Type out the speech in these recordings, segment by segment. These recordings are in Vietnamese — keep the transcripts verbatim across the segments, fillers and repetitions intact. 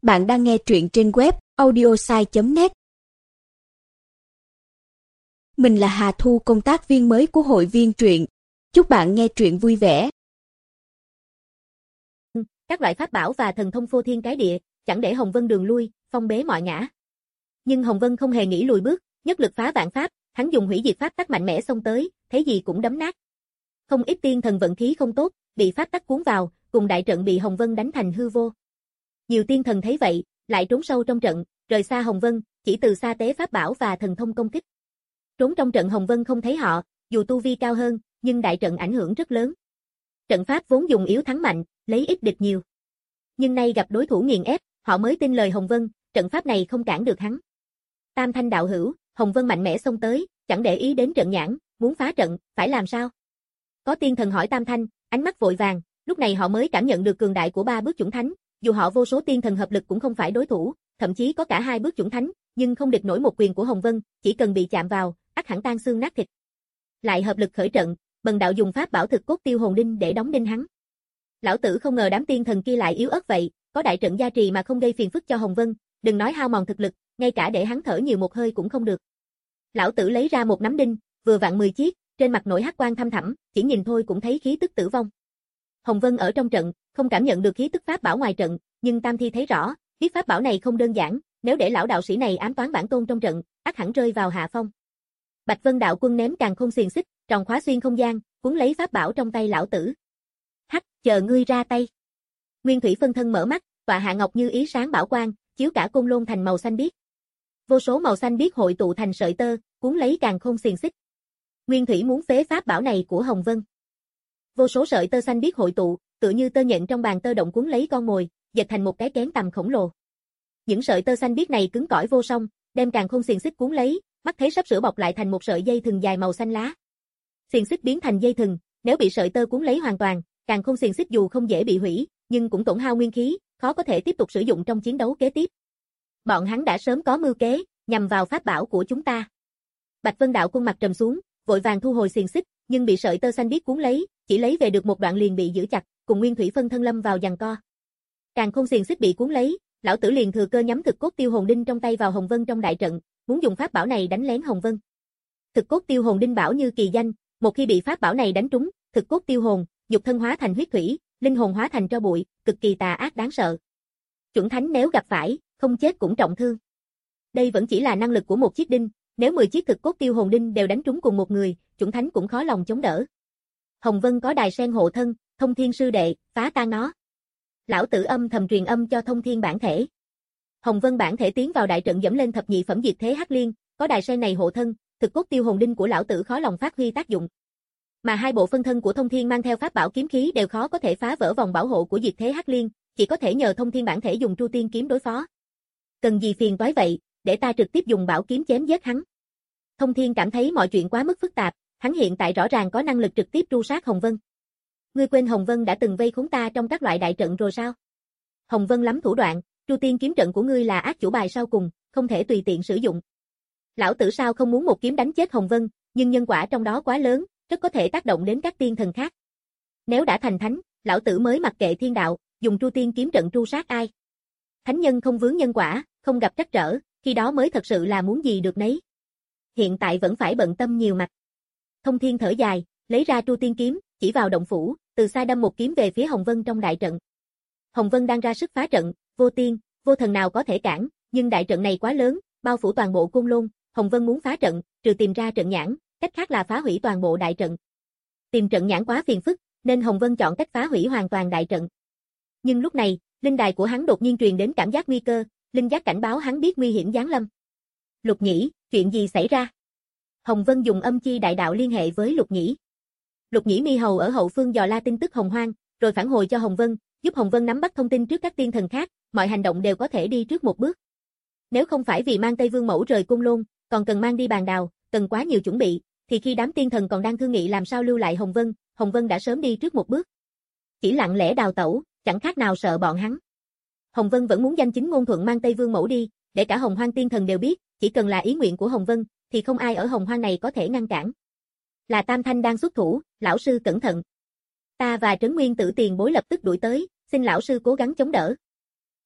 Bạn đang nghe truyện trên web audiosai chấm net. Mình là Hà Thu, công tác viên mới của hội viên truyện. Chúc bạn nghe truyện vui vẻ. Các loại pháp bảo và thần thông phô thiên cái địa, chẳng để Hồng Vân đường lui, phong bế mọi ngã. Nhưng Hồng Vân không hề nghĩ lùi bước, nhất lực phá vạn pháp, hắn dùng hủy diệt pháp tắc mạnh mẽ xông tới, thấy gì cũng đấm nát. Không ít tiên thần vận khí không tốt, bị pháp tắc cuốn vào, cùng đại trận bị Hồng Vân đánh thành hư vô. Nhiều tiên thần thấy vậy, lại trốn sâu trong trận, rời xa Hồng Vân, chỉ từ xa tế pháp bảo và thần thông công kích. Trốn trong trận Hồng Vân không thấy họ, dù tu vi cao hơn, nhưng đại trận ảnh hưởng rất lớn. Trận pháp vốn dùng yếu thắng mạnh, lấy ít địch nhiều. Nhưng nay gặp đối thủ nghiền ép, họ mới tin lời Hồng Vân, trận pháp này không cản được hắn. Tam thanh đạo hữu, Hồng Vân mạnh mẽ xông tới, chẳng để ý đến trận nhãn, muốn phá trận, phải làm sao? Có tiên thần hỏi Tam thanh, ánh mắt vội vàng, lúc này họ mới cảm nhận được cường đại của ba bước chủng thánh, dù họ vô số tiên thần hợp lực cũng không phải đối thủ, thậm chí có cả hai bước chủng thánh, nhưng không địch nổi một quyền của Hồng Vân, chỉ cần bị chạm vào, ắt hẳn tan xương nát thịt. Lại hợp lực khởi trận, Bần đạo dùng pháp bảo thực cốt tiêu hồn đinh để đóng đinh hắn. Lão tử không ngờ đám tiên thần kia lại yếu ớt vậy, có đại trận gia trì mà không gây phiền phức cho Hồng Vân, đừng nói hao mòn thực lực, ngay cả để hắn thở nhiều một hơi cũng không được. Lão tử lấy ra một nắm đinh, vừa vặn mười chiếc, trên mặt nổi hắc quang thăm thẳm, chỉ nhìn thôi cũng thấy khí tức tử vong. Hồng Vân ở trong trận, không cảm nhận được khí tức pháp bảo ngoài trận, nhưng Tam Thi thấy rõ, biết pháp bảo này không đơn giản, nếu để lão đạo sĩ này ám toán bản tôn trong trận, ắt hẳn rơi vào hạ phong. Bạch Vân đạo quân ném càn khôn xiềng xích, tròn khóa xuyên không gian, cuốn lấy pháp bảo trong tay lão tử. Hắc, chờ ngươi ra tay. Nguyên thủy phân thân mở mắt, tọa hạ ngọc như ý sáng bảo quang, chiếu cả côn lôn thành màu xanh biếc. Vô số màu xanh biếc hội tụ thành sợi tơ, cuốn lấy càn khôn xiềng xích. Nguyên thủy muốn phế pháp bảo này của Hồng Vân. Vô số sợi tơ xanh biếc hội tụ, tựa như tơ nhện trong bàn tơ động cuốn lấy con mồi, dệt thành một cái kén tầm khổng lồ. Những sợi tơ xanh biếc này cứng cỏi vô song, đem càn khôn xiềng xích cuốn lấy, mắt thấy sắp sửa bọc lại thành một sợi dây thừng dài màu xanh lá. Xiềng xích biến thành dây thừng, nếu bị sợi tơ cuốn lấy hoàn toàn, càn khôn xiềng xích dù không dễ bị hủy, nhưng cũng tổn hao nguyên khí, khó có thể tiếp tục sử dụng trong chiến đấu kế tiếp. Bọn hắn đã sớm có mưu kế, nhằm vào pháp bảo của chúng ta. Bạch Vân đạo quân mặt trầm xuống, vội vàng thu hồi xiềng xích, nhưng bị sợi tơ xanh biếc cuốn lấy, chỉ lấy về được một đoạn liền bị giữ chặt, cùng Nguyên thủy phân thân lâm vào giằng co. Càn khôn xiềng xích bị cuốn lấy, lão tử liền thừa cơ nhắm thực cốt tiêu hồn đinh trong tay vào Hồng Vân trong đại trận, muốn dùng pháp bảo này đánh lén Hồng Vân. Thực cốt tiêu hồn đinh bảo như kỳ danh, một khi bị pháp bảo này đánh trúng, thực cốt tiêu hồn, nhục thân hóa thành huyết thủy, linh hồn hóa thành tro bụi, cực kỳ tà ác đáng sợ. Chuẩn thánh nếu gặp phải, không chết cũng trọng thương. Đây vẫn chỉ là năng lực của một chiếc đinh, nếu mười chiếc thực cốt tiêu hồn đinh đều đánh trúng cùng một người, chuẩn thánh cũng khó lòng chống đỡ. Hồng Vân có đài sen hộ thân, Thông Thiên sư đệ, phá tan nó. Lão tử âm thầm truyền âm cho Thông Thiên bản thể. Hồng Vân bản thể tiến vào đại trận dẫm lên thập nhị phẩm diệt thế hắc liên, có đài sen này hộ thân, thực cốt tiêu hồn đinh của lão tử khó lòng phát huy tác dụng. Mà hai bộ phân thân của Thông Thiên mang theo pháp bảo kiếm khí đều khó có thể phá vỡ vòng bảo hộ của diệt thế hắc liên, chỉ có thể nhờ Thông Thiên bản thể dùng Tru Tiên kiếm đối phó. Cần gì phiền toái vậy, để ta trực tiếp dùng bảo kiếm chém giết hắn. Thông Thiên cảm thấy mọi chuyện quá mức phức tạp, hắn hiện tại rõ ràng có năng lực trực tiếp tru sát Hồng Vân. Ngươi quên Hồng Vân đã từng vây khốn ta trong các loại đại trận rồi sao? Hồng Vân lắm thủ đoạn, Tru Tiên kiếm trận của ngươi là ác chủ bài sau cùng, không thể tùy tiện sử dụng. Lão tử sao không muốn một kiếm đánh chết Hồng Vân, nhưng nhân quả trong đó quá lớn, rất có thể tác động đến các tiên thần khác. Nếu đã thành thánh, lão tử mới mặc kệ thiên đạo, dùng Tru Tiên kiếm trận tru sát ai. Thánh nhân không vướng nhân quả, không gặp trắc trở, khi đó mới thật sự là muốn gì được nấy. Hiện tại vẫn phải bận tâm nhiều mặt. Thông Thiên thở dài, lấy ra Tru Tiên kiếm, chỉ vào động phủ, từ xa đâm một kiếm về phía Hồng Vân trong đại trận. Hồng Vân đang ra sức phá trận, vô tiên, vô thần nào có thể cản, nhưng đại trận này quá lớn, bao phủ toàn bộ Côn Lôn, Hồng Vân muốn phá trận, trừ tìm ra trận nhãn, cách khác là phá hủy toàn bộ đại trận. Tìm trận nhãn quá phiền phức, nên Hồng Vân chọn cách phá hủy hoàn toàn đại trận. Nhưng lúc này, linh đài của hắn đột nhiên truyền đến cảm giác nguy cơ, linh giác cảnh báo hắn biết nguy hiểm giáng lâm. Lục Nhĩ, chuyện gì xảy ra? Hồng Vân dùng âm chi đại đạo liên hệ với Lục Nhĩ. Lục Nhĩ mi hầu ở hậu phương dò la tin tức Hồng Hoang, rồi phản hồi cho Hồng Vân, giúp Hồng Vân nắm bắt thông tin trước các tiên thần khác, mọi hành động đều có thể đi trước một bước. Nếu không phải vì mang Tây Vương mẫu rời Côn Lôn, còn cần mang đi bàn đào, cần quá nhiều chuẩn bị, thì khi đám tiên thần còn đang thương nghị làm sao lưu lại Hồng Vân, Hồng Vân đã sớm đi trước một bước. Chỉ lặng lẽ đào tẩu, chẳng khác nào sợ bọn hắn. Hồng Vân vẫn muốn danh chính ngôn thuận mang Tây Vương mẫu đi, để cả Hồng Hoang tiên thần đều biết, chỉ cần là ý nguyện của Hồng Vân, thì không ai ở Hồng Hoang này có thể ngăn cản. Là Tam Thanh đang xuất thủ, lão sư cẩn thận. Ta và Trấn Nguyên Tử tiền bối lập tức đuổi tới, xin lão sư cố gắng chống đỡ.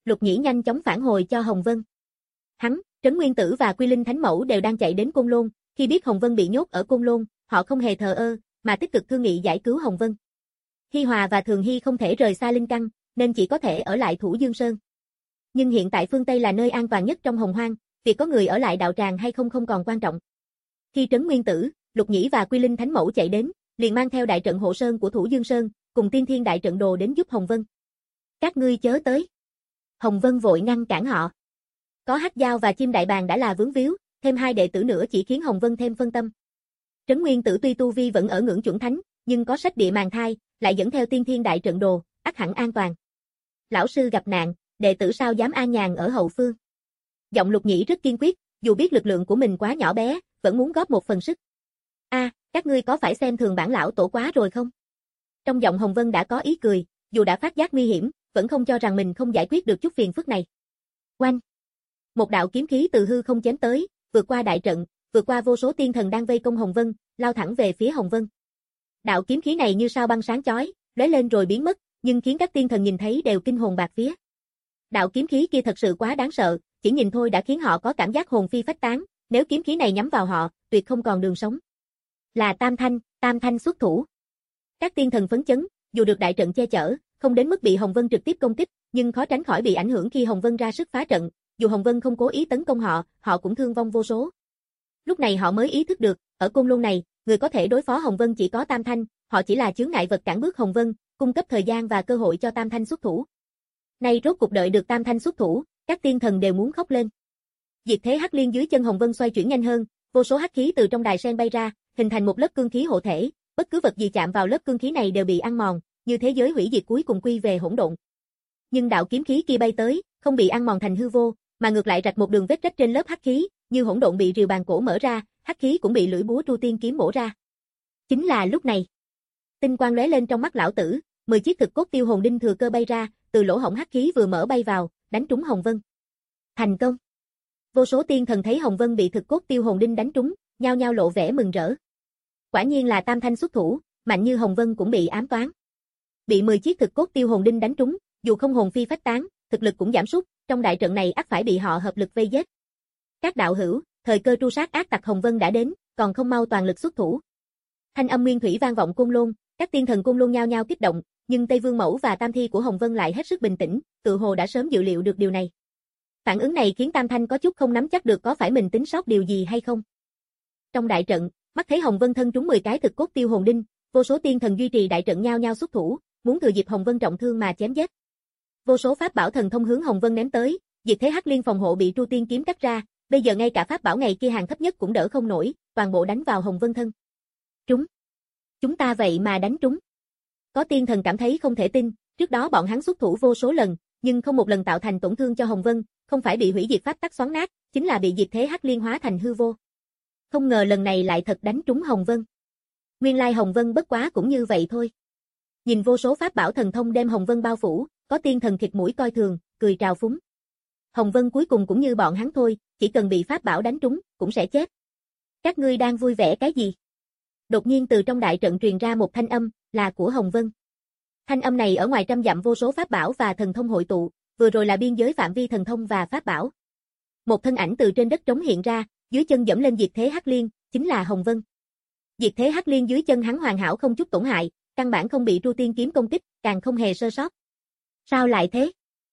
Lục Nhĩ nhanh chóng phản hồi cho Hồng Vân. Hắn, Trấn Nguyên Tử và Quy Linh Thánh Mẫu đều đang chạy đến Côn Lôn, khi biết Hồng Vân bị nhốt ở Côn Lôn, họ không hề thờ ơ, mà tích cực thương nghị giải cứu Hồng Vân. Hi Hòa và Thường Hy không thể rời xa Linh Căn, nên chỉ có thể ở lại Thủ Dương Sơn. Nhưng hiện tại phương Tây là nơi an toàn nhất trong Hồng Hoang, việc có người ở lại đạo tràng hay không không còn quan trọng. Khi Trấn Nguyên Tử, Lục Nhĩ và Quy Linh Thánh Mẫu chạy đến, liền mang theo đại trận hộ sơn của Thủ Dương Sơn, cùng Tiên Thiên đại trận đồ đến giúp Hồng Vân. Các ngươi chớ tới. Hồng Vân vội ngăn cản họ. Có Hắc Dao và Chim Đại Bàng đã là vướng víu, thêm hai đệ tử nữa chỉ khiến Hồng Vân thêm phân tâm. Trấn Nguyên Tử tuy tu vi vẫn ở ngưỡng chuẩn thánh, nhưng có sách địa màng thai, lại dẫn theo Tiên Thiên đại trận đồ, ắt hẳn an toàn. Lão sư gặp nạn, đệ tử sao dám an nhàn ở hậu phương. Giọng Lục Nhĩ rất kiên quyết, dù biết lực lượng của mình quá nhỏ bé, vẫn muốn góp một phần sức. A, à, các ngươi có phải xem thường bản lão tổ quá rồi không? Trong giọng Hồng Vân đã có ý cười, dù đã phát giác nguy hiểm, vẫn không cho rằng mình không giải quyết được chút phiền phức này. Oanh! Một đạo kiếm khí từ hư không chém tới, vượt qua đại trận, vượt qua vô số tiên thần đang vây công Hồng Vân, lao thẳng về phía Hồng Vân. Đạo kiếm khí này như sao băng sáng chói, lóe lên rồi biến mất, nhưng khiến các tiên thần nhìn thấy đều kinh hồn bạt vía. Đạo kiếm khí kia thật sự quá đáng sợ, chỉ nhìn thôi đã khiến họ có cảm giác hồn phi phách tán, nếu kiếm khí này nhắm vào họ, tuyệt không còn đường sống. Là Tam Thanh, Tam Thanh xuất thủ. Các tiên thần phấn chấn, dù được đại trận che chở, không đến mức bị Hồng Vân trực tiếp công kích, nhưng khó tránh khỏi bị ảnh hưởng khi Hồng Vân ra sức phá trận, dù Hồng Vân không cố ý tấn công họ, họ cũng thương vong vô số. Lúc này họ mới ý thức được, ở Côn Lôn này, người có thể đối phó Hồng Vân chỉ có Tam Thanh, họ chỉ là chướng ngại vật cản bước Hồng Vân, cung cấp thời gian và cơ hội cho Tam Thanh xuất thủ. Nay rốt cục đợi được Tam Thanh xuất thủ, các tiên thần đều muốn khóc lên. Diệt thế hắc liên dưới chân Hồng Vân xoay chuyển nhanh hơn, vô số hắc khí từ trong đài sen bay ra, hình thành một lớp cương khí hộ thể, bất cứ vật gì chạm vào lớp cương khí này đều bị ăn mòn, như thế giới hủy diệt cuối cùng quy về hỗn độn. Nhưng đạo kiếm khí kia bay tới, không bị ăn mòn thành hư vô, mà ngược lại rạch một đường vết rách trên lớp hắc khí, như hỗn độn bị rìu bàn cổ mở ra, hắc khí cũng bị lưỡi búa Tru Tiên kiếm bổ ra. Chính là lúc này, tinh quang lóe lên trong mắt lão tử, mười chiếc thực cốt tiêu hồn đinh thừa cơ bay ra, từ lỗ hổng hắc khí vừa mở bay vào, đánh trúng Hồng Vân. Thành công. Vô số tiên thần thấy Hồng Vân bị thực cốt tiêu hồn đinh đánh trúng, nhao nhao lộ vẻ mừng rỡ. Quả nhiên là Tam Thanh xuất thủ, mạnh như Hồng Vân cũng bị ám toán. Bị mười chiếc thực cốt tiêu hồn đinh đánh trúng, dù không hồn phi phách tán, thực lực cũng giảm sút, trong đại trận này ắt phải bị họ hợp lực vây giết. Các đạo hữu, thời cơ tru sát ác tặc Hồng Vân đã đến, còn không mau toàn lực xuất thủ. Thanh âm nguyên thủy vang vọng Côn Lôn, các tiên thần Côn Lôn nhao nhao kích động, nhưng Tây Vương Mẫu và Tam Thi của Hồng Vân lại hết sức bình tĩnh, tự hồ đã sớm dự liệu được điều này. Phản ứng này khiến Tam Thanh có chút không nắm chắc được có phải mình tính sót điều gì hay không. Trong đại trận, mắt thấy Hồng Vân thân trúng mười cái thực cốt tiêu hồn đinh, vô số tiên thần duy trì đại trận nhao nhao xuất thủ, muốn thừa dịp Hồng Vân trọng thương mà chém giết. Vô số pháp bảo thần thông hướng Hồng Vân ném tới, diệt thế hắc liên phòng hộ bị Tru Tiên kiếm cắt ra, bây giờ ngay cả pháp bảo ngày kia hàng thấp nhất cũng đỡ không nổi, toàn bộ đánh vào Hồng Vân thân. Trúng. Chúng ta vậy mà đánh trúng. Có tiên thần cảm thấy không thể tin, trước đó bọn hắn xuất thủ vô số lần, nhưng không một lần tạo thành tổn thương cho Hồng Vân, không phải bị hủy diệt pháp tắc xoắn nát, chính là bị diệt thế hắc liên hóa thành hư vô. Không ngờ lần này lại thật đánh trúng Hồng Vân. Nguyên lai Hồng Vân bất quá cũng như vậy thôi. Nhìn vô số pháp bảo thần thông đem Hồng Vân bao phủ, có tiên thần khịt mũi coi thường, cười trào phúng. Hồng Vân cuối cùng cũng như bọn hắn thôi, chỉ cần bị pháp bảo đánh trúng, cũng sẽ chết. Các ngươi đang vui vẻ cái gì? Đột nhiên từ trong đại trận truyền ra một thanh âm, là của Hồng Vân. Thanh âm này ở ngoài trăm dặm vô số pháp bảo và thần thông hội tụ, vừa rồi là biên giới phạm vi thần thông và pháp bảo. Một thân ảnh từ trên đất trống hiện ra, dưới chân dẫm lên diệt thế hắc liên, chính là Hồng Vân. Diệt thế hắc liên dưới chân hắn hoàn hảo không chút tổn hại, căn bản không bị Tru Tiên kiếm công kích, càng không hề sơ sót. Sao lại thế?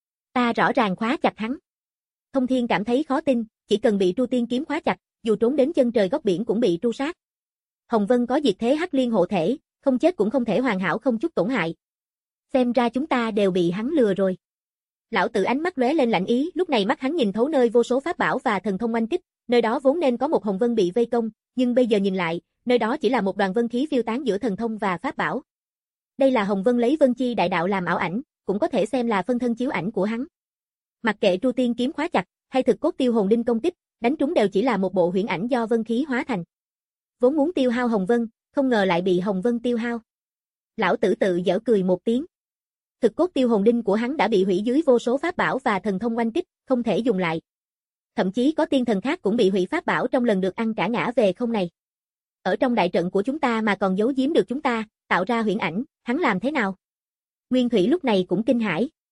Ta rõ ràng khóa chặt hắn. Thông Thiên cảm thấy khó tin, chỉ cần bị Tru Tiên kiếm khóa chặt, dù trốn đến chân trời góc biển cũng bị tru sát. Hồng Vân có diệt thế hắc liên hộ thể, không chết cũng không thể hoàn hảo không chút tổn hại. Xem ra chúng ta đều bị hắn lừa rồi. Lão Tử ánh mắt lóe lên lạnh ý, lúc này mắt hắn nhìn thấu nơi vô số pháp bảo và thần thông oanh kích, nơi đó vốn nên có một Hồng Vân bị vây công, nhưng bây giờ nhìn lại, nơi đó chỉ là một đoàn vân khí phiêu tán giữa thần thông và pháp bảo. Đây là Hồng Vân lấy Vân Chi đại đạo làm ảo ảnh, cũng có thể xem là phân thân chiếu ảnh của hắn. Mặc kệ Tru Tiên kiếm khóa chặt, hay thực cốt tiêu hồn đinh công kích, đánh trúng đều chỉ là một bộ huyễn ảnh do vân khí hóa thành. Vốn muốn tiêu hao Hồng Vân, không ngờ lại bị Hồng Vân tiêu hao. Lão Tử tự giở cười một tiếng. Thực cốt tiêu hồn đinh của hắn đã bị hủy dưới vô số pháp bảo và thần thông oanh kích, không thể dùng lại. Thậm chí có tiên thần khác cũng bị hủy pháp bảo trong lần được ăn cả ngã về không này. Ở trong đại trận của chúng ta mà còn giấu giếm được chúng ta, tạo ra huyễn ảnh, hắn làm thế nào? Nguyên Thủy lúc này cũng kinh hãi.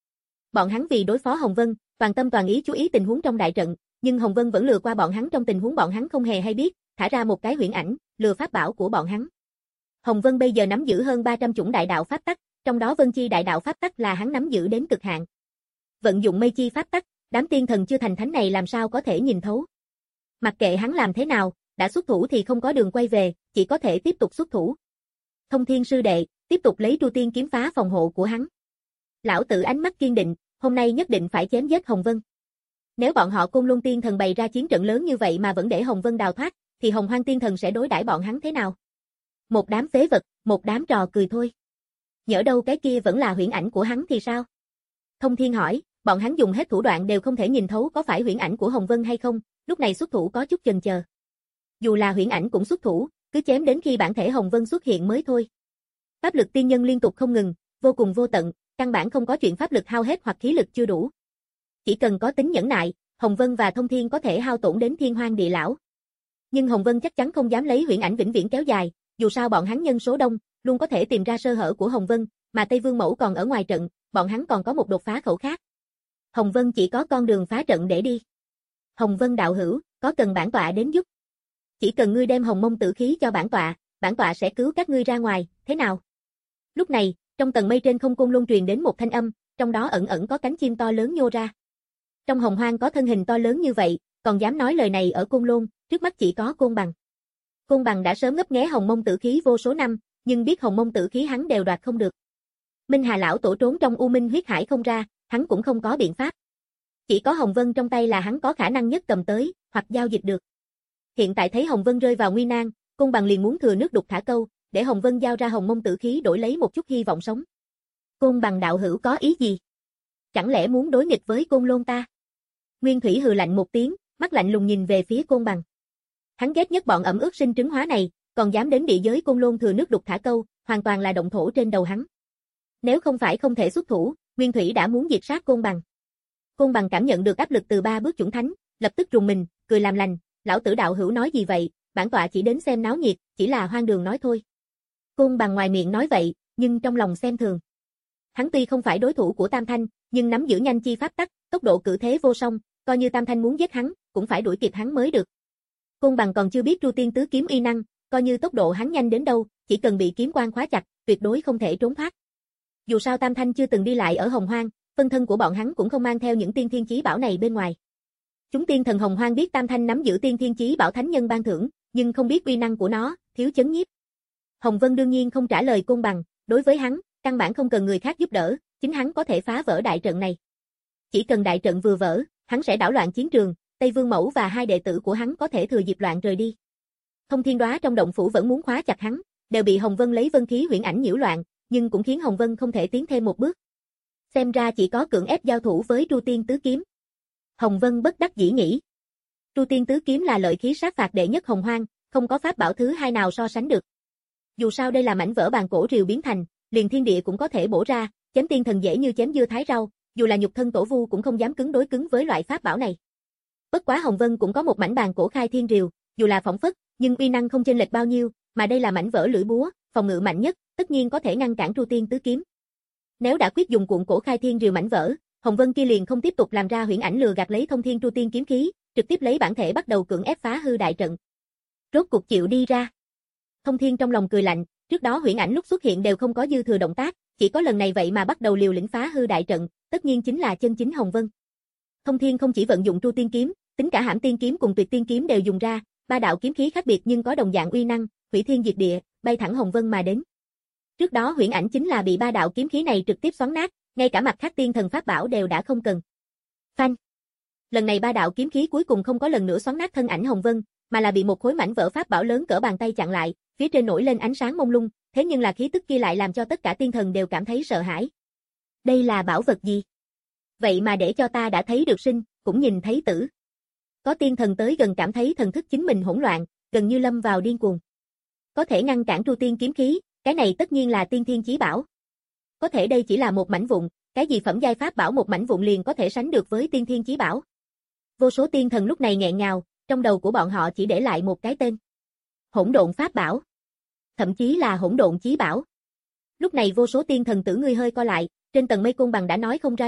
Bọn hắn vì đối phó Hồng Vân, toàn tâm toàn ý chú ý tình huống trong đại trận, nhưng Hồng Vân vẫn lừa qua bọn hắn trong tình huống bọn hắn không hề hay biết, thả ra một cái huyễn ảnh, lừa pháp bảo của bọn hắn. Hồng Vân bây giờ nắm giữ hơn ba trăm chủng đại đạo pháp tắc, trong đó Vân Chi đại đạo pháp tắc là hắn nắm giữ đến cực hạn. Vận dụng Mây Chi pháp tắc, đám tiên thần chưa thành thánh này làm sao có thể nhìn thấu. Mặc kệ hắn làm thế nào, đã xuất thủ thì không có đường quay về, chỉ có thể tiếp tục xuất thủ. Thông Thiên sư đệ, tiếp tục lấy Tru Tiên kiếm phá phòng hộ của hắn. Lão tử ánh mắt kiên định, hôm nay nhất định phải chém giết Hồng Vân. Nếu bọn họ Côn Luân tiên thần bày ra chiến trận lớn như vậy mà vẫn để Hồng Vân đào thoát, thì Hồng Hoang tiên thần sẽ đối đãi bọn hắn thế nào? Một đám phế vật, một đám trò cười thôi. Nhỡ đâu cái kia vẫn là huyễn ảnh của hắn thì sao? Thông Thiên hỏi, bọn hắn dùng hết thủ đoạn đều không thể nhìn thấu có phải huyễn ảnh của Hồng Vân hay không, lúc này xuất thủ có chút chần chờ. Dù là huyễn ảnh cũng xuất thủ, cứ chém đến khi bản thể Hồng Vân xuất hiện mới thôi. Pháp lực tiên nhân liên tục không ngừng, vô cùng vô tận, căn bản không có chuyện pháp lực hao hết hoặc khí lực chưa đủ. Chỉ cần có tính nhẫn nại, Hồng Vân và Thông Thiên có thể hao tổn đến thiên hoang địa lão. Nhưng Hồng Vân chắc chắn không dám lấy huyễn ảnh vĩnh viễn kéo dài, dù sao bọn hắn nhân số đông, luôn có thể tìm ra sơ hở của Hồng Vân, mà Tây Vương Mẫu còn ở ngoài trận, bọn hắn còn có một đột phá khẩu khác. Hồng Vân chỉ có con đường phá trận để đi. Hồng Vân đạo hữu, có cần bản tọa đến giúp? Chỉ cần ngươi đem Hồng Mông tử khí cho bản tọa, bản tọa sẽ cứu các ngươi ra ngoài, thế nào? Lúc này, trong tầng mây trên không Côn Luân truyền đến một thanh âm, trong đó ẩn ẩn có cánh chim to lớn nhô ra. Trong Hồng Hoang có thân hình to lớn như vậy, còn dám nói lời này ở Côn Lôn, trước mắt chỉ có Côn Bằng. Côn Bằng đã sớm ngấp nghé Hồng Mông tử khí vô số năm, nhưng biết Hồng Mông tử khí hắn đều đoạt không được. Minh Hà lão tổ trốn trong U Minh huyết hải không ra, hắn cũng không có biện pháp. Chỉ có Hồng Vân trong tay là hắn có khả năng nhất cầm tới, hoặc giao dịch được. Hiện tại thấy Hồng Vân rơi vào nguy nan, Côn Bằng liền muốn thừa nước đục thả câu, để Hồng Vân giao ra Hồng Mông tử khí đổi lấy một chút hy vọng sống. Côn Bằng đạo hữu có ý gì? Chẳng lẽ muốn đối nghịch với Côn Lôn ta? Nguyên Thủy hừ lạnh một tiếng, mắt lạnh lùng nhìn về phía Côn Bằng. Hắn ghét nhất bọn ẩm ướt sinh trứng hóa này, còn dám đến địa giới Côn Lôn thừa nước đục thả câu, hoàn toàn là động thổ trên đầu hắn. Nếu không phải không thể xuất thủ, Nguyên Thủy đã muốn diệt sát Côn Bằng. Côn Bằng cảm nhận được áp lực từ ba bước chuẩn thánh, lập tức rùng mình, cười làm lành, lão tử đạo hữu nói gì vậy, bản tọa chỉ đến xem náo nhiệt, chỉ là hoang đường nói thôi. Côn Bằng ngoài miệng nói vậy, nhưng trong lòng xem thường. Hắn tuy không phải đối thủ của Tam Thanh, nhưng nắm giữ nhanh chi pháp tắc, tốc độ cử thế vô song, coi như Tam Thanh muốn giết hắn, cũng phải đuổi kịp hắn mới được. Côn Bằng còn chưa biết Tru Tiên tứ kiếm uy năng, coi như tốc độ hắn nhanh đến đâu, chỉ cần bị kiếm quan khóa chặt, tuyệt đối không thể trốn thoát. Dù sao Tam Thanh chưa từng đi lại ở Hồng Hoang, phân thân của bọn hắn cũng không mang theo những tiên thiên chí bảo này bên ngoài. Chúng tiên thần Hồng Hoang biết Tam Thanh nắm giữ tiên thiên chí bảo thánh nhân ban thưởng, nhưng không biết uy năng của nó, thiếu chấn nhiếp. Hồng Vân đương nhiên không trả lời Côn Bằng, đối với hắn, căn bản không cần người khác giúp đỡ, chính hắn có thể phá vỡ đại trận này. Chỉ cần đại trận vừa vỡ, hắn sẽ đảo loạn chiến trường, Tây Vương Mẫu và hai đệ tử của hắn có thể thừa dịp loạn rời đi. Thông Thiên Đóa trong động phủ vẫn muốn khóa chặt hắn, đều bị Hồng Vân lấy vân khí huyễn ảnh nhiễu loạn, nhưng cũng khiến Hồng Vân không thể tiến thêm một bước. Xem ra chỉ có cưỡng ép giao thủ với Tru Tiên tứ kiếm. Hồng Vân bất đắc dĩ nghĩ. Tru Tiên tứ kiếm là lợi khí sát phạt đệ nhất Hồng Hoang, không có pháp bảo thứ hai nào so sánh được. Dù sao đây là mảnh vỡ bàn cổ rìu biến thành, liền thiên địa cũng có thể bổ ra, chém tiên thần dễ như chém dưa thái rau, dù là nhục thân tổ vu cũng không dám cứng đối cứng với loại pháp bảo này. Bất quá Hồng Vân cũng có một mảnh bàn cổ khai thiên rìu, dù là phỏng phất, nhưng uy năng không chênh lệch bao nhiêu, mà đây là mảnh vỡ lưỡi búa, phòng ngự mạnh nhất, tất nhiên có thể ngăn cản Tru Tiên tứ kiếm. Nếu đã quyết dùng cuộn cổ khai thiên rìu mảnh vỡ, Hồng Vân kia liền không tiếp tục làm ra huyễn ảnh lừa gạt lấy thông thiên Tru Tiên kiếm khí, trực tiếp lấy bản thể bắt đầu cưỡng ép phá hư đại trận. Rốt cuộc chịu đi ra. Thông Thiên trong lòng cười lạnh, trước đó huyễn ảnh lúc xuất hiện đều không có dư thừa động tác, chỉ có lần này vậy mà bắt đầu liều lĩnh phá hư đại trận, tất nhiên chính là chân chính Hồng Vân. Thông Thiên không chỉ vận dụng Tru Tiên kiếm, tính cả Hãm Tiên kiếm cùng Tuyệt Tiên kiếm đều dùng ra, ba đạo kiếm khí khác biệt nhưng có đồng dạng uy năng, hủy thiên diệt địa, bay thẳng Hồng Vân mà đến. Trước đó huyễn ảnh chính là bị ba đạo kiếm khí này trực tiếp xoắn nát, ngay cả mặt khác tiên thần pháp bảo đều đã không cần. Phanh. Lần này ba đạo kiếm khí cuối cùng không có lần nữa xoắn nát thân ảnh Hồng Vân, mà là bị một khối mảnh vỡ pháp bảo lớn cỡ bàn tay chặn lại, phía trên nổi lên ánh sáng mông lung, thế nhưng là khí tức kia lại làm cho tất cả tiên thần đều cảm thấy sợ hãi. Đây là bảo vật gì? Vậy mà để cho ta đã thấy được sinh, cũng nhìn thấy tử. Có tiên thần tới gần cảm thấy thần thức chính mình hỗn loạn, gần như lâm vào điên cuồng. Có thể ngăn cản Tru Tiên kiếm khí, cái này tất nhiên là tiên thiên chí bảo. Có thể đây chỉ là một mảnh vụn, cái gì phẩm giai pháp bảo một mảnh vụn liền có thể sánh được với tiên thiên chí bảo. Vô số tiên thần lúc này nghẹn ngào, trong đầu của bọn họ chỉ để lại một cái tên. Hỗn độn pháp bảo. Thậm chí là hỗn độn chí bảo. Lúc này vô số tiên thần tử ngươi hơi co lại, trên tầng mây Côn Bằng đã nói không ra lời,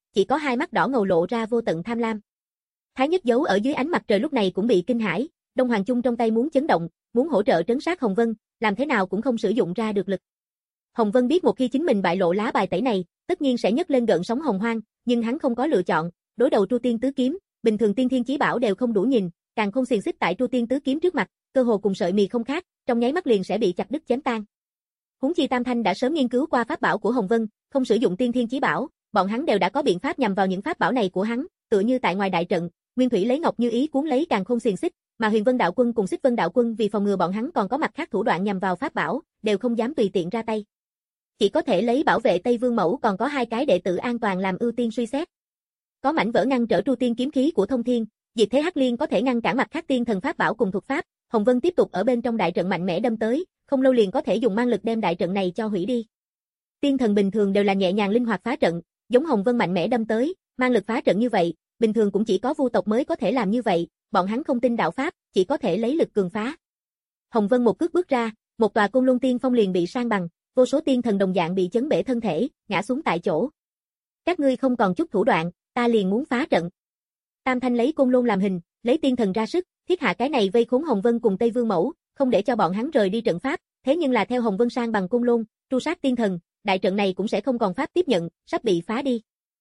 chỉ có hai mắt đỏ ngầu lộ ra vô tận tham lam. Thái Nhất giấu ở dưới ánh mặt trời lúc này cũng bị kinh hãi, Đông Hoàng Chung trong tay muốn chấn động, muốn hỗ trợ trấn sát Hồng Vân, làm thế nào cũng không sử dụng ra được lực. Hồng Vân biết một khi chính mình bại lộ lá bài tẩy này, tất nhiên sẽ nhấc lên gợn sóng hồng hoang, nhưng hắn không có lựa chọn, đối đầu Tru Tiên Tứ Kiếm, bình thường tiên thiên chí bảo đều không đủ nhìn, càng không xiềng xích tại Tru Tiên Tứ Kiếm trước mặt, cơ hồ cùng sợi mì không khác, trong nháy mắt liền sẽ bị chặt đứt chém tan. Huống chi Tam Thanh đã sớm nghiên cứu qua pháp bảo của Hồng Vân, không sử dụng tiên thiên chí bảo, bọn hắn đều đã có biện pháp nhằm vào những pháp bảo này của hắn, tựa như tại ngoài đại trận, Nguyên Thủy lấy Ngọc Như Ý cuốn lấy càng không xiềng xích, mà Huyền Vân Đạo Quân cùng Xích Vân Đạo Quân vì phòng ngừa bọn hắn còn có mặt khác thủ đoạn nhằm vào pháp bảo, đều không dám tùy tiện ra tay. Chỉ có thể lấy bảo vệ Tây Vương Mẫu còn có hai cái đệ tử an toàn làm ưu tiên suy xét. Có mảnh vỡ ngăn trở Tru Tiên kiếm khí của Thông Thiên, Diệt Thế Hắc Liên có thể ngăn cản mặt khác tiên thần pháp bảo cùng thuật pháp, Hồng Vân tiếp tục ở bên trong đại trận mạnh mẽ đâm tới, không lâu liền có thể dùng mang lực đem đại trận này cho hủy đi. Tiên thần bình thường đều là nhẹ nhàng linh hoạt phá trận, giống Hồng Vân mạnh mẽ đâm tới, mang lực phá trận như vậy, bình thường cũng chỉ có vu tộc mới có thể làm như vậy, bọn hắn không tin đạo pháp, chỉ có thể lấy lực cường phá. Hồng Vân một cước bước ra, một tòa Côn Luân Tiên Phong liền bị san bằng, vô số tiên thần đồng dạng bị chấn bể thân thể, ngã xuống tại chỗ. Các ngươi không còn chút thủ đoạn, ta liền muốn phá trận. Tam Thanh lấy Côn Luân làm hình, lấy tiên thần ra sức, thiết hạ cái này vây khốn Hồng Vân cùng Tây Vương Mẫu, không để cho bọn hắn rời đi trận pháp, thế nhưng là theo Hồng Vân san bằng Côn Luân, tru sát tiên thần, đại trận này cũng sẽ không còn pháp tiếp nhận, sắp bị phá đi.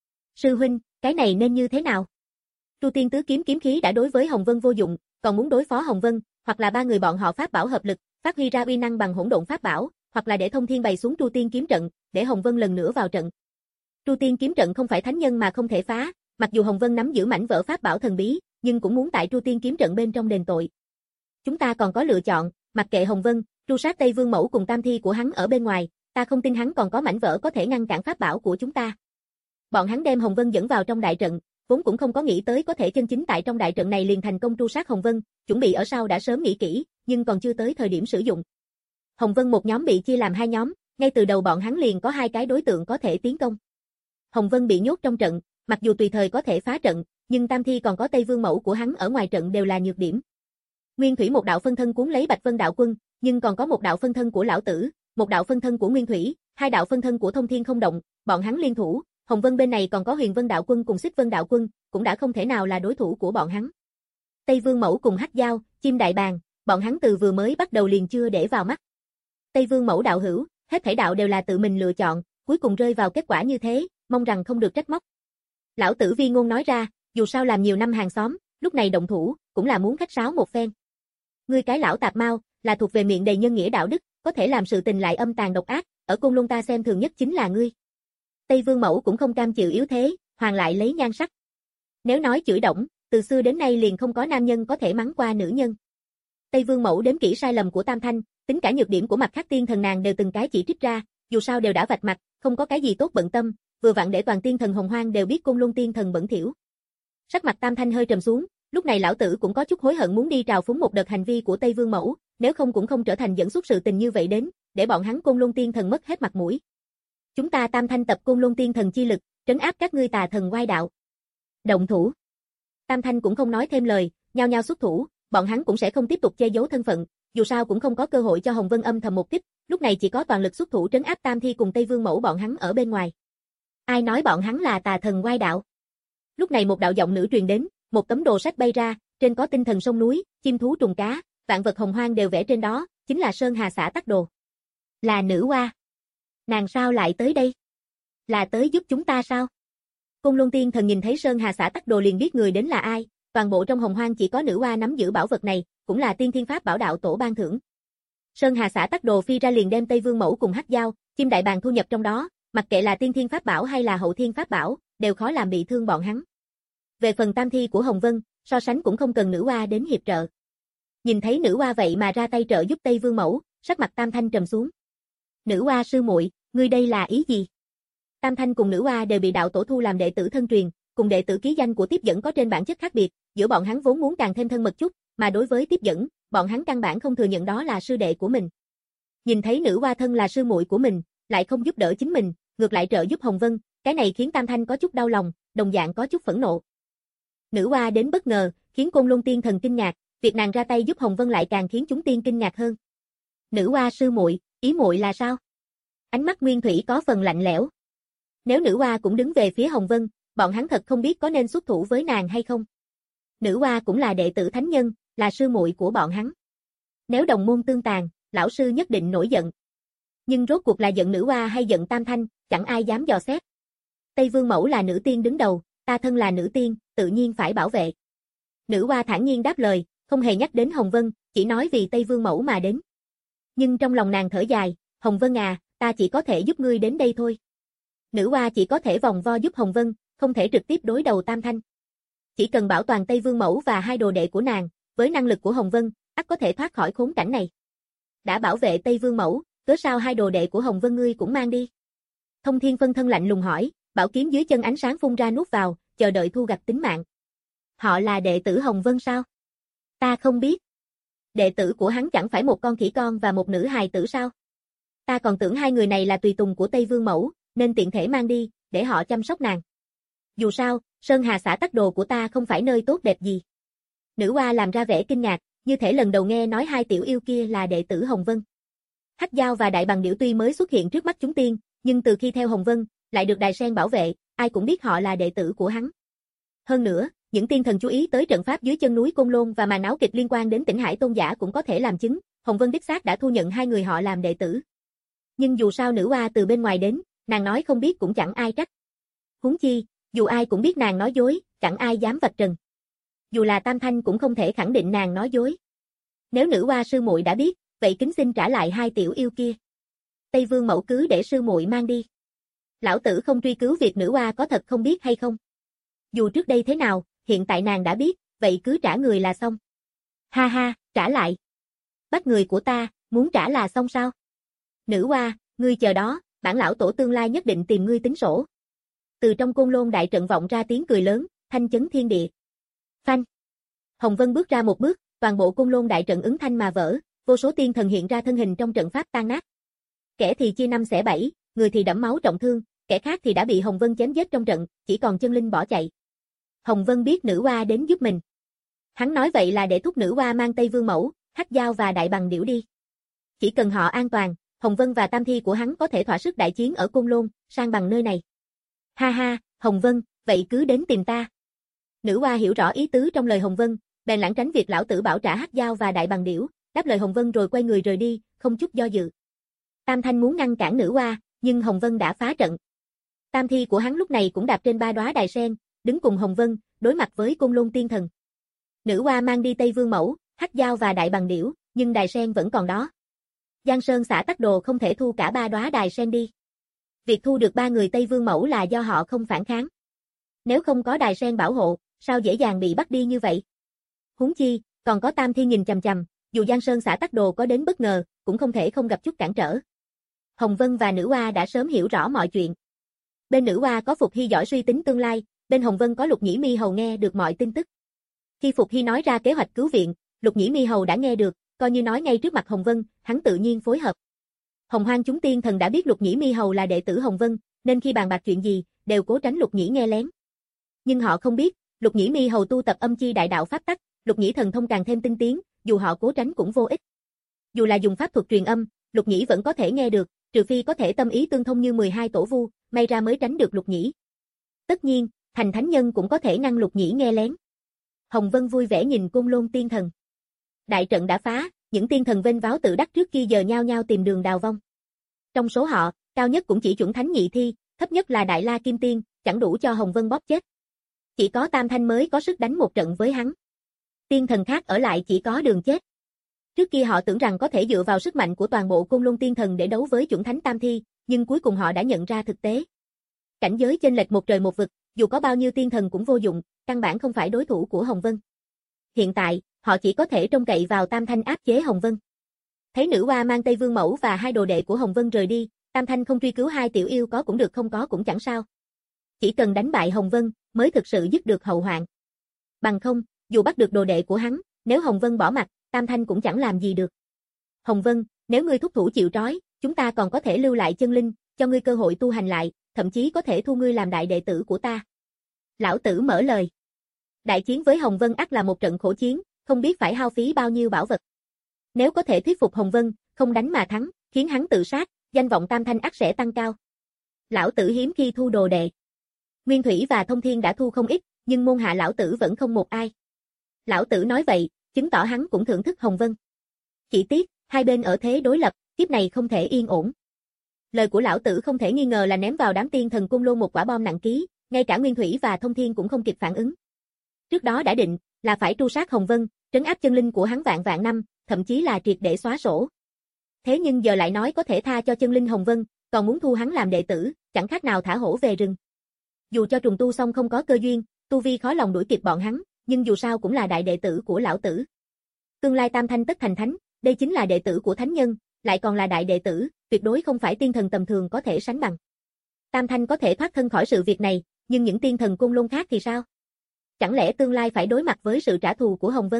Sư huynh, cái này nên như thế nào? Tru Tiên Tứ Kiếm kiếm khí đã đối với Hồng Vân vô dụng, còn muốn đối phó Hồng Vân, hoặc là ba người bọn họ pháp bảo hợp lực, phát huy ra uy năng bằng hỗn độn pháp bảo, hoặc là để Thông Thiên bày xuống Tru Tiên kiếm trận, để Hồng Vân lần nữa vào trận. Tru Tiên kiếm trận không phải thánh nhân mà không thể phá, mặc dù Hồng Vân nắm giữ mảnh vỡ pháp bảo thần bí, nhưng cũng muốn tại Tru Tiên kiếm trận bên trong đền tội. Chúng ta còn có lựa chọn, mặc kệ Hồng Vân, tru sát Tây Vương Mẫu cùng tam thi của hắn ở bên ngoài, ta không tin hắn còn có mảnh vỡ có thể ngăn cản pháp bảo của chúng ta. Bọn hắn đem Hồng Vân dẫn vào trong đại trận, vốn cũng không có nghĩ tới có thể chân chính tại trong đại trận này liền thành công tru sát Hồng Vân, chuẩn bị ở sau đã sớm nghĩ kỹ, nhưng còn chưa tới thời điểm sử dụng. Hồng Vân một nhóm bị chia làm hai nhóm, ngay từ đầu bọn hắn liền có hai cái đối tượng có thể tiến công. Hồng Vân bị nhốt trong trận, mặc dù tùy thời có thể phá trận, nhưng tam thi còn có Tây Vương Mẫu của hắn ở ngoài trận đều là nhược điểm. Nguyên Thủy một đạo phân thân cuốn lấy Bạch Vân Đạo Quân, nhưng còn có một đạo phân thân của lão tử, một đạo phân thân của Nguyên Thủy, hai đạo phân thân của Thông Thiên không động, bọn hắn liên thủ, Hồng Vân bên này còn có Huyền Vân Đạo Quân cùng Xích Vân Đạo Quân, cũng đã không thể nào là đối thủ của bọn hắn. Tây Vương Mẫu cùng Hắc Dao, Chim Đại Bàng, bọn hắn từ vừa mới bắt đầu liền chưa để vào mắt. Tây Vương Mẫu đạo hữu, hết thảy đạo đều là tự mình lựa chọn, cuối cùng rơi vào kết quả như thế, mong rằng không được trách móc. Lão tử Vi ngôn nói ra, dù sao làm nhiều năm hàng xóm, lúc này động thủ, cũng là muốn khách sáo một phen. Ngươi cái lão tạp mau, là thuộc về miệng đầy nhân nghĩa đạo đức, có thể làm sự tình lại âm tàn độc ác, ở Côn Luân ta xem thường nhất chính là ngươi. Tây Vương Mẫu cũng không cam chịu yếu thế, hoàng lại lấy nhan sắc. Nếu nói chửi đổng, từ xưa đến nay liền không có nam nhân có thể mắng qua nữ nhân. Tây Vương Mẫu đếm kỹ sai lầm của Tam Thanh, tính cả nhược điểm của mặt khác tiên thần nàng đều từng cái chỉ trích ra, dù sao đều đã vạch mặt, không có cái gì tốt bận tâm, vừa vặn để toàn tiên thần hồng hoang đều biết Côn Luân tiên thần bẩn thỉu. Sắc mặt Tam Thanh hơi trầm xuống, lúc này lão tử cũng có chút hối hận muốn đi trào phúng một đợt hành vi của Tây Vương Mẫu, nếu không cũng không trở thành dẫn xuất sự tình như vậy đến, để bọn hắn Côn Luân tiên thần mất hết mặt mũi. Chúng ta Tam Thanh tập Côn Luân tiên thần chi lực, trấn áp các ngươi tà thần oai đạo. Động thủ. Tam Thanh cũng không nói thêm lời, nhao nhao xuất thủ, bọn hắn cũng sẽ không tiếp tục che giấu thân phận, dù sao cũng không có cơ hội cho Hồng Vân âm thầm một kích, lúc này chỉ có toàn lực xuất thủ trấn áp Tam Thi cùng Tây Vương Mẫu bọn hắn ở bên ngoài. Ai nói bọn hắn là tà thần oai đạo? Lúc này một đạo giọng nữ truyền đến, một tấm đồ sách bay ra, trên có tinh thần sông núi, chim thú trùng cá, vạn vật hồng hoang đều vẽ trên đó, chính là Sơn Hà xã tắc đồ. Là nữ oa. Nàng sao lại tới đây? Là tới giúp chúng ta sao? Côn Luân tiên thần nhìn thấy Sơn Hà xã tắc đồ liền biết người đến là ai, toàn bộ trong hồng hoang chỉ có nữ oa nắm giữ bảo vật này, cũng là tiên thiên pháp bảo đạo tổ ban thưởng. Sơn Hà xã tắc đồ phi ra liền đem Tây Vương Mẫu cùng Hắc Dao, Chim Đại Bàng thu nhập trong đó, mặc kệ là tiên thiên pháp bảo hay là hậu thiên pháp bảo, đều khó làm bị thương bọn hắn. Về phần tam thi của Hồng Vân, so sánh cũng không cần nữ oa đến hiệp trợ. Nhìn thấy nữ oa vậy mà ra tay trợ giúp Tây Vương Mẫu, sắc mặt Tam Thanh trầm xuống. Nữ oa sư muội, ngươi đây là ý gì? Tam Thanh cùng nữ oa đều bị đạo tổ thu làm đệ tử thân truyền, cùng đệ tử ký danh của tiếp dẫn có trên bản chất khác biệt, giữa bọn hắn vốn muốn càng thêm thân mật chút, mà đối với tiếp dẫn, bọn hắn căn bản không thừa nhận đó là sư đệ của mình. Nhìn thấy nữ oa thân là sư muội của mình, lại không giúp đỡ chính mình, ngược lại trợ giúp Hồng Vân, cái này khiến Tam Thanh có chút đau lòng, đồng dạng có chút phẫn nộ. Nữ oa đến bất ngờ, khiến Côn Luân tiên thần kinh ngạc, việc nàng ra tay giúp Hồng Vân lại càng khiến chúng tiên kinh ngạc hơn. Nữ oa sư muội, ý muội là sao? Ánh mắt Nguyên Thủy có phần lạnh lẽo. Nếu nữ oa cũng đứng về phía Hồng Vân, bọn hắn thật không biết có nên xuất thủ với nàng hay không. Nữ oa cũng là đệ tử thánh nhân, là sư muội của bọn hắn. Nếu đồng môn tương tàn, lão sư nhất định nổi giận. Nhưng rốt cuộc là giận nữ oa hay giận Tam Thanh, chẳng ai dám dò xét. Tây Vương Mẫu là nữ tiên đứng đầu, ta thân là nữ tiên, tự nhiên phải bảo vệ. Nữ oa thản nhiên đáp lời, không hề nhắc đến Hồng Vân, chỉ nói vì Tây Vương Mẫu mà đến. Nhưng trong lòng nàng thở dài, Hồng Vân à, ta chỉ có thể giúp ngươi đến đây thôi. Nữ oa chỉ có thể vòng vo giúp Hồng Vân, không thể trực tiếp đối đầu Tam Thanh. Chỉ cần bảo toàn Tây Vương Mẫu và hai đồ đệ của nàng, với năng lực của Hồng Vân, ắt có thể thoát khỏi khốn cảnh này. Đã bảo vệ Tây Vương Mẫu, cớ sao hai đồ đệ của Hồng Vân ngươi cũng mang đi? Thông Thiên phân thân lạnh lùng hỏi, bảo kiếm dưới chân ánh sáng phun ra nuốt vào, chờ đợi thu gặt tính mạng. Họ là đệ tử Hồng Vân sao? Ta không biết. Đệ tử của hắn chẳng phải một con khỉ con và một nữ hài tử sao? Ta còn tưởng hai người này là tùy tùng của Tây Vương Mẫu, nên tiện thể mang đi, để họ chăm sóc nàng. Dù sao, Sơn Hà xã Tắc Đồ của ta không phải nơi tốt đẹp gì. Nữ oa làm ra vẻ kinh ngạc, như thể lần đầu nghe nói hai tiểu yêu kia là đệ tử Hồng Vân. Hắc Dao và Đại Bằng Điểu tuy mới xuất hiện trước mắt chúng tiên, nhưng từ khi theo Hồng Vân, lại được Đài Sen bảo vệ, ai cũng biết họ là đệ tử của hắn. Hơn nữa, những tiên thần chú ý tới trận pháp dưới chân núi Côn Lôn và màn náo kịch liên quan đến Tỉnh Hải Tôn giả cũng có thể làm chứng, Hồng Vân đích xác đã thu nhận hai người họ làm đệ tử. Nhưng dù sao nữ oa từ bên ngoài đến, nàng nói không biết cũng chẳng ai trách. Huống chi, dù ai cũng biết nàng nói dối, chẳng ai dám vạch trần. Dù là Tam Thanh cũng không thể khẳng định nàng nói dối. Nếu nữ oa sư muội đã biết, vậy kính xin trả lại hai tiểu yêu kia. Tây Vương Mẫu cứ để sư muội mang đi. Lão tử không truy cứu việc nữ oa có thật không biết hay không. Dù trước đây thế nào, hiện tại nàng đã biết, vậy cứ trả người là xong. Ha ha, trả lại. Bắt người của ta, muốn trả là xong sao? Nữ oa, ngươi chờ đó, bản lão tổ tương lai nhất định tìm ngươi tính sổ. Từ trong Côn Lôn đại trận vọng ra tiếng cười lớn, thanh chấn thiên địa. Phanh. Hồng Vân bước ra một bước, toàn bộ Côn Lôn đại trận ứng thanh mà vỡ, vô số tiên thần hiện ra thân hình trong trận pháp tan nát. Kẻ thì chia năm xẻ bảy, người thì đẫm máu trọng thương, kẻ khác thì đã bị Hồng Vân chém giết trong trận, chỉ còn chân linh bỏ chạy. Hồng Vân biết nữ oa đến giúp mình. Hắn nói vậy là để thúc nữ oa mang Tây Vương Mẫu, Hắc Dao và Đại Bằng Điểu đi. Chỉ cần họ an toàn, Hồng Vân và tam thi của hắn có thể thỏa sức đại chiến ở Côn Lôn, sang bằng nơi này. Ha ha, Hồng Vân, vậy cứ đến tìm ta. Nữ oa hiểu rõ ý tứ trong lời Hồng Vân, bèn lảng tránh việc lão tử bảo trả Hắc Dao và Đại Bằng Điểu, đáp lời Hồng Vân rồi quay người rời đi, không chút do dự. Tam Thanh muốn ngăn cản nữ oa, nhưng Hồng Vân đã phá trận. Tam thi của hắn lúc này cũng đạp trên ba đóa đài sen, đứng cùng Hồng Vân, đối mặt với Côn Lôn tiên thần. Nữ oa mang đi Tây Vương Mẫu, Hắc Dao và Đại Bằng Điểu, nhưng đài sen vẫn còn đó. Giang Sơn xã Tắc Đồ không thể thu cả ba đóa đài sen đi. Việc thu được ba người Tây Vương Mẫu là do họ không phản kháng. Nếu không có đài sen bảo hộ, sao dễ dàng bị bắt đi như vậy? Huống chi, còn có Tam Thiên nhìn chằm chằm, dù Giang Sơn xã Tắc Đồ có đến bất ngờ, cũng không thể không gặp chút cản trở. Hồng Vân và nữ oa đã sớm hiểu rõ mọi chuyện. Bên nữ oa có Phục Hy giỏi suy tính tương lai, bên Hồng Vân có Lục Nhĩ Mi Hầu nghe được mọi tin tức. Khi Phục Hy nói ra kế hoạch cứu viện, Lục Nhĩ Mi Hầu đã nghe được, coi như nói ngay trước mặt Hồng Vân, hắn tự nhiên phối hợp. Hồng Hoang chúng tiên thần đã biết Lục Nhĩ Mi Hầu là đệ tử Hồng Vân, nên khi bàn bạc chuyện gì, đều cố tránh Lục Nhĩ nghe lén. Nhưng họ không biết, Lục Nhĩ Mi Hầu tu tập âm chi đại đạo pháp tắc, Lục Nhĩ thần thông càng thêm tinh tiến, dù họ cố tránh cũng vô ích. Dù là dùng pháp thuật truyền âm, Lục Nhĩ vẫn có thể nghe được, trừ phi có thể tâm ý tương thông như mười hai tổ vu, may ra mới tránh được Lục Nhĩ. Tất nhiên, thành thánh nhân cũng có thể ngăn Lục Nhĩ nghe lén. Hồng Vân vui vẻ nhìn Côn Lôn tiên thần. Đại trận đã phá, những tiên thần vênh váo tự đắc trước kia giờ nhao nhao tìm đường đào vong. Trong số họ, cao nhất cũng chỉ chuẩn thánh nhị thi, thấp nhất là Đại La Kim Tiên, chẳng đủ cho Hồng Vân bóp chết. Chỉ có Tam Thanh mới có sức đánh một trận với hắn. Tiên thần khác ở lại chỉ có đường chết. Trước kia họ tưởng rằng có thể dựa vào sức mạnh của toàn bộ Côn Lôn tiên thần để đấu với chuẩn thánh Tam Thi, nhưng cuối cùng họ đã nhận ra thực tế. Cảnh giới chênh lệch một trời một vực, dù có bao nhiêu tiên thần cũng vô dụng, căn bản không phải đối thủ của Hồng Vân. Hiện tại, họ chỉ có thể trông cậy vào Tam Thanh áp chế Hồng Vân. Thấy nữ oa mang Tây Vương Mẫu và hai đồ đệ của Hồng Vân rời đi, Tam Thanh không truy cứu hai tiểu yêu có cũng được không có cũng chẳng sao. Chỉ cần đánh bại Hồng Vân, mới thực sự dứt được hậu hoạn. Bằng không, dù bắt được đồ đệ của hắn, nếu Hồng Vân bỏ mặt, Tam Thanh cũng chẳng làm gì được. Hồng Vân, nếu ngươi thúc thủ chịu trói, chúng ta còn có thể lưu lại chân linh, cho ngươi cơ hội tu hành lại, thậm chí có thể thu ngươi làm đại đệ tử của ta. Lão tử mở lời. Đại chiến với Hồng Vân ắt là một trận khổ chiến, không biết phải hao phí bao nhiêu bảo vật. Nếu có thể thuyết phục Hồng Vân, không đánh mà thắng, khiến hắn tự sát, danh vọng Tam Thanh ắt sẽ tăng cao. Lão tử hiếm khi thu đồ đệ. Nguyên Thủy và Thông Thiên đã thu không ít, nhưng môn hạ lão tử vẫn không một ai. Lão tử nói vậy, chứng tỏ hắn cũng thưởng thức Hồng Vân. Chỉ tiếc, hai bên ở thế đối lập, kiếp này không thể yên ổn. Lời của lão tử không thể nghi ngờ là ném vào đám tiên thần Côn Lôn một quả bom nặng ký, ngay cả Nguyên Thủy và Thông Thiên cũng không kịp phản ứng. Trước đó đã định là phải tru sát Hồng Vân, trấn áp chân linh của hắn vạn vạn năm, thậm chí là triệt để xóa sổ. Thế nhưng giờ lại nói có thể tha cho chân linh Hồng Vân, còn muốn thu hắn làm đệ tử, chẳng khác nào thả hổ về rừng. Dù cho trùng tu xong không có cơ duyên, tu vi khó lòng đuổi kịp bọn hắn, nhưng dù sao cũng là đại đệ tử của lão tử. Tương lai tam thanh tất thành thánh, đây chính là đệ tử của thánh nhân, lại còn là đại đệ tử, tuyệt đối không phải tiên thần tầm thường có thể sánh bằng. Tam thanh có thể thoát thân khỏi sự việc này, nhưng những tiên thần Côn Lôn khác thì sao? Chẳng lẽ tương lai phải đối mặt với sự trả thù của Hồng Vân?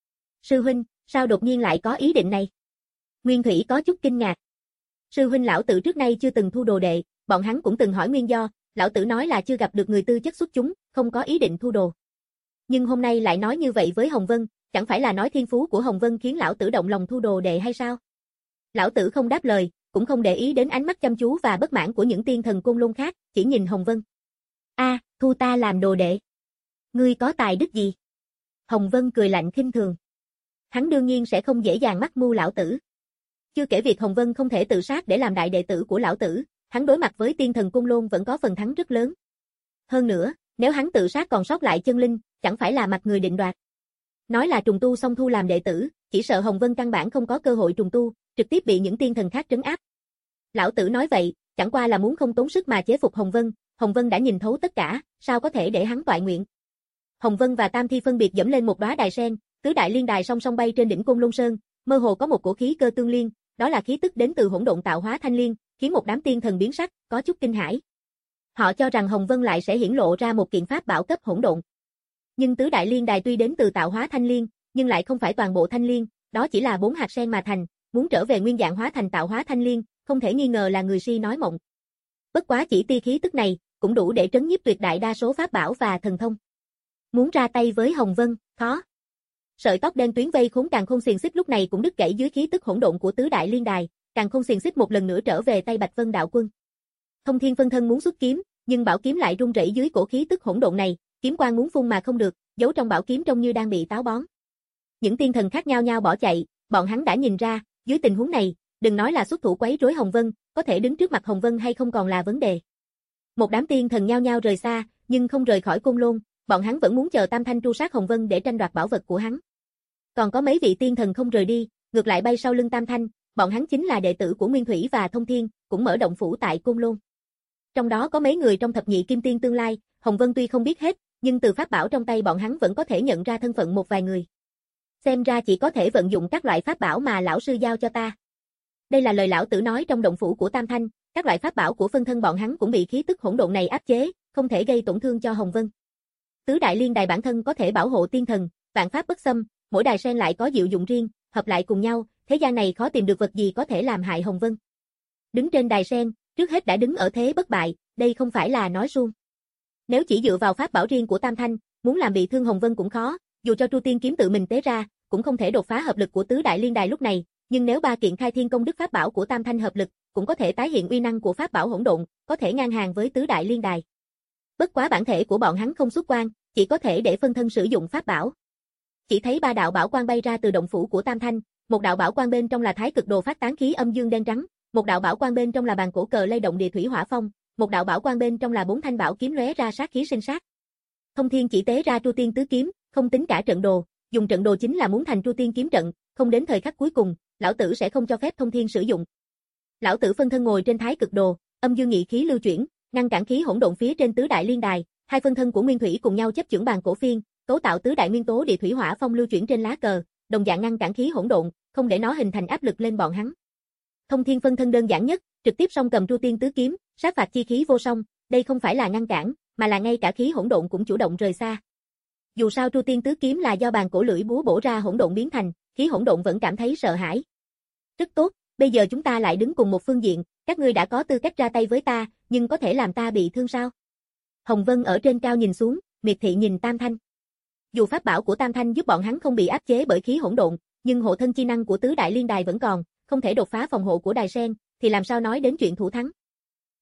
Sư huynh, sao đột nhiên lại có ý định này? Nguyên Thủy có chút kinh ngạc. Sư huynh lão tử trước nay chưa từng thu đồ đệ, bọn hắn cũng từng hỏi nguyên do, lão tử nói là chưa gặp được người tư chất xuất chúng, không có ý định thu đồ. Nhưng hôm nay lại nói như vậy với Hồng Vân, chẳng phải là nói thiên phú của Hồng Vân khiến lão tử động lòng thu đồ đệ hay sao? Lão tử không đáp lời, cũng không để ý đến ánh mắt chăm chú và bất mãn của những tiên thần Côn Lôn khác, chỉ nhìn Hồng Vân. A, à, thu ta làm đồ đệ. Ngươi có tài đức gì? Hồng Vân cười lạnh khinh thường. Hắn đương nhiên sẽ không dễ dàng mắc mưu lão tử. Chưa kể việc Hồng Vân không thể tự sát để làm đại đệ tử của lão tử, hắn đối mặt với tiên thần Côn Lôn vẫn có phần thắng rất lớn. Hơn nữa, nếu hắn tự sát còn sót lại chân linh, chẳng phải là mặt người định đoạt. Nói là trùng tu xong thu làm đệ tử, chỉ sợ Hồng Vân căn bản không có cơ hội trùng tu, trực tiếp bị những tiên thần khác trấn áp. Lão tử nói vậy, chẳng qua là muốn không tốn sức mà chế phục Hồng Vân, Hồng Vân đã nhìn thấu tất cả, sao có thể để hắn toại nguyện. Hồng Vân và Tam Thi phân biệt dẫm lên một đóa đài sen, tứ đại liên đài song song bay trên đỉnh Côn Lôn Sơn, mơ hồ có một cổ khí cơ tương liên, đó là khí tức đến từ hỗn độn tạo hóa thanh liên, khiến một đám tiên thần biến sắc, có chút kinh hãi. Họ cho rằng Hồng Vân lại sẽ hiển lộ ra một kiện pháp bảo cấp hỗn độn. Nhưng tứ đại liên đài tuy đến từ tạo hóa thanh liên, nhưng lại không phải toàn bộ thanh liên, đó chỉ là bốn hạt sen mà thành, muốn trở về nguyên dạng hóa thành tạo hóa thanh liên, không thể nghi ngờ là người si nói mộng. Bất quá chỉ tia khí tức này, cũng đủ để trấn nhiếp tuyệt đại đa số pháp bảo và thần thông. Muốn ra tay với Hồng Vân, khó. Sợi tóc đen tuyến vây khốn Càn Khôn Xiềng Xích lúc này cũng đứt gãy dưới khí tức hỗn độn của tứ đại liên đài, Càn Khôn Xiềng Xích một lần nữa trở về tay Bạch Vân đạo quân. Thông Thiên phân thân muốn xuất kiếm, nhưng bảo kiếm lại rung rẩy dưới cổ khí tức hỗn độn này, kiếm quang muốn phun mà không được, giấu trong bảo kiếm trông như đang bị táo bón. Những tiên thần khác nhau nhau bỏ chạy, bọn hắn đã nhìn ra, dưới tình huống này, đừng nói là xuất thủ quấy rối Hồng Vân, có thể đứng trước mặt Hồng Vân hay không còn là vấn đề. Một đám tiên thần nhau nhau rời xa, nhưng không rời khỏi Côn Lôn, bọn hắn vẫn muốn chờ Tam Thanh tru sát Hồng Vân để tranh đoạt bảo vật của hắn. Còn có mấy vị tiên thần không rời đi, ngược lại bay sau lưng Tam Thanh, bọn hắn chính là đệ tử của Nguyên Thủy và Thông Thiên, cũng mở động phủ tại Côn Lôn. Trong đó có mấy người trong thập nhị kim tiên tương lai, Hồng Vân tuy không biết hết, nhưng từ pháp bảo trong tay bọn hắn vẫn có thể nhận ra thân phận một vài người. Xem ra chỉ có thể vận dụng các loại pháp bảo mà lão sư giao cho ta. Đây là lời lão tử nói trong động phủ của Tam Thanh, các loại pháp bảo của phân thân bọn hắn cũng bị khí tức hỗn độn này áp chế, không thể gây tổn thương cho Hồng Vân. Tứ đại liên đài bản thân có thể bảo hộ tiên thần, vạn pháp bất xâm, mỗi đài sen lại có diệu dụng riêng, hợp lại cùng nhau, thế gian này khó tìm được vật gì có thể làm hại Hồng Vân. Đứng trên đài sen, trước hết đã đứng ở thế bất bại, đây không phải là nói suông. Nếu chỉ dựa vào pháp bảo riêng của Tam Thanh, muốn làm bị thương Hồng Vân cũng khó, dù cho Tru Tiên kiếm tự mình tế ra, cũng không thể đột phá hợp lực của tứ đại liên đài lúc này, nhưng nếu ba kiện khai thiên công đức pháp bảo của Tam Thanh hợp lực, cũng có thể tái hiện uy năng của pháp bảo hỗn độn, có thể ngang hàng với tứ đại liên đài. Bất quá bản thể của bọn hắn không xuất quan, chỉ có thể để phân thân sử dụng pháp bảo. Chỉ thấy ba đạo bảo quang bay ra từ động phủ của Tam Thanh, một đạo bảo quang bên trong là Thái Cực Đồ phát tán khí âm dương đen trắng, một đạo bảo quang bên trong là bàn cổ cờ lay động địa thủy hỏa phong, một đạo bảo quang bên trong là bốn thanh bảo kiếm lóe ra sát khí sinh sát. Thông Thiên chỉ tế ra Tru Tiên tứ kiếm, không tính cả trận đồ, dùng trận đồ chính là muốn thành Tru Tiên kiếm trận, không đến thời khắc cuối cùng, lão tử sẽ không cho phép Thông Thiên sử dụng. Lão tử phân thân ngồi trên Thái Cực Đồ, âm dương nghị khí lưu chuyển, ngăn cản khí hỗn độn phía trên tứ đại liên đài, hai phân thân của Nguyên Thủy cùng nhau chấp chưởng bàn cổ phiên, cấu tạo tứ đại nguyên tố địa thủy hỏa phong lưu chuyển trên lá cờ, đồng dạng ngăn cản khí hỗn độn, không để nó hình thành áp lực lên bọn hắn. Thông Thiên phân thân đơn giản nhất, trực tiếp song cầm Tru Tiên tứ kiếm, sát phạt chi khí vô song, đây không phải là ngăn cản, mà là ngay cả khí hỗn độn cũng chủ động rời xa. Dù sao Tru Tiên tứ kiếm là do bàn cổ lưỡi búa bổ ra hỗn độn biến thành, khí hỗn độn vẫn cảm thấy sợ hãi. Rất tốt, bây giờ chúng ta lại đứng cùng một phương diện, các ngươi đã có tư cách ra tay với ta, nhưng có thể làm ta bị thương sao? Hồng Vân ở trên cao nhìn xuống, miệt thị nhìn Tam Thanh. Dù pháp bảo của Tam Thanh giúp bọn hắn không bị áp chế bởi khí hỗn độn, nhưng hộ thân chi năng của tứ đại liên đài vẫn còn, không thể đột phá phòng hộ của đài sen, thì làm sao nói đến chuyện thủ thắng.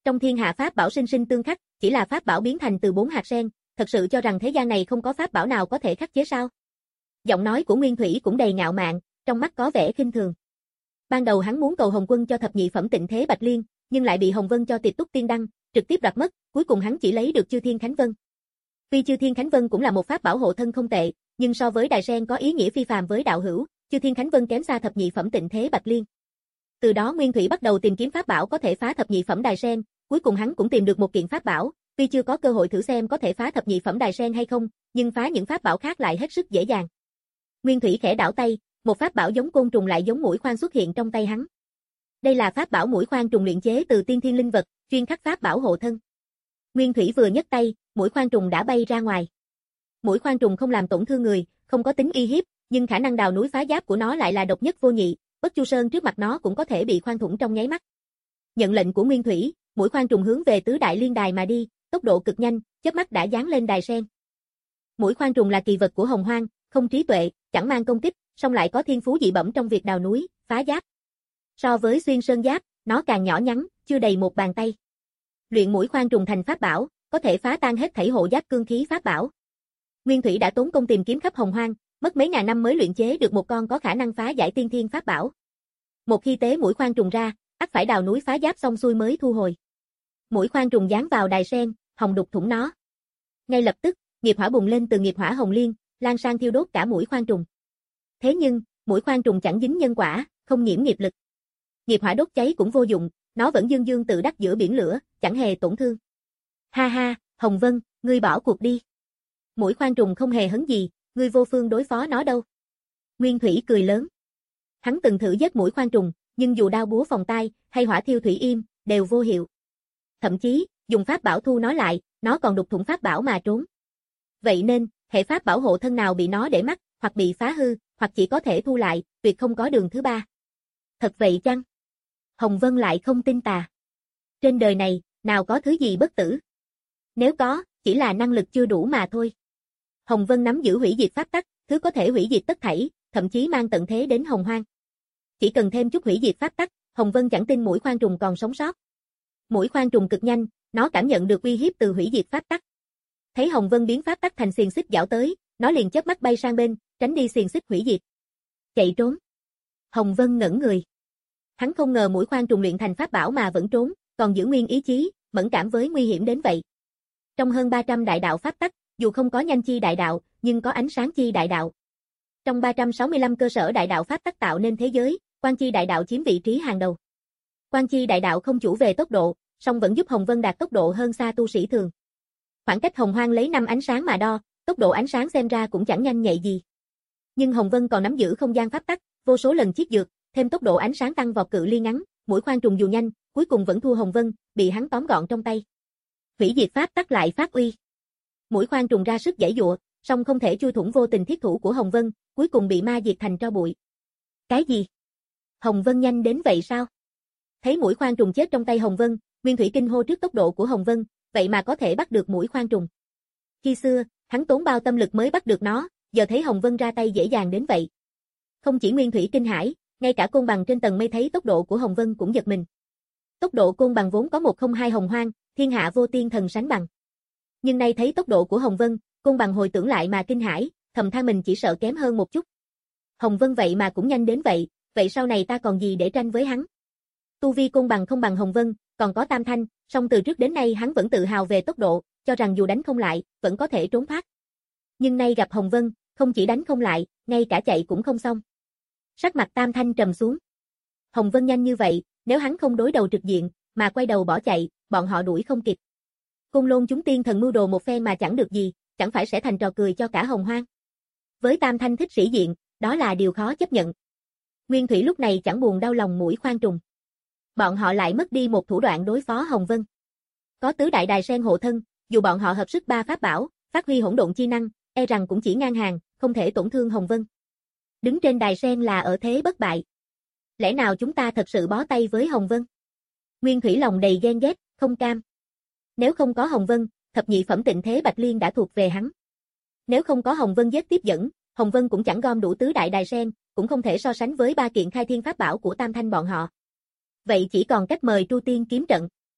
Trong thiên hạ pháp bảo sinh sinh tương khắc, chỉ là pháp bảo biến thành từ bốn hạt sen, thật sự cho rằng thế gian này không có pháp bảo nào có thể khắc chế sao? Giọng nói của Nguyên Thủy cũng đầy ngạo mạn, trong mắt có vẻ khinh thường. Ban đầu hắn muốn cầu Hồng Quân cho thập nhị phẩm Tịnh Thế Bạch Liên, nhưng lại bị Hồng Vân cho Tiệt Túc Tiên Đăng, trực tiếp đoạt mất, cuối cùng hắn chỉ lấy được Chư Thiên Khánh Vân. Tuy Chư Thiên Khánh Vân cũng là một pháp bảo hộ thân không tệ, nhưng so với đài sen có ý nghĩa phi phàm với đạo hữu, Chư Thiên Khánh Vân kém xa thập nhị phẩm Tịnh Thế Bạch Liên. Từ đó Nguyên Thủy bắt đầu tìm kiếm pháp bảo có thể phá thập nhị phẩm đài sen, cuối cùng hắn cũng tìm được một kiện pháp bảo, tuy chưa có cơ hội thử xem có thể phá thập nhị phẩm đài sen hay không, nhưng phá những pháp bảo khác lại hết sức dễ dàng. Nguyên Thủy khẽ đảo tay, một pháp bảo giống côn trùng lại giống mũi khoan xuất hiện trong tay hắn. Đây là pháp bảo mũi khoan trùng luyện chế từ tiên thiên linh vật, chuyên khắc pháp bảo hộ thân. Nguyên Thủy vừa nhấc tay, mũi khoan trùng đã bay ra ngoài. Mũi khoan trùng không làm tổn thương người, không có tính uy hiếp, nhưng khả năng đào núi phá giáp của nó lại là độc nhất vô nhị, Bất Chu Sơn trước mặt nó cũng có thể bị khoan thủng trong nháy mắt. Nhận lệnh của Nguyên Thủy, mũi khoan trùng hướng về tứ đại liên đài mà đi, tốc độ cực nhanh, chớp mắt đã giáng lên đài sen. Mũi khoan trùng là kỳ vật của Hồng Hoang, không trí tuệ, chẳng mang công kích, song lại có thiên phú dị bẩm trong việc đào núi, phá giáp. So với xuyên sơn giáp, nó càng nhỏ nhắn, chưa đầy một bàn tay. Luyện mũi khoan trùng thành pháp bảo, có thể phá tan hết thảy hộ giáp cương khí pháp bảo. Nguyên Thủy đã tốn công tìm kiếm khắp Hồng Hoang, mất mấy ngàn năm mới luyện chế được một con có khả năng phá giải tiên thiên pháp bảo. Một khi tế mũi khoan trùng ra, ắt phải đào núi phá giáp xong xuôi mới thu hồi. Mũi khoan trùng giáng vào đài sen, hồng đục thủng nó. Ngay lập tức, nghiệp hỏa bùng lên từ nghiệp hỏa hồng liên, lan sang thiêu đốt cả mũi khoan trùng. Thế nhưng, mũi khoan trùng chẳng dính nhân quả, không nhiễm nghiệp lực. Nghiệp hỏa đốt cháy cũng vô dụng, nó vẫn dương dương tự đắc giữa biển lửa, chẳng hề tổn thương. Ha ha, Hồng Vân, ngươi bỏ cuộc đi. Mũi khoan trùng không hề hấn gì, ngươi vô phương đối phó nó đâu. Nguyên Thủy cười lớn. Hắn từng thử giết mũi khoan trùng, nhưng dù đao búa phòng tai, hay hỏa thiêu thủy im, đều vô hiệu. Thậm chí, dùng pháp bảo thu nó lại, nó còn đục thủng pháp bảo mà trốn. Vậy nên, hệ pháp bảo hộ thân nào bị nó để mắt, hoặc bị phá hư, hoặc chỉ có thể thu lại, tuyệt không có đường thứ ba. Thật vậy chăng? Hồng Vân lại không tin tà. Trên đời này, nào có thứ gì bất tử? Nếu có, chỉ là năng lực chưa đủ mà thôi. Hồng Vân nắm giữ hủy diệt pháp tắc, thứ có thể hủy diệt tất thảy, thậm chí mang tận thế đến Hồng Hoang. Chỉ cần thêm chút hủy diệt pháp tắc, Hồng Vân chẳng tin mũi khoan trùng còn sống sót. Mũi khoan trùng cực nhanh, nó cảm nhận được uy hiếp từ hủy diệt pháp tắc. Thấy Hồng Vân biến pháp tắc thành xiềng xích dạo tới, nó liền chớp mắt bay sang bên, tránh đi xiềng xích hủy diệt. Chạy trốn. Hồng Vân ngẩn người. Hắn không ngờ mũi khoan trùng luyện thành pháp bảo mà vẫn trốn, còn giữ nguyên ý chí, mẫn cảm với nguy hiểm đến vậy. Trong hơn ba trăm đại đạo pháp tắc, dù không có nhanh chi đại đạo, nhưng có ánh sáng chi đại đạo. Trong ba trăm sáu mươi lăm cơ sở đại đạo pháp tắc tạo nên thế giới, Quan Chi đại đạo chiếm vị trí hàng đầu. Quan Chi đại đạo không chủ về tốc độ, song vẫn giúp Hồng Vân đạt tốc độ hơn xa tu sĩ thường. Khoảng cách Hồng Hoang lấy năm ánh sáng mà đo, tốc độ ánh sáng xem ra cũng chẳng nhanh nhạy gì. Nhưng Hồng Vân còn nắm giữ không gian pháp tắc, vô số lần chiết dược, thêm tốc độ ánh sáng tăng vọt cự ly ngắn, mũi khoan trùng dù nhanh, cuối cùng vẫn thua Hồng Vân, bị hắn tóm gọn trong tay. Hủy diệt pháp tắc lại phát uy. Mũi khoan trùng ra sức giãy giụa, song không thể chui thủng vô tình thiết thủ của Hồng Vân, cuối cùng bị ma diệt thành tro bụi. Cái gì? Hồng Vân nhanh đến vậy sao? Thấy mũi khoan trùng chết trong tay Hồng Vân, Nguyên Thủy kinh hô trước tốc độ của Hồng Vân, vậy mà có thể bắt được mũi khoan trùng. Khi xưa, hắn tốn bao tâm lực mới bắt được nó, giờ thấy Hồng Vân ra tay dễ dàng đến vậy. Không chỉ Nguyên Thủy kinh hãi, ngay cả Côn Bằng trên tầng mây thấy tốc độ của Hồng Vân cũng giật mình. Tốc độ Côn Bằng vốn có một không hai Hồng Hoang, thiên hạ vô tiên thần sánh bằng. Nhưng nay thấy tốc độ của Hồng Vân, Côn Bằng hồi tưởng lại mà kinh hãi, thầm than mình chỉ sợ kém hơn một chút. Hồng Vân vậy mà cũng nhanh đến vậy, vậy sau này ta còn gì để tranh với hắn? Tu vi Côn Bằng không bằng Hồng Vân, còn có Tam Thanh, song từ trước đến nay hắn vẫn tự hào về tốc độ, cho rằng dù đánh không lại, vẫn có thể trốn thoát. Nhưng nay gặp Hồng Vân, không chỉ đánh không lại, ngay cả chạy cũng không xong. Sắc mặt Tam Thanh trầm xuống. Hồng Vân nhanh như vậy, nếu hắn không đối đầu trực diện, mà quay đầu bỏ chạy, bọn họ đuổi không kịp. Côn Lôn chúng tiên thần mưu đồ một phen mà chẳng được gì, chẳng phải sẽ thành trò cười cho cả Hồng Hoang. Với Tam Thanh thích sĩ diện, đó là điều khó chấp nhận. Nguyên Thủy lúc này chẳng buồn đau lòng mũi khoan trùng. Bọn họ lại mất đi một thủ đoạn đối phó Hồng Vân. Có tứ đại đài sen hộ thân, dù bọn họ hợp sức ba pháp bảo, phát huy hỗn độn chi năng, e rằng cũng chỉ ngang hàng, không thể tổn thương Hồng Vân. Đứng trên đài sen là ở thế bất bại. Lẽ nào chúng ta thật sự bó tay với Hồng Vân? Nguyên Thủy lòng đầy ghen ghét, không cam. Nếu không có Hồng Vân, thập nhị phẩm Tịnh Thế Bạch Liên đã thuộc về hắn. Nếu không có Hồng Vân giết tiếp dẫn, Hồng Vân cũng chẳng gom đủ tứ đại đài sen, cũng không thể so sánh với ba kiện khai thiên pháp bảo của Tam Thanh bọn họ. Vậy chỉ còn cách mời Tru Tiên kiếm trận.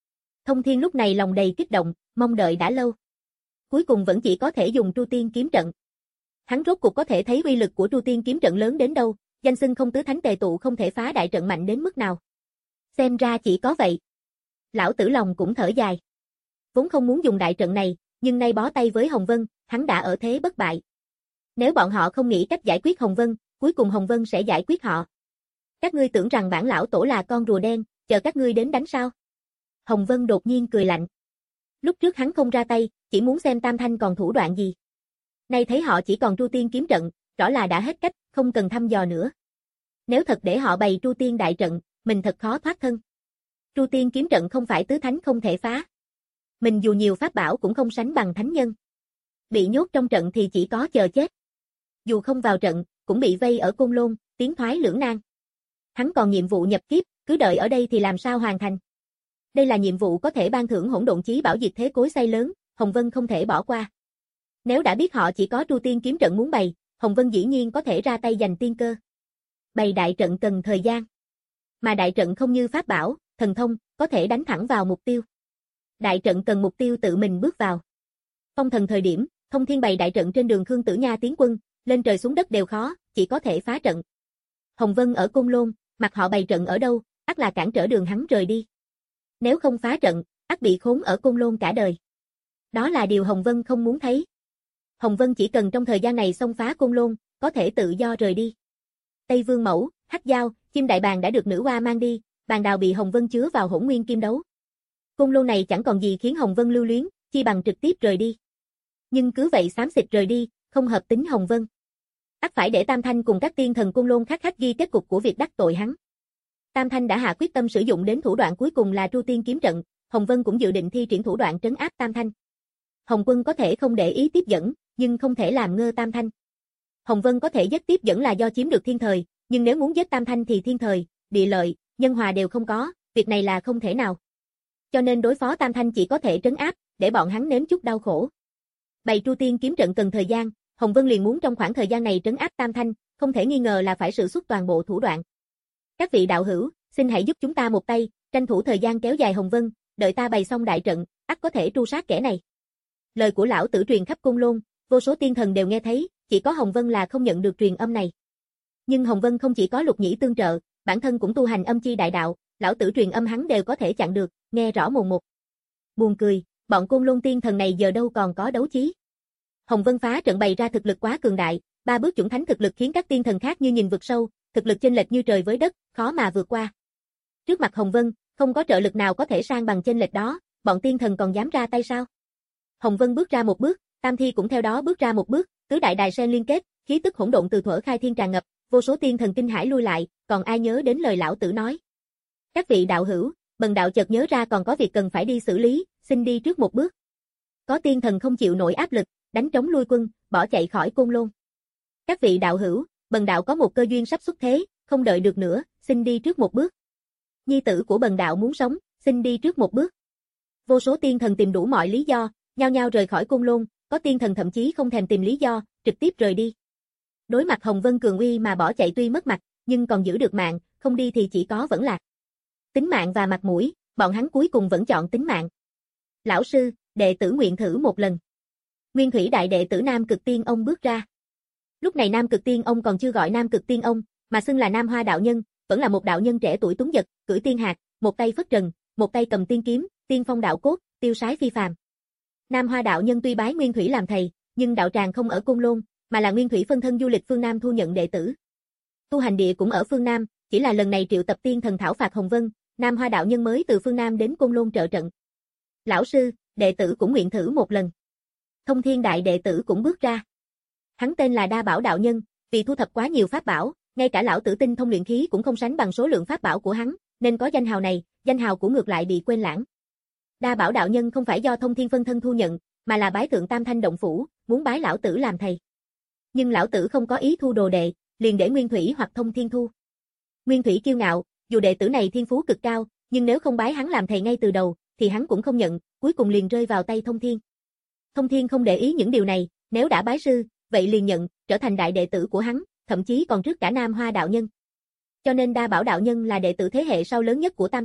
Thông Thiên lúc này lòng đầy kích động, mong đợi đã lâu. Cuối cùng vẫn chỉ có thể dùng Tru Tiên kiếm trận. Hắn rốt cuộc có thể thấy uy lực của Tru Tiên kiếm trận lớn đến đâu, danh xưng không tứ thánh tề tụ không thể phá đại trận mạnh đến mức nào. Xem ra chỉ có vậy. Lão tử lòng cũng thở dài. Vốn không muốn dùng đại trận này, nhưng nay bó tay với Hồng Vân, hắn đã ở thế bất bại. Nếu bọn họ không nghĩ cách giải quyết Hồng Vân, cuối cùng Hồng Vân sẽ giải quyết họ. Các ngươi tưởng rằng bản lão tổ là con rùa đen, chờ các ngươi đến đánh sao? Hồng Vân đột nhiên cười lạnh. Lúc trước hắn không ra tay, chỉ muốn xem Tam Thanh còn thủ đoạn gì. Nay thấy họ chỉ còn Tru Tiên kiếm trận, rõ là đã hết cách, không cần thăm dò nữa. Nếu thật để họ bày Tru Tiên đại trận, mình thật khó thoát thân. Tru Tiên kiếm trận không phải tứ thánh không thể phá. Mình dù nhiều pháp bảo cũng không sánh bằng thánh nhân. Bị nhốt trong trận thì chỉ có chờ chết. Dù không vào trận, cũng bị vây ở Côn Lôn, tiến thoái lưỡng nan. Hắn còn nhiệm vụ nhập kiếp, cứ đợi ở đây thì làm sao hoàn thành. Đây là nhiệm vụ có thể ban thưởng hỗn độn chí bảo diệt thế cối xay lớn, Hồng Vân không thể bỏ qua. Nếu đã biết họ chỉ có Tru Tiên kiếm trận muốn bày, Hồng Vân dĩ nhiên có thể ra tay giành tiên cơ. Bày đại trận cần thời gian. Mà đại trận không như pháp bảo, thần thông, có thể đánh thẳng vào mục tiêu. Đại trận cần mục tiêu tự mình bước vào. Phong thần thời điểm, Thông Thiên bày đại trận trên đường Khương Tử Nha tiến quân, lên trời xuống đất đều khó, chỉ có thể phá trận. Hồng Vân ở Côn Lôn, mặc họ bày trận ở đâu, ắt là cản trở đường hắn rời đi. Nếu không phá trận, ắt bị khốn ở Côn Lôn cả đời. Đó là điều Hồng Vân không muốn thấy. Hồng Vân chỉ cần trong thời gian này xông phá Côn Lôn, có thể tự do rời đi. Tây Vương Mẫu, Hắc Dao, Chim Đại Bàng đã được nữ hoa mang đi, Bàn Đào bị Hồng Vân chứa vào Hỗn Nguyên Kim Đấu. Côn Lôn này chẳng còn gì khiến Hồng Vân lưu luyến, chi bằng trực tiếp rời đi. Nhưng cứ vậy xám xịt rời đi, không hợp tính Hồng Vân. Ắt phải để Tam Thanh cùng các tiên thần Côn Lôn khắc khắc ghi kết cục của việc đắc tội hắn. Tam Thanh đã hạ quyết tâm sử dụng đến thủ đoạn cuối cùng là Tru Tiên kiếm trận, Hồng Vân cũng dự định thi triển thủ đoạn trấn áp Tam Thanh. Hồng Quân có thể không để ý tiếp dẫn, nhưng không thể làm ngơ Tam Thanh. Hồng Vân có thể giết tiếp dẫn là do chiếm được thiên thời, nhưng nếu muốn giết Tam Thanh thì thiên thời, địa lợi, nhân hòa đều không có, việc này là không thể nào. Cho nên đối phó Tam Thanh chỉ có thể trấn áp, để bọn hắn nếm chút đau khổ. Bày Tru Tiên kiếm trận cần thời gian, Hồng Vân liền muốn trong khoảng thời gian này trấn áp Tam Thanh, không thể nghi ngờ là phải sử xuất toàn bộ thủ đoạn. Các vị đạo hữu, xin hãy giúp chúng ta một tay, tranh thủ thời gian kéo dài Hồng Vân, đợi ta bày xong đại trận, ắt có thể tru sát kẻ này. Lời của lão tử truyền khắp Côn Lôn, vô số tiên thần đều nghe thấy, chỉ có Hồng Vân là không nhận được truyền âm này. Nhưng Hồng Vân không chỉ có Lục Nhĩ tương trợ, bản thân cũng tu hành âm chi đại đạo, lão tử truyền âm hắn đều có thể chặn được, nghe rõ mồn một. Buồn cười, bọn Côn Lôn tiên thần này giờ đâu còn có đấu chí. Hồng Vân phá trận bày ra thực lực quá cường đại, ba bước chuẩn thánh thực lực khiến các tiên thần khác như nhìn vực sâu, thực lực chênh lệch như trời với đất, khó mà vượt qua. Trước mặt Hồng Vân, không có trợ lực nào có thể san bằng chênh lệch đó, bọn tiên thần còn dám ra tay sao? Hồng Vân bước ra một bước, Tam Thi cũng theo đó bước ra một bước, tứ đại đài sen liên kết, khí tức hỗn độn từ thuở khai thiên tràn ngập, vô số tiên thần kinh hãi lui lại, còn ai nhớ đến lời lão tử nói? Các vị đạo hữu, bần đạo chợt nhớ ra còn có việc cần phải đi xử lý, xin đi trước một bước. Có tiên thần không chịu nổi áp lực, đánh trống lui quân, bỏ chạy khỏi Côn Lôn. Các vị đạo hữu, bần đạo có một cơ duyên sắp xuất thế, không đợi được nữa, xin đi trước một bước. Nhi tử của bần đạo muốn sống, xin đi trước một bước. Vô số tiên thần tìm đủ mọi lý do, nhao nhao rời khỏi Côn Lôn, có tiên thần thậm chí không thèm tìm lý do, trực tiếp rời đi. Đối mặt Hồng Vân cường uy mà bỏ chạy tuy mất mặt, nhưng còn giữ được mạng, không đi thì chỉ có vẫn lạc. Tính mạng và mặt mũi, bọn hắn cuối cùng vẫn chọn tính mạng. Lão sư, đệ tử nguyện thử một lần. Nguyên Thủy đại đệ tử Nam Cực Tiên Ông bước ra. Lúc này Nam Cực Tiên Ông còn chưa gọi Nam Cực Tiên Ông, mà xưng là Nam Hoa đạo nhân, vẫn là một đạo nhân trẻ tuổi tuấn giật, cưỡi tiên hạc, một tay phất trần, một tay cầm tiên kiếm, tiên phong đạo cốt, tiêu sái phi phàm. Nam Hoa đạo nhân tuy bái Nguyên Thủy làm thầy, nhưng đạo tràng không ở Côn Lôn, mà là Nguyên Thủy phân thân du lịch phương Nam thu nhận đệ tử. Tu hành địa cũng ở phương Nam, chỉ là lần này triệu tập tiên thần thảo phạt Hồng Vân, Nam Hoa đạo nhân mới từ phương Nam đến Côn Lôn trợ trận. Lão sư, đệ tử cũng nguyện thử một lần. Thông Thiên đại đệ tử cũng bước ra. Hắn tên là Đa Bảo đạo nhân, vì thu thập quá nhiều pháp bảo, ngay cả lão tử tinh thông luyện khí cũng không sánh bằng số lượng pháp bảo của hắn, nên có danh hào này, danh hào của ngược lại bị quên lãng. Đa Bảo đạo nhân không phải do Thông Thiên phân thân thu nhận, mà là bái thượng Tam Thanh động phủ, muốn bái lão tử làm thầy. Nhưng lão tử không có ý thu đồ đệ, liền để Nguyên Thủy hoặc Thông Thiên thu. Nguyên Thủy kiêu ngạo, dù đệ tử này thiên phú cực cao, nhưng nếu không bái hắn làm thầy ngay từ đầu, thì hắn cũng không nhận, cuối cùng liền rơi vào tay Thông Thiên. Thông Thiên không để ý những điều này, nếu đã bái sư, vậy liền nhận, trở thành đại đệ tử của hắn, thậm chí còn trước cả Nam Hoa đạo nhân. Cho nên Đa Bảo đạo nhân là đệ tử thế hệ sau lớn nhất của Tam Thanh,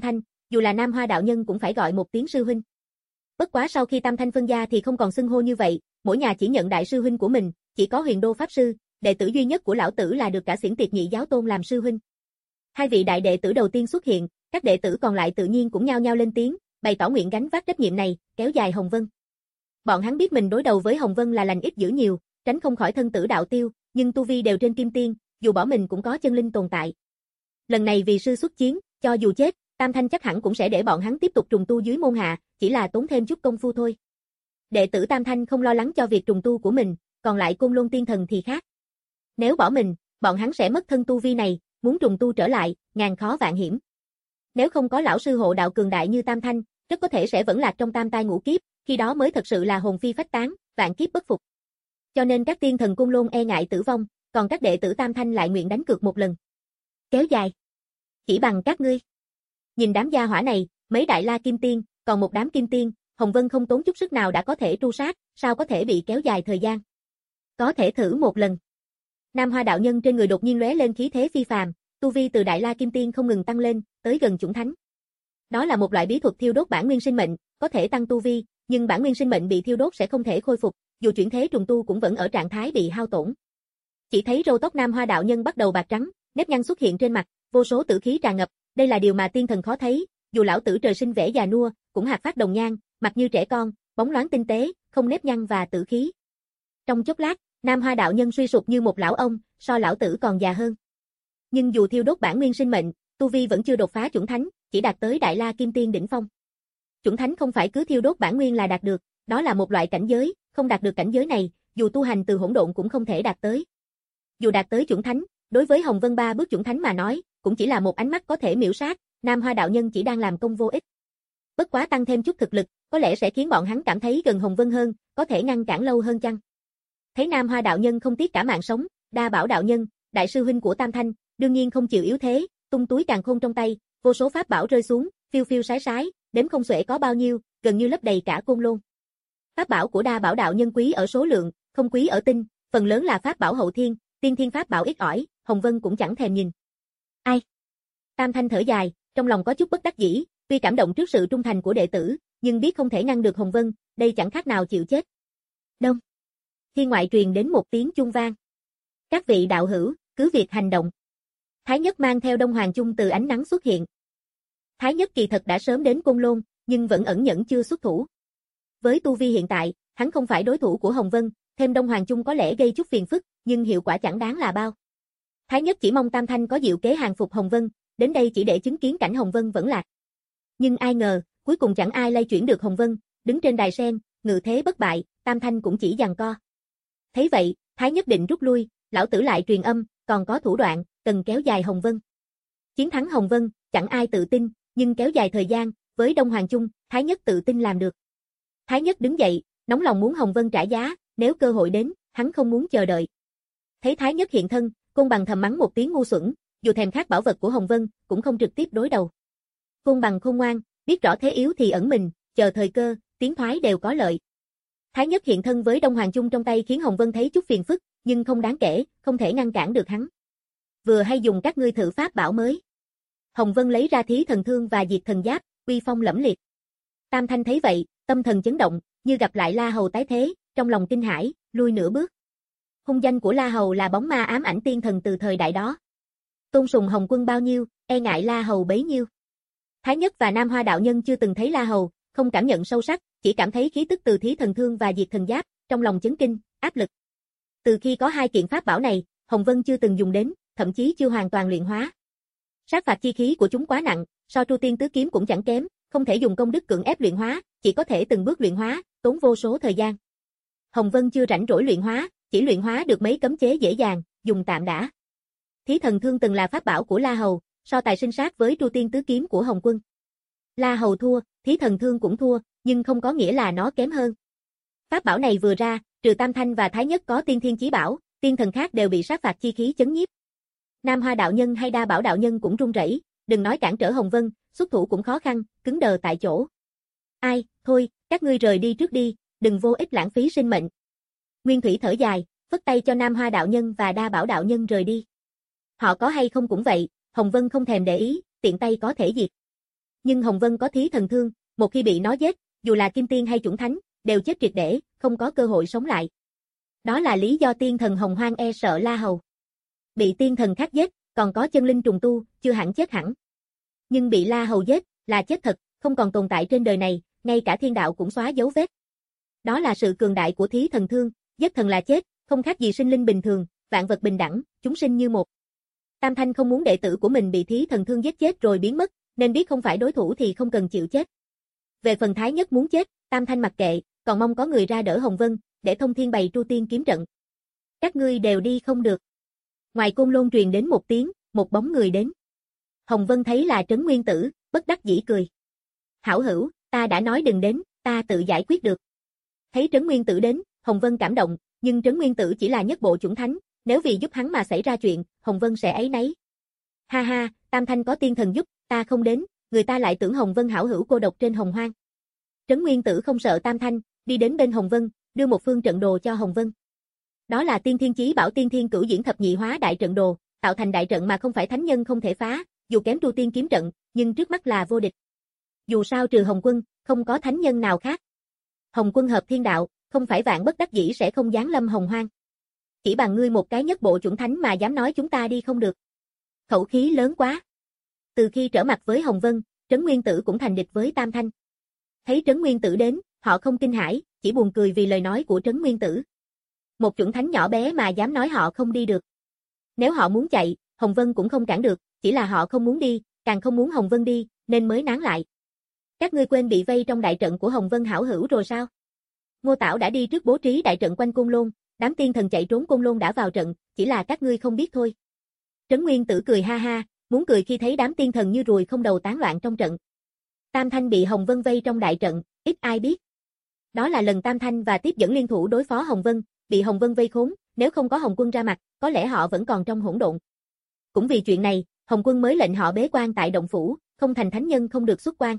dù là Nam Hoa đạo nhân cũng phải gọi một tiếng sư huynh. Bất quá sau khi Tam Thanh phân gia thì không còn xưng hô như vậy, mỗi nhà chỉ nhận đại sư huynh của mình, chỉ có Huyền Đô pháp sư, đệ tử duy nhất của lão tử là được cả Xiển Tiệt Nhị giáo tôn làm sư huynh. Hai vị đại đệ tử đầu tiên xuất hiện, các đệ tử còn lại tự nhiên cũng nhao nhao lên tiếng, bày tỏ nguyện gánh vác trách nhiệm này, kéo dài Hồng Vân. Bọn hắn biết mình đối đầu với Hồng Vân là lành ít dữ nhiều, tránh không khỏi thân tử đạo tiêu, nhưng tu vi đều trên kim tiên, dù bỏ mình cũng có chân linh tồn tại. Lần này vì sư xuất chiến, cho dù chết, Tam Thanh chắc hẳn cũng sẽ để bọn hắn tiếp tục trùng tu dưới môn hạ, chỉ là tốn thêm chút công phu thôi. Đệ tử Tam Thanh không lo lắng cho việc trùng tu của mình, còn lại Côn Lôn tiên thần thì khác. Nếu bỏ mình, bọn hắn sẽ mất thân tu vi này, muốn trùng tu trở lại, ngàn khó vạn hiểm. Nếu không có lão sư hộ đạo cường đại như Tam Thanh, rất có thể sẽ vẫn lạc trong tam tai ngũ kiếp, khi đó mới thật sự là hồn phi phách tán, vạn kiếp bất phục. Cho nên các tiên thần Côn Lôn e ngại tử vong, còn các đệ tử Tam Thanh lại nguyện đánh cược một lần. Kéo dài. Chỉ bằng các ngươi. Nhìn đám gia hỏa này, mấy đại la kim tiên, còn một đám kim tiên, Hồng Vân không tốn chút sức nào đã có thể tru sát, sao có thể bị kéo dài thời gian. Có thể thử một lần. Nam Hoa đạo nhân trên người đột nhiên lóe lên khí thế phi phàm, tu vi từ đại la kim tiên không ngừng tăng lên, tới gần chủng thánh. Đó là một loại bí thuật thiêu đốt bản nguyên sinh mệnh, có thể tăng tu vi, nhưng bản nguyên sinh mệnh bị thiêu đốt sẽ không thể khôi phục, dù chuyển thế trùng tu cũng vẫn ở trạng thái bị hao tổn. Chỉ thấy râu tóc Nam Hoa đạo nhân bắt đầu bạc trắng, nếp nhăn xuất hiện trên mặt, vô số tử khí tràn ngập, đây là điều mà tiên thần khó thấy, dù lão tử trời sinh vẻ già nua, cũng hạt phát đồng nhan, mặt như trẻ con, bóng loáng tinh tế, không nếp nhăn và tử khí. Trong chốc lát, Nam Hoa đạo nhân suy sụp như một lão ông, so lão tử còn già hơn. Nhưng dù thiêu đốt bản nguyên sinh mệnh, tu vi vẫn chưa đột phá chủng thánh, chỉ đạt tới đại la kim tiên đỉnh phong. Chủng thánh không phải cứ thiêu đốt bản nguyên là đạt được, đó là một loại cảnh giới, không đạt được cảnh giới này, dù tu hành từ hỗn độn cũng không thể đạt tới. Dù đạt tới chủng thánh, đối với Hồng Vân ba bước chủng thánh mà nói, cũng chỉ là một ánh mắt có thể miểu sát, Nam Hoa đạo nhân chỉ đang làm công vô ích. Bất quá tăng thêm chút thực lực, có lẽ sẽ khiến bọn hắn cảm thấy gần Hồng Vân hơn, có thể ngăn cản lâu hơn chăng. Thấy Nam Hoa đạo nhân không tiếc cả mạng sống, Đa Bảo đạo nhân, đại sư huynh của Tam Thanh, đương nhiên không chịu yếu thế, tung túi càn khôn trong tay, vô số pháp bảo rơi xuống, phiêu phiêu sái sái, đếm không xuể có bao nhiêu, gần như lấp đầy cả Côn Lôn. Pháp bảo của Đa Bảo đạo nhân quý ở số lượng, không quý ở tinh, phần lớn là pháp bảo hậu thiên, tiên thiên pháp bảo ít ỏi, Hồng Vân cũng chẳng thèm nhìn. Ai? Tam Thanh thở dài, trong lòng có chút bất đắc dĩ, tuy cảm động trước sự trung thành của đệ tử, nhưng biết không thể ngăn được Hồng Vân, đây chẳng khác nào chịu chết. Đông. Thiên ngoại truyền đến một tiếng chuông vang. Các vị đạo hữu, cứ việc hành động. Thái Nhất mang theo Đông Hoàng Chung từ ánh nắng xuất hiện. Thái Nhất kỳ thật đã sớm đến Côn Lôn, nhưng vẫn ẩn nhẫn chưa xuất thủ. Với tu vi hiện tại, hắn không phải đối thủ của Hồng Vân, thêm Đông Hoàng Chung có lẽ gây chút phiền phức, nhưng hiệu quả chẳng đáng là bao. Thái Nhất chỉ mong Tam Thanh có diệu kế hàng phục Hồng Vân, đến đây chỉ để chứng kiến cảnh Hồng Vân vẫn lạc. Nhưng ai ngờ, cuối cùng chẳng ai lay chuyển được Hồng Vân, đứng trên đài sen, ngự thế bất bại, Tam Thanh cũng chỉ giằng co. Thấy vậy, Thái Nhất định rút lui, lão tử lại truyền âm, còn có thủ đoạn, cần kéo dài Hồng Vân. Chiến thắng Hồng Vân, chẳng ai tự tin, nhưng kéo dài thời gian, với Đông Hoàng Chung, Thái Nhất tự tin làm được. Thái Nhất đứng dậy, nóng lòng muốn Hồng Vân trả giá, nếu cơ hội đến, hắn không muốn chờ đợi. Thấy Thái Nhất hiện thân, Côn Bằng thầm mắng một tiếng ngu xuẩn, dù thèm khát bảo vật của Hồng Vân, cũng không trực tiếp đối đầu. Côn Bằng khôn ngoan, biết rõ thế yếu thì ẩn mình, chờ thời cơ, tiến thoái đều có lợi. Thái Nhất hiện thân với Đông Hoàng Chung trong tay khiến Hồng Vân thấy chút phiền phức, nhưng không đáng kể, không thể ngăn cản được hắn. Vừa hay dùng các ngươi thử pháp bảo mới. Hồng Vân lấy ra Thí Thần Thương và Diệt Thần Giáp, uy phong lẫm liệt. Tam Thanh thấy vậy, tâm thần chấn động, như gặp lại La Hầu tái thế, trong lòng kinh hãi, lui nửa bước. Hung danh của La Hầu là bóng ma ám ảnh tiên thần từ thời đại đó. Tôn sùng Hồng Quân bao nhiêu, e ngại La Hầu bấy nhiêu. Thái Nhất và Nam Hoa đạo nhân chưa từng thấy La Hầu, không cảm nhận sâu sắc, chỉ cảm thấy khí tức từ Thí Thần Thương và Diệt Thần Giáp, trong lòng chấn kinh, áp lực. Từ khi có hai kiện pháp bảo này, Hồng Vân chưa từng dùng đến, thậm chí chưa hoàn toàn luyện hóa. Sát phạt chi khí của chúng quá nặng, so Tru Tiên Tứ Kiếm cũng chẳng kém, không thể dùng công đức cưỡng ép luyện hóa, chỉ có thể từng bước luyện hóa, tốn vô số thời gian. Hồng Vân chưa rảnh rỗi luyện hóa, chỉ luyện hóa được mấy cấm chế dễ dàng, dùng tạm đã. Thí Thần Thương từng là pháp bảo của La Hầu, so tài sinh sát với Tru Tiên Tứ Kiếm của Hồng Quân. La Hầu thua, Thí Thần Thương cũng thua, nhưng không có nghĩa là nó kém hơn. Pháp bảo này vừa ra, trừ Tam Thanh và Thái Nhất có tiên thiên chí bảo, tiên thần khác đều bị sát phạt chi khí chấn nhiếp. Nam Hoa đạo nhân hay Đa Bảo đạo nhân cũng run rẩy, đừng nói cản trở Hồng Vân, xuất thủ cũng khó khăn, cứng đờ tại chỗ. Ai, thôi, các ngươi rời đi trước đi, đừng vô ích lãng phí sinh mệnh. Nguyên Thủy thở dài, phất tay cho Nam Hoa đạo nhân và Đa Bảo đạo nhân rời đi. Họ có hay không cũng vậy, Hồng Vân không thèm để ý, tiện tay có thể diệt. Nhưng Hồng Vân có thí thần thương, một khi bị nó giết, dù là kim tiên hay chuẩn thánh, đều chết triệt để, không có cơ hội sống lại. Đó là lý do tiên thần Hồng Hoang e sợ La Hầu. Bị tiên thần khác giết, còn có chân linh trùng tu, chưa hẳn chết hẳn. Nhưng bị La Hầu giết, là chết thật, không còn tồn tại trên đời này, ngay cả thiên đạo cũng xóa dấu vết. Đó là sự cường đại của thí thần thương, giết thần là chết, không khác gì sinh linh bình thường, vạn vật bình đẳng, chúng sinh như một. Tam Thanh không muốn đệ tử của mình bị thí thần thương giết chết rồi biến mất, nên biết không phải đối thủ thì không cần chịu chết. Về phần Thái Nhất muốn chết, Tam Thanh mặc kệ, còn mong có người ra đỡ Hồng Vân, để Thông Thiên bày Tru Tiên kiếm trận. Các ngươi đều đi không được. Ngoài Côn Lôn truyền đến một tiếng, một bóng người đến. Hồng Vân thấy là Trấn Nguyên Tử, bất đắc dĩ cười. Hảo hữu, ta đã nói đừng đến, ta tự giải quyết được. Thấy Trấn Nguyên Tử đến, Hồng Vân cảm động, nhưng Trấn Nguyên Tử chỉ là nhất bộ chuẩn thánh, nếu vì giúp hắn mà xảy ra chuyện, Hồng Vân sẽ áy náy. Ha ha, Tam Thanh có tiên thần giúp, ta không đến, người ta lại tưởng Hồng Vân hảo hữu cô độc trên Hồng Hoang. Trấn Nguyên Tử không sợ Tam Thanh, đi đến bên Hồng Vân, đưa một phương trận đồ cho Hồng Vân. Đó là Tiên Thiên Chí Bảo Tiên Thiên Cửu Diễn Thập Nhị Hóa Đại Trận Đồ, tạo thành đại trận mà không phải thánh nhân không thể phá, dù kém Tru Tiên kiếm trận, nhưng trước mắt là vô địch. Dù sao trừ Hồng Quân, không có thánh nhân nào khác. Hồng Quân hợp thiên đạo, không phải vạn bất đắc dĩ sẽ không giáng lâm Hồng Hoang. Chỉ bằng ngươi một cái nhất bộ chuẩn thánh mà dám nói chúng ta đi không được. Khẩu khí lớn quá. Từ khi trở mặt với Hồng Vân, Trấn Nguyên Tử cũng thành địch với Tam Thanh. Thấy Trấn Nguyên Tử đến, họ không kinh hãi, chỉ buồn cười vì lời nói của Trấn Nguyên Tử. Một chuẩn thánh nhỏ bé mà dám nói họ không đi được. Nếu họ muốn chạy, Hồng Vân cũng không cản được, chỉ là họ không muốn đi, càng không muốn Hồng Vân đi, nên mới nán lại. Các ngươi quên bị vây trong đại trận của Hồng Vân hảo hữu rồi sao? Ngô Tảo đã đi trước bố trí đại trận quanh Côn Lôn, đám tiên thần chạy trốn Côn Lôn đã vào trận, chỉ là các ngươi không biết thôi. Trấn Nguyên Tử cười ha ha, muốn cười khi thấy đám tiên thần như ruồi không đầu tán loạn trong trận. Tam Thanh bị Hồng Vân vây trong đại trận, ít ai biết. Đó là lần Tam Thanh và Tiếp Dẫn liên thủ đối phó Hồng Vân, bị Hồng Vân vây khốn, nếu không có Hồng Quân ra mặt, có lẽ họ vẫn còn trong hỗn độn. Cũng vì chuyện này, Hồng Quân mới lệnh họ bế quan tại động phủ, không thành thánh nhân không được xuất quan.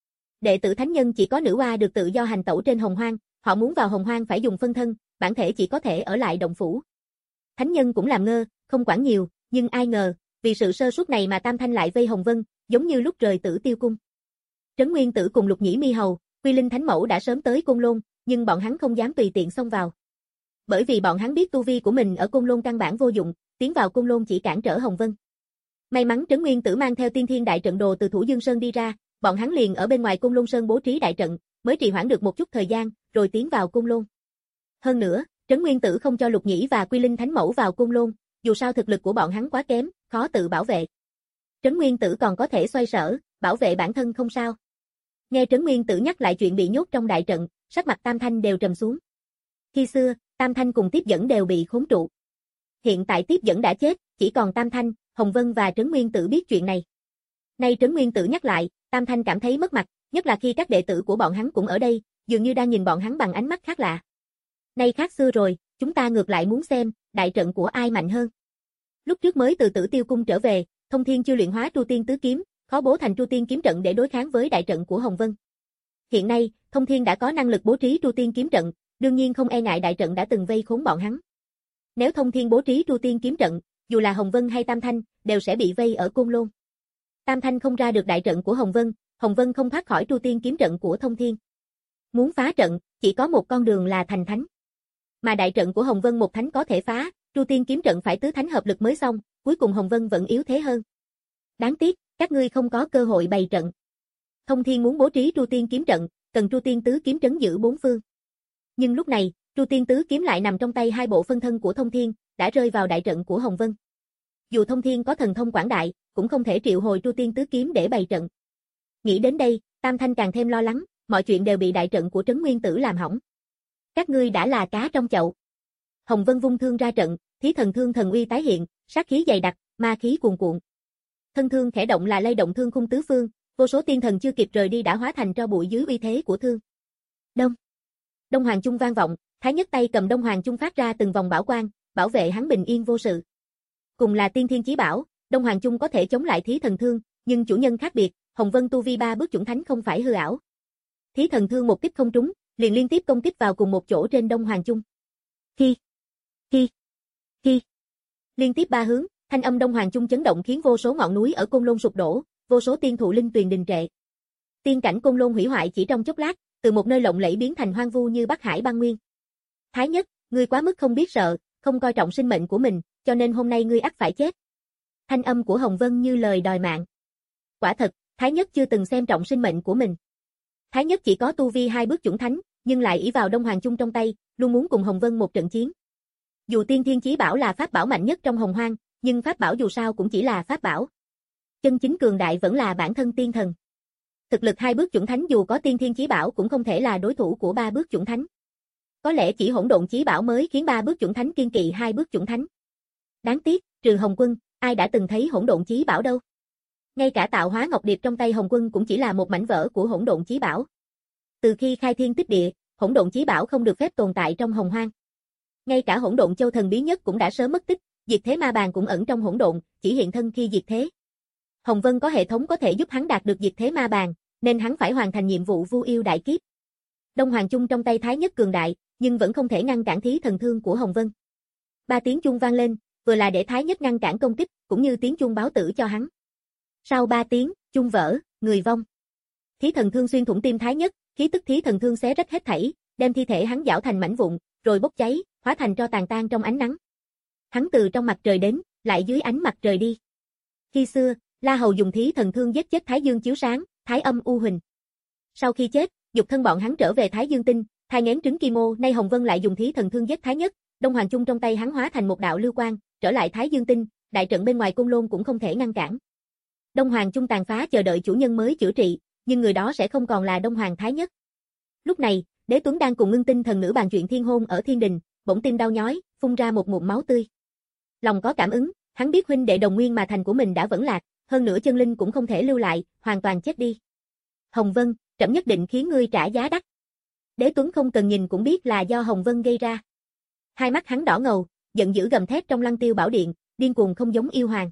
Đệ tử thánh nhân chỉ có nữ oa được tự do hành tẩu trên Hồng Hoang, họ muốn vào Hồng Hoang phải dùng phân thân, bản thể chỉ có thể ở lại động phủ. Thánh nhân cũng làm ngơ, không quản nhiều, nhưng ai ngờ, vì sự sơ suất này mà Tam Thanh lại vây Hồng Vân, giống như lúc rời Tử Tiêu cung. Trấn Nguyên Tử cùng Lục Nhĩ Mi Hầu, Quy Linh Thánh Mẫu đã sớm tới Côn Lôn, nhưng bọn hắn không dám tùy tiện xông vào. Bởi vì bọn hắn biết tu vi của mình ở Côn Lôn căn bản vô dụng, tiến vào Côn Lôn chỉ cản trở Hồng Vân. May mắn Trấn Nguyên Tử mang theo Tiên Thiên Đại Trận Đồ từ Thủ Dương Sơn đi ra, bọn hắn liền ở bên ngoài Côn Lôn Sơn bố trí đại trận, mới trì hoãn được một chút thời gian, rồi tiến vào Côn Lôn. Hơn nữa, Trấn Nguyên Tử không cho Lục Nhĩ và Quy Linh Thánh Mẫu vào Côn Lôn, dù sao thực lực của bọn hắn quá kém, khó tự bảo vệ. Trấn Nguyên Tử còn có thể xoay sở, bảo vệ bản thân không sao. Nghe Trấn Nguyên Tử nhắc lại chuyện bị nhốt trong đại trận, sắc mặt Tam Thanh đều trầm xuống. Khi xưa, Tam Thanh cùng Tiếp Dẫn đều bị khốn trụ. Hiện tại Tiếp Dẫn đã chết, chỉ còn Tam Thanh, Hồng Vân và Trấn Nguyên Tử biết chuyện này. Nay Trấn Nguyên Tử nhắc lại, Tam Thanh cảm thấy mất mặt, nhất là khi các đệ tử của bọn hắn cũng ở đây, dường như đang nhìn bọn hắn bằng ánh mắt khác lạ. Nay khác xưa rồi, chúng ta ngược lại muốn xem, đại trận của ai mạnh hơn. Lúc trước mới từ Tử Tiêu cung trở về, Thông Thiên chưa luyện hóa Tru Tiên tứ kiếm, khó bố thành Tru Tiên kiếm trận để đối kháng với đại trận của Hồng Vân. Hiện nay, Thông Thiên đã có năng lực bố trí Tru Tiên kiếm trận, đương nhiên không e ngại đại trận đã từng vây khốn bọn hắn. Nếu Thông Thiên bố trí Tru Tiên kiếm trận, dù là Hồng Vân hay Tam Thanh, đều sẽ bị vây ở Côn Lôn. Tam Thanh không ra được đại trận của Hồng Vân, Hồng Vân không thoát khỏi Tru Tiên kiếm trận của Thông Thiên. Muốn phá trận, chỉ có một con đường là thành thánh. Mà đại trận của Hồng Vân một thánh có thể phá, Tru Tiên kiếm trận phải tứ thánh hợp lực mới xong, cuối cùng Hồng Vân vẫn yếu thế hơn. Đáng tiếc, các ngươi không có cơ hội bày trận. Thông Thiên muốn bố trí Tru Tiên kiếm trận, cần Tru Tiên tứ kiếm trấn giữ bốn phương. Nhưng lúc này, Tru Tiên tứ kiếm lại nằm trong tay hai bộ phân thân của Thông Thiên, đã rơi vào đại trận của Hồng Vân. Dù Thông Thiên có thần thông quảng đại, cũng không thể triệu hồi Tru Tiên tứ kiếm để bày trận. Nghĩ đến đây, Tam Thanh càng thêm lo lắng, mọi chuyện đều bị đại trận của Trấn Nguyên Tử làm hỏng. Các ngươi đã là cá trong chậu. Hồng Vân vung thương ra trận, Thí Thần Thương thần uy tái hiện, sát khí dày đặc, ma khí cuồn cuộn. Thân thương khẽ động là lay động thương khung tứ phương, vô số tiên thần chưa kịp rời đi đã hóa thành tro bụi dưới uy thế của thương. Đông. Đông Hoàng Chung vang vọng, Thái Nhất tay cầm Đông Hoàng Chung phát ra từng vòng bảo quang, bảo vệ hắn bình yên vô sự. Cùng là Tiên Thiên Chí Bảo, Đông Hoàng Chung có thể chống lại Thí Thần Thương, nhưng chủ nhân khác biệt, Hồng Vân tu vi ba bước chuẩn thánh không phải hư ảo. Thí Thần Thương một kích không trúng, liền liên tiếp công kích vào cùng một chỗ trên Đông Hoàng Chung. Khi, khi, khi, liên tiếp ba hướng, thanh âm Đông Hoàng Chung chấn động khiến vô số ngọn núi ở Côn Lôn sụp đổ, vô số tiên thụ linh tuyền đình trệ. Tiên cảnh Côn Lôn hủy hoại chỉ trong chốc lát, từ một nơi lộng lẫy biến thành hoang vu như Bắc Hải băng nguyên. Thái Nhất, ngươi quá mức không biết sợ, không coi trọng sinh mệnh của mình, cho nên hôm nay ngươi ắt phải chết. Thanh âm của Hồng Vân như lời đòi mạng. Quả thật, Thái Nhất chưa từng xem trọng sinh mệnh của mình. Thái Nhất chỉ có tu vi hai bước chuẩn thánh, nhưng lại ỷ vào Đông Hoàng Chung trong tay, luôn muốn cùng Hồng Vân một trận chiến. Dù Tiên Thiên Chí Bảo là pháp bảo mạnh nhất trong Hồng Hoang, nhưng pháp bảo dù sao cũng chỉ là pháp bảo. Chân chính cường đại vẫn là bản thân tiên thần. Thực lực hai bước chuẩn thánh dù có Tiên Thiên Chí Bảo cũng không thể là đối thủ của ba bước chuẩn thánh. Có lẽ chỉ Hỗn Độn Chí Bảo mới khiến ba bước chuẩn thánh kiên kỵ hai bước chuẩn thánh. Đáng tiếc, trừ Hồng Quân, ai đã từng thấy Hỗn Độn Chí Bảo đâu. Ngay cả tạo hóa ngọc điệp trong tay Hồng Quân cũng chỉ là một mảnh vỡ của Hỗn Độn Chí Bảo. Từ khi khai thiên tích địa, Hỗn Độn Chí Bảo không được phép tồn tại trong Hồng Hoang. Ngay cả Hỗn Độn Châu thần bí nhất cũng đã sớm mất tích, Diệt Thế Ma Bàn cũng ẩn trong hỗn độn, chỉ hiện thân khi diệt thế. Hồng Vân có hệ thống có thể giúp hắn đạt được Diệt Thế Ma Bàn, nên hắn phải hoàn thành nhiệm vụ Vu Yêu Đại Kiếp. Đông Hoàng Chung trong tay Thái Nhất cường đại, nhưng vẫn không thể ngăn cản thí thần thương của Hồng Vân. Ba tiếng chuông vang lên, vừa là để Thái Nhất ngăn cản công kích, cũng như tiếng chuông báo tử cho hắn. Sau ba tiếng, chuông vỡ, người vong. Thí thần thương xuyên thủng tim Thái Nhất, khí tức thí thần thương xé rách hết thảy, đem thi thể hắn giảo thành mảnh vụn, rồi bốc cháy, hóa thành tro tàn tan trong ánh nắng. Hắn từ trong mặt trời đến, lại dưới ánh mặt trời đi. Khi xưa, La Hầu dùng thí thần thương giết chết Thái Dương chiếu sáng, Thái Âm u huỳnh. Sau khi chết, dục thân bọn hắn trở về Thái Dương tinh, thai nghén trứng Kim Ô, nay Hồng Vân lại dùng thí thần thương giết Thái Nhất, Đông Hoàng Chung trong tay hắn hóa thành một đạo lưu quang, trở lại Thái Dương tinh, đại trận bên ngoài Côn Lôn cũng không thể ngăn cản. Đông Hoàng Chung tàn phá chờ đợi chủ nhân mới chữa trị, nhưng người đó sẽ không còn là Đông Hoàng Thái Nhất. Lúc này, Đế Tuấn đang cùng Ngưng Tinh thần nữ bàn chuyện thiên hôn ở thiên đình, bỗng tim đau nhói, phun ra một ngụm máu tươi. Lòng có cảm ứng, hắn biết huynh đệ đồng nguyên mà thành của mình đã vẫn lạc, hơn nữa chân linh cũng không thể lưu lại, hoàn toàn chết đi. Hồng Vân, trẫm nhất định khiến ngươi trả giá đắt. Đế Tuấn không cần nhìn cũng biết là do Hồng Vân gây ra. Hai mắt hắn đỏ ngầu, giận dữ gầm thét trong Lăng Tiêu Bảo Điện, điên cuồng không giống yêu hoàng.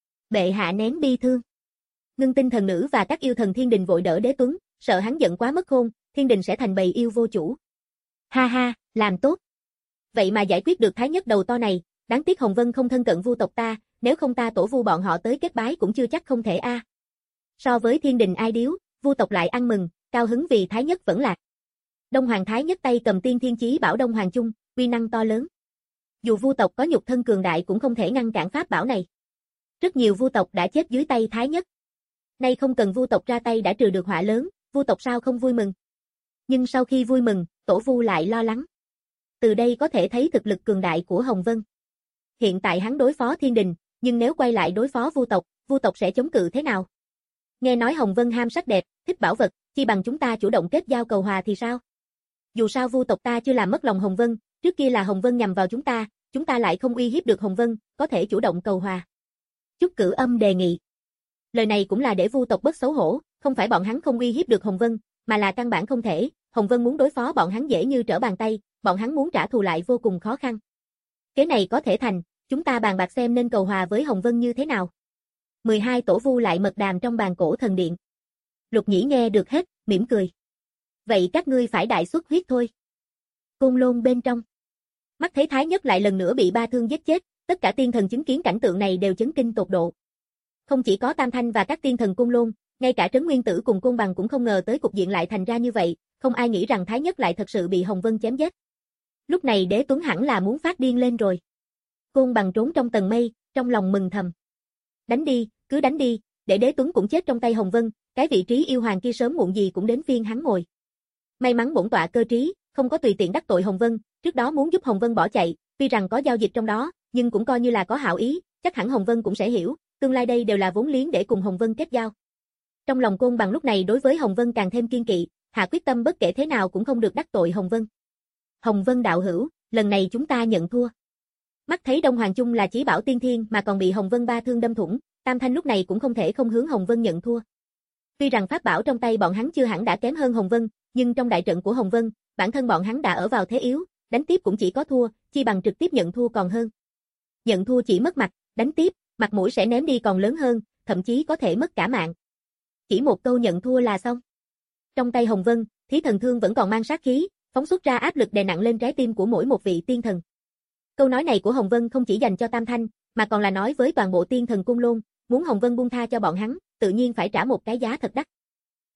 Bệ hạ nén bi thương. Ngưng Tinh thần nữ và các yêu thần thiên đình vội đỡ Đế Tuấn, sợ hắn giận quá mất khôn, thiên đình sẽ thành bầy yêu vô chủ. Ha ha, làm tốt. Vậy mà giải quyết được Thái Nhất đầu to này, đáng tiếc Hồng Vân không thân cận Vu tộc ta, nếu không ta tổ Vu bọn họ tới kết bái cũng chưa chắc không thể a. À. So với thiên đình ai điếu, Vu tộc lại ăn mừng, cao hứng vì Thái Nhất vẫn lạc. Đông Hoàng Thái Nhất tay cầm Tiên Thiên Chí Bảo Đông Hoàng Chung, uy năng to lớn. Dù Vu tộc có nhục thân cường đại cũng không thể ngăn cản pháp bảo này. Rất nhiều Vu tộc đã chết dưới tay Thái Nhất. Nay không cần Vu tộc ra tay đã trừ được họa lớn, Vu tộc sao không vui mừng. Nhưng sau khi vui mừng, tổ Vu lại lo lắng. Từ đây có thể thấy thực lực cường đại của Hồng Vân. Hiện tại hắn đối phó thiên đình, nhưng nếu quay lại đối phó Vu tộc, Vu tộc sẽ chống cự thế nào? Nghe nói Hồng Vân ham sắc đẹp, thích bảo vật, chi bằng chúng ta chủ động kết giao cầu hòa thì sao? Dù sao Vu tộc ta chưa làm mất lòng Hồng Vân, trước kia là Hồng Vân nhằm vào chúng ta, chúng ta lại không uy hiếp được Hồng Vân, có thể chủ động cầu hòa. Chúc Cử Âm đề nghị. Lời này cũng là để Vu tộc bớt xấu hổ, không phải bọn hắn không uy hiếp được Hồng Vân, mà là căn bản không thể, Hồng Vân muốn đối phó bọn hắn dễ như trở bàn tay, bọn hắn muốn trả thù lại vô cùng khó khăn. Kế này có thể thành, chúng ta bàn bạc xem nên cầu hòa với Hồng Vân như thế nào. mười hai tổ Vu lại mật đàm trong bàn cổ thần điện. Lục Nhĩ nghe được hết, mỉm cười. Vậy các ngươi phải đại xuất huyết thôi. Côn Lôn bên trong. Mắt thấy Thái Nhất lại lần nữa bị ba thương giết chết, tất cả tiên thần chứng kiến cảnh tượng này đều chấn kinh tột độ. Không chỉ có Tam Thanh và các tiên thần Côn Lôn, ngay cả Trấn Nguyên Tử cùng Côn Bằng cũng không ngờ tới cục diện lại thành ra như vậy, không ai nghĩ rằng Thái Nhất lại thật sự bị Hồng Vân chém giết. Lúc này Đế Tuấn hẳn là muốn phát điên lên rồi. Côn Bằng trốn trong tầng mây, trong lòng mừng thầm. Đánh đi, cứ đánh đi, để Đế Tuấn cũng chết trong tay Hồng Vân, cái vị trí yêu hoàng kia sớm muộn gì cũng đến phiên hắn ngồi. May mắn bổn tọa cơ trí, không có tùy tiện đắc tội Hồng Vân, trước đó muốn giúp Hồng Vân bỏ chạy, tuy rằng có giao dịch trong đó, nhưng cũng coi như là có hảo ý, chắc hẳn Hồng Vân cũng sẽ hiểu, tương lai đây đều là vốn liếng để cùng Hồng Vân kết giao. Trong lòng Côn Bằng lúc này đối với Hồng Vân càng thêm kiên kỵ, hạ quyết tâm bất kể thế nào cũng không được đắc tội Hồng Vân. Hồng Vân đạo hữu, lần này chúng ta nhận thua. Mắt thấy Đông Hoàng Chung là chí bảo tiên thiên mà còn bị Hồng Vân ba thương đâm thủng, Tam Thanh lúc này cũng không thể không hướng Hồng Vân nhận thua. Tuy rằng pháp bảo trong tay bọn hắn chưa hẳn đã kém hơn Hồng Vân, nhưng trong đại trận của Hồng Vân, bản thân bọn hắn đã ở vào thế yếu, đánh tiếp cũng chỉ có thua, chi bằng trực tiếp nhận thua còn hơn. Nhận thua chỉ mất mặt, đánh tiếp, mặt mũi sẽ ném đi còn lớn hơn, thậm chí có thể mất cả mạng. Chỉ một câu nhận thua là xong. Trong tay Hồng Vân, thí thần thương vẫn còn mang sát khí, phóng xuất ra áp lực đè nặng lên trái tim của mỗi một vị tiên thần. Câu nói này của Hồng Vân không chỉ dành cho Tam Thanh, mà còn là nói với toàn bộ tiên thần Côn Lôn, muốn Hồng Vân buông tha cho bọn hắn, tự nhiên phải trả một cái giá thật đắt.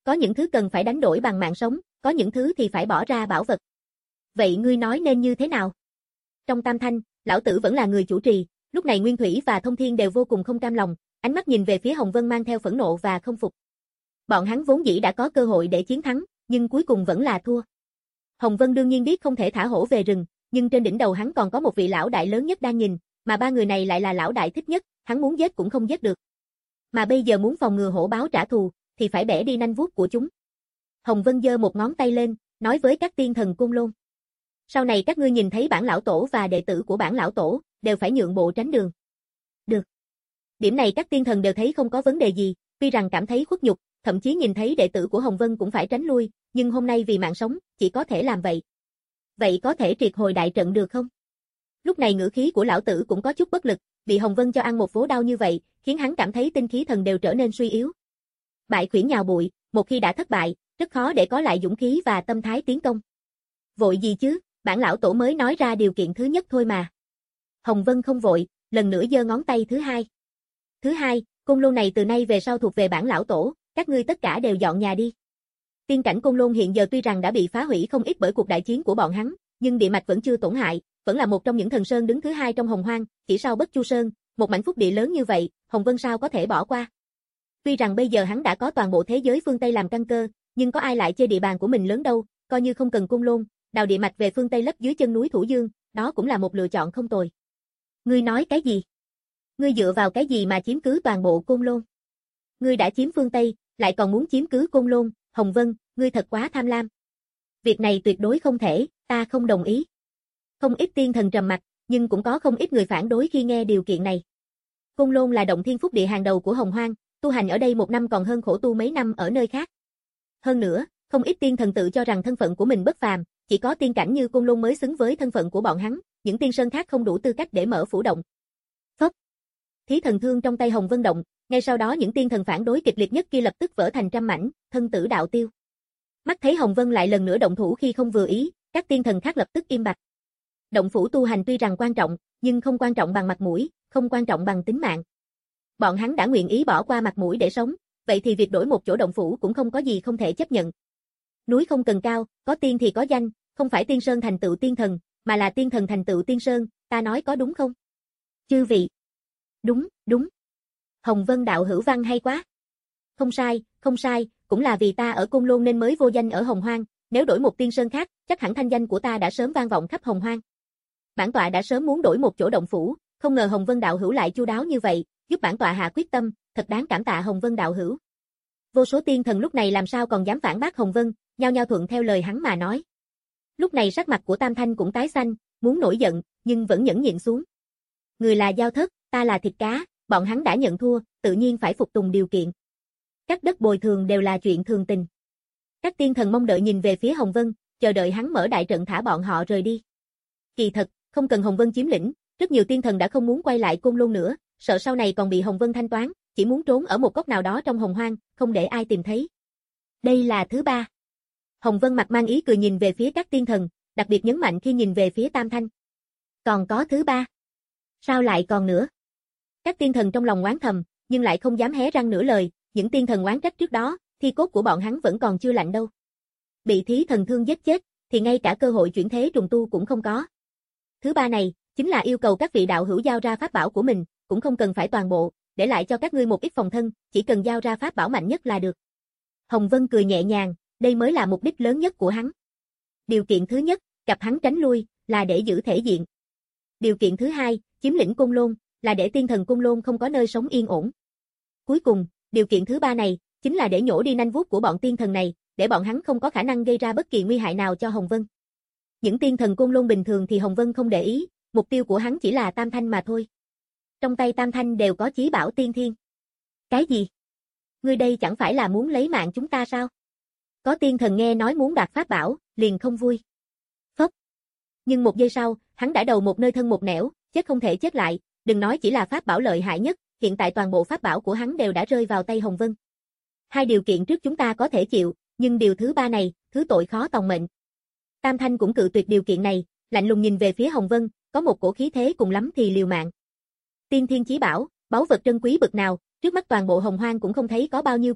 Có những thứ cần phải đánh đổi bằng mạng sống, có những thứ thì phải bỏ ra bảo vật. Vậy ngươi nói nên như thế nào? Trong tam thanh, lão tử vẫn là người chủ trì, lúc này Nguyên Thủy và Thông Thiên đều vô cùng không cam lòng, ánh mắt nhìn về phía Hồng Vân mang theo phẫn nộ và không phục. Bọn hắn vốn dĩ đã có cơ hội để chiến thắng, nhưng cuối cùng vẫn là thua. Hồng Vân đương nhiên biết không thể thả hổ về rừng, nhưng trên đỉnh đầu hắn còn có một vị lão đại lớn nhất đang nhìn, mà ba người này lại là lão đại thích nhất, hắn muốn giết cũng không giết được. Mà bây giờ muốn phòng ngừa hổ báo trả thù, thì phải bẻ đi nanh vuốt của chúng. Hồng Vân giơ một ngón tay lên, nói với các tiên thần Côn Lôn. Sau này các ngươi nhìn thấy bản lão tổ và đệ tử của bản lão tổ, đều phải nhượng bộ tránh đường. Được. Điểm này các tiên thần đều thấy không có vấn đề gì, tuy rằng cảm thấy khuất nhục, thậm chí nhìn thấy đệ tử của Hồng Vân cũng phải tránh lui, nhưng hôm nay vì mạng sống, chỉ có thể làm vậy. Vậy có thể triệt hồi đại trận được không? Lúc này ngữ khí của lão tử cũng có chút bất lực, bị Hồng Vân cho ăn một vố đau như vậy, khiến hắn cảm thấy tinh khí thần đều trở nên suy yếu. Bại khuyển nhào bụi, một khi đã thất bại, rất khó để có lại dũng khí và tâm thái tiến công. Vội gì chứ, bản lão tổ mới nói ra điều kiện thứ nhất thôi mà. Hồng Vân không vội, lần nữa giơ ngón tay thứ hai. Thứ hai, Côn Lôn này từ nay về sau thuộc về bản lão tổ, các ngươi tất cả đều dọn nhà đi. Tiên cảnh Côn Lôn hiện giờ tuy rằng đã bị phá hủy không ít bởi cuộc đại chiến của bọn hắn, nhưng địa mạch vẫn chưa tổn hại, vẫn là một trong những thần sơn đứng thứ hai trong Hồng Hoang, chỉ sau Bất Chu Sơn, một mảnh phúc địa lớn như vậy, Hồng Vân sao có thể bỏ qua. Tuy rằng bây giờ hắn đã có toàn bộ thế giới phương Tây làm căn cơ, nhưng có ai lại chê địa bàn của mình lớn đâu, coi như không cần Côn Lôn, đào địa mạch về phương Tây lấp dưới chân núi Thủ Dương, đó cũng là một lựa chọn không tồi. Ngươi nói cái gì? Ngươi dựa vào cái gì mà chiếm cứ toàn bộ Côn Lôn? Ngươi đã chiếm phương Tây, lại còn muốn chiếm cứ Côn Lôn, Hồng Vân, ngươi thật quá tham lam. Việc này tuyệt đối không thể, ta không đồng ý. Không ít tiên thần trầm mặc, nhưng cũng có không ít người phản đối khi nghe điều kiện này. Côn Lôn là động thiên phúc địa hàng đầu của Hồng Hoang, tu hành ở đây một năm còn hơn khổ tu mấy năm ở nơi khác. Hơn nữa, không ít tiên thần tự cho rằng thân phận của mình bất phàm, chỉ có tiên cảnh như Côn Lôn mới xứng với thân phận của bọn hắn, những tiên sơn khác không đủ tư cách để mở phủ động. Phốc. Thí thần thương trong tay Hồng Vân động, ngay sau đó những tiên thần phản đối kịch liệt nhất kia lập tức vỡ thành trăm mảnh, thân tử đạo tiêu. Mắt thấy Hồng Vân lại lần nữa động thủ khi không vừa ý, các tiên thần khác lập tức im bặt. Động phủ tu hành tuy rằng quan trọng, nhưng không quan trọng bằng mặt mũi, không quan trọng bằng tính mạng. Bọn hắn đã nguyện ý bỏ qua mặt mũi để sống, vậy thì việc đổi một chỗ động phủ cũng không có gì không thể chấp nhận. Núi không cần cao, có tiên thì có danh, không phải tiên sơn thành tựu tiên thần, mà là tiên thần thành tựu tiên sơn, ta nói có đúng không? Chư vị. Đúng, đúng. Hồng Vân đạo hữu văn hay quá. Không sai, không sai, cũng là vì ta ở Côn Lôn nên mới vô danh ở Hồng Hoang, nếu đổi một tiên sơn khác, chắc hẳn thanh danh của ta đã sớm vang vọng khắp Hồng Hoang. Bản tọa đã sớm muốn đổi một chỗ động phủ, không ngờ Hồng Vân đạo hữu lại chu đáo như vậy, giúp bản tọa hạ quyết tâm, thật đáng cảm tạ Hồng Vân đạo hữu. Vô số tiên thần lúc này làm sao còn dám phản bác Hồng Vân, nhao nhao thuận theo lời hắn mà nói. Lúc này sắc mặt của Tam Thanh cũng tái xanh, muốn nổi giận, nhưng vẫn nhẫn nhịn xuống. Người là Giao Thất, ta là thịt cá, bọn hắn đã nhận thua, tự nhiên phải phục tùng điều kiện. Các đất bồi thường đều là chuyện thường tình. Các tiên thần mong đợi nhìn về phía Hồng Vân, chờ đợi hắn mở đại trận thả bọn họ rời đi. Kỳ thật, không cần Hồng Vân chiếm lĩnh, rất nhiều tiên thần đã không muốn quay lại Côn Lôn nữa, sợ sau này còn bị Hồng Vân thanh toán, chỉ muốn trốn ở một góc nào đó trong Hồng Hoang, không để ai tìm thấy. Đây là thứ ba. Hồng Vân mặt mang ý cười nhìn về phía các tiên thần, đặc biệt nhấn mạnh khi nhìn về phía Tam Thanh. Còn có thứ ba. Sao lại còn nữa? Các tiên thần trong lòng oán thầm, nhưng lại không dám hé răng nửa lời, những tiên thần oán trách trước đó, thi cốt của bọn hắn vẫn còn chưa lạnh đâu. Bị thí thần thương giết chết, thì ngay cả cơ hội chuyển thế trùng tu cũng không có. Thứ ba này, chính là yêu cầu các vị đạo hữu giao ra pháp bảo của mình, cũng không cần phải toàn bộ, để lại cho các ngươi một ít phòng thân, chỉ cần giao ra pháp bảo mạnh nhất là được. Hồng Vân cười nhẹ nhàng, đây mới là mục đích lớn nhất của hắn. Điều kiện thứ nhất, gặp hắn tránh lui, là để giữ thể diện. Điều kiện thứ hai, chiếm lĩnh Côn Lôn, là để tiên thần Côn Lôn không có nơi sống yên ổn. Cuối cùng, điều kiện thứ ba này, chính là để nhổ đi nanh vuốt của bọn tiên thần này, để bọn hắn không có khả năng gây ra bất kỳ nguy hại nào cho Hồng Vân. Những tiên thần Côn Lôn bình thường thì Hồng Vân không để ý, mục tiêu của hắn chỉ là Tam Thanh mà thôi. Trong tay Tam Thanh đều có chí bảo tiên thiên. Cái gì? Ngươi đây chẳng phải là muốn lấy mạng chúng ta sao? Có tiên thần nghe nói muốn đoạt pháp bảo, liền không vui. Phốc. Nhưng một giây sau, hắn đã đầu một nơi thân một nẻo, chết không thể chết lại, đừng nói chỉ là pháp bảo lợi hại nhất, hiện tại toàn bộ pháp bảo của hắn đều đã rơi vào tay Hồng Vân. Hai điều kiện trước chúng ta có thể chịu, nhưng điều thứ ba này, thứ tội khó tòng mệnh. Tam Thanh cũng cự tuyệt điều kiện này, lạnh lùng nhìn về phía Hồng Vân, có một cổ khí thế cùng lắm thì liều mạng. Tiên thiên chí bảo, báu vật trân quý bực nào, trước mắt toàn bộ Hồng Hoang cũng không thấy có bao nhiêu kiện,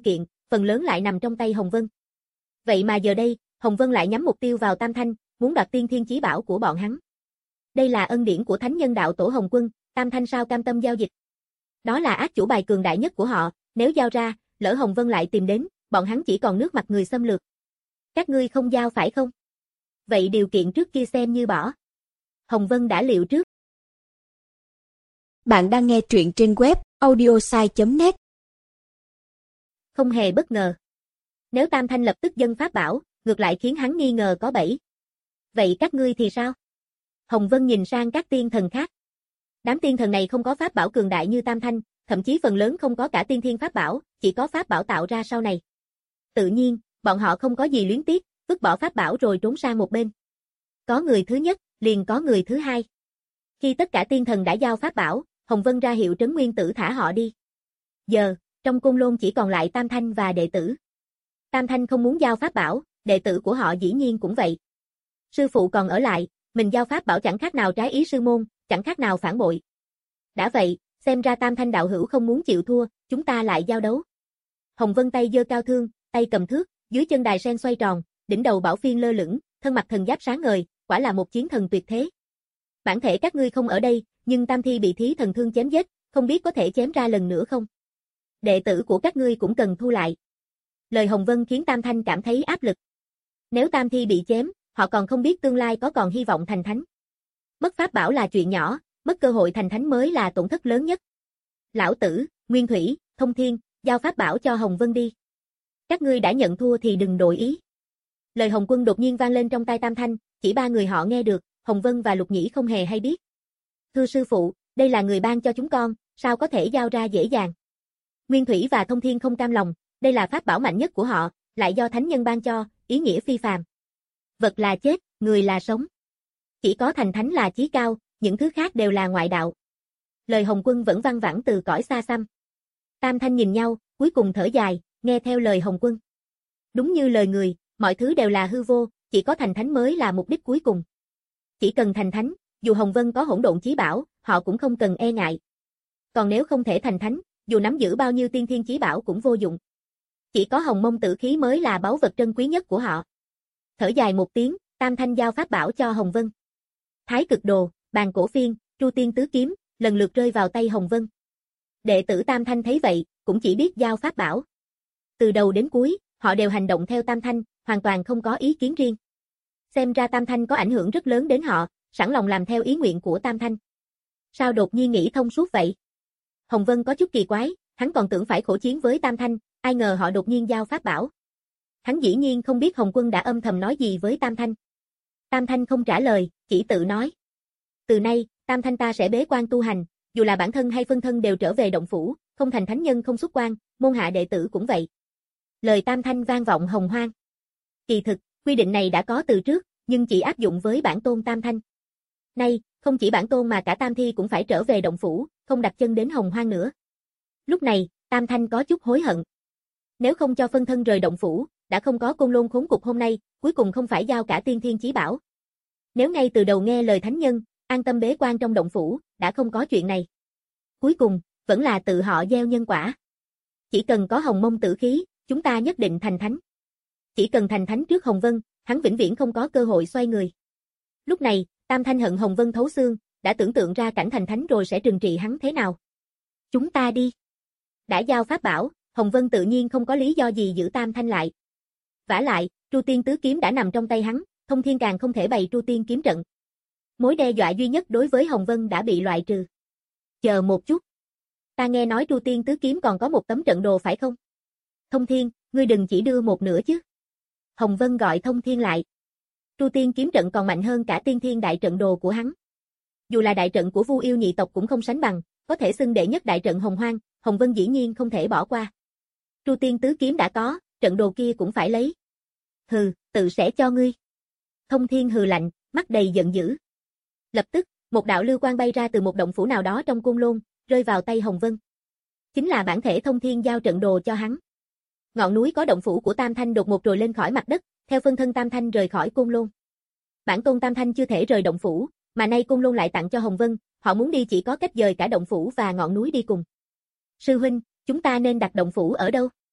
phần lớn lại nằm trong tay Hồng Vân. Vậy mà giờ đây, Hồng Vân lại nhắm mục tiêu vào Tam Thanh, muốn đoạt tiên thiên chí bảo của bọn hắn. Đây là ân điển của Thánh Nhân Đạo Tổ Hồng Quân, Tam Thanh sao cam tâm giao dịch. Đó là ác chủ bài cường đại nhất của họ, nếu giao ra, lỡ Hồng Vân lại tìm đến, bọn hắn chỉ còn nước mặt người xâm lược. Các ngươi không giao phải không? Vậy điều kiện trước kia xem như bỏ. Hồng Vân đã liệu trước. Bạn đang nghe truyện trên web audiosai chấm net. Không hề bất ngờ. Nếu Tam Thanh lập tức dâng pháp bảo, ngược lại khiến hắn nghi ngờ có bẫy. Vậy các ngươi thì sao? Hồng Vân nhìn sang các tiên thần khác. Đám tiên thần này không có pháp bảo cường đại như Tam Thanh, thậm chí phần lớn không có cả tiên thiên pháp bảo, chỉ có pháp bảo tạo ra sau này. Tự nhiên, bọn họ không có gì luyến tiếc, vứt bỏ pháp bảo rồi trốn sang một bên. Có người thứ nhất, liền có người thứ hai. Khi tất cả tiên thần đã giao pháp bảo, Hồng Vân ra hiệu Trấn Nguyên Tử thả họ đi. Giờ, trong Côn Lôn chỉ còn lại Tam Thanh và đệ tử. Tam Thanh không muốn giao pháp bảo, đệ tử của họ dĩ nhiên cũng vậy. Sư phụ còn ở lại, mình giao pháp bảo chẳng khác nào trái ý sư môn, chẳng khác nào phản bội. Đã vậy, xem ra Tam Thanh đạo hữu không muốn chịu thua, chúng ta lại giao đấu. Hồng Vân tay giơ cao thương, tay cầm thước, dưới chân đài sen xoay tròn, đỉnh đầu bảo phiên lơ lửng, thân mặt thần giáp sáng ngời, quả là một chiến thần tuyệt thế. Bản thể các ngươi không ở đây, nhưng Tam Thi bị thí thần thương chém giết, không biết có thể chém ra lần nữa không? Đệ tử của các ngươi cũng cần thu lại. Lời Hồng Vân khiến Tam Thanh cảm thấy áp lực. Nếu Tam Thi bị chém, họ còn không biết tương lai có còn hy vọng thành thánh. Mất pháp bảo là chuyện nhỏ, mất cơ hội thành thánh mới là tổn thất lớn nhất. Lão Tử, Nguyên Thủy, Thông Thiên, giao pháp bảo cho Hồng Vân đi. Các ngươi đã nhận thua thì đừng đổi ý. Lời Hồng Quân đột nhiên vang lên trong tai Tam Thanh, chỉ ba người họ nghe được, Hồng Vân và Lục Nhĩ không hề hay biết. Thưa sư phụ, đây là người ban cho chúng con, sao có thể giao ra dễ dàng. Nguyên Thủy và Thông Thiên không cam lòng, đây là pháp bảo mạnh nhất của họ, lại do thánh nhân ban cho, ý nghĩa phi phàm. Vật là chết, người là sống. Chỉ có thành thánh là chí cao, những thứ khác đều là ngoại đạo. Lời Hồng Quân vẫn văng vẳng từ cõi xa xăm. Tam Thanh nhìn nhau, cuối cùng thở dài, nghe theo lời Hồng Quân. Đúng như lời người, mọi thứ đều là hư vô, chỉ có thành thánh mới là mục đích cuối cùng. Chỉ cần thành thánh, dù Hồng Vân có hỗn độn chí bảo, họ cũng không cần e ngại. Còn nếu không thể thành thánh, dù nắm giữ bao nhiêu tiên thiên chí bảo cũng vô dụng. Chỉ có Hồng Mông Tử Khí mới là báu vật trân quý nhất của họ. Thở dài một tiếng, Tam Thanh giao pháp bảo cho Hồng Vân. Thái Cực Đồ, Bàn Cổ Phiên, Tru Tiên Tứ Kiếm, lần lượt rơi vào tay Hồng Vân. Đệ tử Tam Thanh thấy vậy, cũng chỉ biết giao pháp bảo. Từ đầu đến cuối, họ đều hành động theo Tam Thanh, hoàn toàn không có ý kiến riêng. Xem ra Tam Thanh có ảnh hưởng rất lớn đến họ, sẵn lòng làm theo ý nguyện của Tam Thanh. Sao đột nhiên nghĩ thông suốt vậy? Hồng Vân có chút kỳ quái, hắn còn tưởng phải khổ chiến với Tam Thanh, ai ngờ họ đột nhiên giao pháp bảo. Hắn dĩ nhiên không biết Hồng Quân đã âm thầm nói gì với Tam Thanh. Tam Thanh không trả lời, chỉ tự nói. Từ nay, Tam Thanh ta sẽ bế quan tu hành, dù là bản thân hay phân thân đều trở về động phủ, không thành thánh nhân không xuất quan, môn hạ đệ tử cũng vậy. Lời Tam Thanh vang vọng hồng hoang. Kỳ thực, quy định này đã có từ trước, nhưng chỉ áp dụng với bản tôn Tam Thanh. Nay, không chỉ bản tôn mà cả Tam Thi cũng phải trở về động phủ, không đặt chân đến hồng hoang nữa. Lúc này, Tam Thanh có chút hối hận. Nếu không cho phân thân rời động phủ, đã không có Côn Lôn khốn cục hôm nay, cuối cùng không phải giao cả tiên thiên chí bảo. Nếu ngay từ đầu nghe lời thánh nhân, an tâm bế quan trong động phủ, đã không có chuyện này. Cuối cùng, vẫn là tự họ gieo nhân quả. Chỉ cần có Hồng Mông Tử Khí, chúng ta nhất định thành thánh. Chỉ cần thành thánh trước Hồng Vân, hắn vĩnh viễn không có cơ hội xoay người. Lúc này, Tam Thanh hận Hồng Vân thấu xương, đã tưởng tượng ra cảnh thành thánh rồi sẽ trừng trị hắn thế nào. Chúng ta đi. Đã giao pháp bảo, Hồng Vân tự nhiên không có lý do gì giữ Tam Thanh lại. Vả lại, Tru Tiên Tứ Kiếm đã nằm trong tay hắn, Thông Thiên càng không thể bày Tru Tiên kiếm trận. Mối đe dọa duy nhất đối với Hồng Vân đã bị loại trừ. Chờ một chút. Ta nghe nói Tru Tiên Tứ Kiếm còn có một tấm trận đồ phải không? Thông Thiên, ngươi đừng chỉ đưa một nửa chứ. Hồng Vân gọi Thông Thiên lại. Tru Tiên kiếm trận còn mạnh hơn cả tiên thiên đại trận đồ của hắn. Dù là đại trận của Vu Yêu nhị tộc cũng không sánh bằng, có thể xưng đệ nhất đại trận hồng hoang, Hồng Vân dĩ nhiên không thể bỏ qua. Tru Tiên Tứ Kiếm đã có, trận đồ kia cũng phải lấy. Hừ, tự sẽ cho ngươi. Thông Thiên hừ lạnh, mắt đầy giận dữ. Lập tức, một đạo lưu quang bay ra từ một động phủ nào đó trong Côn Lôn, rơi vào tay Hồng Vân. Chính là bản thể Thông Thiên giao trận đồ cho hắn. Ngọn núi có động phủ của Tam Thanh đột ngột trồi lên khỏi mặt đất, theo phân thân Tam Thanh rời khỏi Côn Lôn. Bản tôn Tam Thanh chưa thể rời động phủ, mà nay Côn Lôn lại tặng cho Hồng Vân, họ muốn đi chỉ có cách dời cả động phủ và ngọn núi đi cùng. Sư huynh, chúng ta nên đặt động phủ ở đâu?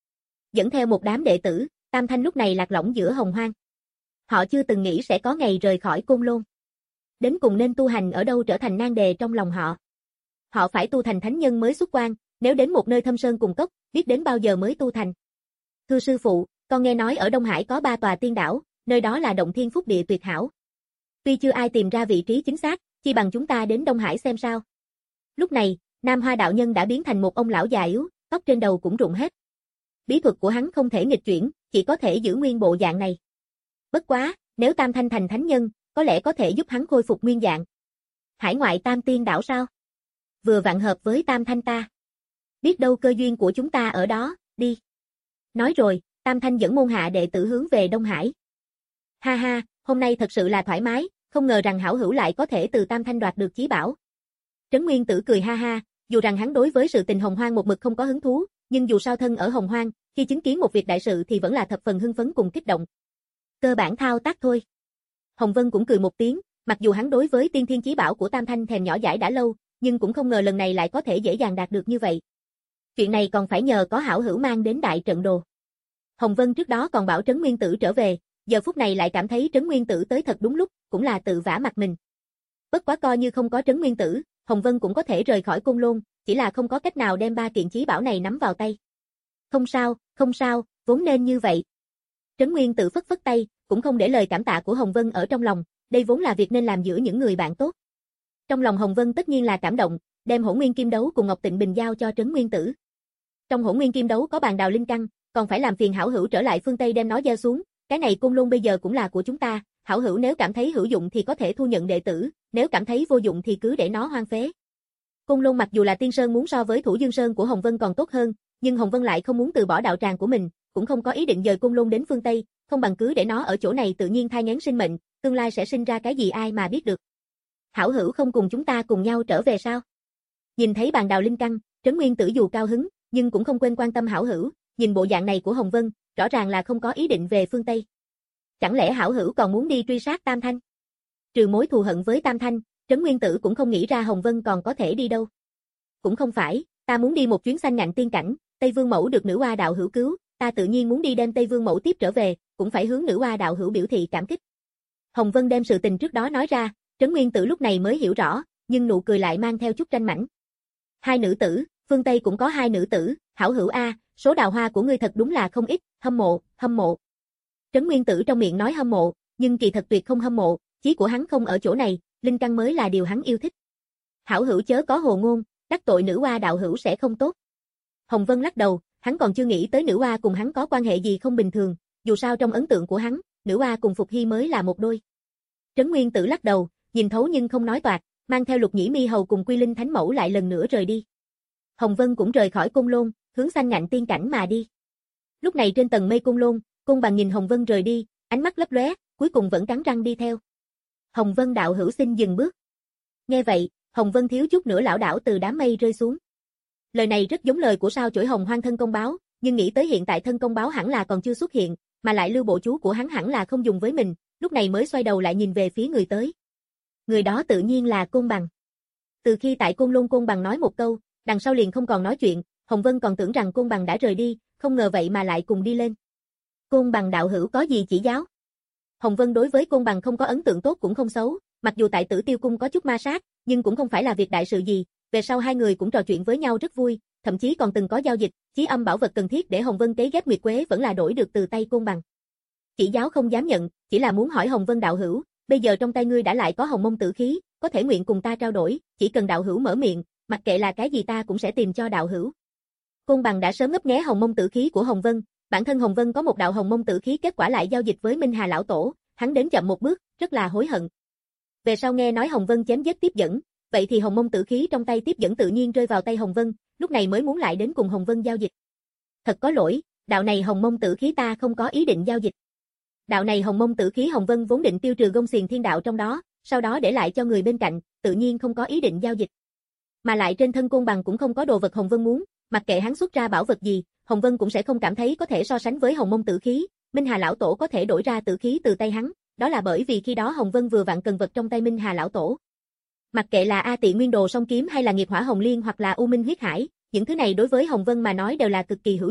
dẫn theo một đám đệ tử, Tam Thanh lúc này lạc lõng giữa hồng hoang. Họ chưa từng nghĩ sẽ có ngày rời khỏi Côn Lôn. Đến cùng nên tu hành ở đâu trở thành nan đề trong lòng họ. Họ phải tu thành thánh nhân mới xuất quan, nếu đến một nơi thâm sơn cùng cốc, biết đến bao giờ mới tu thành. Thưa sư phụ, con nghe nói ở Đông Hải có ba tòa tiên đảo, nơi đó là động thiên phúc địa tuyệt hảo. Tuy chưa ai tìm ra vị trí chính xác, chi bằng chúng ta đến Đông Hải xem sao. Lúc này, Nam Hoa đạo nhân đã biến thành một ông lão già yếu, tóc trên đầu cũng rụng hết. Bí thuật của hắn không thể nghịch chuyển, chỉ có thể giữ nguyên bộ dạng này. Bất quá, nếu Tam Thanh thành thánh nhân, có lẽ có thể giúp hắn khôi phục nguyên dạng. Hải ngoại Tam Tiên đảo sao? Vừa vặn hợp với Tam Thanh ta. Biết đâu cơ duyên của chúng ta ở đó, đi. Nói rồi, Tam Thanh dẫn môn hạ đệ tử hướng về Đông Hải. Ha ha, hôm nay thật sự là thoải mái, không ngờ rằng hảo hữu lại có thể từ Tam Thanh đoạt được chí bảo. Trấn Nguyên Tử cười ha ha, dù rằng hắn đối với sự tình hồng hoang một mực không có hứng thú, nhưng dù sao thân ở hồng hoang, khi chứng kiến một việc đại sự thì vẫn là thập phần hưng phấn cùng kích động. Cơ bản thao tác thôi. Hồng Vân cũng cười một tiếng, mặc dù hắn đối với tiên thiên chí bảo của Tam Thanh thèm nhỏ dãi đã lâu, nhưng cũng không ngờ lần này lại có thể dễ dàng đạt được như vậy. Chuyện này còn phải nhờ có hảo hữu mang đến đại trận đồ. Hồng Vân trước đó còn bảo Trấn Nguyên Tử trở về, giờ phút này lại cảm thấy Trấn Nguyên Tử tới thật đúng lúc, cũng là tự vả mặt mình. Bất quá coi như không có Trấn Nguyên Tử, Hồng Vân cũng có thể rời khỏi Côn Lôn, chỉ là không có cách nào đem ba kiện chí bảo này nắm vào tay. Không sao, không sao, vốn nên như vậy. Trấn Nguyên Tử phất phất tay, cũng không để lời cảm tạ của Hồng Vân ở trong lòng, đây vốn là việc nên làm giữa những người bạn tốt. Trong lòng Hồng Vân tất nhiên là cảm động, đem Hỗn Nguyên Kim Đấu cùng Ngọc Tịnh Bình giao cho Trấn Nguyên Tử. Trong Hỗn Nguyên Kim Đấu có bàn đào linh căn, còn phải làm phiền hảo hữu trở lại phương Tây đem nó gieo xuống, cái này Côn Lôn bây giờ cũng là của chúng ta, hảo hữu nếu cảm thấy hữu dụng thì có thể thu nhận đệ tử, nếu cảm thấy vô dụng thì cứ để nó hoang phế. Côn Lôn mặc dù là Tiên Sơn muốn so với Thủ Dương Sơn của Hồng Vân còn tốt hơn, nhưng Hồng Vân lại không muốn từ bỏ đạo tràng của mình, cũng không có ý định dời Côn Lôn đến phương Tây, không bằng cứ để nó ở chỗ này tự nhiên thai nghén sinh mệnh, tương lai sẽ sinh ra cái gì ai mà biết được. Hảo hữu không cùng chúng ta cùng nhau trở về sao? Nhìn thấy bàn đào linh căn, Trấn Nguyên Tử dù cao hứng, nhưng cũng không quên quan tâm hảo hữu, nhìn bộ dạng này của Hồng Vân, rõ ràng là không có ý định về phương Tây. Chẳng lẽ hảo hữu còn muốn đi truy sát Tam Thanh? Trừ mối thù hận với Tam Thanh, Trấn Nguyên Tử cũng không nghĩ ra Hồng Vân còn có thể đi đâu. Cũng không phải, ta muốn đi một chuyến sanh ngạnh tiên cảnh, Tây Vương Mẫu được nữ oa đạo hữu cứu, ta tự nhiên muốn đi đem Tây Vương Mẫu tiếp trở về, cũng phải hướng nữ oa đạo hữu biểu thị cảm kích. Hồng Vân đem sự tình trước đó nói ra, Trấn Nguyên Tử lúc này mới hiểu rõ, nhưng nụ cười lại mang theo chút tranh mảnh. Hai nữ tử, phương Tây cũng có hai nữ tử, hảo hữu a, số đào hoa của ngươi thật đúng là không ít, hâm mộ, hâm mộ. Trấn Nguyên Tử trong miệng nói hâm mộ, nhưng kỳ thật tuyệt không hâm mộ, chí của hắn không ở chỗ này, linh căn mới là điều hắn yêu thích. Hảo hữu chớ có hồ ngôn, đắc tội nữ oa đạo hữu sẽ không tốt. Hồng Vân lắc đầu, hắn còn chưa nghĩ tới nữ oa cùng hắn có quan hệ gì không bình thường, dù sao trong ấn tượng của hắn, nữ oa cùng Phục Hy mới là một đôi. Trấn Nguyên Tử lắc đầu, nhìn thấu nhưng không nói toạc, mang theo Lục Nhĩ Mi Hầu cùng Quy Linh Thánh Mẫu lại lần nữa rời đi. Hồng Vân cũng rời khỏi Côn Lôn, hướng sanh ngạnh tiên cảnh mà đi. Lúc này trên tầng mây Côn Lôn, Côn Bằng nhìn Hồng Vân rời đi, ánh mắt lấp lóe, cuối cùng vẫn cắn răng đi theo. Hồng Vân đạo hữu xin dừng bước. Nghe vậy, Hồng Vân thiếu chút nữa lảo đảo từ đám mây rơi xuống. Lời này rất giống lời của sao chổi Hồng Hoang thân công báo, nhưng nghĩ tới hiện tại thân công báo hẳn là còn chưa xuất hiện, mà lại lưu bộ chú của hắn hẳn là không dùng với mình, lúc này mới xoay đầu lại nhìn về phía người tới. Người đó tự nhiên là Côn Bằng. Từ khi tại Côn Lôn Côn Bằng nói một câu, đằng sau liền không còn nói chuyện, Hồng Vân còn tưởng rằng Côn Bằng đã rời đi, không ngờ vậy mà lại cùng đi lên. Côn Bằng đạo hữu có gì chỉ giáo? Hồng Vân đối với Côn Bằng không có ấn tượng tốt cũng không xấu, mặc dù tại Tử Tiêu Cung có chút ma sát, nhưng cũng không phải là việc đại sự gì, về sau hai người cũng trò chuyện với nhau rất vui, thậm chí còn từng có giao dịch, chí âm bảo vật cần thiết để Hồng Vân cấy ghép Nguyệt Quế vẫn là đổi được từ tay Côn Bằng. Chỉ giáo không dám nhận, chỉ là muốn hỏi Hồng Vân đạo hữu, bây giờ trong tay ngươi đã lại có Hồng Mông Tử khí, có thể nguyện cùng ta trao đổi, chỉ cần đạo hữu mở miệng, mặc kệ là cái gì ta cũng sẽ tìm cho đạo hữu. Côn Bằng đã sớm ngấp nghé Hồng Mông Tử khí của Hồng Vân, bản thân Hồng Vân có một đạo Hồng Mông Tử khí, kết quả lại giao dịch với Minh Hà lão tổ, hắn đến chậm một bước, rất là hối hận. Về sau nghe nói Hồng Vân chém giết tiếp dẫn, vậy thì Hồng Mông Tử khí trong tay tiếp dẫn tự nhiên rơi vào tay Hồng Vân, lúc này mới muốn lại đến cùng Hồng Vân giao dịch. Thật có lỗi, đạo này Hồng Mông Tử khí ta không có ý định giao dịch. Đạo này Hồng Mông Tử khí Hồng Vân vốn định tiêu trừ gông xiềng thiên đạo trong đó, sau đó để lại cho người bên cạnh, tự nhiên không có ý định giao dịch. Mà lại trên thân Côn Bằng cũng không có đồ vật Hồng Vân muốn, mặc kệ hắn xuất ra bảo vật gì, Hồng Vân cũng sẽ không cảm thấy có thể so sánh với Hồng Mông Tử khí, Minh Hà lão tổ có thể đổi ra tử khí từ tay hắn, đó là bởi vì khi đó Hồng Vân vừa vặn cần vật trong tay Minh Hà lão tổ. Mặc kệ là A Tị Nguyên Đồ Song Kiếm hay là Nghiệp Hỏa Hồng Liên hoặc là U Minh Huyết Hải, những thứ này đối với Hồng Vân mà nói đều là cực kỳ hữu dụng,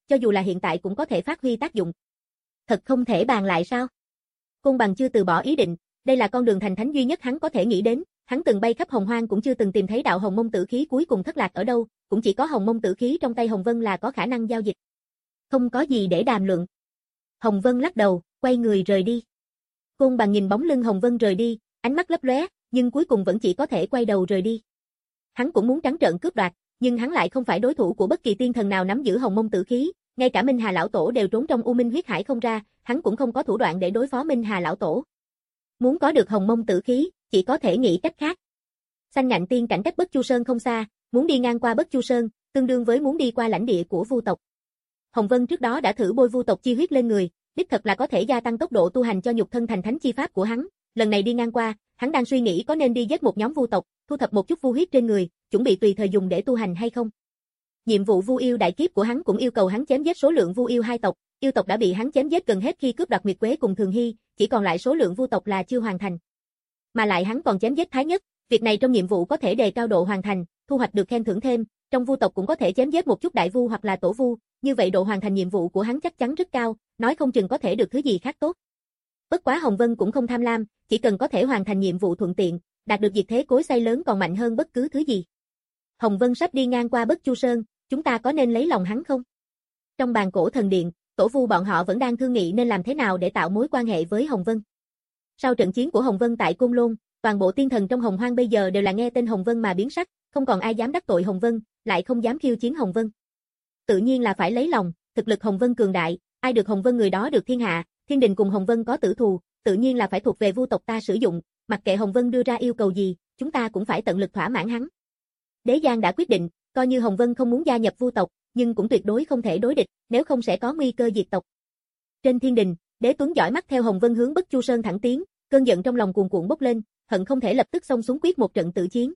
cho dù là hiện tại cũng có thể phát huy tác dụng. Thật không thể bàn lại sao? Côn Bằng chưa từ bỏ ý định, đây là con đường thành thánh duy nhất hắn có thể nghĩ đến, hắn từng bay khắp Hồng Hoang cũng chưa từng tìm thấy đạo Hồng Mông Tử khí cuối cùng thất lạc ở đâu, cũng chỉ có Hồng Mông Tử khí trong tay Hồng Vân là có khả năng giao dịch. Không có gì để đàm luận. Hồng Vân lắc đầu, quay người rời đi. Côn Bằng nhìn bóng lưng Hồng Vân rời đi, ánh mắt lấp lóe, nhưng cuối cùng vẫn chỉ có thể quay đầu rời đi. Hắn cũng muốn trắng trợn cướp đoạt, nhưng hắn lại không phải đối thủ của bất kỳ tiên thần nào nắm giữ Hồng Mông Tử khí, ngay cả Minh Hà lão tổ đều trốn trong U Minh huyết hải không ra, hắn cũng không có thủ đoạn để đối phó Minh Hà lão tổ. Muốn có được Hồng Mông Tử khí, chỉ có thể nghĩ cách khác. Xanh Ngạnh Tiên cảnh cách Bất Chu Sơn không xa, muốn đi ngang qua Bất Chu Sơn, tương đương với muốn đi qua lãnh địa của Vu tộc. Hồng Vân trước đó đã thử bôi Vu tộc chi huyết lên người, đích thật là có thể gia tăng tốc độ tu hành cho nhục thân thành thánh chi pháp của hắn. Lần này đi ngang qua, hắn đang suy nghĩ có nên đi giết một nhóm Vu tộc, thu thập một chút vu huyết trên người, chuẩn bị tùy thời dùng để tu hành hay không. Nhiệm vụ Vu yêu đại kiếp của hắn cũng yêu cầu hắn chém giết số lượng Vu yêu hai tộc, yêu tộc đã bị hắn chém giết gần hết khi cướp đoạt Nguyệt Quế cùng Thường Hy, chỉ còn lại số lượng Vu tộc là chưa hoàn thành. Mà lại hắn còn chém giết Thái Nhất, việc này trong nhiệm vụ có thể đề cao độ hoàn thành, thu hoạch được khen thưởng thêm, trong Vu tộc cũng có thể chém giết một chút đại vu hoặc là tổ vu, như vậy độ hoàn thành nhiệm vụ của hắn chắc chắn rất cao, nói không chừng có thể được thứ gì khác tốt. Bất quá Hồng Vân cũng không tham lam, chỉ cần có thể hoàn thành nhiệm vụ thuận tiện, đạt được diệt thế cối xay lớn còn mạnh hơn bất cứ thứ gì. Hồng Vân sắp đi ngang qua Bất Chu Sơn, chúng ta có nên lấy lòng hắn không? Trong bàn cổ thần điện, tổ vu bọn họ vẫn đang thương nghị nên làm thế nào để tạo mối quan hệ với Hồng Vân. Sau trận chiến của Hồng Vân tại Côn Lôn, toàn bộ tiên thần trong Hồng Hoang bây giờ đều là nghe tên Hồng Vân mà biến sắc, không còn ai dám đắc tội Hồng Vân, lại không dám khiêu chiến Hồng Vân. Tự nhiên là phải lấy lòng, thực lực Hồng Vân cường đại, ai được Hồng Vân người đó được thiên hạ, thiên đình cùng Hồng Vân có tử thù, tự nhiên là phải thuộc về Vu tộc ta sử dụng, mặc kệ Hồng Vân đưa ra yêu cầu gì, chúng ta cũng phải tận lực thỏa mãn hắn. Đế Giang đã quyết định, coi như Hồng Vân không muốn gia nhập Vu tộc, nhưng cũng tuyệt đối không thể đối địch, nếu không sẽ có nguy cơ diệt tộc. Trên thiên đình, Đế Tuấn dõi mắt theo Hồng Vân hướng Bất Chu Sơn thẳng tiến, cơn giận trong lòng cuồn cuộn bốc lên, hận không thể lập tức xông xuống quyết một trận tự chiến.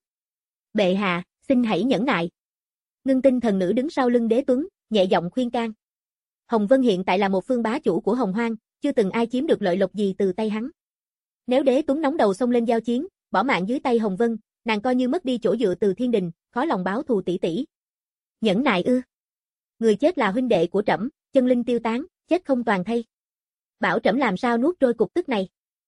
Bệ hạ, xin hãy nhẫn nại. Ngưng Tinh thần nữ đứng sau lưng Đế Tuấn, nhẹ giọng khuyên can. Hồng Vân hiện tại là một phương bá chủ của Hồng Hoang, chưa từng ai chiếm được lợi lộc gì từ tay hắn. Nếu Đế Tuấn nóng đầu xông lên giao chiến, bỏ mạng dưới tay Hồng Vân, nàng coi như mất đi chỗ dựa từ thiên đình, khó lòng báo thù tỷ tỷ. Nhẫn nại ư? Người chết là huynh đệ của trẫm, chân linh tiêu tán, chết không toàn thây. Bảo trẫm làm sao nuốt trôi cục tức này.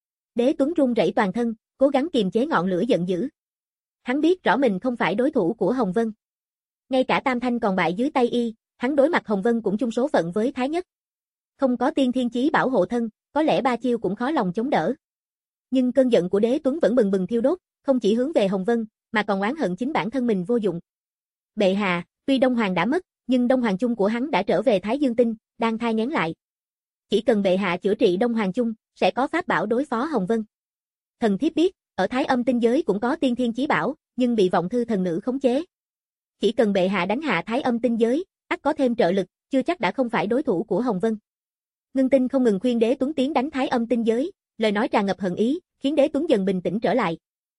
Đế Tuấn run rẩy toàn thân, cố gắng kiềm chế ngọn lửa giận dữ. Hắn biết rõ mình không phải đối thủ của Hồng Vân. Ngay cả Tam Thanh còn bại dưới tay y, hắn đối mặt Hồng Vân cũng chung số phận với Thái Nhất. Không có tiên thiên chí bảo hộ thân, có lẽ ba chiêu cũng khó lòng chống đỡ. Nhưng cơn giận của Đế Tuấn vẫn bừng bừng thiêu đốt, không chỉ hướng về Hồng Vân, mà còn oán hận chính bản thân mình vô dụng. Bệ hạ, tuy Đông Hoàng đã mất, nhưng Đông Hoàng chung của hắn đã trở về Thái Dương Tinh, đang thai nghén lại. Chỉ cần bệ hạ chữa trị Đông Hoàng chung, sẽ có pháp bảo đối phó Hồng Vân. Thần thiếp biết, ở Thái Âm Tinh giới cũng có tiên thiên chí bảo, nhưng bị vọng thư thần nữ khống chế. Chỉ cần bệ hạ đánh hạ Thái Âm Tinh giới, ắt có thêm trợ lực, chưa chắc đã không phải đối thủ của Hồng Vân. Ngưng Tinh không ngừng khuyên Đế Tuấn tiến đánh Thái Âm Tinh giới, lời nói tràn ngập hận ý, khiến Đế Tuấn dần bình tĩnh trở lại.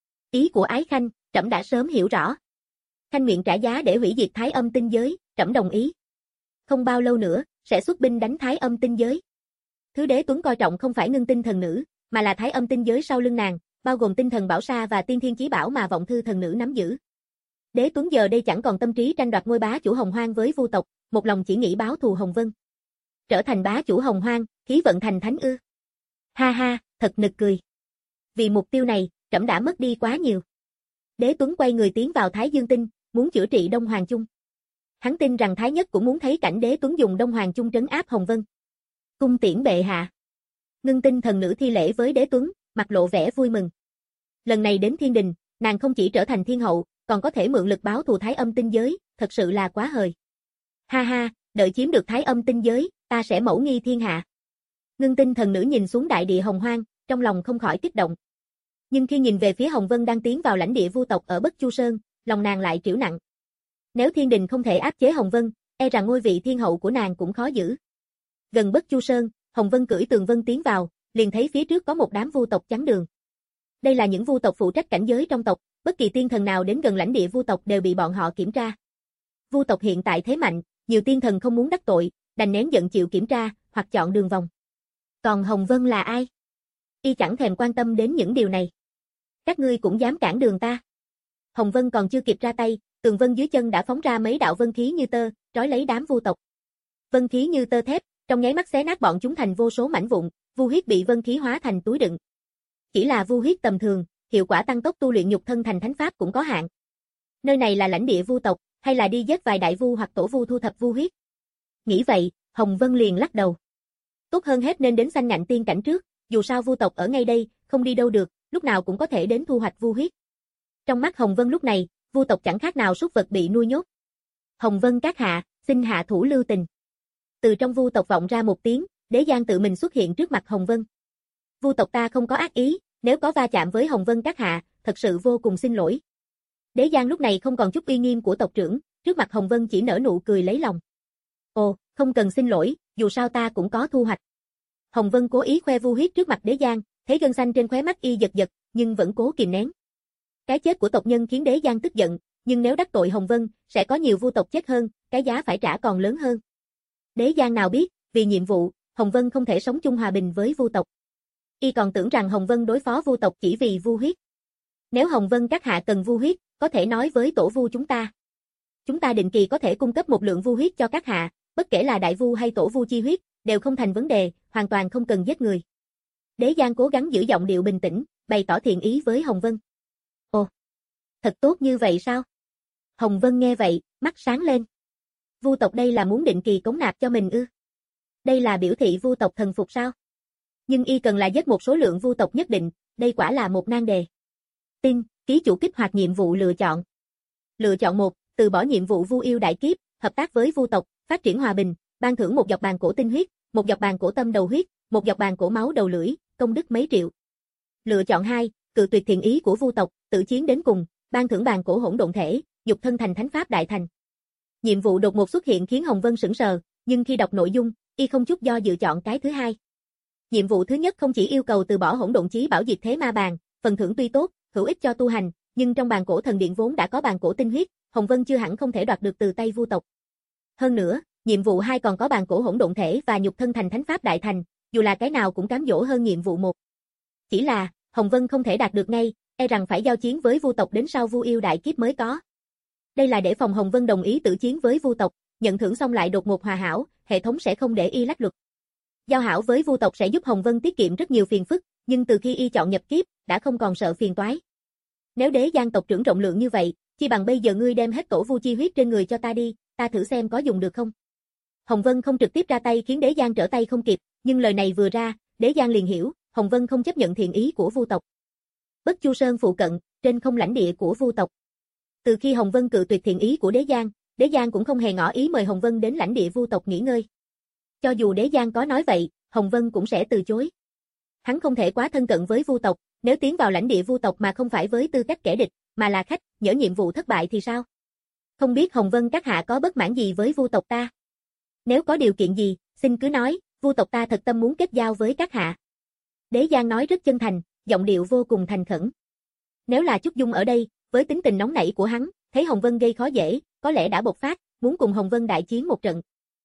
Ý của Ái Khanh, trẫm đã sớm hiểu rõ. Khanh nguyện trả giá để hủy diệt Thái Âm Tinh giới, trẫm đồng ý. Không bao lâu nữa, sẽ xuất binh đánh Thái Âm Tinh giới. Thứ Đế Tuấn coi trọng không phải Ngưng Tinh thần nữ, mà là Thái Âm Tinh giới sau lưng nàng, bao gồm tinh thần bảo sa và tiên thiên chí bảo mà vọng thư thần nữ nắm giữ. Đế Tuấn giờ đây chẳng còn tâm trí tranh đoạt ngôi bá chủ Hồng Hoang với Vu tộc, một lòng chỉ nghĩ báo thù Hồng Vân. Trở thành bá chủ Hồng Hoang, khí vận thành thánh ư? Ha ha, thật nực cười. Vì mục tiêu này, trẫm đã mất đi quá nhiều. Đế Tuấn quay người tiến vào Thái Dương Tinh, muốn chữa trị Đông Hoàng chung. Hắn tin rằng Thái Nhất cũng muốn thấy cảnh Đế Tuấn dùng Đông Hoàng chung trấn áp Hồng Vân. Cung tiễn bệ hạ. Ngưng Tinh thần nữ thi lễ với Đế Tuấn, mặt lộ vẻ vui mừng. Lần này đến thiên đình, nàng không chỉ trở thành thiên hậu, còn có thể mượn lực báo thù Thái Âm Tinh giới, thật sự là quá hời. Ha ha, đợi chiếm được Thái Âm Tinh giới, ta sẽ mẫu nghi thiên hạ. Ngưng Tinh thần nữ nhìn xuống đại địa Hồng Hoang, trong lòng không khỏi kích động. Nhưng khi nhìn về phía Hồng Vân đang tiến vào lãnh địa Vu tộc ở Bất Chu Sơn, lòng nàng lại trĩu nặng. Nếu thiên đình không thể áp chế Hồng Vân, e rằng ngôi vị thiên hậu của nàng cũng khó giữ. Gần Bất Chu Sơn, Hồng Vân cưỡi tường vân tiến vào, liền thấy phía trước có một đám Vu tộc chắn đường. Đây là những Vu tộc phụ trách cảnh giới trong tộc, bất kỳ tiên thần nào đến gần lãnh địa Vu tộc đều bị bọn họ kiểm tra. Vu tộc hiện tại thế mạnh, nhiều tiên thần không muốn đắc tội, đành nén giận chịu kiểm tra, hoặc chọn đường vòng. Còn Hồng Vân là ai? Y chẳng thèm quan tâm đến những điều này. Các ngươi cũng dám cản đường ta. Hồng Vân còn chưa kịp ra tay, tường vân dưới chân đã phóng ra mấy đạo vân khí như tơ, trói lấy đám Vu tộc. Vân khí như tơ thép, trong nháy mắt xé nát bọn chúng thành vô số mảnh vụn, vu huyết bị vân khí hóa thành túi đựng. Chỉ là vu huyết tầm thường, hiệu quả tăng tốc tu luyện nhục thân thành thánh pháp cũng có hạn. Nơi này là lãnh địa vu tộc, hay là đi giết vài đại vu hoặc tổ vu thu thập vu huyết? Nghĩ vậy, Hồng Vân liền lắc đầu. Tốt hơn hết nên đến sanh ngạnh tiên cảnh trước, dù sao vu tộc ở ngay đây, không đi đâu được, lúc nào cũng có thể đến thu hoạch vu huyết. Trong mắt Hồng Vân lúc này, vu tộc chẳng khác nào súc vật bị nuôi nhốt. Hồng Vân các hạ, xin hạ thủ lưu tình. Từ trong vu tộc vọng ra một tiếng, Đế Giang tự mình xuất hiện trước mặt Hồng Vân. Vu tộc ta không có ác ý, nếu có va chạm với Hồng Vân các hạ, thật sự vô cùng xin lỗi. Đế Giang lúc này không còn chút uy nghiêm của tộc trưởng, trước mặt Hồng Vân chỉ nở nụ cười lấy lòng. Ồ, không cần xin lỗi, dù sao ta cũng có thu hoạch. Hồng Vân cố ý khoe vu huyết trước mặt Đế Giang, thấy gân xanh trên khóe mắt y giật giật, nhưng vẫn cố kìm nén. Cái chết của tộc nhân khiến Đế Giang tức giận, nhưng nếu đắc tội Hồng Vân, sẽ có nhiều vu tộc chết hơn, cái giá phải trả còn lớn hơn. Đế Giang nào biết, vì nhiệm vụ, Hồng Vân không thể sống chung hòa bình với vu tộc. Y còn tưởng rằng Hồng Vân đối phó vu tộc chỉ vì vu huyết. Nếu Hồng Vân các hạ cần vu huyết, có thể nói với tổ vu chúng ta. Chúng ta định kỳ có thể cung cấp một lượng vu huyết cho các hạ, bất kể là đại vu hay tổ vu chi huyết, đều không thành vấn đề, hoàn toàn không cần giết người. Đế Giang cố gắng giữ giọng điệu bình tĩnh, bày tỏ thiện ý với Hồng Vân. Ồ, thật tốt như vậy sao? Hồng Vân nghe vậy, mắt sáng lên. Vu tộc đây là muốn định kỳ cống nạp cho mình ư? Đây là biểu thị vu tộc thần phục sao? Nhưng y cần là giết một số lượng vu tộc nhất định, đây quả là một nan đề. Tin, ký chủ kích hoạt nhiệm vụ lựa chọn. Lựa chọn một, từ bỏ nhiệm vụ vu yêu đại kiếp, hợp tác với vu tộc, phát triển hòa bình, ban thưởng một giọt bàn cổ tinh huyết, một giọt bàn cổ tâm đầu huyết, một giọt bàn cổ máu đầu lưỡi, công đức mấy triệu. Lựa chọn hai, cự tuyệt thiện ý của vu tộc, tự chiến đến cùng, ban thưởng bàn cổ hỗn độn thể, nhục thân thành thánh pháp đại thành. Nhiệm vụ đột ngột xuất hiện khiến Hồng Vân sững sờ, nhưng khi đọc nội dung, y không chút do dự chọn cái thứ hai. Nhiệm vụ thứ nhất không chỉ yêu cầu từ bỏ hỗn độn chí bảo diệt thế ma bàn, phần thưởng tuy tốt, hữu ích cho tu hành, nhưng trong bàn cổ thần điện vốn đã có bàn cổ tinh huyết, Hồng Vân chưa hẳn không thể đoạt được từ tay vu tộc. Hơn nữa, nhiệm vụ hai còn có bàn cổ hỗn độn thể và nhục thân thành thánh pháp đại thành, dù là cái nào cũng cám dỗ hơn nhiệm vụ một. Chỉ là, Hồng Vân không thể đạt được ngay, e rằng phải giao chiến với vu tộc đến sau vu yêu đại kiếp mới có. Đây là để phòng Hồng Vân đồng ý tự chiến với vu tộc, nhận thưởng xong lại đột ngột hòa hảo, hệ thống sẽ không để y lách luật. Giao hảo với vu tộc sẽ giúp Hồng Vân tiết kiệm rất nhiều phiền phức, nhưng từ khi y chọn nhập kiếp, đã không còn sợ phiền toái. Nếu Đế Giang tộc trưởng rộng lượng như vậy, chi bằng bây giờ ngươi đem hết tổ vu chi huyết trên người cho ta đi, ta thử xem có dùng được không. Hồng Vân không trực tiếp ra tay khiến Đế Giang trở tay không kịp, nhưng lời này vừa ra, Đế Giang liền hiểu, Hồng Vân không chấp nhận thiện ý của vu tộc. Bất Chu Sơn phụ cận, trên không lãnh địa của vu tộc. Từ khi Hồng Vân cự tuyệt thiện ý của Đế Giang, Đế Giang cũng không hề ngỏ ý mời Hồng Vân đến lãnh địa vu tộc nghỉ ngơi. Cho dù Đế Giang có nói vậy, Hồng Vân cũng sẽ từ chối. Hắn không thể quá thân cận với vu tộc, nếu tiến vào lãnh địa vu tộc mà không phải với tư cách kẻ địch, mà là khách, nhỡ nhiệm vụ thất bại thì sao? Không biết Hồng Vân các hạ có bất mãn gì với vu tộc ta? Nếu có điều kiện gì, xin cứ nói, vu tộc ta thật tâm muốn kết giao với các hạ. Đế Giang nói rất chân thành, giọng điệu vô cùng thành khẩn. Nếu là Trúc Dung ở đây, với tính tình nóng nảy của hắn, thấy Hồng Vân gây khó dễ, có lẽ đã bộc phát, muốn cùng Hồng Vân đại chiến một trận.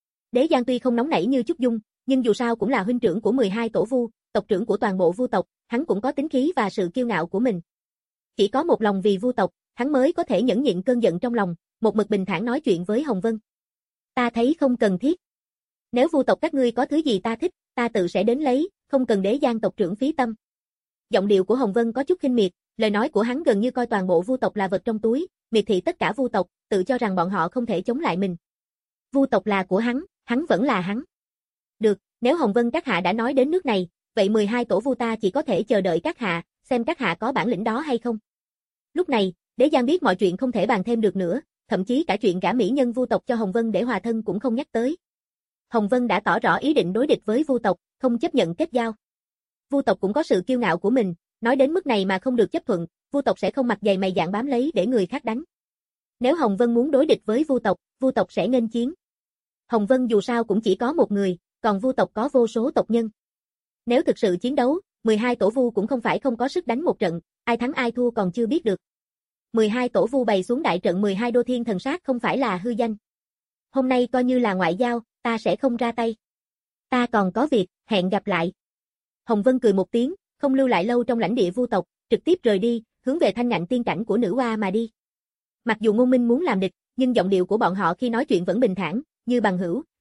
Đế Giang tuy không nóng nảy như Trúc Dung, nhưng dù sao cũng là huynh trưởng của mười hai tổ vu, tộc trưởng của toàn bộ vu tộc, hắn cũng có tính khí và sự kiêu ngạo của mình. Chỉ có một lòng vì vu tộc, hắn mới có thể nhẫn nhịn cơn giận trong lòng, một mực bình thản nói chuyện với Hồng Vân. Ta thấy không cần thiết. Nếu vu tộc các ngươi có thứ gì ta thích, ta tự sẽ đến lấy, không cần Đế Giang tộc trưởng phí tâm. Giọng điệu của Hồng Vân có chút khinh miệt, lời nói của hắn gần như coi toàn bộ vu tộc là vật trong túi, miệt thị tất cả vu tộc, tự cho rằng bọn họ không thể chống lại mình. Vu tộc là của hắn, hắn vẫn là hắn. Được, nếu Hồng Vân các hạ đã nói đến nước này, vậy mười hai tổ vu ta chỉ có thể chờ đợi các hạ, xem các hạ có bản lĩnh đó hay không. Lúc này, Đế Giang biết mọi chuyện không thể bàn thêm được nữa, thậm chí cả chuyện gả mỹ nhân vu tộc cho Hồng Vân để hòa thân cũng không nhắc tới. Hồng Vân đã tỏ rõ ý định đối địch với vu tộc, không chấp nhận kết giao. Vu tộc cũng có sự kiêu ngạo của mình, nói đến mức này mà không được chấp thuận, vu tộc sẽ không mặt dày mày dạn bám lấy để người khác đánh. Nếu Hồng Vân muốn đối địch với vu tộc, vu tộc sẽ nghênh chiến. Hồng Vân dù sao cũng chỉ có một người, còn vu tộc có vô số tộc nhân. Nếu thực sự chiến đấu, mười hai tổ vu cũng không phải không có sức đánh một trận, ai thắng ai thua còn chưa biết được. mười hai tổ vu bày xuống đại trận mười hai đô thiên thần sát không phải là hư danh. Hôm nay coi như là ngoại giao, ta sẽ không ra tay. Ta còn có việc, hẹn gặp lại. Hồng Vân cười một tiếng, không lưu lại lâu trong lãnh địa vu tộc, trực tiếp rời đi, hướng về thanh ngạnh tiên cảnh của nữ oa mà đi. Mặc dù Ngôn Minh muốn làm địch, nhưng giọng điệu của bọn họ khi nói chuyện vẫn bình thản, như bằng hữu,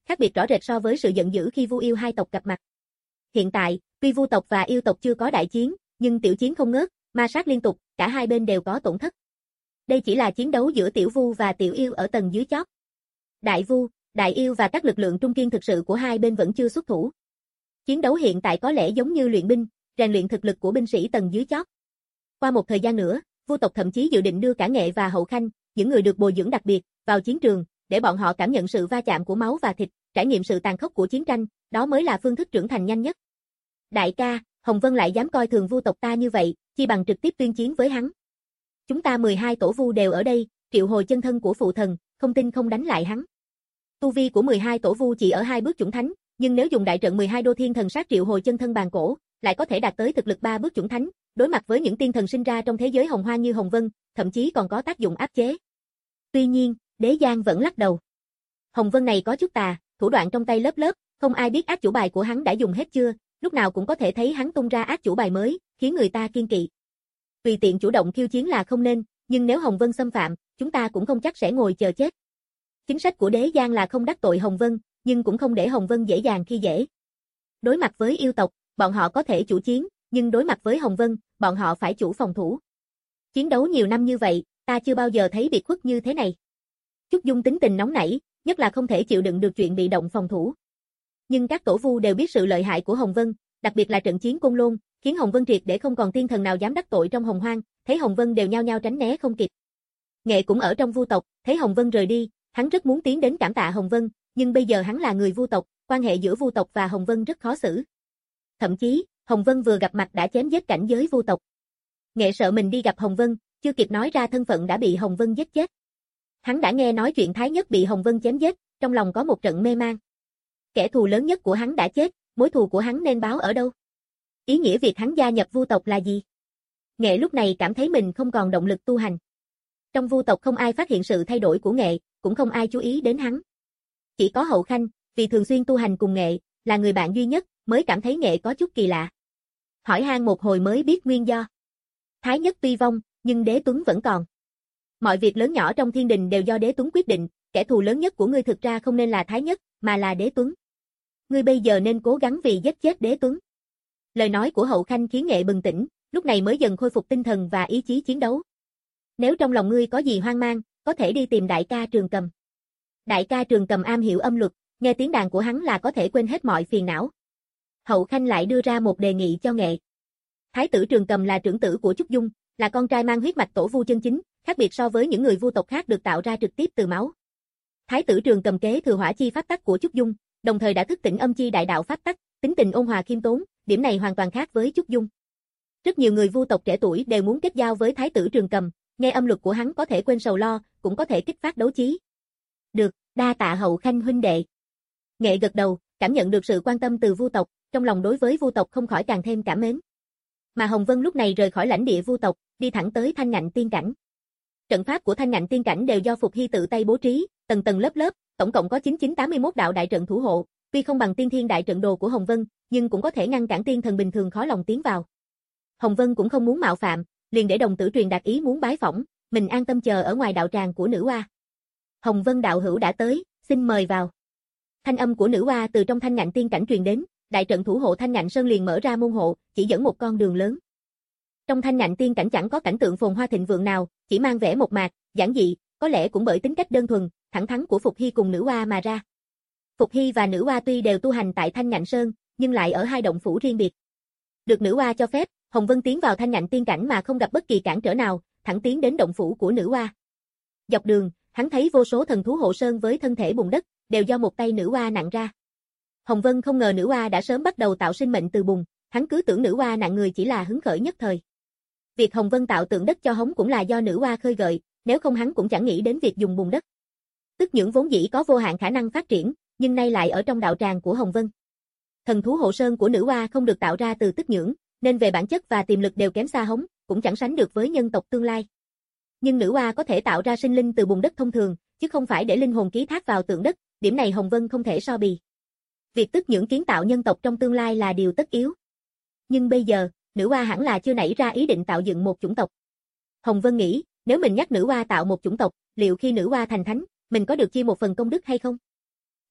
khác biệt rõ rệt so với sự giận dữ khi Vu yêu hai tộc gặp mặt. Hiện tại, tuy Vu tộc và yêu tộc chưa có đại chiến, nhưng tiểu chiến không ngớt, ma sát liên tục, cả hai bên đều có tổn thất. Đây chỉ là chiến đấu giữa tiểu Vu và tiểu yêu ở tầng dưới chót. Đại Vu, đại yêu và các lực lượng trung kiên thực sự của hai bên vẫn chưa xuất thủ. Chiến đấu hiện tại có lẽ giống như luyện binh, rèn luyện thực lực của binh sĩ tầng dưới chót. Qua một thời gian nữa, Vu tộc thậm chí dự định đưa cả Nghệ và Hậu Khanh, những người được bồi dưỡng đặc biệt, vào chiến trường, để bọn họ cảm nhận sự va chạm của máu và thịt, trải nghiệm sự tàn khốc của chiến tranh, đó mới là phương thức trưởng thành nhanh nhất. Đại ca, Hồng Vân lại dám coi thường Vu tộc ta như vậy, chi bằng trực tiếp tuyên chiến với hắn. Chúng ta mười hai tổ Vu đều ở đây, triệu hồi chân thân của phụ thần, không tin không đánh lại hắn. Tu vi của mười hai tổ Vu chỉ ở hai bước chủng thánh, nhưng nếu dùng đại trận mười hai đô thiên thần sát triệu hồi chân thân bàn cổ, lại có thể đạt tới thực lực ba bước chủng thánh, đối mặt với những tiên thần sinh ra trong thế giới hồng hoang như Hồng Vân, thậm chí còn có tác dụng áp chế. Tuy nhiên, Đế Giang vẫn lắc đầu. Hồng Vân này có chút tà, thủ đoạn trong tay lớp lớp, không ai biết ác chủ bài của hắn đã dùng hết chưa, lúc nào cũng có thể thấy hắn tung ra ác chủ bài mới, khiến người ta kiêng kỵ. Tùy tiện chủ động khiêu chiến là không nên, nhưng nếu Hồng Vân xâm phạm, chúng ta cũng không chắc sẽ ngồi chờ chết. Chính sách của Đế Giang là không đắc tội Hồng Vân, nhưng cũng không để Hồng Vân dễ dàng khi dễ. Đối mặt với yêu tộc, bọn họ có thể chủ chiến, nhưng đối mặt với Hồng Vân, bọn họ phải chủ phòng thủ. Chiến đấu nhiều năm như vậy, ta chưa bao giờ thấy biệt khuất như thế này. Chúc Dung tính tình nóng nảy, nhất là không thể chịu đựng được chuyện bị động phòng thủ. Nhưng các tổ Vu đều biết sự lợi hại của Hồng Vân, đặc biệt là trận chiến Côn Lôn, khiến Hồng Vân triệt để không còn tiên thần nào dám đắc tội trong hồng hoang, thấy Hồng Vân đều nhao nhao tránh né không kịp. Nghệ cũng ở trong Vu tộc, thấy Hồng Vân rời đi, hắn rất muốn tiến đến cảm tạ Hồng Vân, nhưng bây giờ hắn là người Vu tộc, quan hệ giữa Vu tộc và Hồng Vân rất khó xử. Thậm chí, Hồng Vân vừa gặp mặt đã chém giết cảnh giới Vu tộc. Nghệ sợ mình đi gặp Hồng Vân, chưa kịp nói ra thân phận đã bị Hồng Vân giết chết. Hắn đã nghe nói chuyện Thái Nhất bị Hồng Vân chém giết, trong lòng có một trận mê man. Kẻ thù lớn nhất của hắn đã chết, mối thù của hắn nên báo ở đâu? Ý nghĩa việc hắn gia nhập Vu tộc là gì? Nghệ lúc này cảm thấy mình không còn động lực tu hành. Trong Vu tộc không ai phát hiện sự thay đổi của Nghệ, cũng không ai chú ý đến hắn. Chỉ có Hậu Khanh, vì thường xuyên tu hành cùng Nghệ, là người bạn duy nhất, mới cảm thấy Nghệ có chút kỳ lạ. Hỏi han một hồi mới biết nguyên do. Thái Nhất tuy vong, nhưng Đế Tuấn vẫn còn. Mọi việc lớn nhỏ trong thiên đình đều do Đế Tuấn quyết định, kẻ thù lớn nhất của ngươi thực ra không nên là Thái Nhất, mà là Đế Tuấn. Ngươi bây giờ nên cố gắng vì giết chết Đế Tuấn. Lời nói của Hậu Khanh khiến Nghệ bừng tỉnh, lúc này mới dần khôi phục tinh thần và ý chí chiến đấu. Nếu trong lòng ngươi có gì hoang mang, có thể đi tìm đại ca Trường Cầm. Đại ca Trường Cầm am hiểu âm luật, nghe tiếng đàn của hắn là có thể quên hết mọi phiền não. Hậu Khanh lại đưa ra một đề nghị cho Nghệ. Thái tử Trường Cầm là trưởng tử của Chúc Dung, là con trai mang huyết mạch tổ Vu chân chính, khác biệt so với những người Vu tộc khác được tạo ra trực tiếp từ máu. Thái tử Trường Cầm kế thừa hỏa chi pháp tắc của Chúc Dung, đồng thời đã thức tỉnh âm chi đại đạo pháp tắc, tính tình ôn hòa khiêm tốn, điểm này hoàn toàn khác với Chúc Dung. Rất nhiều người Vu tộc trẻ tuổi đều muốn kết giao với Thái tử Trường Cầm, nghe âm luật của hắn có thể quên sầu lo, cũng có thể kích phát đấu trí. Được, đa tạ Hậu Khanh huynh đệ. Nghệ gật đầu, cảm nhận được sự quan tâm từ Vu tộc, trong lòng đối với Vu tộc không khỏi càng thêm cảm mến. Mà Hồng Vân lúc này rời khỏi lãnh địa Vu tộc, đi thẳng tới Thanh Ngạnh Tiên Cảnh. Trận pháp của Thanh Ngạnh Tiên Cảnh đều do Phục Hy tự tay bố trí, tầng tầng lớp lớp, tổng cộng có chín nghìn chín trăm tám mươi mốt đạo đại trận thủ hộ, tuy không bằng Tiên Thiên đại trận đồ của Hồng Vân, nhưng cũng có thể ngăn cản tiên thần bình thường khó lòng tiến vào. Hồng Vân cũng không muốn mạo phạm, liền để đồng tử truyền đạt ý muốn bái phỏng, mình an tâm chờ ở ngoài đạo tràng của nữ oa. Hồng Vân đạo hữu đã tới, xin mời vào. Thanh âm của nữ oa từ trong Thanh Ngạnh Tiên Cảnh truyền đến, đại trận thủ hộ Thanh Ngạnh Sơn liền mở ra môn hộ, chỉ dẫn một con đường lớn. Trong Thanh Ngạnh Tiên Cảnh chẳng có cảnh tượng phồn hoa thịnh vượng nào, chỉ mang vẻ một mạc, giản dị, có lẽ cũng bởi tính cách đơn thuần, thẳng thắn của Phục Hy cùng nữ oa mà ra. Phục Hy và nữ oa tuy đều tu hành tại Thanh Ngạnh Sơn, nhưng lại ở hai động phủ riêng biệt. Được nữ oa cho phép, Hồng Vân tiến vào Thanh Ngạnh Tiên Cảnh mà không gặp bất kỳ cản trở nào, thẳng tiến đến động phủ của nữ oa. Dọc đường, hắn thấy vô số thần thú hộ sơn với thân thể bùn đất, đều do một tay nữ oa nặng ra. Hồng Vân không ngờ nữ oa đã sớm bắt đầu tạo sinh mệnh từ bùn, hắn cứ tưởng nữ oa nặng người chỉ là hứng khởi nhất thời. Việc Hồng Vân tạo tượng đất cho hống cũng là do nữ oa khơi gợi, nếu không hắn cũng chẳng nghĩ đến việc dùng bùn đất. Tức nhưỡng vốn dĩ có vô hạn khả năng phát triển, nhưng nay lại ở trong đạo tràng của Hồng Vân. Thần thú hộ sơn của nữ oa không được tạo ra từ tức nhưỡng, nên về bản chất và tiềm lực đều kém xa hống, cũng chẳng sánh được với nhân tộc tương lai. Nhưng nữ oa có thể tạo ra sinh linh từ bùn đất thông thường, chứ không phải để linh hồn ký thác vào tượng đất, điểm này Hồng Vân không thể so bì. Việc tức nhưỡng kiến tạo nhân tộc trong tương lai là điều tất yếu. Nhưng bây giờ, nữ oa hẳn là chưa nảy ra ý định tạo dựng một chủng tộc. Hồng Vân nghĩ, nếu mình nhắc nữ oa tạo một chủng tộc, liệu khi nữ oa thành thánh, mình có được chia một phần công đức hay không?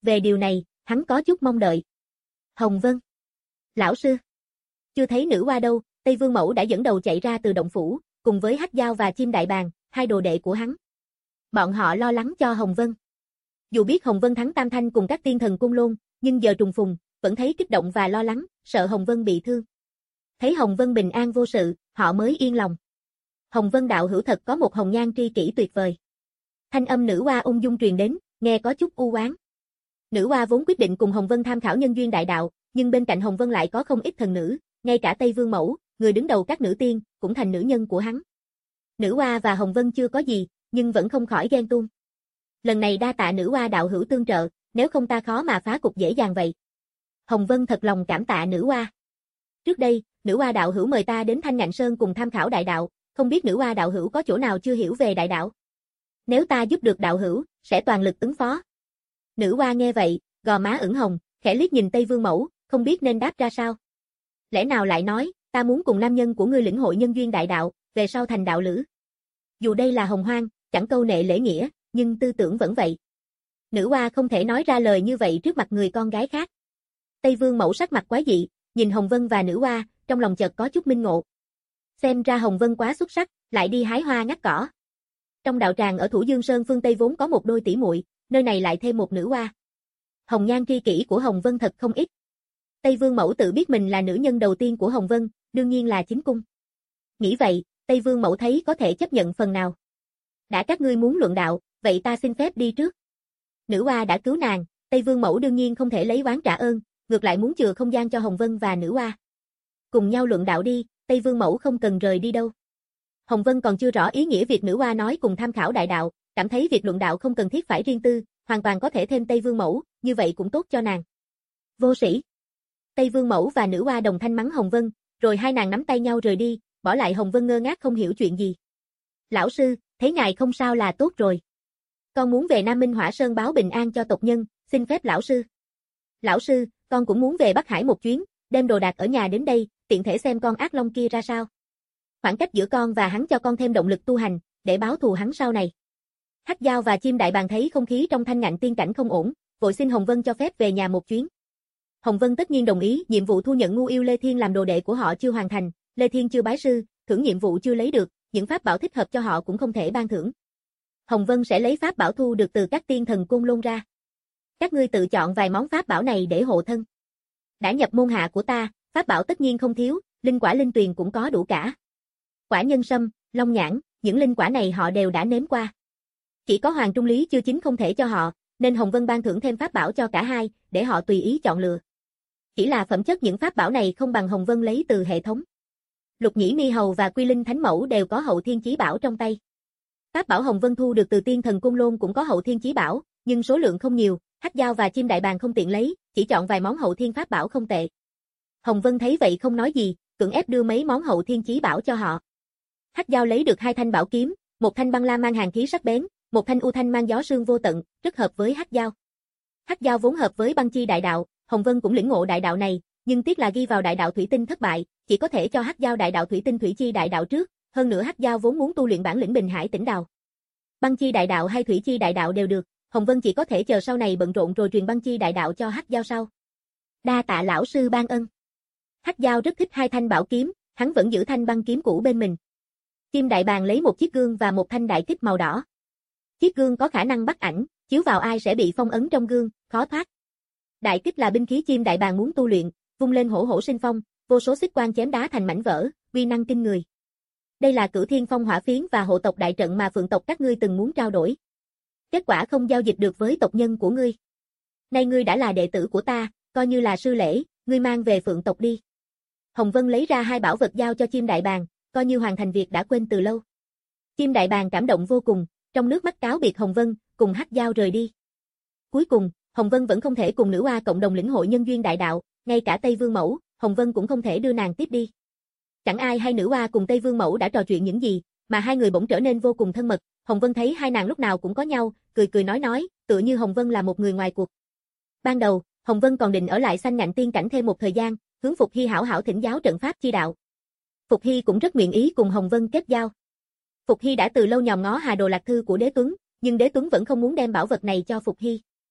Về điều này, hắn có chút mong đợi. Hồng Vân. Lão sư. Chưa thấy nữ hoa đâu, Tây Vương Mẫu đã dẫn đầu chạy ra từ động phủ, cùng với Hắc Dao và Chim Đại Bàng, hai đồ đệ của hắn. Bọn họ lo lắng cho Hồng Vân. Dù biết Hồng Vân thắng Tam Thanh cùng các tiên thần Côn Lôn, nhưng giờ trùng phùng, vẫn thấy kích động và lo lắng, sợ Hồng Vân bị thương. Thấy Hồng Vân bình an vô sự, họ mới yên lòng. Hồng Vân đạo hữu thật có một hồng nhan tri kỷ tuyệt vời. Thanh âm nữ hoa ung dung truyền đến, nghe có chút u oán. Nữ hoa vốn quyết định cùng Hồng Vân tham khảo nhân duyên đại đạo, nhưng bên cạnh Hồng Vân lại có không ít thần nữ, ngay cả Tây Vương Mẫu, người đứng đầu các nữ tiên, cũng thành nữ nhân của hắn. Nữ hoa và Hồng Vân chưa có gì, nhưng vẫn không khỏi ghen tuông. Lần này đa tạ nữ hoa đạo hữu tương trợ, nếu không ta khó mà phá cục dễ dàng vậy. Hồng Vân thật lòng cảm tạ nữ hoa. Trước đây, nữ hoa đạo hữu mời ta đến Thanh Ngạn Sơn cùng tham khảo đại đạo, không biết nữ hoa đạo hữu có chỗ nào chưa hiểu về đại đạo. Nếu ta giúp được đạo hữu, sẽ toàn lực ứng phó. Nữ hoa nghe vậy, gò má ửng hồng, khẽ liếc nhìn Tây Vương Mẫu, không biết nên đáp ra sao. Lẽ nào lại nói, ta muốn cùng nam nhân của ngươi lĩnh hội nhân duyên đại đạo, về sau thành đạo lữ. Dù đây là hồng hoang, chẳng câu nệ lễ nghĩa, nhưng tư tưởng vẫn vậy. Nữ hoa không thể nói ra lời như vậy trước mặt người con gái khác. Tây Vương Mẫu sắc mặt quái dị, nhìn Hồng Vân và nữ hoa, trong lòng chợt có chút minh ngộ. Xem ra Hồng Vân quá xuất sắc, lại đi hái hoa ngắt cỏ. Trong đạo tràng ở Thủ Dương Sơn phương Tây vốn có một đôi tỷ muội, nơi này lại thêm một nữ hoa. Hồng nhan tri kỷ của Hồng Vân thật không ít. Tây Vương Mẫu tự biết mình là nữ nhân đầu tiên của Hồng Vân, đương nhiên là chính cung. Nghĩ vậy, Tây Vương Mẫu thấy có thể chấp nhận phần nào. Đã các ngươi muốn luận đạo, vậy ta xin phép đi trước. Nữ hoa đã cứu nàng, Tây Vương Mẫu đương nhiên không thể lấy oán trả ơn, ngược lại muốn chừa không gian cho Hồng Vân và nữ hoa. Cùng nhau luận đạo đi, Tây Vương Mẫu không cần rời đi đâu. Hồng Vân còn chưa rõ ý nghĩa việc nữ hoa nói cùng tham khảo đại đạo, cảm thấy việc luận đạo không cần thiết phải riêng tư, hoàn toàn có thể thêm Tây Vương Mẫu, như vậy cũng tốt cho nàng. Vô sĩ. Tây Vương Mẫu và nữ hoa đồng thanh mắng Hồng Vân, rồi hai nàng nắm tay nhau rời đi, bỏ lại Hồng Vân ngơ ngác không hiểu chuyện gì. Lão sư, thấy ngài không sao là tốt rồi. Con muốn về Nam Minh Hỏa Sơn báo bình an cho tộc nhân, xin phép lão sư. Lão sư, con cũng muốn về Bắc Hải một chuyến, đem đồ đạc ở nhà đến đây, tiện thể xem con ác long kia ra sao. Khoảng cách giữa con và hắn cho con thêm động lực tu hành, để báo thù hắn sau này. Hắc Dao và Chim Đại Bàng thấy không khí trong Thanh Ngạn tiên cảnh không ổn, vội xin Hồng Vân cho phép về nhà một chuyến. Hồng Vân tất nhiên đồng ý, nhiệm vụ thu nhận ngu yêu Lê Thiên làm đồ đệ của họ chưa hoàn thành, Lê Thiên chưa bái sư, thưởng nhiệm vụ chưa lấy được, những pháp bảo thích hợp cho họ cũng không thể ban thưởng. Hồng Vân sẽ lấy pháp bảo thu được từ các tiên thần Côn Lôn ra. Các ngươi tự chọn vài món pháp bảo này để hộ thân. Đã nhập môn hạ của ta, pháp bảo tất nhiên không thiếu, linh quả linh tuyền cũng có đủ cả. Quả nhân sâm, long nhãn, những linh quả này họ đều đã nếm qua. Chỉ có Hoàng Trung Lý chưa chín không thể cho họ, nên Hồng Vân ban thưởng thêm pháp bảo cho cả hai, để họ tùy ý chọn lựa. Chỉ là phẩm chất những pháp bảo này không bằng Hồng Vân lấy từ hệ thống. Lục Nhĩ Mi Hầu và Quy Linh Thánh Mẫu đều có hậu thiên chí bảo trong tay. Pháp bảo Hồng Vân thu được từ tiên thần Côn Lôn cũng có hậu thiên chí bảo, nhưng số lượng không nhiều, Hắc Dao và Chim Đại Bàng không tiện lấy, chỉ chọn vài món hậu thiên pháp bảo không tệ. Hồng Vân thấy vậy không nói gì, cưỡng ép đưa mấy món hậu thiên chí bảo cho họ. Hắc Dao lấy được hai thanh bảo kiếm, một thanh băng la mang hàn khí sắc bén, một thanh u thanh mang gió sương vô tận, rất hợp với Hắc Dao. Hắc Dao vốn hợp với băng chi đại đạo, Hồng Vân cũng lĩnh ngộ đại đạo này, nhưng tiếc là ghi vào đại đạo thủy tinh thất bại, chỉ có thể cho Hắc Dao đại đạo thủy tinh thủy chi đại đạo trước, hơn nữa Hắc Dao vốn muốn tu luyện bản lĩnh Bình Hải Tĩnh Đào. Băng chi đại đạo hay thủy chi đại đạo đều được, Hồng Vân chỉ có thể chờ sau này bận rộn rồi truyền băng chi đại đạo cho Hắc Dao sau. Đa tạ lão sư ban ân. Hắc Dao rất thích hai thanh bảo kiếm, hắn vẫn giữ thanh băng kiếm cũ bên mình. Chim Đại Bàng lấy một chiếc gương và một thanh đại kích màu đỏ. Chiếc gương có khả năng bắt ảnh, chiếu vào ai sẽ bị phong ấn trong gương, khó thoát. Đại kích là binh khí Chim Đại Bàng muốn tu luyện, vung lên hổ hổ sinh phong, vô số xích quang chém đá thành mảnh vỡ, uy năng kinh người. Đây là Cửu Thiên Phong Hỏa Phiến và hộ tộc đại trận mà Phượng tộc các ngươi từng muốn trao đổi. Kết quả không giao dịch được với tộc nhân của ngươi. Nay ngươi đã là đệ tử của ta, coi như là sư lễ, ngươi mang về Phượng tộc đi. Hồng Vân lấy ra hai bảo vật giao cho Chim Đại Bàng, coi như hoàn thành việc đã quên từ lâu. Chim Đại Bàng cảm động vô cùng, trong nước mắt cáo biệt Hồng Vân, cùng Hắc Dao rời đi. Cuối cùng, Hồng Vân vẫn không thể cùng nữ oa cộng đồng lĩnh hội nhân duyên đại đạo, ngay cả Tây Vương Mẫu, Hồng Vân cũng không thể đưa nàng tiếp đi. Chẳng ai hay nữ oa cùng Tây Vương Mẫu đã trò chuyện những gì, mà hai người bỗng trở nên vô cùng thân mật. Hồng Vân thấy hai nàng lúc nào cũng có nhau, cười cười nói nói, tựa như Hồng Vân là một người ngoài cuộc. Ban đầu, Hồng Vân còn định ở lại Xanh Ngạn tiên cảnh thêm một thời gian, hướng Phục Hy hảo hảo thỉnh giáo trận pháp chi đạo. Phục Hy cũng rất nguyện ý cùng Hồng Vân kết giao. Phục Hy đã từ lâu nhòm ngó Hà Đồ Lạc Thư của Đế Tuấn, nhưng Đế Tuấn vẫn không muốn đem bảo vật này cho Phục Hy.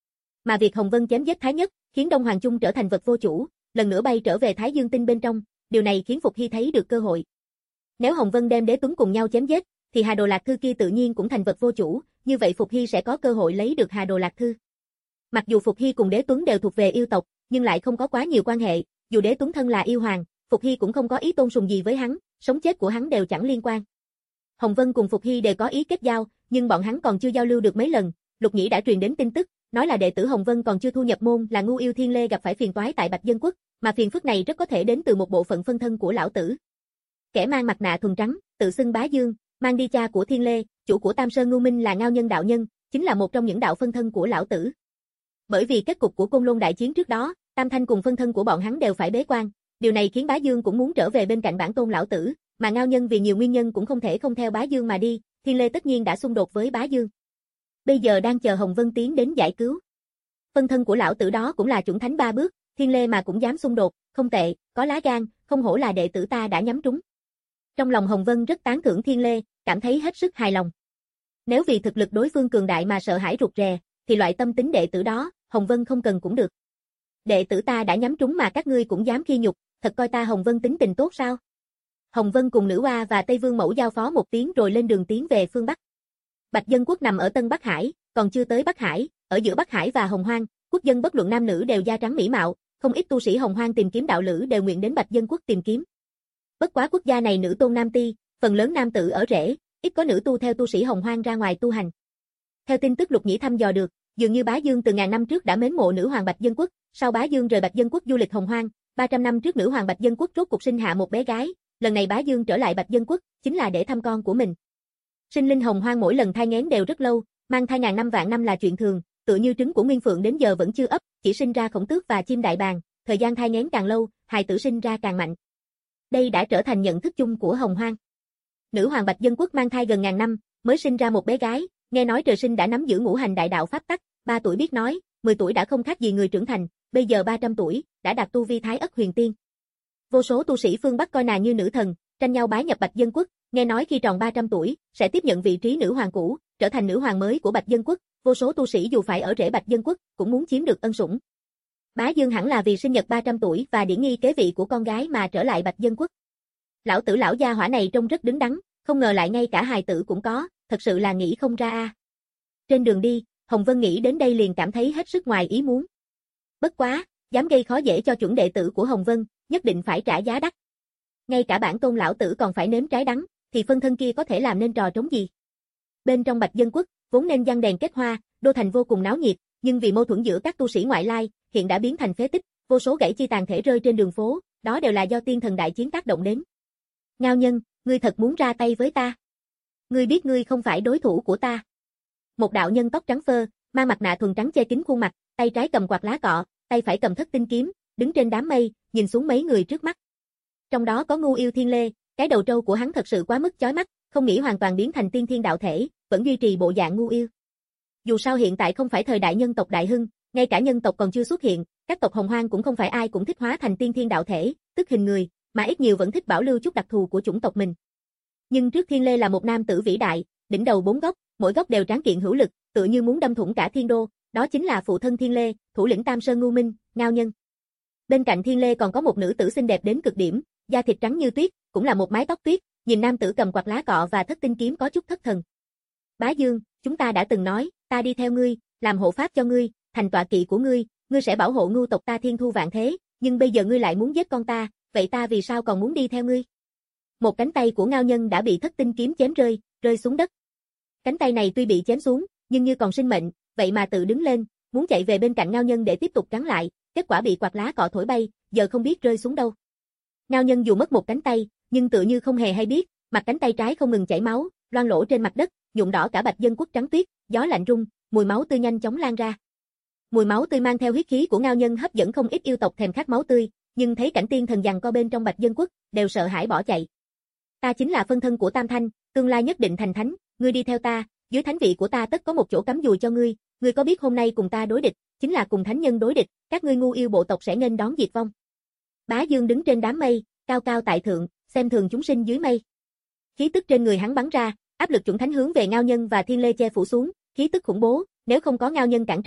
Mà việc Hồng Vân chém giết Thái Nhất, khiến Đông Hoàng Trung trở thành vật vô chủ, lần nữa bay trở về Thái Dương Tinh bên trong, điều này khiến Phục Hy thấy được cơ hội. Nếu Hồng Vân đem Đế Tuấn cùng nhau chém giết, thì Hà Đồ Lạc Thư kia tự nhiên cũng thành vật vô chủ, như vậy Phục Hy sẽ có cơ hội lấy được Hà Đồ Lạc Thư. Mặc dù Phục Hy cùng Đế Tuấn đều thuộc về yêu tộc, nhưng lại không có quá nhiều quan hệ, dù Đế Tuấn thân là yêu hoàng, Phục Hy cũng không có ý tôn sùng gì với hắn, sống chết của hắn đều chẳng liên quan. Hồng Vân cùng Phục Hy đều có ý kết giao, nhưng bọn hắn còn chưa giao lưu được mấy lần, Lục Nhĩ đã truyền đến tin tức, nói là đệ tử Hồng Vân còn chưa thu nhập môn là Ngu Yêu Thiên Lê gặp phải phiền toái tại Bạch Dân Quốc, mà phiền phức này rất có thể đến từ một bộ phận phân thân của lão tử. Kẻ mang mặt nạ thuần trắng, tự xưng Bá Dương, mang đi cha của Thiên Lê, chủ của Tam Sơn Ngưu Minh là Ngao Nhân đạo nhân, chính là một trong những đạo phân thân của lão tử. Bởi vì kết cục của Côn Lôn đại chiến trước đó, Tam Thanh cùng phân thân của bọn hắn đều phải bế quan, điều này khiến Bá Dương cũng muốn trở về bên cạnh bản tôn lão tử, mà Ngao Nhân vì nhiều nguyên nhân cũng không thể không theo Bá Dương mà đi, Thiên Lê tất nhiên đã xung đột với Bá Dương. Bây giờ đang chờ Hồng Vân tiến đến giải cứu. Phân thân của lão tử đó cũng là chuẩn thánh ba bước, Thiên Lê mà cũng dám xung đột, không tệ, có lá gan, không hổ là đệ tử ta đã nhắm trúng. Trong lòng Hồng Vân rất tán thưởng Thiên Lê, cảm thấy hết sức hài lòng. Nếu vì thực lực đối phương cường đại mà sợ hãi rụt rè, thì loại tâm tính đệ tử đó, Hồng Vân không cần cũng được. Đệ tử ta đã nhắm trúng mà các ngươi cũng dám khi nhục, thật coi ta Hồng Vân tính tình tốt sao? Hồng Vân cùng Nữ Oa và Tây Vương Mẫu giao phó một tiếng rồi lên đường tiến về phương Bắc. Bạch Dân Quốc nằm ở Tân Bắc Hải, còn chưa tới Bắc Hải, ở giữa Bắc Hải và Hồng Hoang, quốc dân bất luận nam nữ đều da trắng mỹ mạo, không ít tu sĩ Hồng Hoang tìm kiếm đạo lữ đều nguyện đến Bạch Dân Quốc tìm kiếm. Bất quá quốc gia này nữ tôn nam ti, phần lớn nam tử ở rễ, ít có nữ tu theo tu sĩ Hồng Hoang ra ngoài tu hành. Theo tin tức Lục Nhĩ thăm dò được, dường như Bá Dương từ ngàn năm trước đã mến mộ nữ hoàng Bạch Dân Quốc, sau Bá Dương rời Bạch Dân Quốc du lịch Hồng Hoang, ba trăm năm trước nữ hoàng Bạch Dân Quốc rốt cục sinh hạ một bé gái, lần này Bá Dương trở lại Bạch Dân Quốc, chính là để thăm con của mình. Sinh linh Hồng Hoang mỗi lần thai nghén đều rất lâu, mang thai ngàn năm vạn năm là chuyện thường, tựa như trứng của Nguyên Phượng đến giờ vẫn chưa ấp, chỉ sinh ra Khổng Tước và chim đại bàng, thời gian thai nghén càng lâu, hài tử sinh ra càng mạnh. Đây đã trở thành nhận thức chung của Hồng Hoang. Nữ hoàng Bạch Dân Quốc mang thai gần ngàn năm, mới sinh ra một bé gái, nghe nói trời sinh đã nắm giữ ngũ hành đại đạo pháp tắc, ba tuổi biết nói, mười tuổi đã không khác gì người trưởng thành, bây giờ ba trăm tuổi, đã đạt tu vi Thái Ất Huyền Tiên. Vô số tu sĩ phương Bắc coi nàng như nữ thần, tranh nhau bái nhập Bạch Dân Quốc, nghe nói khi tròn ba trăm tuổi, sẽ tiếp nhận vị trí nữ hoàng cũ, trở thành nữ hoàng mới của Bạch Dân Quốc, vô số tu sĩ dù phải ở rễ Bạch Dân Quốc, cũng muốn chiếm được ân sủng. Bá Dương hẳn là vì sinh nhật ba trăm tuổi và điển nghi kế vị của con gái mà trở lại Bạch Dân Quốc. Lão tử lão gia hỏa này trông rất đứng đắn, không ngờ lại ngay cả hài tử cũng có, thật sự là nghĩ không ra a. Trên đường đi, Hồng Vân nghĩ đến đây liền cảm thấy hết sức ngoài ý muốn. Bất quá, dám gây khó dễ cho chuẩn đệ tử của Hồng Vân, nhất định phải trả giá đắt. Ngay cả bản tôn lão tử còn phải nếm trái đắng, thì phân thân kia có thể làm nên trò trống gì? Bên trong Bạch Dân Quốc, vốn nên giăng đèn kết hoa, đô thành vô cùng náo nhiệt, nhưng vì mâu thuẫn giữa các tu sĩ ngoại lai, hiện đã biến thành phế tích, vô số gãy chi tàn thể rơi trên đường phố, đó đều là do tiên thần đại chiến tác động đến. Ngao Nhân, ngươi thật muốn ra tay với ta? Ngươi biết ngươi không phải đối thủ của ta. Một đạo nhân tóc trắng phơ, mang mặt nạ thuần trắng che kín khuôn mặt, tay trái cầm quạt lá cọ, tay phải cầm thất tinh kiếm, đứng trên đám mây, nhìn xuống mấy người trước mắt. Trong đó có Ngu Yêu Thiên Lê, cái đầu trâu của hắn thật sự quá mức chói mắt, không nghĩ hoàn toàn biến thành tiên thiên đạo thể, vẫn duy trì bộ dạng ngu yêu. Dù sao hiện tại không phải thời đại nhân tộc đại hưng, ngay cả nhân tộc còn chưa xuất hiện, các tộc Hồng Hoang cũng không phải ai cũng thích hóa thành tiên thiên đạo thể, tức hình người, mà ít nhiều vẫn thích bảo lưu chút đặc thù của chủng tộc mình. Nhưng trước Thiên Lê là một nam tử vĩ đại, đỉnh đầu bốn góc, mỗi góc đều tráng kiện hữu lực, tựa như muốn đâm thủng cả thiên đô, đó chính là phụ thân Thiên Lê, thủ lĩnh Tam Sơn Ngưu Minh, Ngao Nhân. Bên cạnh Thiên Lê còn có một nữ tử xinh đẹp đến cực điểm, da thịt trắng như tuyết, cũng là một mái tóc tuyết, nhìn nam tử cầm quạt lá cọ và thất tinh kiếm có chút thất thần. Bá Dương, chúng ta đã từng nói, ta đi theo ngươi, làm hộ pháp cho ngươi, thành tọa kỵ của ngươi, ngươi sẽ bảo hộ ngưu tộc ta thiên thu vạn thế, nhưng bây giờ ngươi lại muốn giết con ta, vậy ta vì sao còn muốn đi theo ngươi? Một cánh tay của Ngao Nhân đã bị thất tinh kiếm chém rơi, rơi xuống đất. Cánh tay này tuy bị chém xuống, nhưng như còn sinh mệnh, vậy mà tự đứng lên, muốn chạy về bên cạnh Ngao Nhân để tiếp tục cắn lại, kết quả bị quạt lá cọ thổi bay, giờ không biết rơi xuống đâu. Ngao Nhân dù mất một cánh tay, nhưng tựa như không hề hay biết, mặt cánh tay trái không ngừng chảy máu, loang lổ trên mặt đất, nhuộm đỏ cả Bạch Dân Quốc trắng tuyết, gió lạnh rung, mùi máu tươi nhanh chóng lan ra. Mùi máu tươi mang theo huyết khí của Ngao Nhân hấp dẫn không ít yêu tộc thèm khát máu tươi, nhưng thấy cảnh tiên thần giằng co bên trong Bạch Dân Quốc, đều sợ hãi bỏ chạy. Ta chính là phân thân của Tam Thanh, tương lai nhất định thành thánh, ngươi đi theo ta, dưới thánh vị của ta tất có một chỗ cắm dùi cho ngươi, ngươi có biết hôm nay cùng ta đối địch, chính là cùng thánh nhân đối địch, các ngươi ngu yêu bộ tộc sẽ nghênh đón diệt vong. Bá Dương đứng trên đám mây, cao cao tại thượng, xem thường chúng sinh dưới mây. Khí tức trên người hắn bắn ra, áp lực chuẩn thánh hướng về Ngao Nhân và Thiên Lê che phủ xuống, khí tức khủng bố, nếu không có Ngao Nhân cản trở,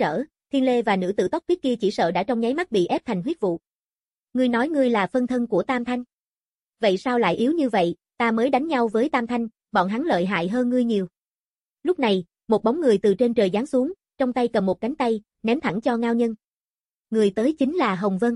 Thiên Lê và nữ tử tóc tuyết kia chỉ sợ đã trong nháy mắt bị ép thành huyết vụ. Ngươi nói ngươi là phân thân của Tam Thanh. Vậy sao lại yếu như vậy, ta mới đánh nhau với Tam Thanh, bọn hắn lợi hại hơn ngươi nhiều. Lúc này, một bóng người từ trên trời giáng xuống, trong tay cầm một cánh tay, ném thẳng cho Ngao Nhân. Người tới chính là Hồng Vân.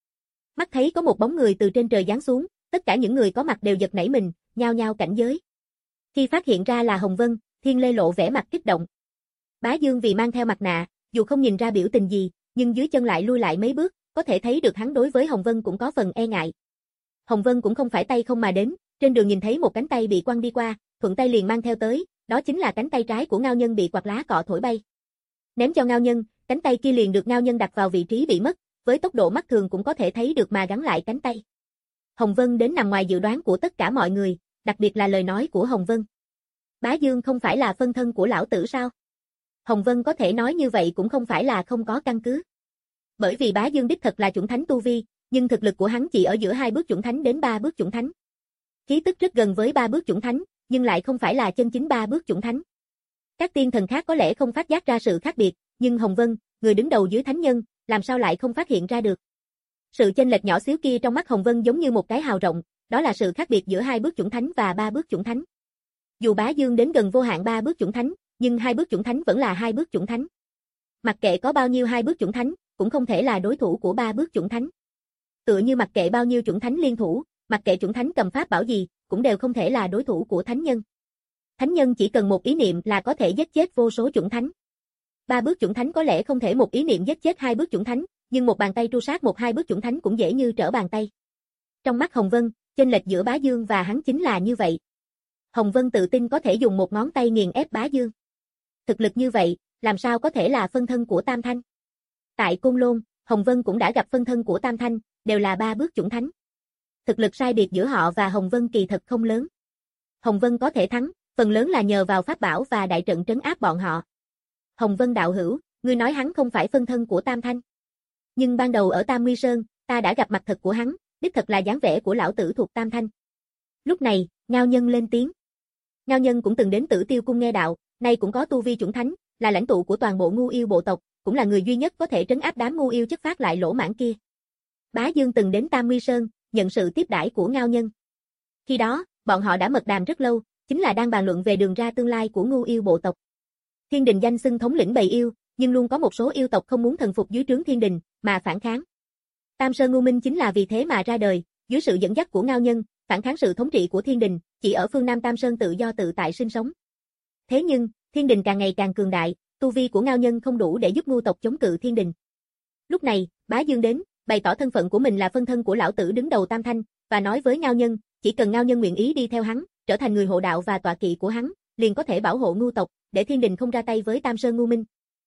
Mắt thấy có một bóng người từ trên trời giáng xuống, tất cả những người có mặt đều giật nảy mình, nhao nhao cảnh giới. Khi phát hiện ra là Hồng Vân, Thiên Lê lộ vẻ mặt kích động. Bá Dương vì mang theo mặt nạ, dù không nhìn ra biểu tình gì, nhưng dưới chân lại lui lại mấy bước, có thể thấy được hắn đối với Hồng Vân cũng có phần e ngại. Hồng Vân cũng không phải tay không mà đến, trên đường nhìn thấy một cánh tay bị quăng đi qua, thuận tay liền mang theo tới, đó chính là cánh tay trái của Ngao Nhân bị quạt lá cọ thổi bay. Ném cho Ngao Nhân, cánh tay kia liền được Ngao Nhân đặt vào vị trí bị mất, với tốc độ mắt thường cũng có thể thấy được mà gắn lại cánh tay. Hồng Vân đến nằm ngoài dự đoán của tất cả mọi người, đặc biệt là lời nói của Hồng Vân. Bá Dương không phải là phân thân của lão tử sao? Hồng Vân có thể nói như vậy cũng không phải là không có căn cứ. Bởi vì Bá Dương đích thật là chuẩn thánh tu vi, nhưng thực lực của hắn chỉ ở giữa hai bước chuẩn thánh đến ba bước chuẩn thánh. Khí tức rất gần với ba bước chuẩn thánh, nhưng lại không phải là chân chính ba bước chuẩn thánh. Các tiên thần khác có lẽ không phát giác ra sự khác biệt, nhưng Hồng Vân, người đứng đầu dưới thánh nhân, làm sao lại không phát hiện ra được. Sự chênh lệch nhỏ xíu kia trong mắt Hồng Vân giống như một cái hào rộng, đó là sự khác biệt giữa hai bước chuẩn thánh và ba bước chuẩn thánh. Dù Bá Dương đến gần vô hạn ba bước chuẩn thánh, nhưng hai bước chuẩn thánh vẫn là hai bước chuẩn thánh. Mặc kệ có bao nhiêu hai bước chuẩn thánh, cũng không thể là đối thủ của ba bước chuẩn thánh. Tựa như mặc kệ bao nhiêu chuẩn thánh liên thủ, mặc kệ chuẩn thánh cầm pháp bảo gì, cũng đều không thể là đối thủ của thánh nhân. Thánh nhân chỉ cần một ý niệm là có thể giết chết vô số chuẩn thánh. Ba bước chuẩn thánh có lẽ không thể một ý niệm giết chết hai bước chuẩn thánh, nhưng một bàn tay tru sát một hai bước chuẩn thánh cũng dễ như trở bàn tay. Trong mắt Hồng Vân, chênh lệch giữa Bá Dương và hắn chính là như vậy. Hồng Vân tự tin có thể dùng một ngón tay nghiền ép Bá Dương. Thực lực như vậy, làm sao có thể là phân thân của Tam Thanh? Tại Côn Lôn, Hồng Vân cũng đã gặp phân thân của Tam Thanh, đều là ba bước chuẩn thánh. Thực lực sai biệt giữa họ và Hồng Vân kỳ thật không lớn. Hồng Vân có thể thắng, phần lớn là nhờ vào pháp bảo và đại trận trấn áp bọn họ. Hồng Vân đạo hữu, ngươi nói hắn không phải phân thân của Tam Thanh. Nhưng ban đầu ở Tam Nguy Sơn, ta đã gặp mặt thật của hắn, đích thật là dáng vẻ của lão tử thuộc Tam Thanh. Lúc này, Ngao Nhân lên tiếng. Ngao Nhân cũng từng đến Tử Tiêu Cung nghe đạo, nay cũng có tu vi chuẩn thánh, là lãnh tụ của toàn bộ ngu yêu bộ tộc, cũng là người duy nhất có thể trấn áp đám ngu yêu chất phát lại lỗ mãng kia. Bá Dương từng đến Tam Nguy Sơn, nhận sự tiếp đãi của Ngao Nhân. Khi đó, bọn họ đã mật đàm rất lâu, chính là đang bàn luận về đường ra tương lai của ngu yêu bộ tộc. Thiên Đình danh xưng thống lĩnh bầy yêu, nhưng luôn có một số yêu tộc không muốn thần phục dưới trướng Thiên Đình, mà phản kháng. Tam Sơn Ngu Minh chính là vì thế mà ra đời, dưới sự dẫn dắt của Ngao Nhân, phản kháng sự thống trị của Thiên Đình, chỉ ở phương Nam Tam Sơn tự do tự tại sinh sống. Thế nhưng, Thiên Đình càng ngày càng cường đại, tu vi của Ngao Nhân không đủ để giúp ngu tộc chống cự Thiên Đình. Lúc này, Bá Dương đến, bày tỏ thân phận của mình là phân thân của lão tử đứng đầu Tam Thanh, và nói với Ngao Nhân, chỉ cần Ngao Nhân nguyện ý đi theo hắn, trở thành người hộ đạo và tọa kỵ của hắn, liền có thể bảo hộ ngu tộc, để Thiên Đình không ra tay với Tam Sơn Ngu Minh.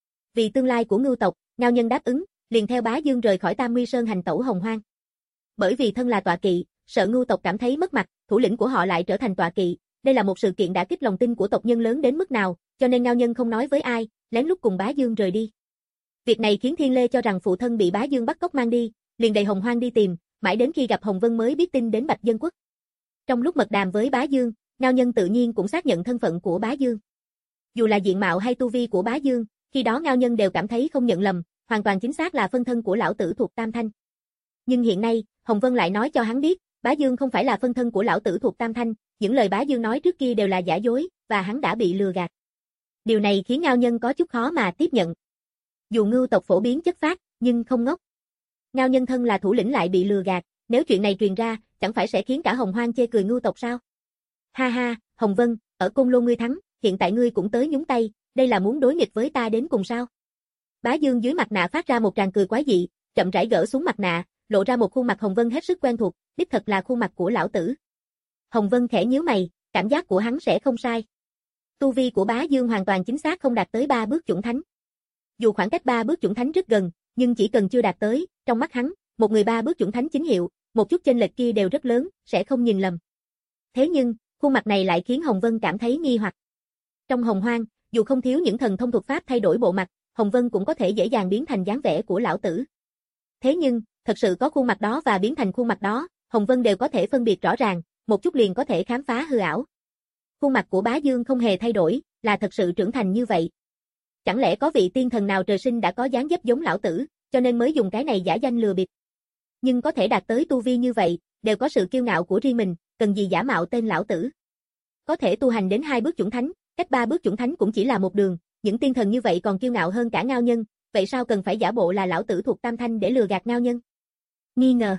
Vì tương lai của ngưu tộc, Ngao Nhân đáp ứng, liền theo Bá Dương rời khỏi Tam Nguy Sơn hành tẩu hồng hoang. Bởi vì thân là tọa kỵ, sợ ngưu tộc cảm thấy mất mặt, thủ lĩnh của họ lại trở thành tọa kỵ, đây là một sự kiện đã kích lòng tin của tộc nhân lớn đến mức nào, cho nên Ngao Nhân không nói với ai, lén lút cùng Bá Dương rời đi. Việc này khiến Thiên Lê cho rằng phụ thân bị Bá Dương bắt cóc mang đi, liền đầy hồng hoang đi tìm, mãi đến khi gặp Hồng Vân mới biết tin đến Bạch Dân Quốc. Trong lúc mật đàm với Bá Dương, Ngao Nhân tự nhiên cũng xác nhận thân phận của Bá Dương. Dù là diện mạo hay tu vi của Bá Dương, khi đó Ngao Nhân đều cảm thấy không nhận lầm, hoàn toàn chính xác là phân thân của lão tử thuộc Tam Thanh. Nhưng hiện nay, Hồng Vân lại nói cho hắn biết, Bá Dương không phải là phân thân của lão tử thuộc Tam Thanh, những lời Bá Dương nói trước kia đều là giả dối, và hắn đã bị lừa gạt. Điều này khiến Ngao Nhân có chút khó mà tiếp nhận. Dù ngưu tộc phổ biến chất phác, nhưng không ngốc. Ngao Nhân thân là thủ lĩnh lại bị lừa gạt, nếu chuyện này truyền ra, chẳng phải sẽ khiến cả hồng hoang chê cười ngưu tộc sao? Ha ha, Hồng Vân, ở Côn Lôn ngươi thắng, hiện tại ngươi cũng tới nhúng tay, đây là muốn đối nghịch với ta đến cùng sao? Bá Dương dưới mặt nạ phát ra một tràng cười quái dị, chậm rãi gỡ xuống mặt nạ, lộ ra một khuôn mặt Hồng Vân hết sức quen thuộc, đích thật là khuôn mặt của lão tử. Hồng Vân khẽ nhíu mày, cảm giác của hắn sẽ không sai. Tu vi của Bá Dương hoàn toàn chính xác không đạt tới ba bước chuẩn thánh. Dù khoảng cách ba bước chuẩn thánh rất gần, nhưng chỉ cần chưa đạt tới, trong mắt hắn, một người ba bước chuẩn thánh chính hiệu, một chút chênh lệch kia đều rất lớn, sẽ không nhìn lầm. Thế nhưng, khuôn mặt này lại khiến Hồng Vân cảm thấy nghi hoặc. Trong hồng hoang, dù không thiếu những thần thông thuật pháp thay đổi bộ mặt, Hồng Vân cũng có thể dễ dàng biến thành dáng vẻ của lão tử. Thế nhưng, thật sự có khuôn mặt đó và biến thành khuôn mặt đó, Hồng Vân đều có thể phân biệt rõ ràng, một chút liền có thể khám phá hư ảo. Khuôn mặt của Bá Dương không hề thay đổi, là thật sự trưởng thành như vậy. Chẳng lẽ có vị tiên thần nào trời sinh đã có dáng dấp giống lão tử, cho nên mới dùng cái này giả danh lừa bịp. Nhưng có thể đạt tới tu vi như vậy, đều có sự kiêu ngạo của riêng mình, cần gì giả mạo tên lão tử. Có thể tu hành đến hai bước chuẩn thánh, cách ba bước chuẩn thánh cũng chỉ là một đường, những tiên thần như vậy còn kiêu ngạo hơn cả ngao nhân, vậy sao cần phải giả bộ là lão tử thuộc tam thanh để lừa gạt ngao nhân? Nghi ngờ.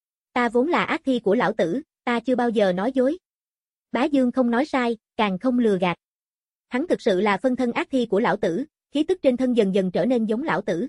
Ta vốn là ác thi của lão tử, ta chưa bao giờ nói dối. Bá Dương không nói sai, càng không lừa gạt. Hắn thực sự là phân thân ác thi của lão tử, khí tức trên thân dần dần trở nên giống lão tử.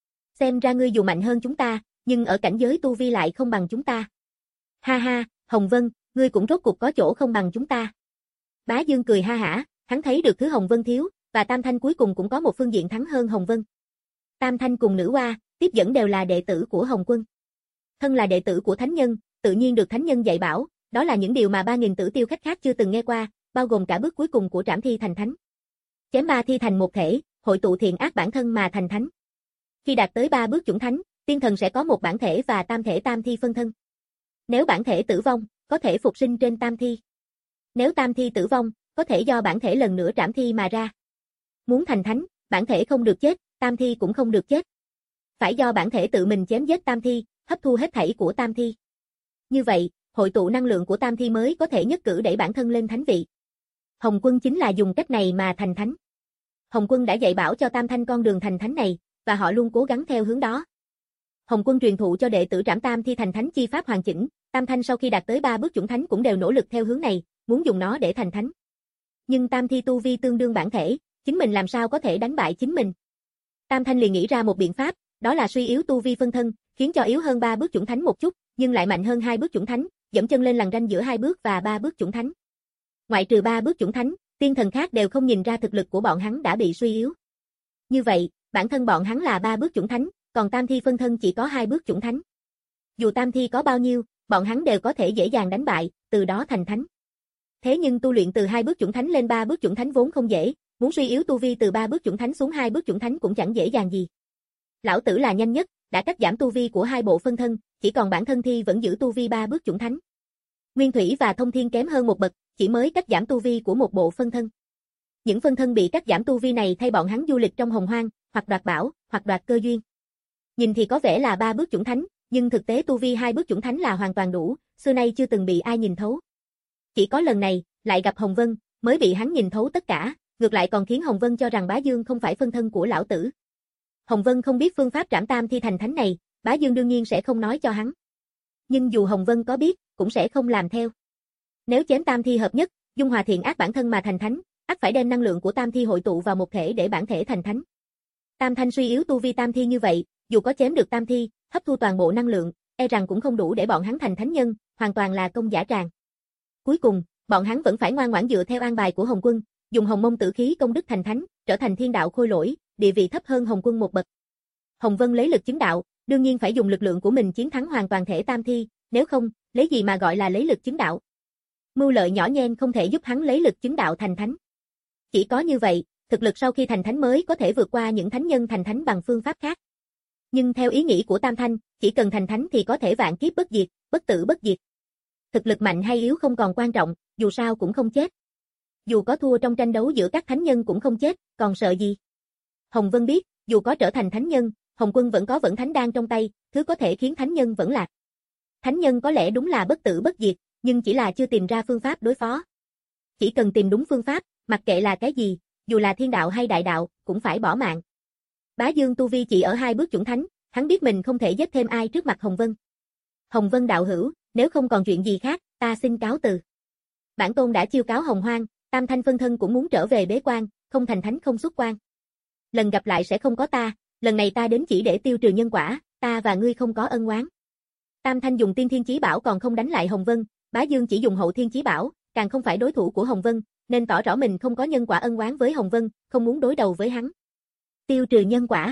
Xem ra ngươi dù mạnh hơn chúng ta, nhưng ở cảnh giới tu vi lại không bằng chúng ta. Ha ha, Hồng Vân, ngươi cũng rốt cuộc có chỗ không bằng chúng ta. Bá Dương cười ha hả, hắn thấy được thứ Hồng Vân thiếu, và Tam Thanh cuối cùng cũng có một phương diện thắng hơn Hồng Vân. Tam Thanh cùng nữ hoa, tiếp dẫn đều là đệ tử của Hồng Quân. Thân là đệ tử của Thánh Nhân, tự nhiên được Thánh Nhân dạy bảo, đó là những điều mà ba nghìn tử tiêu khách khác chưa từng nghe qua, bao gồm cả bước cuối cùng của trảm thi thành thánh. Chém ba thi thành một thể, hội tụ thiện ác bản thân mà thành thánh. Khi đạt tới ba bước chuẩn thánh, tiên thần sẽ có một bản thể và tam thể tam thi phân thân. Nếu bản thể tử vong, có thể phục sinh trên tam thi. Nếu tam thi tử vong, có thể do bản thể lần nữa trảm thi mà ra. Muốn thành thánh, bản thể không được chết, tam thi cũng không được chết. Phải do bản thể tự mình chém giết tam thi, hấp thu hết thảy của tam thi. Như vậy, hội tụ năng lượng của tam thi mới có thể nhất cử đẩy bản thân lên thánh vị. Hồng Quân chính là dùng cách này mà thành thánh. Hồng Quân đã dạy bảo cho Tam Thanh con đường thành thánh này, và họ luôn cố gắng theo hướng đó. Hồng Quân truyền thụ cho đệ tử trảm tam thi thành thánh chi pháp hoàn chỉnh, Tam Thanh sau khi đạt tới ba bước chuẩn thánh cũng đều nỗ lực theo hướng này, muốn dùng nó để thành thánh. Nhưng tam thi tu vi tương đương bản thể, chính mình làm sao có thể đánh bại chính mình? Tam Thanh liền nghĩ ra một biện pháp, đó là suy yếu tu vi phân thân, khiến cho yếu hơn ba bước chuẩn thánh một chút, nhưng lại mạnh hơn hai bước chuẩn thánh, dẫm chân lên lằn ranh giữa hai bước và ba bước chuẩn thánh. Ngoại trừ ba bước chuẩn thánh, tiên thần khác đều không nhìn ra thực lực của bọn hắn đã bị suy yếu. Như vậy, bản thân bọn hắn là ba bước chuẩn thánh, còn tam thi phân thân chỉ có hai bước chuẩn thánh. Dù tam thi có bao nhiêu, bọn hắn đều có thể dễ dàng đánh bại, từ đó thành thánh. Thế nhưng tu luyện từ hai bước chuẩn thánh lên ba bước chuẩn thánh vốn không dễ, muốn suy yếu tu vi từ ba bước chuẩn thánh xuống hai bước chuẩn thánh cũng chẳng dễ dàng gì. Lão tử là nhanh nhất, đã cắt giảm tu vi của hai bộ phân thân, chỉ còn bản thân thi vẫn giữ tu vi ba bước chuẩn thánh. Nguyên Thủy và Thông Thiên kém hơn một bậc, chỉ mới cắt giảm tu vi của một bộ phân thân. Những phân thân bị cắt giảm tu vi này thay bọn hắn du lịch trong hồng hoang, hoặc đoạt bảo, hoặc đoạt cơ duyên. Nhìn thì có vẻ là ba bước chuẩn thánh, nhưng thực tế tu vi hai bước chuẩn thánh là hoàn toàn đủ, xưa nay chưa từng bị ai nhìn thấu. Chỉ có lần này, lại gặp Hồng Vân, mới bị hắn nhìn thấu tất cả, ngược lại còn khiến Hồng Vân cho rằng Bá Dương không phải phân thân của lão tử. Hồng Vân không biết phương pháp trảm tam thi thành thánh này, Bá Dương đương nhiên sẽ không nói cho hắn. Nhưng dù Hồng Vân có biết, cũng sẽ không làm theo. Nếu chém tam thi hợp nhất, dung hòa thiện ác bản thân mà thành thánh, ắt phải đem năng lượng của tam thi hội tụ vào một thể để bản thể thành thánh. Tam Thanh suy yếu tu vi tam thi như vậy, dù có chém được tam thi, hấp thu toàn bộ năng lượng, e rằng cũng không đủ để bọn hắn thành thánh nhân, hoàn toàn là công giả tràng. Cuối cùng, bọn hắn vẫn phải ngoan ngoãn dựa theo an bài của Hồng Quân, dùng Hồng Mông Tử khí công đức thành thánh, trở thành thiên đạo khôi lỗi, địa vị thấp hơn Hồng Quân một bậc. Hồng Vân lấy lực chứng đạo, đương nhiên phải dùng lực lượng của mình chiến thắng hoàn toàn thể tam thi, nếu không, lấy gì mà gọi là lấy lực chứng đạo? Mưu lợi nhỏ nhen không thể giúp hắn lấy lực chứng đạo thành thánh. Chỉ có như vậy, thực lực sau khi thành thánh mới có thể vượt qua những thánh nhân thành thánh bằng phương pháp khác. Nhưng theo ý nghĩ của Tam Thanh, chỉ cần thành thánh thì có thể vạn kiếp bất diệt, bất tử bất diệt. Thực lực mạnh hay yếu không còn quan trọng, dù sao cũng không chết. Dù có thua trong tranh đấu giữa các thánh nhân cũng không chết, còn sợ gì? Hồng Vân biết, dù có trở thành thánh nhân, Hồng Quân vẫn có vẫn thánh đan trong tay, thứ có thể khiến thánh nhân vẫn lạc. Thánh nhân có lẽ đúng là bất tử bất diệt, nhưng chỉ là chưa tìm ra phương pháp đối phó. Chỉ cần tìm đúng phương pháp, mặc kệ là cái gì, dù là thiên đạo hay đại đạo, cũng phải bỏ mạng. Bá Dương tu vi chỉ ở hai bước chuẩn thánh, hắn biết mình không thể giết thêm ai trước mặt Hồng Vân. Hồng Vân đạo hữu, nếu không còn chuyện gì khác, ta xin cáo từ. Bản tôn đã chiêu cáo Hồng Hoang, Tam Thanh phân thân cũng muốn trở về bế quan, không thành thánh không xuất quan. Lần gặp lại sẽ không có ta, lần này ta đến chỉ để tiêu trừ nhân quả, ta và ngươi không có ân oán. Tam Thanh dùng Tiên Thiên Chí Bảo còn không đánh lại Hồng Vân, Bá Dương chỉ dùng Hậu Thiên Chí Bảo, càng không phải đối thủ của Hồng Vân, nên tỏ rõ mình không có nhân quả ân oán với Hồng Vân, không muốn đối đầu với hắn. Tiêu trừ nhân quả?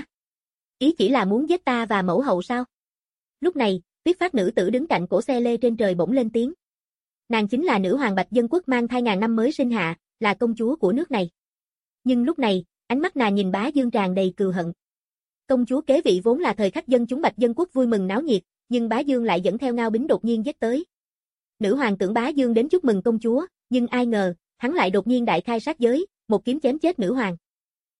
Ý chỉ là muốn giết ta và mẫu hậu sao? Lúc này, Tuyết Phát nữ tử đứng cạnh cổ xe lê trên trời bỗng lên tiếng. Nàng chính là nữ hoàng Bạch Dân Quốc mang thai ngàn năm mới sinh hạ, là công chúa của nước này. Nhưng lúc này, ánh mắt nàng nhìn Bá Dương tràn đầy cừu hận. Công chúa kế vị vốn là thời khắc dân chúng Bạch Dân Quốc vui mừng náo nhiệt, nhưng Bá Dương lại dẫn theo Ngao Bính đột nhiên giết tới. Nữ hoàng tưởng Bá Dương đến chúc mừng công chúa, nhưng ai ngờ, hắn lại đột nhiên đại khai sát giới, một kiếm chém chết nữ hoàng.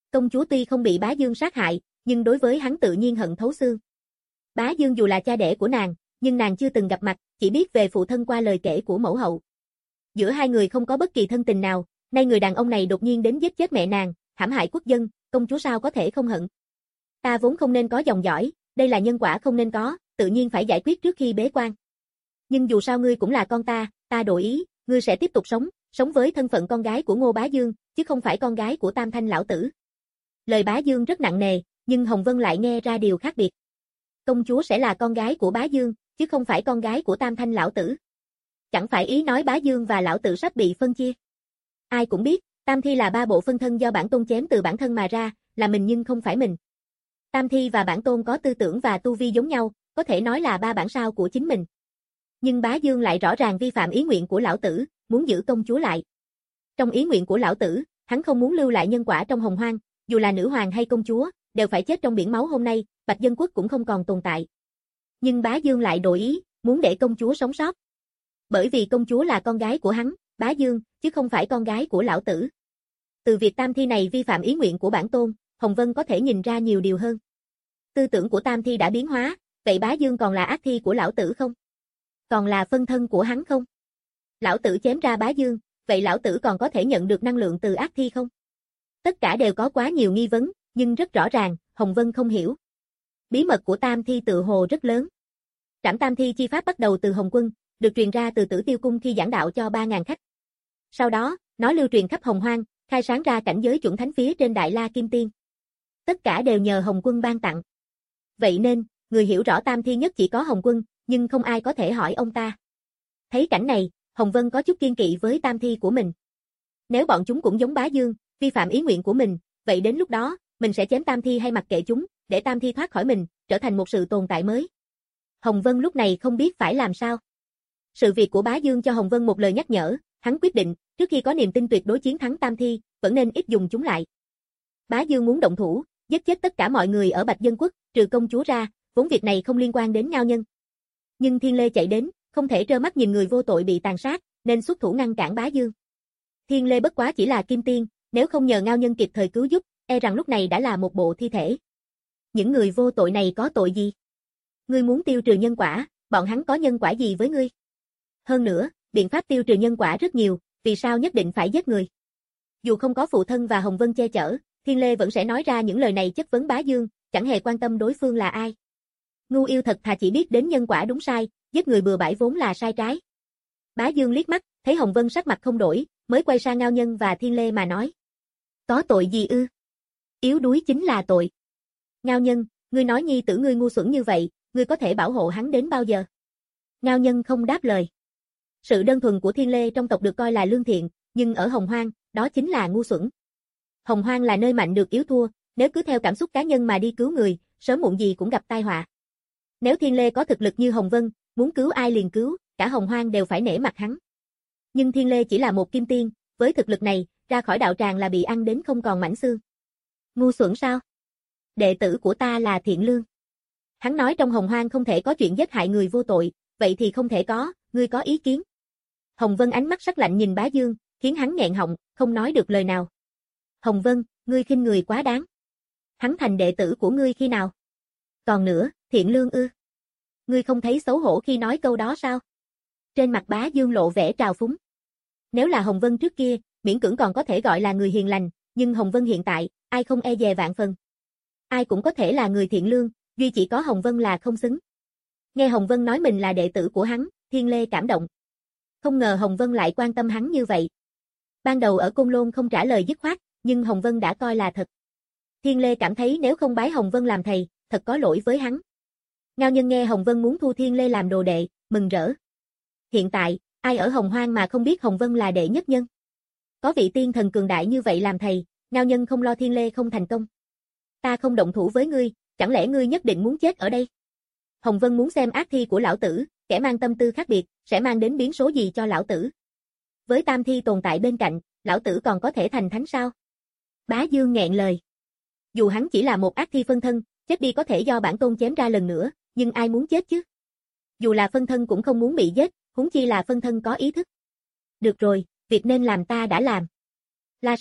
Công chúa tuy không bị Bá Dương sát hại, nhưng đối với hắn tự nhiên hận thấu xương. Bá Dương dù là cha đẻ của nàng, nhưng nàng chưa từng gặp mặt, chỉ biết về phụ thân qua lời kể của mẫu hậu. Giữa hai người không có bất kỳ thân tình nào, nay người đàn ông này đột nhiên đến giết chết mẹ nàng, hãm hại quốc dân, công chúa sao có thể không hận. Ta vốn không nên có dòng dõi, đây là nhân quả không nên có, tự nhiên phải giải quyết trước khi bế quan. Nhưng dù sao ngươi cũng là con ta, ta đổi ý, ngươi sẽ tiếp tục sống, sống với thân phận con gái của Ngô Bá Dương, chứ không phải con gái của Tam Thanh lão tử. Lời Bá Dương rất nặng nề, nhưng Hồng Vân lại nghe ra điều khác biệt. Công chúa sẽ là con gái của Bá Dương, chứ không phải con gái của Tam Thanh lão tử. Chẳng phải ý nói Bá Dương và lão tử sắp bị phân chia. Ai cũng biết, Tam Thi là ba bộ phân thân do bản tôn chém từ bản thân mà ra, là mình nhưng không phải mình. Tam Thi và bản tôn có tư tưởng và tu vi giống nhau, có thể nói là ba bản sao của chính mình. Nhưng Bá Dương lại rõ ràng vi phạm ý nguyện của lão tử, muốn giữ công chúa lại. Trong ý nguyện của lão tử, hắn không muốn lưu lại nhân quả trong hồng hoang, dù là nữ hoàng hay công chúa, đều phải chết trong biển máu hôm nay, Bạch Dân Quốc cũng không còn tồn tại. Nhưng Bá Dương lại đổi ý, muốn để công chúa sống sót. Bởi vì công chúa là con gái của hắn, Bá Dương, chứ không phải con gái của lão tử. Từ việc Tam Thi này vi phạm ý nguyện của bản tôn, Hồng Vân có thể nhìn ra nhiều điều hơn. Tư tưởng của Tam Thi đã biến hóa, vậy Bá Dương còn là ác thi của lão tử không? Còn là phân thân của hắn không? Lão tử chém ra Bá Dương, vậy lão tử còn có thể nhận được năng lượng từ ác thi không? Tất cả đều có quá nhiều nghi vấn, nhưng rất rõ ràng, Hồng Vân không hiểu. Bí mật của Tam Thi tự hồ rất lớn. Trảm Tam Thi chi pháp bắt đầu từ Hồng Quân, được truyền ra từ Tử Tiêu Cung khi giảng đạo cho ba nghìn khách. Sau đó, nó lưu truyền khắp Hồng Hoang, khai sáng ra cảnh giới chuẩn thánh phía trên Đại La Kim Tiên. Tất cả đều nhờ Hồng Quân ban tặng. Vậy nên, người hiểu rõ Tam Thi nhất chỉ có Hồng Quân, nhưng không ai có thể hỏi ông ta. Thấy cảnh này, Hồng Vân có chút kiên kỵ với Tam Thi của mình. Nếu bọn chúng cũng giống Bá Dương, vi phạm ý nguyện của mình, vậy đến lúc đó, mình sẽ chém Tam Thi hay mặc kệ chúng, để Tam Thi thoát khỏi mình, trở thành một sự tồn tại mới. Hồng Vân lúc này không biết phải làm sao. Sự việc của Bá Dương cho Hồng Vân một lời nhắc nhở, hắn quyết định, trước khi có niềm tin tuyệt đối chiến thắng Tam Thi, vẫn nên ít dùng chúng lại. Bá Dương muốn động thủ, giết chết tất cả mọi người ở Bạch Dân Quốc, trừ công chúa ra, vốn việc này không liên quan đến Ngao Nhân. Nhưng Thiên Lê chạy đến, không thể trơ mắt nhìn người vô tội bị tàn sát, nên xuất thủ ngăn cản Bá Dương. Thiên Lê bất quá chỉ là kim tiên, nếu không nhờ Ngao Nhân kịp thời cứu giúp, e rằng lúc này đã là một bộ thi thể. Những người vô tội này có tội gì? Ngươi muốn tiêu trừ nhân quả, bọn hắn có nhân quả gì với ngươi? Hơn nữa, biện pháp tiêu trừ nhân quả rất nhiều, vì sao nhất định phải giết người? Dù không có phụ thân và Hồng Vân che chở, Thiên Lê vẫn sẽ nói ra những lời này chất vấn Bá Dương, chẳng hề quan tâm đối phương là ai. Ngu yêu thật thà chỉ biết đến nhân quả đúng sai, giết người bừa bãi vốn là sai trái. Bá Dương liếc mắt, thấy Hồng Vân sắc mặt không đổi, mới quay sang Ngao Nhân và Thiên Lê mà nói. Có tội gì ư? Yếu đuối chính là tội. Ngao Nhân, ngươi nói nhi tử ngươi ngu xuẩn như vậy, ngươi có thể bảo hộ hắn đến bao giờ? Ngao Nhân không đáp lời. Sự đơn thuần của Thiên Lê trong tộc được coi là lương thiện, nhưng ở Hồng Hoang, đó chính là ngu xuẩn. Hồng Hoang là nơi mạnh được yếu thua, nếu cứ theo cảm xúc cá nhân mà đi cứu người, sớm muộn gì cũng gặp tai họa. Nếu Thiên Lê có thực lực như Hồng Vân, muốn cứu ai liền cứu, cả Hồng Hoang đều phải nể mặt hắn. Nhưng Thiên Lê chỉ là một kim tiên, với thực lực này, ra khỏi đạo tràng là bị ăn đến không còn mảnh xương. Ngu xuẩn sao? Đệ tử của ta là thiện lương. Hắn nói trong Hồng Hoang không thể có chuyện giết hại người vô tội, vậy thì không thể có, ngươi có ý kiến? Hồng Vân ánh mắt sắc lạnh nhìn Bá Dương, khiến hắn nghẹn họng, không nói được lời nào. Hồng Vân, ngươi khinh người quá đáng. Hắn thành đệ tử của ngươi khi nào? Còn nữa, thiện lương ư? Ngươi không thấy xấu hổ khi nói câu đó sao? Trên mặt Bá Dương lộ vẻ trào phúng. Nếu là Hồng Vân trước kia, miễn cưỡng còn có thể gọi là người hiền lành, nhưng Hồng Vân hiện tại, ai không e dè vạn phần. Ai cũng có thể là người thiện lương, duy chỉ có Hồng Vân là không xứng. Nghe Hồng Vân nói mình là đệ tử của hắn, Thiên Lê cảm động. Không ngờ Hồng Vân lại quan tâm hắn như vậy. Ban đầu ở Côn Lôn không trả lời dứt khoát, nhưng Hồng Vân đã coi là thật. Thiên Lê cảm thấy nếu không bái Hồng Vân làm thầy, thật có lỗi với hắn. Ngao Nhân nghe Hồng Vân muốn thu Thiên Lê làm đồ đệ, mừng rỡ. Hiện tại, ai ở Hồng Hoang mà không biết Hồng Vân là đệ nhất nhân? Có vị tiên thần cường đại như vậy làm thầy, Ngao Nhân không lo Thiên Lê không thành công. Ta không động thủ với ngươi, chẳng lẽ ngươi nhất định muốn chết ở đây? Hồng Vân muốn xem ác thi của lão tử, kẻ mang tâm tư khác biệt, sẽ mang đến biến số gì cho lão tử. Với Tam Thi tồn tại bên cạnh, lão tử còn có thể thành thánh sao? Bá Dương nghẹn lời. Dù hắn chỉ là một ác thi phân thân, chết đi có thể do bản tôn chém ra lần nữa, nhưng ai muốn chết chứ? Dù là phân thân cũng không muốn bị giết, huống chi là phân thân có ý thức. Được rồi, việc nên làm ta đã làm. La sát,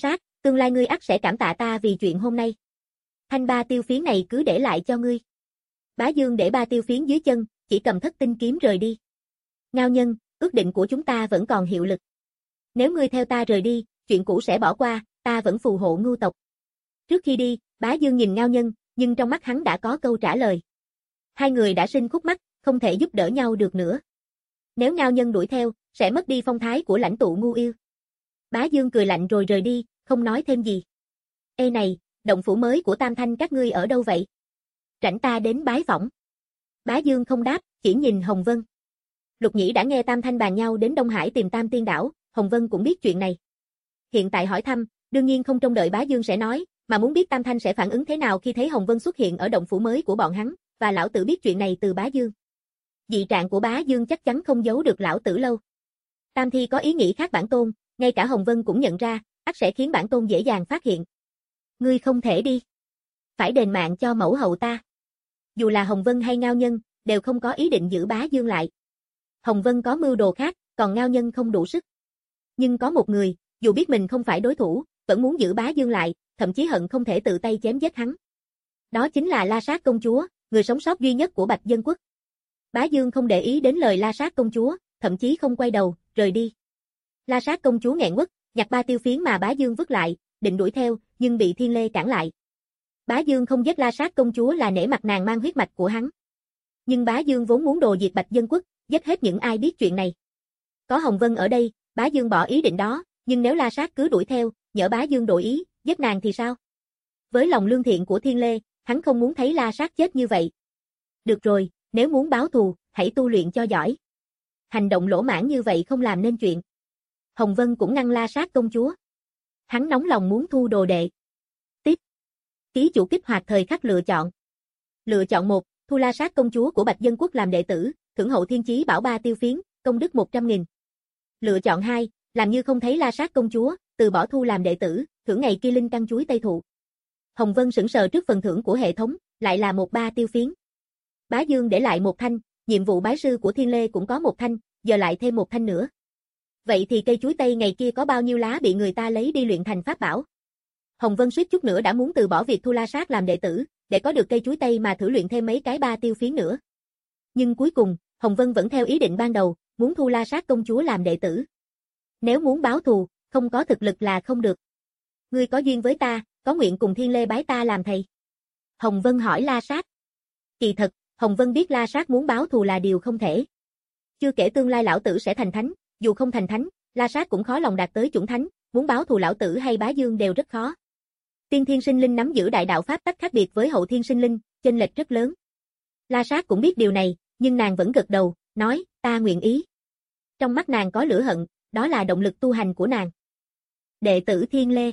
Tương lai ngươi ắt sẽ cảm tạ ta vì chuyện hôm nay. Thanh ba tiêu phiến này cứ để lại cho ngươi. Bá Dương để ba tiêu phiến dưới chân, chỉ cầm thất tinh kiếm rời đi. Ngao Nhân, ước định của chúng ta vẫn còn hiệu lực. Nếu ngươi theo ta rời đi, chuyện cũ sẽ bỏ qua, ta vẫn phù hộ Ngưu tộc. Trước khi đi, Bá Dương nhìn Ngao Nhân, nhưng trong mắt hắn đã có câu trả lời. Hai người đã sinh khúc mắc, không thể giúp đỡ nhau được nữa. Nếu Ngao Nhân đuổi theo, sẽ mất đi phong thái của lãnh tụ Ngu Yêu. Bá Dương cười lạnh rồi rời đi, không nói thêm gì. Ê này, động phủ mới của Tam Thanh các ngươi ở đâu vậy? Rảnh ta đến bái phỏng. Bá Dương không đáp, chỉ nhìn Hồng Vân. Lục Nhĩ đã nghe Tam Thanh bàn nhau đến Đông Hải tìm Tam Tiên Đảo, Hồng Vân cũng biết chuyện này. Hiện tại hỏi thăm, đương nhiên không trông đợi Bá Dương sẽ nói, mà muốn biết Tam Thanh sẽ phản ứng thế nào khi thấy Hồng Vân xuất hiện ở động phủ mới của bọn hắn, và lão tử biết chuyện này từ Bá Dương. Dị trạng của Bá Dương chắc chắn không giấu được lão tử lâu. Tam Thi có ý nghĩ khác bản tôn, ngay cả Hồng Vân cũng nhận ra, ắt sẽ khiến bản tôn dễ dàng phát hiện. Ngươi không thể đi. Phải đền mạng cho mẫu hậu ta. Dù là Hồng Vân hay Ngao Nhân, đều không có ý định giữ Bá Dương lại. Hồng Vân có mưu đồ khác, còn Ngao Nhân không đủ sức. Nhưng có một người, dù biết mình không phải đối thủ, vẫn muốn giữ Bá Dương lại, thậm chí hận không thể tự tay chém giết hắn. Đó chính là La Sát công chúa, người sống sót duy nhất của Bạch Dân Quốc. Bá Dương không để ý đến lời La Sát công chúa, thậm chí không quay đầu, rời đi. La Sát công chúa nghẹn quất, nhặt ba tiêu phiến mà Bá Dương vứt lại, định đuổi theo, nhưng bị Thiên Lê cản lại. Bá Dương không giết La Sát công chúa là nể mặt nàng mang huyết mạch của hắn. Nhưng Bá Dương vốn muốn đồ diệt Bạch Dân Quốc, giết hết những ai biết chuyện này. Có Hồng Vân ở đây, Bá Dương bỏ ý định đó, nhưng nếu La Sát cứ đuổi theo, nhỡ Bá Dương đổi ý, giết nàng thì sao? Với lòng lương thiện của Thiên Lê, hắn không muốn thấy La Sát chết như vậy. Được rồi, nếu muốn báo thù, hãy tu luyện cho giỏi. Hành động lỗ mãng như vậy không làm nên chuyện. Hồng Vân cũng ngăn La Sát công chúa. Hắn nóng lòng muốn thu đồ đệ. Tiếp. Ký chủ kích hoạt thời khắc lựa chọn. Lựa chọn một, thu La Sát công chúa của Bạch Dân Quốc làm đệ tử, thưởng hậu thiên chí bảo ba tiêu phiến, công đức một trăm nghìn. Lựa chọn hai, làm như không thấy La Sát công chúa, từ bỏ thu làm đệ tử, thưởng ngày kia linh căn chuối tây thụ. Hồng Vân sững sờ trước phần thưởng của hệ thống, lại là một ba tiêu phiến. Bá Dương để lại một thanh, nhiệm vụ bái sư của Thiên Lê cũng có một thanh, giờ lại thêm một thanh nữa. Vậy thì cây chuối tây ngày kia có bao nhiêu lá bị người ta lấy đi luyện thành pháp bảo? Hồng Vân suýt chút nữa đã muốn từ bỏ việc thu La Sát làm đệ tử, để có được cây chuối tây mà thử luyện thêm mấy cái ba tiêu phiến nữa. Nhưng cuối cùng, Hồng Vân vẫn theo ý định ban đầu, muốn thu La Sát công chúa làm đệ tử. Nếu muốn báo thù, không có thực lực là không được. Ngươi có duyên với ta, có nguyện cùng Thiên Lê bái ta làm thầy? Hồng Vân hỏi La Sát. Kỳ thật, Hồng Vân biết La Sát muốn báo thù là điều không thể. Chưa kể tương lai lão tử sẽ thành thánh, dù không thành thánh, La Sát cũng khó lòng đạt tới chủng thánh, muốn báo thù lão tử hay Bá Dương đều rất khó. Tiên thiên sinh linh nắm giữ đại đạo pháp tắc khác biệt với hậu thiên sinh linh, chênh lệch rất lớn. La Sát cũng biết điều này, nhưng nàng vẫn gật đầu, nói, ta nguyện ý. Trong mắt nàng có lửa hận, đó là động lực tu hành của nàng. Đệ tử Thiên Lê.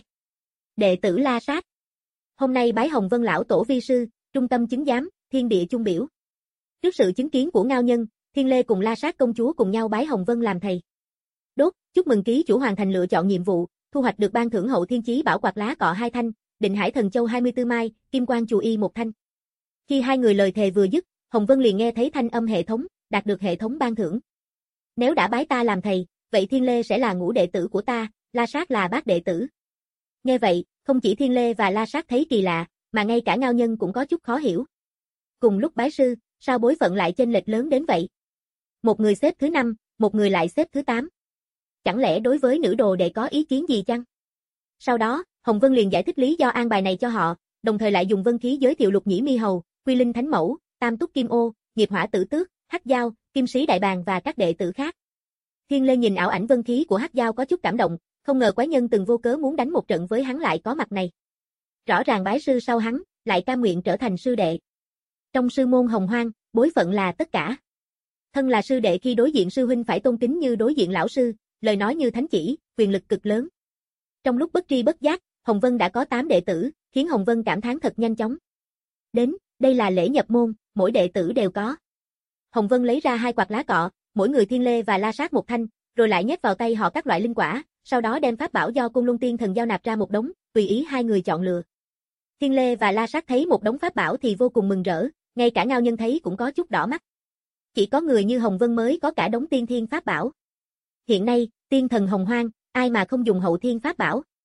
Đệ tử La Sát. Hôm nay bái Hồng Vân lão tổ vi sư, trung tâm chứng giám, thiên địa chung biểu. Trước sự chứng kiến của Ngao Nhân, Thiên Lê cùng La Sát công chúa cùng nhau bái Hồng Vân làm thầy. Đốt, chúc mừng ký chủ hoàn thành lựa chọn nhiệm vụ, thu hoạch được ban thưởng hậu thiên chí bảo quạt lá cọ hai thanh, định hải thần châu hai mươi tư mai, kim quang chù y một thanh. Khi hai người lời thề vừa dứt, Hồng Vân liền nghe thấy thanh âm hệ thống, đạt được hệ thống ban thưởng. Nếu đã bái ta làm thầy, vậy Thiên Lê sẽ là ngũ đệ tử của ta, La Sát là bát đệ tử. Nghe vậy, không chỉ Thiên Lê và La Sát thấy kỳ lạ, mà ngay cả Ngao Nhân cũng có chút khó hiểu. Cùng lúc bái sư, sao bối phận lại chênh lệch lớn đến vậy? Một người xếp thứ năm, một người lại xếp thứ tám. Chẳng lẽ đối với nữ đồ đệ có ý kiến gì chăng? Sau đó, Hồng Vân liền giải thích lý do an bài này cho họ, đồng thời lại dùng vân khí giới thiệu Lục Nhĩ Mi Hầu, Quy Linh Thánh Mẫu, Tam Túc Kim Ô, Nghiệp Hỏa Tử Tước, Hắc Dao, Kim Sĩ Đại Bàng và các đệ tử khác. Thiên Lê nhìn ảo ảnh vân khí của Hắc Dao có chút cảm động, không ngờ quái nhân từng vô cớ muốn đánh một trận với hắn lại có mặt này. Rõ ràng bái sư sau hắn, lại cam nguyện trở thành sư đệ. Trong sư môn Hồng Hoang, bối phận là tất cả. Thân là sư đệ khi đối diện sư huynh phải tôn kính như đối diện lão sư, lời nói như thánh chỉ, quyền lực cực lớn. Trong lúc bất tri bất giác, Hồng Vân đã có tám đệ tử, khiến Hồng Vân cảm thán thật nhanh chóng. Đến, đây là lễ nhập môn, mỗi đệ tử đều có. Hồng Vân lấy ra hai quạt lá cọ, mỗi người Thiên Lê và La Sát một thanh, rồi lại nhét vào tay họ các loại linh quả, sau đó đem pháp bảo do Côn Luân Tiên Thần giao nạp ra một đống, tùy ý hai người chọn lựa. Thiên Lê và La Sát thấy một đống pháp bảo thì vô cùng mừng rỡ, ngay cả Ngao Nhân thấy cũng có chút đỏ mắt. Chỉ có người như Hồng Vân mới có cả đống tiên thiên pháp bảo. Hiện nay, tiên thần Hồng Hoang, ai mà không dùng hậu thiên pháp bảo?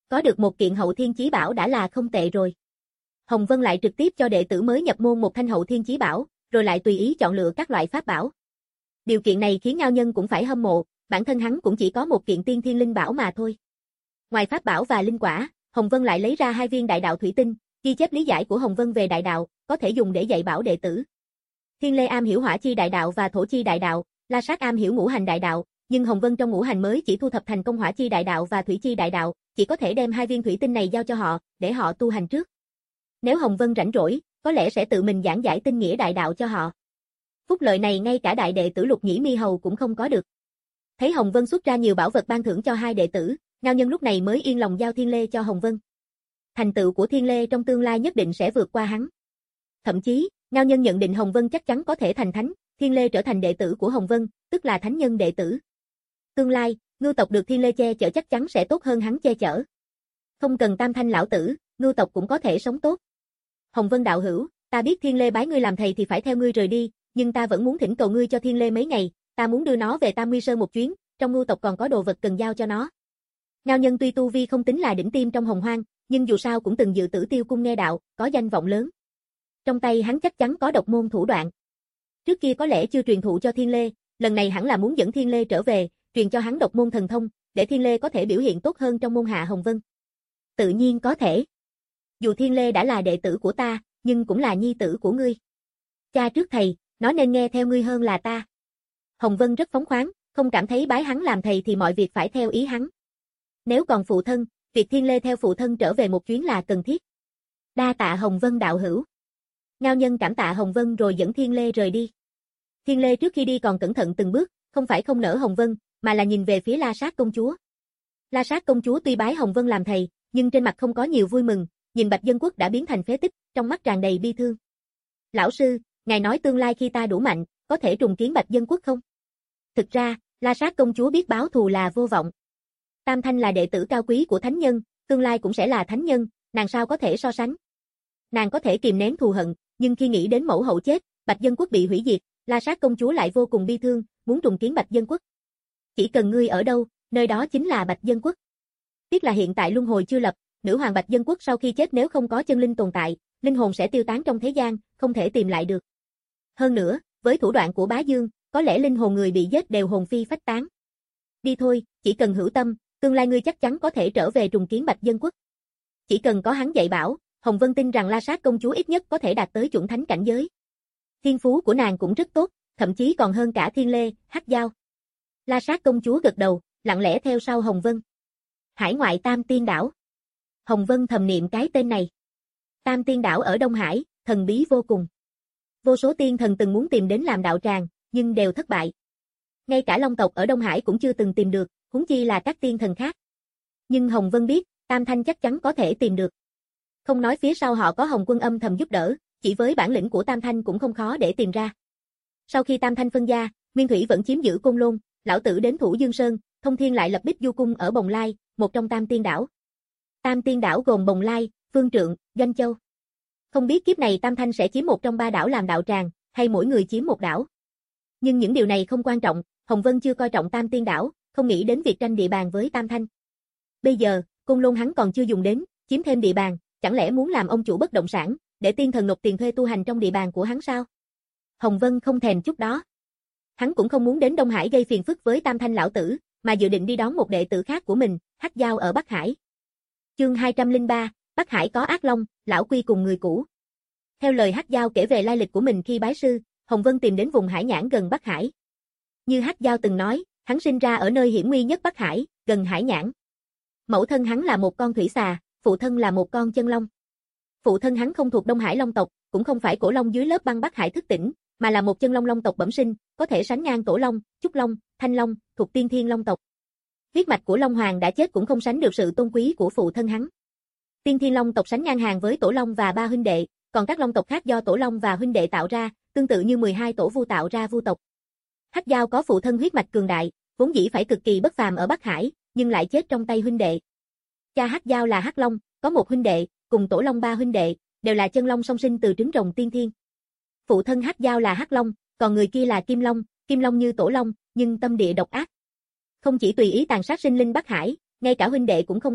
Có được một kiện hậu thiên chí bảo đã là không tệ rồi. Hồng Vân lại trực tiếp cho đệ tử mới nhập môn một thanh hậu thiên chí bảo, rồi lại tùy ý chọn lựa các loại pháp bảo. Điều kiện này khiến Ngao Nhân cũng phải hâm mộ, bản thân hắn cũng chỉ có một kiện tiên thiên linh bảo mà thôi. Ngoài pháp bảo và linh quả, Hồng Vân lại lấy ra hai viên đại đạo thủy tinh, ghi chép lý giải của Hồng Vân về đại đạo, có thể dùng để dạy bảo đệ tử. Thiên Lê am hiểu hỏa chi đại đạo và thổ chi đại đạo, La Sát am hiểu ngũ hành đại đạo, nhưng Hồng Vân trong ngũ hành mới chỉ thu thập thành công hỏa chi đại đạo và thủy chi đại đạo, chỉ có thể đem hai viên thủy tinh này giao cho họ, để họ tu hành trước. Nếu Hồng Vân rảnh rỗi, có lẽ sẽ tự mình giảng giải tinh nghĩa đại đạo cho họ. Phúc lợi này ngay cả đại đệ tử Lục Nhĩ Mi Hầu cũng không có được. Thấy Hồng Vân xuất ra nhiều bảo vật ban thưởng cho hai đệ tử, Ngao Nhân lúc này mới yên lòng giao Thiên Lê cho Hồng Vân. Thành tựu của Thiên Lê trong tương lai nhất định sẽ vượt qua hắn. Thậm chí, Ngao Nhân nhận định Hồng Vân chắc chắn có thể thành thánh, Thiên Lê trở thành đệ tử của Hồng Vân, tức là thánh nhân đệ tử. Tương lai, Ngưu tộc được Thiên Lê che chở chắc chắn sẽ tốt hơn hắn che chở. Không cần Tam Thanh lão tử, Ngưu tộc cũng có thể sống tốt. Hồng Vân đạo hữu, ta biết Thiên Lê bái ngươi làm thầy thì phải theo ngươi rời đi, nhưng ta vẫn muốn thỉnh cầu ngươi cho Thiên Lê mấy ngày, ta muốn đưa nó về Tam Nguy Sơn một chuyến, trong Ngưu tộc còn có đồ vật cần giao cho nó. Ngao Nhân tuy tu vi không tính là đỉnh tiêm trong Hồng Hoang, nhưng dù sao cũng từng dự Tử Tiêu cung nghe đạo, có danh vọng lớn. Trong tay hắn chắc chắn có độc môn thủ đoạn. Trước kia có lẽ chưa truyền thụ cho Thiên Lê, lần này hẳn là muốn dẫn Thiên Lê trở về, truyền cho hắn độc môn thần thông, để Thiên Lê có thể biểu hiện tốt hơn trong môn hạ Hồng Vân. Tự nhiên có thể. Dù Thiên Lê đã là đệ tử của ta, nhưng cũng là nhi tử của ngươi. Cha trước thầy, nó nên nghe theo ngươi hơn là ta. Hồng Vân rất phóng khoáng, không cảm thấy bái hắn làm thầy thì mọi việc phải theo ý hắn. Nếu còn phụ thân, việc Thiên Lê theo phụ thân trở về một chuyến là cần thiết. Đa tạ Hồng Vân đạo hữu. Ngao Nhân cảm tạ Hồng Vân rồi dẫn Thiên Lê rời đi. Thiên Lê trước khi đi còn cẩn thận từng bước, không phải không nỡ Hồng Vân, mà là nhìn về phía La Sát công chúa. La Sát công chúa tuy bái Hồng Vân làm thầy, nhưng trên mặt không có nhiều vui mừng, nhìn Bạch Dân Quốc đã biến thành phế tích, trong mắt tràn đầy bi thương. Lão sư, ngài nói tương lai khi ta đủ mạnh, có thể trùng kiến Bạch Dân Quốc không? Thực ra, La Sát công chúa biết báo thù là vô vọng. Tam Thanh là đệ tử cao quý của thánh nhân, tương lai cũng sẽ là thánh nhân, nàng sao có thể so sánh. Nàng có thể kìm nén thù hận, nhưng khi nghĩ đến mẫu hậu chết, Bạch Dân Quốc bị hủy diệt, La Sát công chúa lại vô cùng bi thương, muốn trùng kiến Bạch Dân Quốc. Chỉ cần ngươi ở đâu, nơi đó chính là Bạch Dân Quốc. Tiếc là hiện tại luân hồi chưa lập, nữ hoàng Bạch Dân Quốc sau khi chết nếu không có chân linh tồn tại, linh hồn sẽ tiêu tán trong thế gian, không thể tìm lại được. Hơn nữa, với thủ đoạn của Bá Dương, có lẽ linh hồn người bị giết đều hồn phi phách tán. Đi thôi, chỉ cần hữu tâm, tương lai ngươi chắc chắn có thể trở về trùng kiến Bạch Dân Quốc. Chỉ cần có hắn dạy bảo, Hồng Vân tin rằng La Sát công chúa ít nhất có thể đạt tới chuẩn thánh cảnh giới. Thiên phú của nàng cũng rất tốt, thậm chí còn hơn cả Thiên Lê, Hắc Dao. La Sát công chúa gật đầu, lặng lẽ theo sau Hồng Vân. Hải ngoại Tam Tiên Đảo. Hồng Vân thầm niệm cái tên này. Tam Tiên Đảo ở Đông Hải, thần bí vô cùng. Vô số tiên thần từng muốn tìm đến làm đạo tràng, nhưng đều thất bại. Ngay cả Long tộc ở Đông Hải cũng chưa từng tìm được, huống chi là các tiên thần khác. Nhưng Hồng Vân biết, Tam Thanh chắc chắn có thể tìm được. Không nói phía sau họ có Hồng Quân âm thầm giúp đỡ, chỉ với bản lĩnh của Tam Thanh cũng không khó để tìm ra. Sau khi Tam Thanh phân gia, Nguyên Thủy vẫn chiếm giữ Côn Lôn, lão tử đến Thủ Dương Sơn, Thông Thiên lại lập Bích Du Cung ở Bồng Lai, một trong Tam Tiên Đảo. Tam Tiên Đảo gồm Bồng Lai, Phương Trượng, Doanh Châu. Không biết kiếp này Tam Thanh sẽ chiếm một trong ba đảo làm đạo tràng, hay mỗi người chiếm một đảo. Nhưng những điều này không quan trọng, Hồng Vân chưa coi trọng Tam Tiên Đảo, không nghĩ đến việc tranh địa bàn với Tam Thanh. Bây giờ, Côn Lôn hắn còn chưa dùng đến, chiếm thêm địa bàn, chẳng lẽ muốn làm ông chủ bất động sản, để tiên thần nộp tiền thuê tu hành trong địa bàn của hắn sao? Hồng Vân không thèm chút đó. Hắn cũng không muốn đến Đông Hải gây phiền phức với Tam Thanh lão tử, mà dự định đi đón một đệ tử khác của mình, Hắc Dao ở Bắc Hải. Chương hai trăm lẻ ba, Bắc Hải có ác long, lão quy cùng người cũ. Theo lời Hắc Dao kể về lai lịch của mình khi bái sư, Hồng Vân tìm đến vùng hải nhãn gần Bắc Hải. Như Hắc Dao từng nói, hắn sinh ra ở nơi hiểm nguy nhất Bắc Hải, gần hải nhãn. Mẫu thân hắn là một con thủy xà, phụ thân là một con chân long. Phụ thân hắn không thuộc Đông Hải Long tộc, cũng không phải cổ long dưới lớp băng Bắc Hải thức tỉnh, mà là một chân long long tộc bẩm sinh, có thể sánh ngang Tổ Long, Trúc Long, Thanh Long, thuộc tiên thiên long tộc. Huyết mạch của Long Hoàng đã chết cũng không sánh được sự tôn quý của phụ thân hắn. Tiên thiên long tộc sánh ngang hàng với Tổ Long và ba huynh đệ, còn các long tộc khác do Tổ Long và huynh đệ tạo ra, tương tự như mười hai tổ vu tạo ra vu tộc. Hắc Dao có phụ thân huyết mạch cường đại, vốn dĩ phải cực kỳ bất phàm ở Bắc Hải, nhưng lại chết trong tay huynh đệ. Cha Hắc Dao là Hắc Long, có một huynh đệ, cùng Tổ Long ba huynh đệ, đều là chân long song sinh từ trứng rồng tiên thiên. Phụ thân Hắc Dao là Hắc Long, còn người kia là Kim Long, Kim Long như Tổ Long, nhưng tâm địa độc ác. Không chỉ tùy ý tàn sát sinh linh Bắc Hải, ngay cả huynh đệ cũng không tha,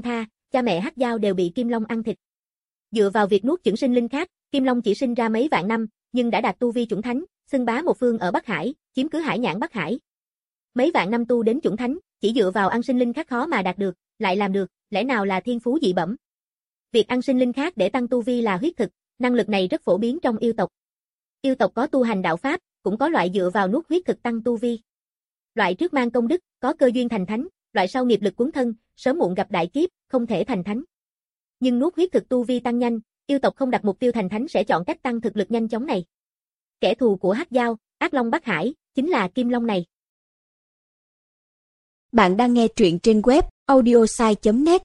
cha mẹ Hắc Dao đều bị Kim Long ăn thịt. Dựa vào việc nuốt chửng sinh linh khác, Kim Long chỉ sinh ra mấy vạn năm, nhưng đã đạt tu vi chủng thánh, xưng bá một phương ở Bắc Hải, chiếm cứ hải nhãn Bắc Hải. Mấy vạn năm tu đến chủng thánh, chỉ dựa vào ăn sinh linh khác khó mà đạt được, lại làm được, lẽ nào là thiên phú dị bẩm? Việc ăn sinh linh khác để tăng tu vi là huyết thực, năng lực này rất phổ biến trong yêu tộc. Yêu tộc có tu hành đạo pháp, cũng có loại dựa vào nuốt huyết thực tăng tu vi. Loại trước mang công đức, có cơ duyên thành thánh, loại sau nghiệp lực cuốn thân, sớm muộn gặp đại kiếp, không thể thành thánh. Nhưng nuốt huyết thực tu vi tăng nhanh, yêu tộc không đặt mục tiêu thành thánh sẽ chọn cách tăng thực lực nhanh chóng này. Kẻ thù của Hắc Dao, Ác Long Bắc Hải, chính là Kim Long này. Bạn đang nghe truyện trên web audiosai chấm net.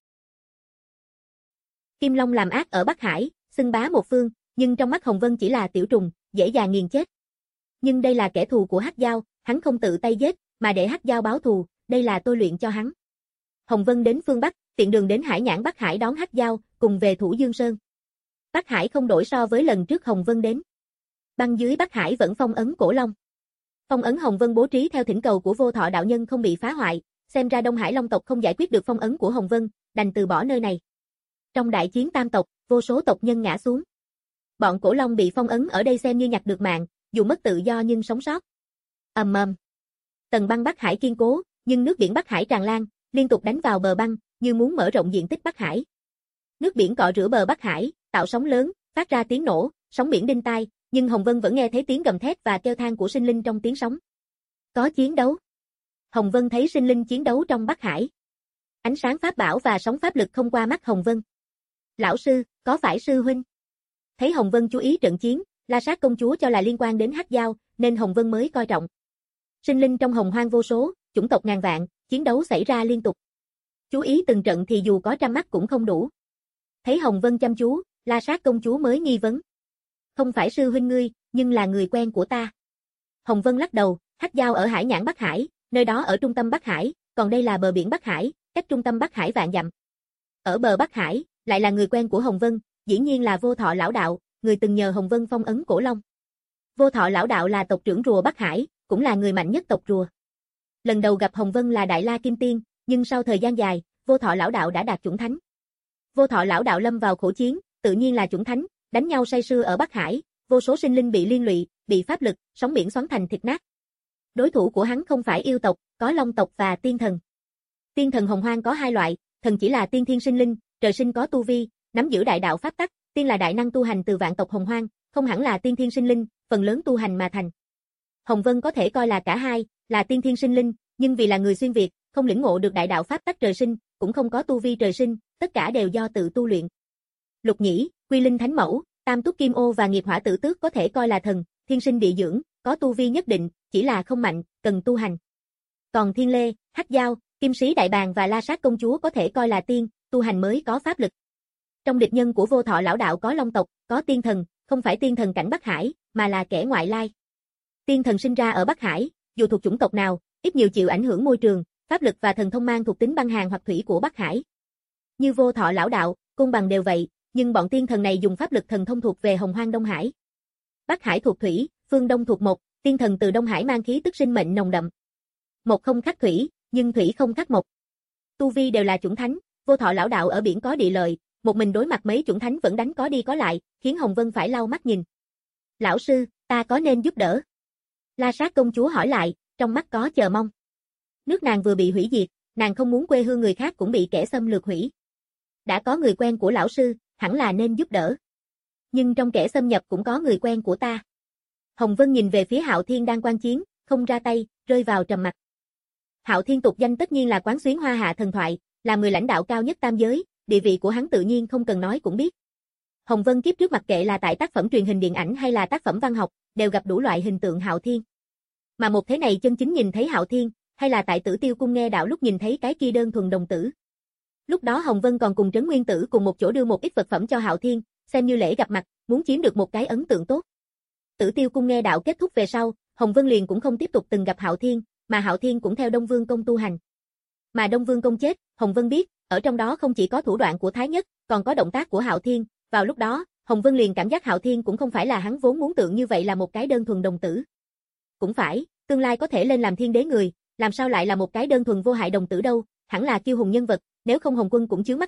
Kim Long làm ác ở Bắc Hải, xưng bá một phương, nhưng trong mắt Hồng Vân chỉ là tiểu trùng, dễ dàng nghiền chết. Nhưng đây là kẻ thù của Hắc Dao, hắn không tự tay giết, mà để Hắc Dao báo thù, đây là tôi luyện cho hắn. Hồng Vân đến phương Bắc, tiện đường đến hải nhãn Bắc Hải đón Hắc Dao, cùng về Thủ Dương Sơn. Bắc Hải không đổi so với lần trước Hồng Vân đến. Băng dưới Bắc Hải vẫn phong ấn cổ long. Phong ấn Hồng Vân bố trí theo thỉnh cầu của Vô Thọ đạo nhân không bị phá hoại, xem ra Đông Hải Long tộc không giải quyết được phong ấn của Hồng Vân, đành từ bỏ nơi này. Trong đại chiến tam tộc, vô số tộc nhân ngã xuống. Bọn cổ long bị phong ấn ở đây xem như nhặt được mạng, dù mất tự do nhưng sống sót. Ầm ầm. Tầng băng Bắc Hải kiên cố, nhưng nước biển Bắc Hải tràn lan, liên tục đánh vào bờ băng, như muốn mở rộng diện tích Bắc Hải. Nước biển cọ rửa bờ Bắc Hải, tạo sóng lớn, phát ra tiếng nổ, sóng biển đinh tai, nhưng Hồng Vân vẫn nghe thấy tiếng gầm thét và kêu than của sinh linh trong tiếng sóng. Có chiến đấu. Hồng Vân thấy sinh linh chiến đấu trong Bắc Hải. Ánh sáng pháp bảo và sóng pháp lực không qua mắt Hồng Vân. Lão sư, có phải sư huynh? Thấy Hồng Vân chú ý trận chiến, La Sát công chúa cho là liên quan đến Hắc Dao, nên Hồng Vân mới coi trọng. Sinh linh trong hồng hoang vô số, chủng tộc ngàn vạn, chiến đấu xảy ra liên tục. Chú ý từng trận thì dù có trăm mắt cũng không đủ. Thấy Hồng Vân chăm chú, La Sát công chúa mới nghi vấn. Không phải sư huynh ngươi, nhưng là người quen của ta. Hồng Vân lắc đầu, Hắc Dao ở hải nhãn Bắc Hải, nơi đó ở trung tâm Bắc Hải, còn đây là bờ biển Bắc Hải, cách trung tâm Bắc Hải vạn dặm. Ở bờ Bắc Hải, lại là người quen của Hồng Vân, dĩ nhiên là Vô Thọ lão đạo, người từng nhờ Hồng Vân phong ấn cổ long. Vô Thọ lão đạo là tộc trưởng rùa Bắc Hải, cũng là người mạnh nhất tộc rùa. Lần đầu gặp Hồng Vân là Đại La Kim Tiên, nhưng sau thời gian dài, Vô Thọ lão đạo đã đạt chủng thánh. Vô Thọ lão đạo lâm vào khổ chiến, tự nhiên là chủng thánh, đánh nhau say sưa ở Bắc Hải, vô số sinh linh bị liên lụy, bị pháp lực, sóng biển xoắn thành thịt nát. Đối thủ của hắn không phải yêu tộc, có long tộc và tiên thần. Tiên thần hồng hoang có hai loại, thần chỉ là tiên thiên sinh linh, trời sinh có tu vi, nắm giữ đại đạo pháp tắc, tiên là đại năng tu hành từ vạn tộc hồng hoang, không hẳn là tiên thiên sinh linh, phần lớn tu hành mà thành. Hồng Vân có thể coi là cả hai, là tiên thiên sinh linh, nhưng vì là người xuyên việt, không lĩnh ngộ được đại đạo pháp tắc trời sinh, cũng không có tu vi trời sinh, tất cả đều do tự tu luyện. Lục Nhĩ, Quy Linh Thánh Mẫu, Tam Túc Kim Ô và Nghiệp Hỏa Tử Tước có thể coi là thần, thiên sinh địa dưỡng, có tu vi nhất định, chỉ là không mạnh, cần tu hành. Còn Thiên Lê, Hắc Dao, Kim Sĩ Đại Bàng và La Sát công chúa có thể coi là tiên, tu hành mới có pháp lực. Trong địch nhân của Vô Thọ lão đạo có long tộc, có tiên thần, không phải tiên thần cảnh Bắc Hải, mà là kẻ ngoại lai. Tiên thần sinh ra ở Bắc Hải, dù thuộc chủng tộc nào, ít nhiều chịu ảnh hưởng môi trường, pháp lực và thần thông mang thuộc tính băng hàn hoặc thủy của Bắc Hải. Như Vô Thọ lão đạo, Côn Bằng đều vậy, nhưng bọn tiên thần này dùng pháp lực thần thông thuộc về Hồng Hoang Đông Hải. Bắc Hải thuộc thủy, phương Đông thuộc mộc, tiên thần từ Đông Hải mang khí tức sinh mệnh nồng đậm. Mộc không khắc thủy, nhưng thủy không khắc mộc. Tu vi đều là chủng thánh, Vô Thọ lão đạo ở biển có địa lợi, một mình đối mặt mấy chủng thánh vẫn đánh có đi có lại, khiến Hồng Vân phải lau mắt nhìn. Lão sư, ta có nên giúp đỡ? La Sát công chúa hỏi lại, trong mắt có chờ mong. Nước nàng vừa bị hủy diệt, nàng không muốn quê hương người khác cũng bị kẻ xâm lược hủy. Đã có người quen của lão sư, hẳn là nên giúp đỡ. Nhưng trong kẻ xâm nhập cũng có người quen của ta. Hồng Vân nhìn về phía Hạo Thiên đang quan chiến, không ra tay, rơi vào trầm mặc. Hạo Thiên tục danh tất nhiên là quán xuyến hoa hạ thần thoại, là người lãnh đạo cao nhất tam giới, địa vị của hắn tự nhiên không cần nói cũng biết. Hồng Vân kiếp trước mặc kệ là tại tác phẩm truyền hình điện ảnh hay là tác phẩm văn học, đều gặp đủ loại hình tượng Hạo Thiên. Mà một thế này chân chính nhìn thấy Hạo Thiên, hay là tại Tử Tiêu cung nghe đạo lúc nhìn thấy cái kia đơn thuần đồng tử. Lúc đó Hồng Vân còn cùng Trấn Nguyên Tử cùng một chỗ đưa một ít vật phẩm cho Hạo Thiên, xem như lễ gặp mặt, muốn chiếm được một cái ấn tượng tốt. Tử Tiêu cung nghe đạo kết thúc về sau, Hồng Vân liền cũng không tiếp tục từng gặp Hạo Thiên, mà Hạo Thiên cũng theo Đông Vương công tu hành. Mà Đông Vương công chết, Hồng Vân biết, ở trong đó không chỉ có thủ đoạn của Thái Nhất, còn có động tác của Hạo Thiên, vào lúc đó, Hồng Vân liền cảm giác Hạo Thiên cũng không phải là hắn vốn muốn tượng như vậy là một cái đơn thuần đồng tử. Cũng phải, tương lai có thể lên làm thiên đế người, làm sao lại là một cái đơn thuần vô hại đồng tử đâu, hẳn là kiêu hùng nhân vật, nếu không Hồng Quân cũng chướng mắt hắn,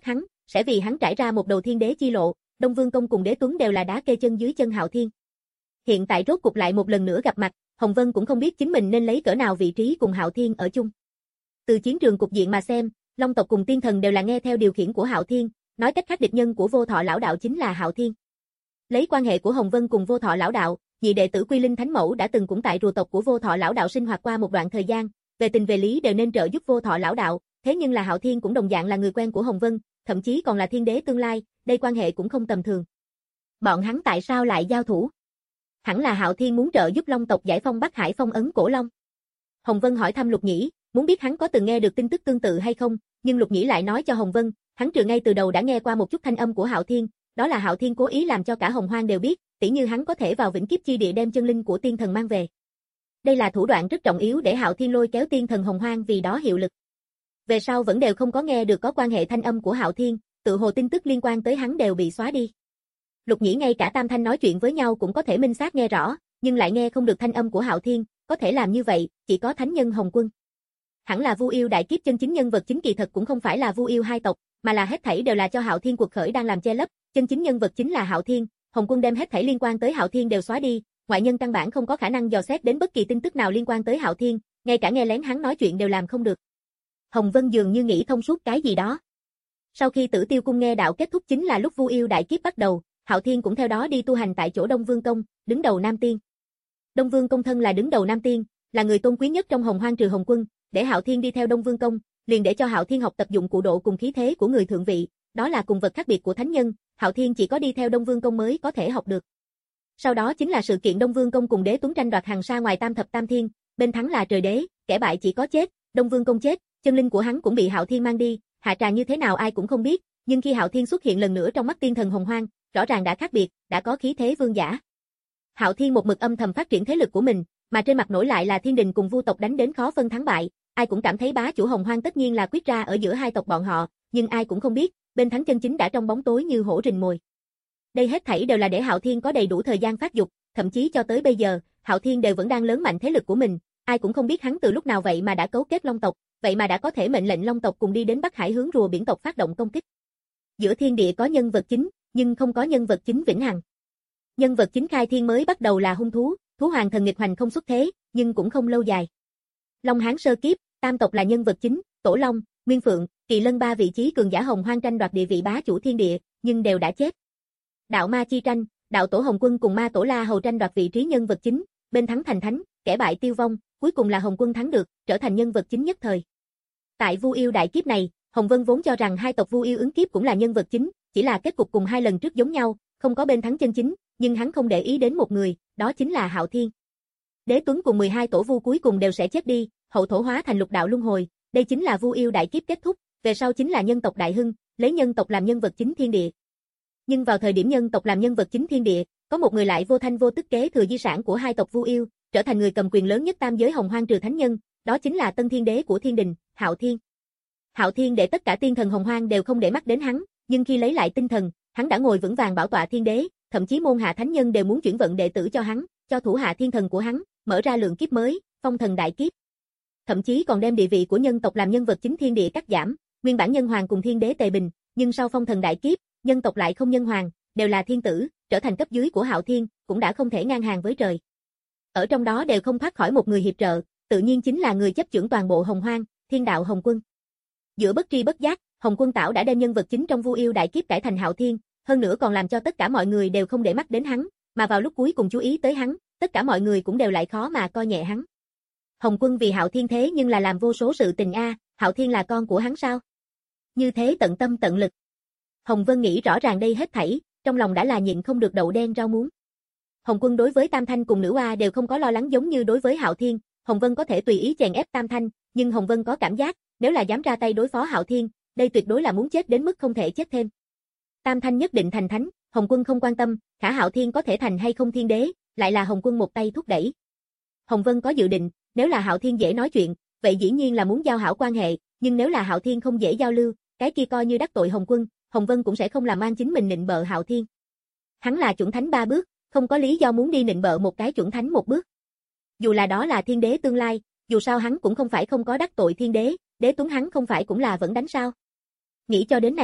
sẽ vì hắn trải ra một đầu thiên đế chi lộ, Đông Vương Công cùng Đế Tuấn đều là đá kê chân dưới chân Hạo Thiên. Hiện tại rốt cục lại một lần nữa gặp mặt, Hồng Vân cũng không biết chính mình nên lấy cỡ nào vị trí cùng Hạo Thiên ở chung. Từ chiến trường cục diện mà xem, Long tộc cùng tiên thần đều là nghe theo điều khiển của Hạo Thiên, nói cách khác địch nhân của Vô Thọ lão đạo chính là Hạo Thiên. Lấy quan hệ của Hồng Vân cùng Vô Thọ lão đạo, nhị đệ tử Quy Linh Thánh Mẫu đã từng cũng tại rùa tộc của Vô Thọ lão đạo sinh hoạt qua một đoạn thời gian, về tình về lý đều nên trợ giúp Vô Thọ lão đạo, thế nhưng là Hạo Thiên cũng đồng dạng là người quen của Hồng Vân, thậm chí còn là thiên đế tương lai, đây quan hệ cũng không tầm thường. Bọn hắn tại sao lại giao thủ? Hẳn là Hạo Thiên muốn trợ giúp Long tộc giải phong Bắc Hải phong ấn Cổ Long. Hồng Vân hỏi thăm Lục Nhĩ, muốn biết hắn có từng nghe được tin tức tương tự hay không, nhưng Lục Nhĩ lại nói cho Hồng Vân, hắn trừ ngay từ đầu đã nghe qua một chút thanh âm của Hạo Thiên, đó là Hạo Thiên cố ý làm cho cả Hồng Hoang đều biết, tỉ như hắn có thể vào vĩnh kiếp chi địa đem chân linh của tiên thần mang về. Đây là thủ đoạn rất trọng yếu để Hạo Thiên lôi kéo tiên thần Hồng Hoang vì đó hiệu lực. Về sau vẫn đều không có nghe được có quan hệ thanh âm của Hạo Thiên, tự hồ tin tức liên quan tới hắn đều bị xóa đi. Lục Nhĩ ngay cả Tam Thanh nói chuyện với nhau cũng có thể minh xác nghe rõ, nhưng lại nghe không được thanh âm của Hạo Thiên, có thể làm như vậy, chỉ có thánh nhân Hồng Quân. Hẳn là Vu Yêu đại kiếp chân chính nhân vật chính kỳ thật cũng không phải là Vu Yêu hai tộc, mà là hết thảy đều là cho Hạo Thiên cuộc khởi đang làm che lấp, chân chính nhân vật chính là Hạo Thiên, Hồng Quân đem hết thảy liên quan tới Hạo Thiên đều xóa đi, ngoại nhân căn bản không có khả năng dò xét đến bất kỳ tin tức nào liên quan tới Hạo Thiên, ngay cả nghe lén hắn nói chuyện đều làm không được. Hồng Vân dường như nghĩ thông suốt cái gì đó. Sau khi Tử Tiêu cung nghe đạo kết thúc chính là lúc Vu Yêu đại kiếp bắt đầu, Hạo Thiên cũng theo đó đi tu hành tại chỗ Đông Vương Công, đứng đầu Nam Tiên. Đông Vương Công thân là đứng đầu Nam Tiên, là người tôn quý nhất trong Hồng Hoang trừ Hồng Quân, để Hạo Thiên đi theo Đông Vương Công, liền để cho Hạo Thiên học tập dụng cụ độ cùng khí thế của người thượng vị, đó là cùng vật khác biệt của thánh nhân, Hạo Thiên chỉ có đi theo Đông Vương Công mới có thể học được. Sau đó chính là sự kiện Đông Vương Công cùng Đế Tuấn tranh đoạt hàng sa ngoài Tam thập Tam Thiên, bên thắng là trời đế, kẻ bại chỉ có chết, Đông Vương Công chết, chân linh của hắn cũng bị Hạo Thiên mang đi, hạ tràng như thế nào ai cũng không biết, nhưng khi Hạo Thiên xuất hiện lần nữa trong mắt tiên thần Hồng Hoang, rõ ràng đã khác biệt, đã có khí thế vương giả. Hạo Thiên một mực âm thầm phát triển thế lực của mình, mà trên mặt nổi lại là Thiên Đình cùng Vu tộc đánh đến khó phân thắng bại, ai cũng cảm thấy bá chủ Hồng Hoang tất nhiên là quyết ra ở giữa hai tộc bọn họ, nhưng ai cũng không biết, bên thắng chân chính đã trong bóng tối như hổ rình mồi. Đây hết thảy đều là để Hạo Thiên có đầy đủ thời gian phát dục, thậm chí cho tới bây giờ, Hạo Thiên đều vẫn đang lớn mạnh thế lực của mình, ai cũng không biết hắn từ lúc nào vậy mà đã cấu kết Long tộc, vậy mà đã có thể mệnh lệnh Long tộc cùng đi đến Bắc Hải hướng rùa biển tộc phát động công kích. Giữa thiên địa có nhân vật chính, nhưng không có nhân vật chính vĩnh hằng. Nhân vật chính khai thiên mới bắt đầu là hung thú, thú hoàng thần nghịch hoành không xuất thế, nhưng cũng không lâu dài. Long Hán sơ kiếp, tam tộc là nhân vật chính, Tổ Long, Nguyên Phượng, Kỳ Lân ba vị trí cường giả Hồng Hoang tranh đoạt địa vị bá chủ thiên địa, nhưng đều đã chết. Đạo ma chi tranh, đạo tổ Hồng Quân cùng ma tổ La Hầu tranh đoạt vị trí nhân vật chính, bên thắng thành thánh, kẻ bại tiêu vong, cuối cùng là Hồng Quân thắng được, trở thành nhân vật chính nhất thời. Tại Vu Yêu đại kiếp này, Hồng Vân vốn cho rằng hai tộc Vu Yêu ứng kiếp cũng là nhân vật chính, chỉ là kết cục cùng hai lần trước giống nhau, không có bên thắng chân chính, nhưng hắn không để ý đến một người, đó chính là Hạo Thiên. Đế Tuấn cùng mười hai tổ Vu cuối cùng đều sẽ chết đi, hậu thổ hóa thành lục đạo luân hồi, đây chính là Vu Yêu đại kiếp kết thúc, về sau chính là nhân tộc đại hưng, lấy nhân tộc làm nhân vật chính thiên địa. Nhưng vào thời điểm nhân tộc làm nhân vật chính thiên địa, có một người lại vô thanh vô tức kế thừa di sản của hai tộc Vu Yêu, trở thành người cầm quyền lớn nhất tam giới Hồng Hoang trừ thánh nhân, đó chính là Tân Thiên Đế của Thiên Đình, Hạo Thiên. Hạo Thiên để tất cả tiên thần Hồng Hoang đều không để mắt đến hắn, nhưng khi lấy lại tinh thần, hắn đã ngồi vững vàng bảo tọa thiên đế, thậm chí môn hạ thánh nhân đều muốn chuyển vận đệ tử cho hắn, cho thủ hạ thiên thần của hắn, mở ra lượng kiếp mới, phong thần đại kiếp. Thậm chí còn đem địa vị của nhân tộc làm nhân vật chính thiên địa cắt giảm, nguyên bản nhân hoàng cùng thiên đế tề bình, nhưng sau phong thần đại kiếp, nhân tộc lại không nhân hoàng, đều là thiên tử, trở thành cấp dưới của Hạo Thiên, cũng đã không thể ngang hàng với trời. Ở trong đó đều không thoát khỏi một người hiệp trợ, tự nhiên chính là người chấp chưởng toàn bộ Hồng Hoang, Thiên đạo Hồng Quân. Giữa bất tri bất giác, Hồng Quân Tảo đã đem nhân vật chính trong Vu Yêu đại kiếp cải thành Hạo Thiên, hơn nữa còn làm cho tất cả mọi người đều không để mắt đến hắn, mà vào lúc cuối cùng chú ý tới hắn, tất cả mọi người cũng đều lại khó mà coi nhẹ hắn. Hồng Quân vì Hạo Thiên thế nhưng là làm vô số sự tình a, à, Hạo Thiên là con của hắn sao? Như thế tận tâm tận lực. Hồng Vân nghĩ rõ ràng đây hết thảy, trong lòng đã là nhịn không được đậu đen rau muống. Hồng Quân đối với Tam Thanh cùng Nữ Oa đều không có lo lắng giống như đối với Hạo Thiên, Hồng Vân có thể tùy ý chèn ép Tam Thanh, nhưng Hồng Vân có cảm giác, nếu là dám ra tay đối phó Hạo Thiên, đây tuyệt đối là muốn chết đến mức không thể chết thêm. Tam Thanh nhất định thành thánh, Hồng Quân không quan tâm, khả Hạo Thiên có thể thành hay không thiên đế, lại là Hồng Quân một tay thúc đẩy. Hồng Vân có dự định, nếu là Hạo Thiên dễ nói chuyện, vậy dĩ nhiên là muốn giao hảo quan hệ, nhưng nếu là Hạo Thiên không dễ giao lưu, cái kia coi như đắc tội Hồng Quân, Hồng Vân cũng sẽ không làm an chính mình nịnh bợ Hạo Thiên. Hắn là chuẩn thánh ba bước, không có lý do muốn đi nịnh bợ một cái chuẩn thánh một bước. Dù là đó là thiên đế tương lai, dù sao hắn cũng không phải không có đắc tội thiên đế, Đế Tuấn hắn không phải cũng là vẫn đánh sao. Nghĩ cho đến này,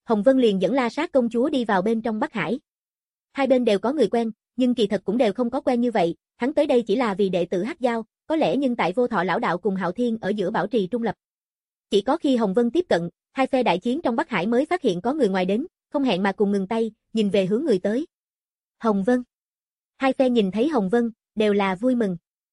Hồng Vân liền dẫn La Sát công chúa đi vào bên trong Bắc Hải. Hai bên đều có người quen, nhưng kỳ thật cũng đều không có quen như vậy, hắn tới đây chỉ là vì đệ tử Hắc Giao, có lẽ nhưng tại Vô Thọ lão đạo cùng Hạo Thiên ở giữa bảo trì trung lập. Chỉ có khi Hồng Vân tiếp cận, hai phe đại chiến trong Bắc Hải mới phát hiện có người ngoài đến, không hẹn mà cùng ngừng tay, nhìn về hướng người tới. Hồng Vân. Hai phe nhìn thấy Hồng Vân, đều là vui mừng.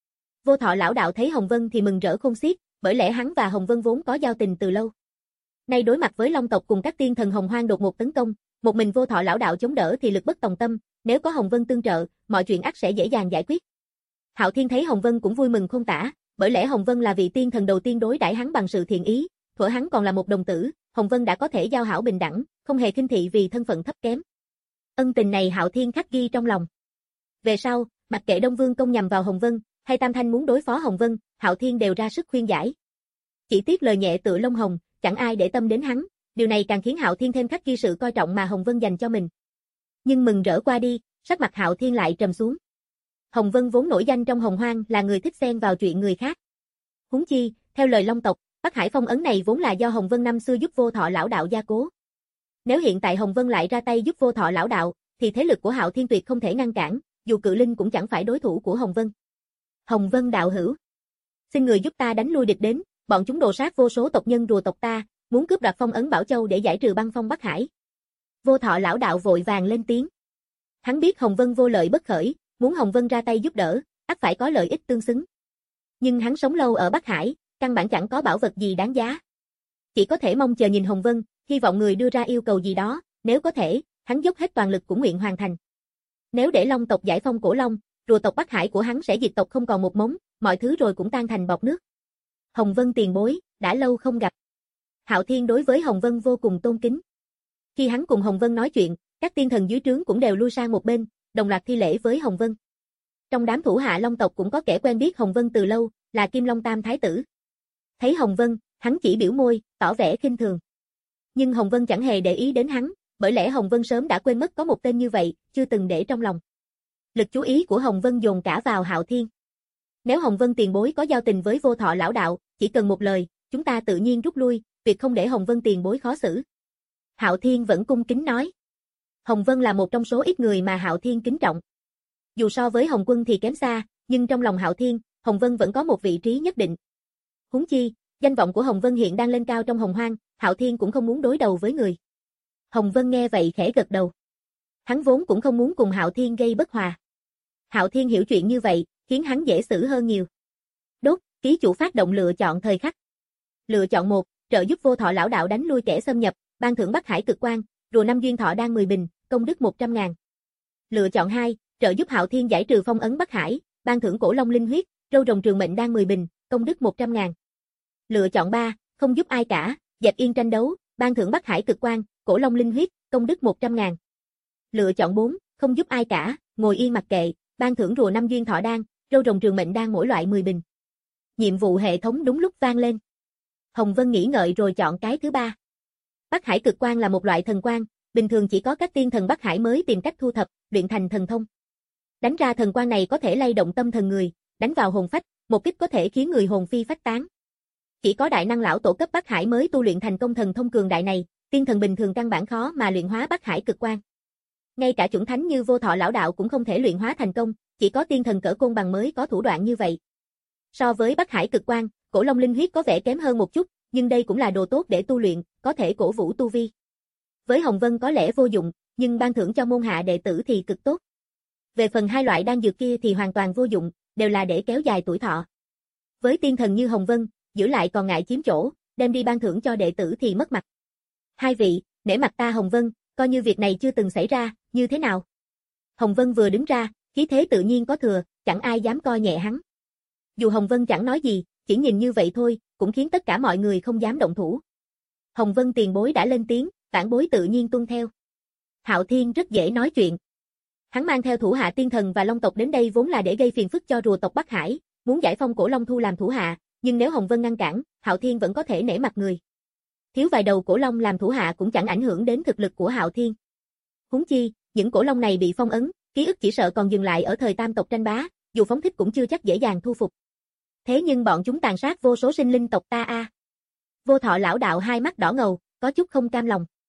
Vô Thọ lão đạo thấy Hồng Vân thì mừng rỡ khôn xiết, bởi lẽ hắn và Hồng Vân vốn có giao tình từ lâu. Nay đối mặt với Long tộc cùng các tiên thần Hồng Hoang đột ngột tấn công, một mình Vô Thọ lão đạo chống đỡ thì lực bất tòng tâm, nếu có Hồng Vân tương trợ, mọi chuyện ắt sẽ dễ dàng giải quyết. Hạo Thiên thấy Hồng Vân cũng vui mừng không tả, bởi lẽ Hồng Vân là vị tiên thần đầu tiên đối đãi hắn bằng sự thiện ý, thuở hắn còn là một đồng tử, Hồng Vân đã có thể giao hảo bình đẳng, không hề khinh thị vì thân phận thấp kém. Ân tình này Hạo Thiên khắc ghi trong lòng. Về sau, mặc kệ Đông Vương công nhằm vào Hồng Vân, hay Tam Thanh muốn đối phó Hồng Vân, Hạo Thiên đều ra sức khuyên giải. Chỉ tiếc lời nhẹ tựa lông hồng, chẳng ai để tâm đến hắn, điều này càng khiến Hạo Thiên thêm khắc ghi sự coi trọng mà Hồng Vân dành cho mình. Nhưng mừng rỡ qua đi, sắc mặt Hạo Thiên lại trầm xuống. Hồng Vân vốn nổi danh trong Hồng Hoang là người thích xen vào chuyện người khác. Huống chi, theo lời Long tộc, Bắc Hải phong ấn này vốn là do Hồng Vân năm xưa giúp Vô Thọ lão đạo gia cố. Nếu hiện tại Hồng Vân lại ra tay giúp Vô Thọ lão đạo, thì thế lực của Hạo Thiên tuyệt không thể ngăn cản, dù Cự Linh cũng chẳng phải đối thủ của Hồng Vân. Hồng Vân đạo hữu, xin người giúp ta đánh lui địch đến, bọn chúng đồ sát vô số tộc nhân rùa tộc ta, muốn cướp đoạt phong ấn Bảo Châu để giải trừ băng phong Bắc Hải. Vô Thọ lão đạo vội vàng lên tiếng. Hắn biết Hồng Vân vô lợi bất khởi, muốn Hồng Vân ra tay giúp đỡ, ắt phải có lợi ích tương xứng. Nhưng hắn sống lâu ở Bắc Hải, căn bản chẳng có bảo vật gì đáng giá. Chỉ có thể mong chờ nhìn Hồng Vân, hy vọng người đưa ra yêu cầu gì đó, nếu có thể, hắn dốc hết toàn lực cũng nguyện hoàn thành. Nếu để Long tộc giải phong Cổ Long, rùa tộc Bắc Hải của hắn sẽ diệt tộc không còn một mống, mọi thứ rồi cũng tan thành bọt nước. Hồng Vân tiền bối, đã lâu không gặp. Hạo Thiên đối với Hồng Vân vô cùng tôn kính. Khi hắn cùng Hồng Vân nói chuyện, các tiên thần dưới trướng cũng đều lui sang một bên, đồng loạt thi lễ với Hồng Vân. Trong đám thủ hạ Long tộc cũng có kẻ quen biết Hồng Vân từ lâu, là Kim Long Tam Thái tử. Thấy Hồng Vân, hắn chỉ biểu môi, tỏ vẻ khinh thường. Nhưng Hồng Vân chẳng hề để ý đến hắn, bởi lẽ Hồng Vân sớm đã quên mất có một tên như vậy, chưa từng để trong lòng. Lực chú ý của Hồng Vân dồn cả vào Hạo Thiên. Nếu Hồng Vân tiền bối có giao tình với Vô Thọ lão đạo, chỉ cần một lời, chúng ta tự nhiên rút lui, việc không để Hồng Vân tiền bối khó xử. Hạo Thiên vẫn cung kính nói. Hồng Vân là một trong số ít người mà Hạo Thiên kính trọng. Dù so với Hồng Quân thì kém xa, nhưng trong lòng Hạo Thiên, Hồng Vân vẫn có một vị trí nhất định. Huống chi, danh vọng của Hồng Vân hiện đang lên cao trong Hồng Hoang, Hạo Thiên cũng không muốn đối đầu với người. Hồng Vân nghe vậy khẽ gật đầu. Hắn vốn cũng không muốn cùng Hạo Thiên gây bất hòa. Hạo Thiên hiểu chuyện như vậy, khiến hắn dễ xử hơn nhiều. Đốt, ký chủ phát động lựa chọn thời khắc. Lựa chọn một, trợ giúp Vô Thọ lão đạo đánh lui kẻ xâm nhập, ban thưởng Bắc Hải cực quang, rùa năm duyên thọ đan mười bình, công đức một trăm ngàn. Lựa chọn hai, trợ giúp Hạo Thiên giải trừ phong ấn Bắc Hải, ban thưởng cổ long linh huyết, râu rồng trường mệnh đan mười bình, công đức một trăm ngàn. Lựa chọn ba, không giúp ai cả, dẹp yên tranh đấu, ban thưởng Bắc Hải cực quang, cổ long linh huyết, công đức một trăm ngàn. Lựa chọn bốn, không giúp ai cả, ngồi yên mặc kệ, ban thưởng rùa năm duyên thọ đan, râu rồng trường mệnh đan mỗi loại mười bình. Nhiệm vụ hệ thống đúng lúc vang lên. Hồng Vân nghĩ ngợi rồi chọn cái thứ ba. Bắc Hải cực quang là một loại thần quang, bình thường chỉ có các tiên thần Bắc Hải mới tìm cách thu thập, luyện thành thần thông. Đánh ra thần quang này có thể lay động tâm thần người, đánh vào hồn phách, một kích có thể khiến người hồn phi phách tán. Chỉ có đại năng lão tổ cấp Bắc Hải mới tu luyện thành công thần thông cường đại này, tiên thần bình thường căn bản khó mà luyện hóa Bắc Hải cực quang. Ngay cả chuẩn thánh như Vô Thọ lão đạo cũng không thể luyện hóa thành công, chỉ có tiên thần cỡ côn bằng mới có thủ đoạn như vậy. So với Bắc Hải cực quang, cổ long linh huyết có vẻ kém hơn một chút, nhưng đây cũng là đồ tốt để tu luyện, có thể cổ vũ tu vi. Với Hồng Vân có lẽ vô dụng, nhưng ban thưởng cho môn hạ đệ tử thì cực tốt. Về phần hai loại đan dược kia thì hoàn toàn vô dụng, đều là để kéo dài tuổi thọ. Với tiên thần như Hồng Vân, giữ lại còn ngại chiếm chỗ, đem đi ban thưởng cho đệ tử thì mất mặt. Hai vị, nể mặt ta Hồng Vân, coi như việc này chưa từng xảy ra, như thế nào? Hồng Vân vừa đứng ra, khí thế tự nhiên có thừa, chẳng ai dám coi nhẹ hắn. Dù Hồng Vân chẳng nói gì, chỉ nhìn như vậy thôi, cũng khiến tất cả mọi người không dám động thủ. Hồng Vân tiền bối đã lên tiếng, vãn bối tự nhiên tuân theo. Hạo Thiên rất dễ nói chuyện. Hắn mang theo thủ hạ tiên thần và long tộc đến đây vốn là để gây phiền phức cho rùa tộc Bắc Hải, muốn giải phong cổ long thu làm thủ hạ, nhưng nếu Hồng Vân ngăn cản, Hạo Thiên vẫn có thể nể mặt người. Thiếu vài đầu cổ long làm thủ hạ cũng chẳng ảnh hưởng đến thực lực của Hạo Thiên. Huống chi, những cổ long này bị phong ấn, ký ức chỉ sợ còn dừng lại ở thời tam tộc tranh bá, dù phóng thích cũng chưa chắc dễ dàng thu phục. Thế nhưng bọn chúng tàn sát vô số sinh linh tộc ta a. À. Vô Thọ lão đạo hai mắt đỏ ngầu, có chút không cam lòng.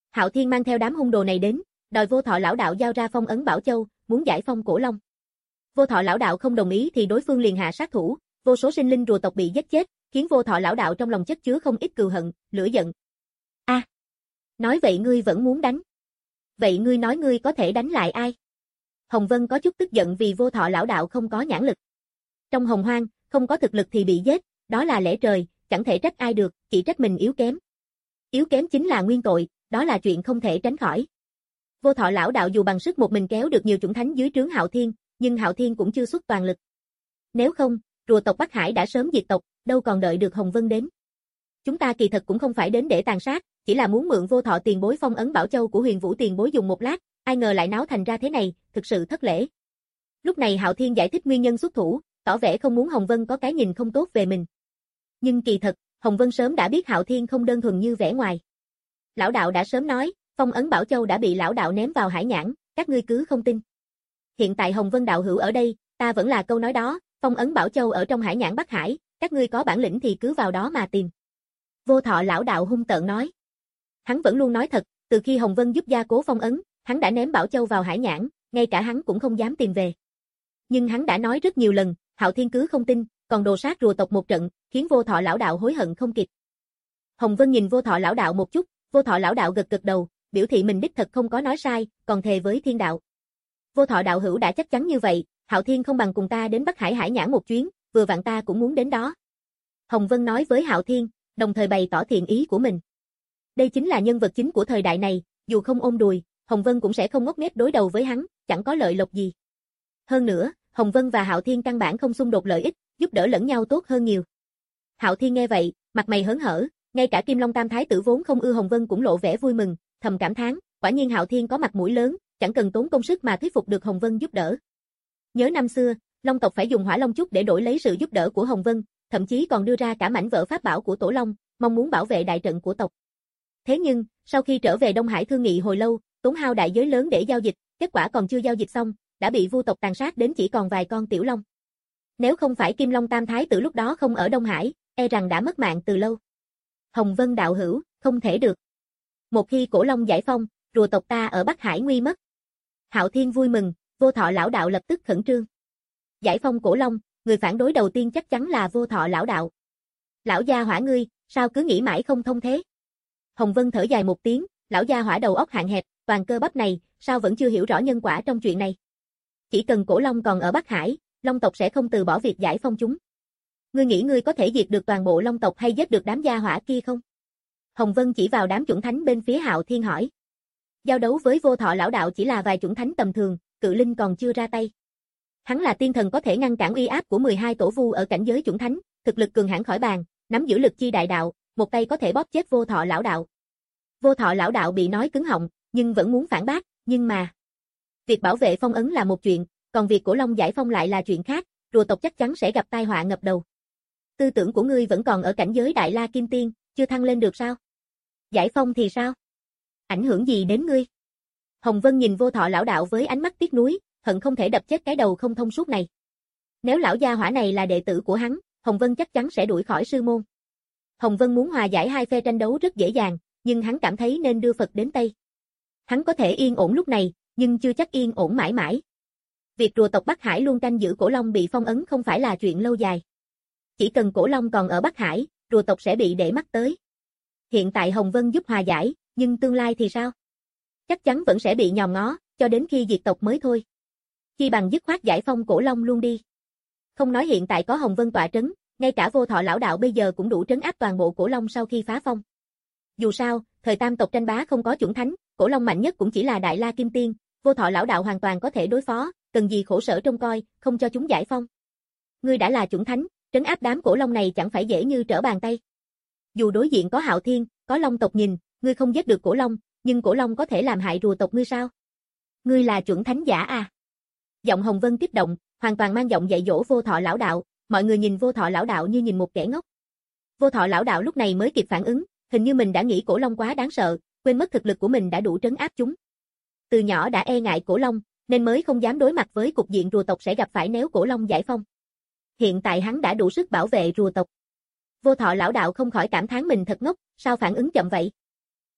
Hạo Thiên mang theo đám hung đồ này đến, đòi Vô Thọ lão đạo giao ra phong ấn Bảo Châu, muốn giải phong Cổ Long. Vô Thọ lão đạo không đồng ý thì đối phương liền hạ sát thủ, vô số sinh linh rùa tộc bị giết chết, khiến Vô Thọ lão đạo trong lòng chất chứa không ít cừu hận, lửa giận. A, à, nói vậy ngươi vẫn muốn đánh? Vậy ngươi nói ngươi có thể đánh lại ai? Hồng Vân có chút tức giận vì Vô Thọ lão đạo không có nhãn lực. Trong Hồng Hoang, không có thực lực thì bị giết, đó là lẽ trời, chẳng thể trách ai được, chỉ trách mình yếu kém. Yếu kém chính là nguyên tội, đó là chuyện không thể tránh khỏi. Vô Thọ lão đạo dù bằng sức một mình kéo được nhiều chủng thánh dưới trướng Hạo Thiên, nhưng Hạo Thiên cũng chưa xuất toàn lực. Nếu không, rùa tộc Bắc Hải đã sớm diệt tộc, đâu còn đợi được Hồng Vân đến. Chúng ta kỳ thật cũng không phải đến để tàn sát, chỉ là muốn mượn Vô Thọ tiền bối phong ấn Bảo Châu của Huyền Vũ tiền bối dùng một lát, ai ngờ lại náo thành ra thế này, thực sự thất lễ. Lúc này Hạo Thiên giải thích nguyên nhân xuất thủ, tỏ vẻ không muốn Hồng Vân có cái nhìn không tốt về mình. Nhưng kỳ thật, Hồng Vân sớm đã biết Hạo Thiên không đơn thuần như vẻ ngoài. Lão đạo đã sớm nói, phong ấn Bảo Châu đã bị lão đạo ném vào hải nhãn, các ngươi cứ không tin. Hiện tại Hồng Vân đạo hữu ở đây, ta vẫn là câu nói đó, phong ấn Bảo Châu ở trong hải nhãn Bắc Hải, các ngươi có bản lĩnh thì cứ vào đó mà tìm. Vô Thọ lão đạo hung tợn nói. Hắn vẫn luôn nói thật, từ khi Hồng Vân giúp gia cố phong ấn, hắn đã ném Bảo Châu vào hải nhãn, ngay cả hắn cũng không dám tìm về. Nhưng hắn đã nói rất nhiều lần, Hạo Thiên cứ không tin, còn đồ sát rùa tộc một trận, khiến Vô Thọ lão đạo hối hận không kịp. Hồng Vân nhìn Vô Thọ lão đạo một chút, Vô Thọ lão đạo gật gật đầu, biểu thị mình đích thật không có nói sai, còn thề với thiên đạo. Vô Thọ đạo hữu đã chắc chắn như vậy, Hạo Thiên không bằng cùng ta đến Bắc Hải hải nhãn một chuyến, vừa vặn ta cũng muốn đến đó. Hồng Vân nói với Hạo Thiên, đồng thời bày tỏ thiện ý của mình. Đây chính là nhân vật chính của thời đại này, dù không ôm đùi, Hồng Vân cũng sẽ không ngốc nghếch đối đầu với hắn, chẳng có lợi lộc gì. Hơn nữa, Hồng Vân và Hạo Thiên căn bản không xung đột lợi ích, giúp đỡ lẫn nhau tốt hơn nhiều. Hạo Thiên nghe vậy, mặt mày hớn hở, ngay cả Kim Long Tam Thái tử vốn không ưa Hồng Vân cũng lộ vẻ vui mừng, thầm cảm thán, quả nhiên Hạo Thiên có mặt mũi lớn, chẳng cần tốn công sức mà thuyết phục được Hồng Vân giúp đỡ. Nhớ năm xưa, Long tộc phải dùng Hỏa Long Chúc để đổi lấy sự giúp đỡ của Hồng Vân, thậm chí còn đưa ra cả mảnh vỡ pháp bảo của Tổ Long, mong muốn bảo vệ đại trận của tộc. Thế nhưng, sau khi trở về Đông Hải thương nghị hồi lâu, tốn hao đại giới lớn để giao dịch, kết quả còn chưa giao dịch xong, đã bị Vu tộc tàn sát đến chỉ còn vài con tiểu long. Nếu không phải Kim Long Tam Thái tử lúc đó không ở Đông Hải, e rằng đã mất mạng từ lâu. Hồng Vân đạo hữu, không thể được. Một khi Cổ Long giải phong, rùa tộc ta ở Bắc Hải nguy mất. Hạo Thiên vui mừng, Vô Thọ lão đạo lập tức khẩn trương. Giải phong Cổ Long, người phản đối đầu tiên chắc chắn là Vô Thọ lão đạo. Lão gia hỏa ngươi, sao cứ nghĩ mãi không thông thế? Hồng Vân thở dài một tiếng, lão gia hỏa đầu óc hạn hẹp, toàn cơ bắp này, sao vẫn chưa hiểu rõ nhân quả trong chuyện này? Chỉ cần Cổ Long còn ở Bắc Hải, Long tộc sẽ không từ bỏ việc giải phong chúng. Ngươi nghĩ ngươi có thể diệt được toàn bộ Long tộc hay giết được đám gia hỏa kia không? Hồng Vân chỉ vào đám chuẩn thánh bên phía Hạo Thiên hỏi. Giao đấu với Vô Thọ lão đạo chỉ là vài chuẩn thánh tầm thường, cự linh còn chưa ra tay. Hắn là tiên thần có thể ngăn cản uy áp của mười hai tổ vu ở cảnh giới chuẩn thánh, thực lực cường hãn khỏi bàn, nắm giữ lực chi đại đạo, một tay có thể bóp chết Vô Thọ lão đạo. Vô Thọ lão đạo bị nói cứng họng, nhưng vẫn muốn phản bác, nhưng mà việc bảo vệ phong ấn là một chuyện, còn việc Cổ Long giải phong lại là chuyện khác, rùa tộc chắc chắn sẽ gặp tai họa ngập đầu. Tư tưởng của ngươi vẫn còn ở cảnh giới Đại La Kim Tiên, chưa thăng lên được sao? Giải phong thì sao? Ảnh hưởng gì đến ngươi? Hồng Vân nhìn Vô Thọ lão đạo với ánh mắt tiếc nuối, hận không thể đập chết cái đầu không thông suốt này. Nếu lão gia hỏa này là đệ tử của hắn, Hồng Vân chắc chắn sẽ đuổi khỏi sư môn. Hồng Vân muốn hòa giải hai phe tranh đấu rất dễ dàng, nhưng hắn cảm thấy nên đưa Phật đến Tây. Hắn có thể yên ổn lúc này, nhưng chưa chắc yên ổn mãi mãi. Việc rùa tộc Bắc Hải luôn canh giữ Cổ Long bị phong ấn không phải là chuyện lâu dài. Chỉ cần Cổ Long còn ở Bắc Hải, rùa tộc sẽ bị để mắt tới. Hiện tại Hồng Vân giúp hòa giải, nhưng tương lai thì sao? Chắc chắn vẫn sẽ bị nhòm ngó, cho đến khi diệt tộc mới thôi. Chi bằng dứt khoát giải phong Cổ Long luôn đi. Không nói hiện tại có Hồng Vân tọa trấn, ngay cả Vô Thọ lão đạo bây giờ cũng đủ trấn áp toàn bộ Cổ Long sau khi phá phong. Dù sao, thời Tam tộc tranh bá không có chuẩn thánh, Cổ Long mạnh nhất cũng chỉ là Đại La Kim Tiên, Vô Thọ lão đạo hoàn toàn có thể đối phó, cần gì khổ sở trông coi, không cho chúng giải phong. Ngươi đã là chuẩn thánh, trấn áp đám Cổ Long này chẳng phải dễ như trở bàn tay. Dù đối diện có Hạo Thiên, có Long tộc nhìn, ngươi không giết được Cổ Long, nhưng Cổ Long có thể làm hại rùa tộc ngươi sao? Ngươi là chuẩn thánh giả à? Giọng Hồng Vân kích động, hoàn toàn mang giọng dạy dỗ Vô Thọ lão đạo, mọi người nhìn Vô Thọ lão đạo như nhìn một kẻ ngốc. Vô Thọ lão đạo lúc này mới kịp phản ứng, hình như mình đã nghĩ Cổ Long quá đáng sợ, quên mất thực lực của mình đã đủ trấn áp chúng. Từ nhỏ đã e ngại Cổ Long, nên mới không dám đối mặt với cục diện rùa tộc sẽ gặp phải nếu Cổ Long giải phong. Hiện tại hắn đã đủ sức bảo vệ rùa tộc. Vô Thọ lão đạo không khỏi cảm thán mình thật ngốc, sao phản ứng chậm vậy?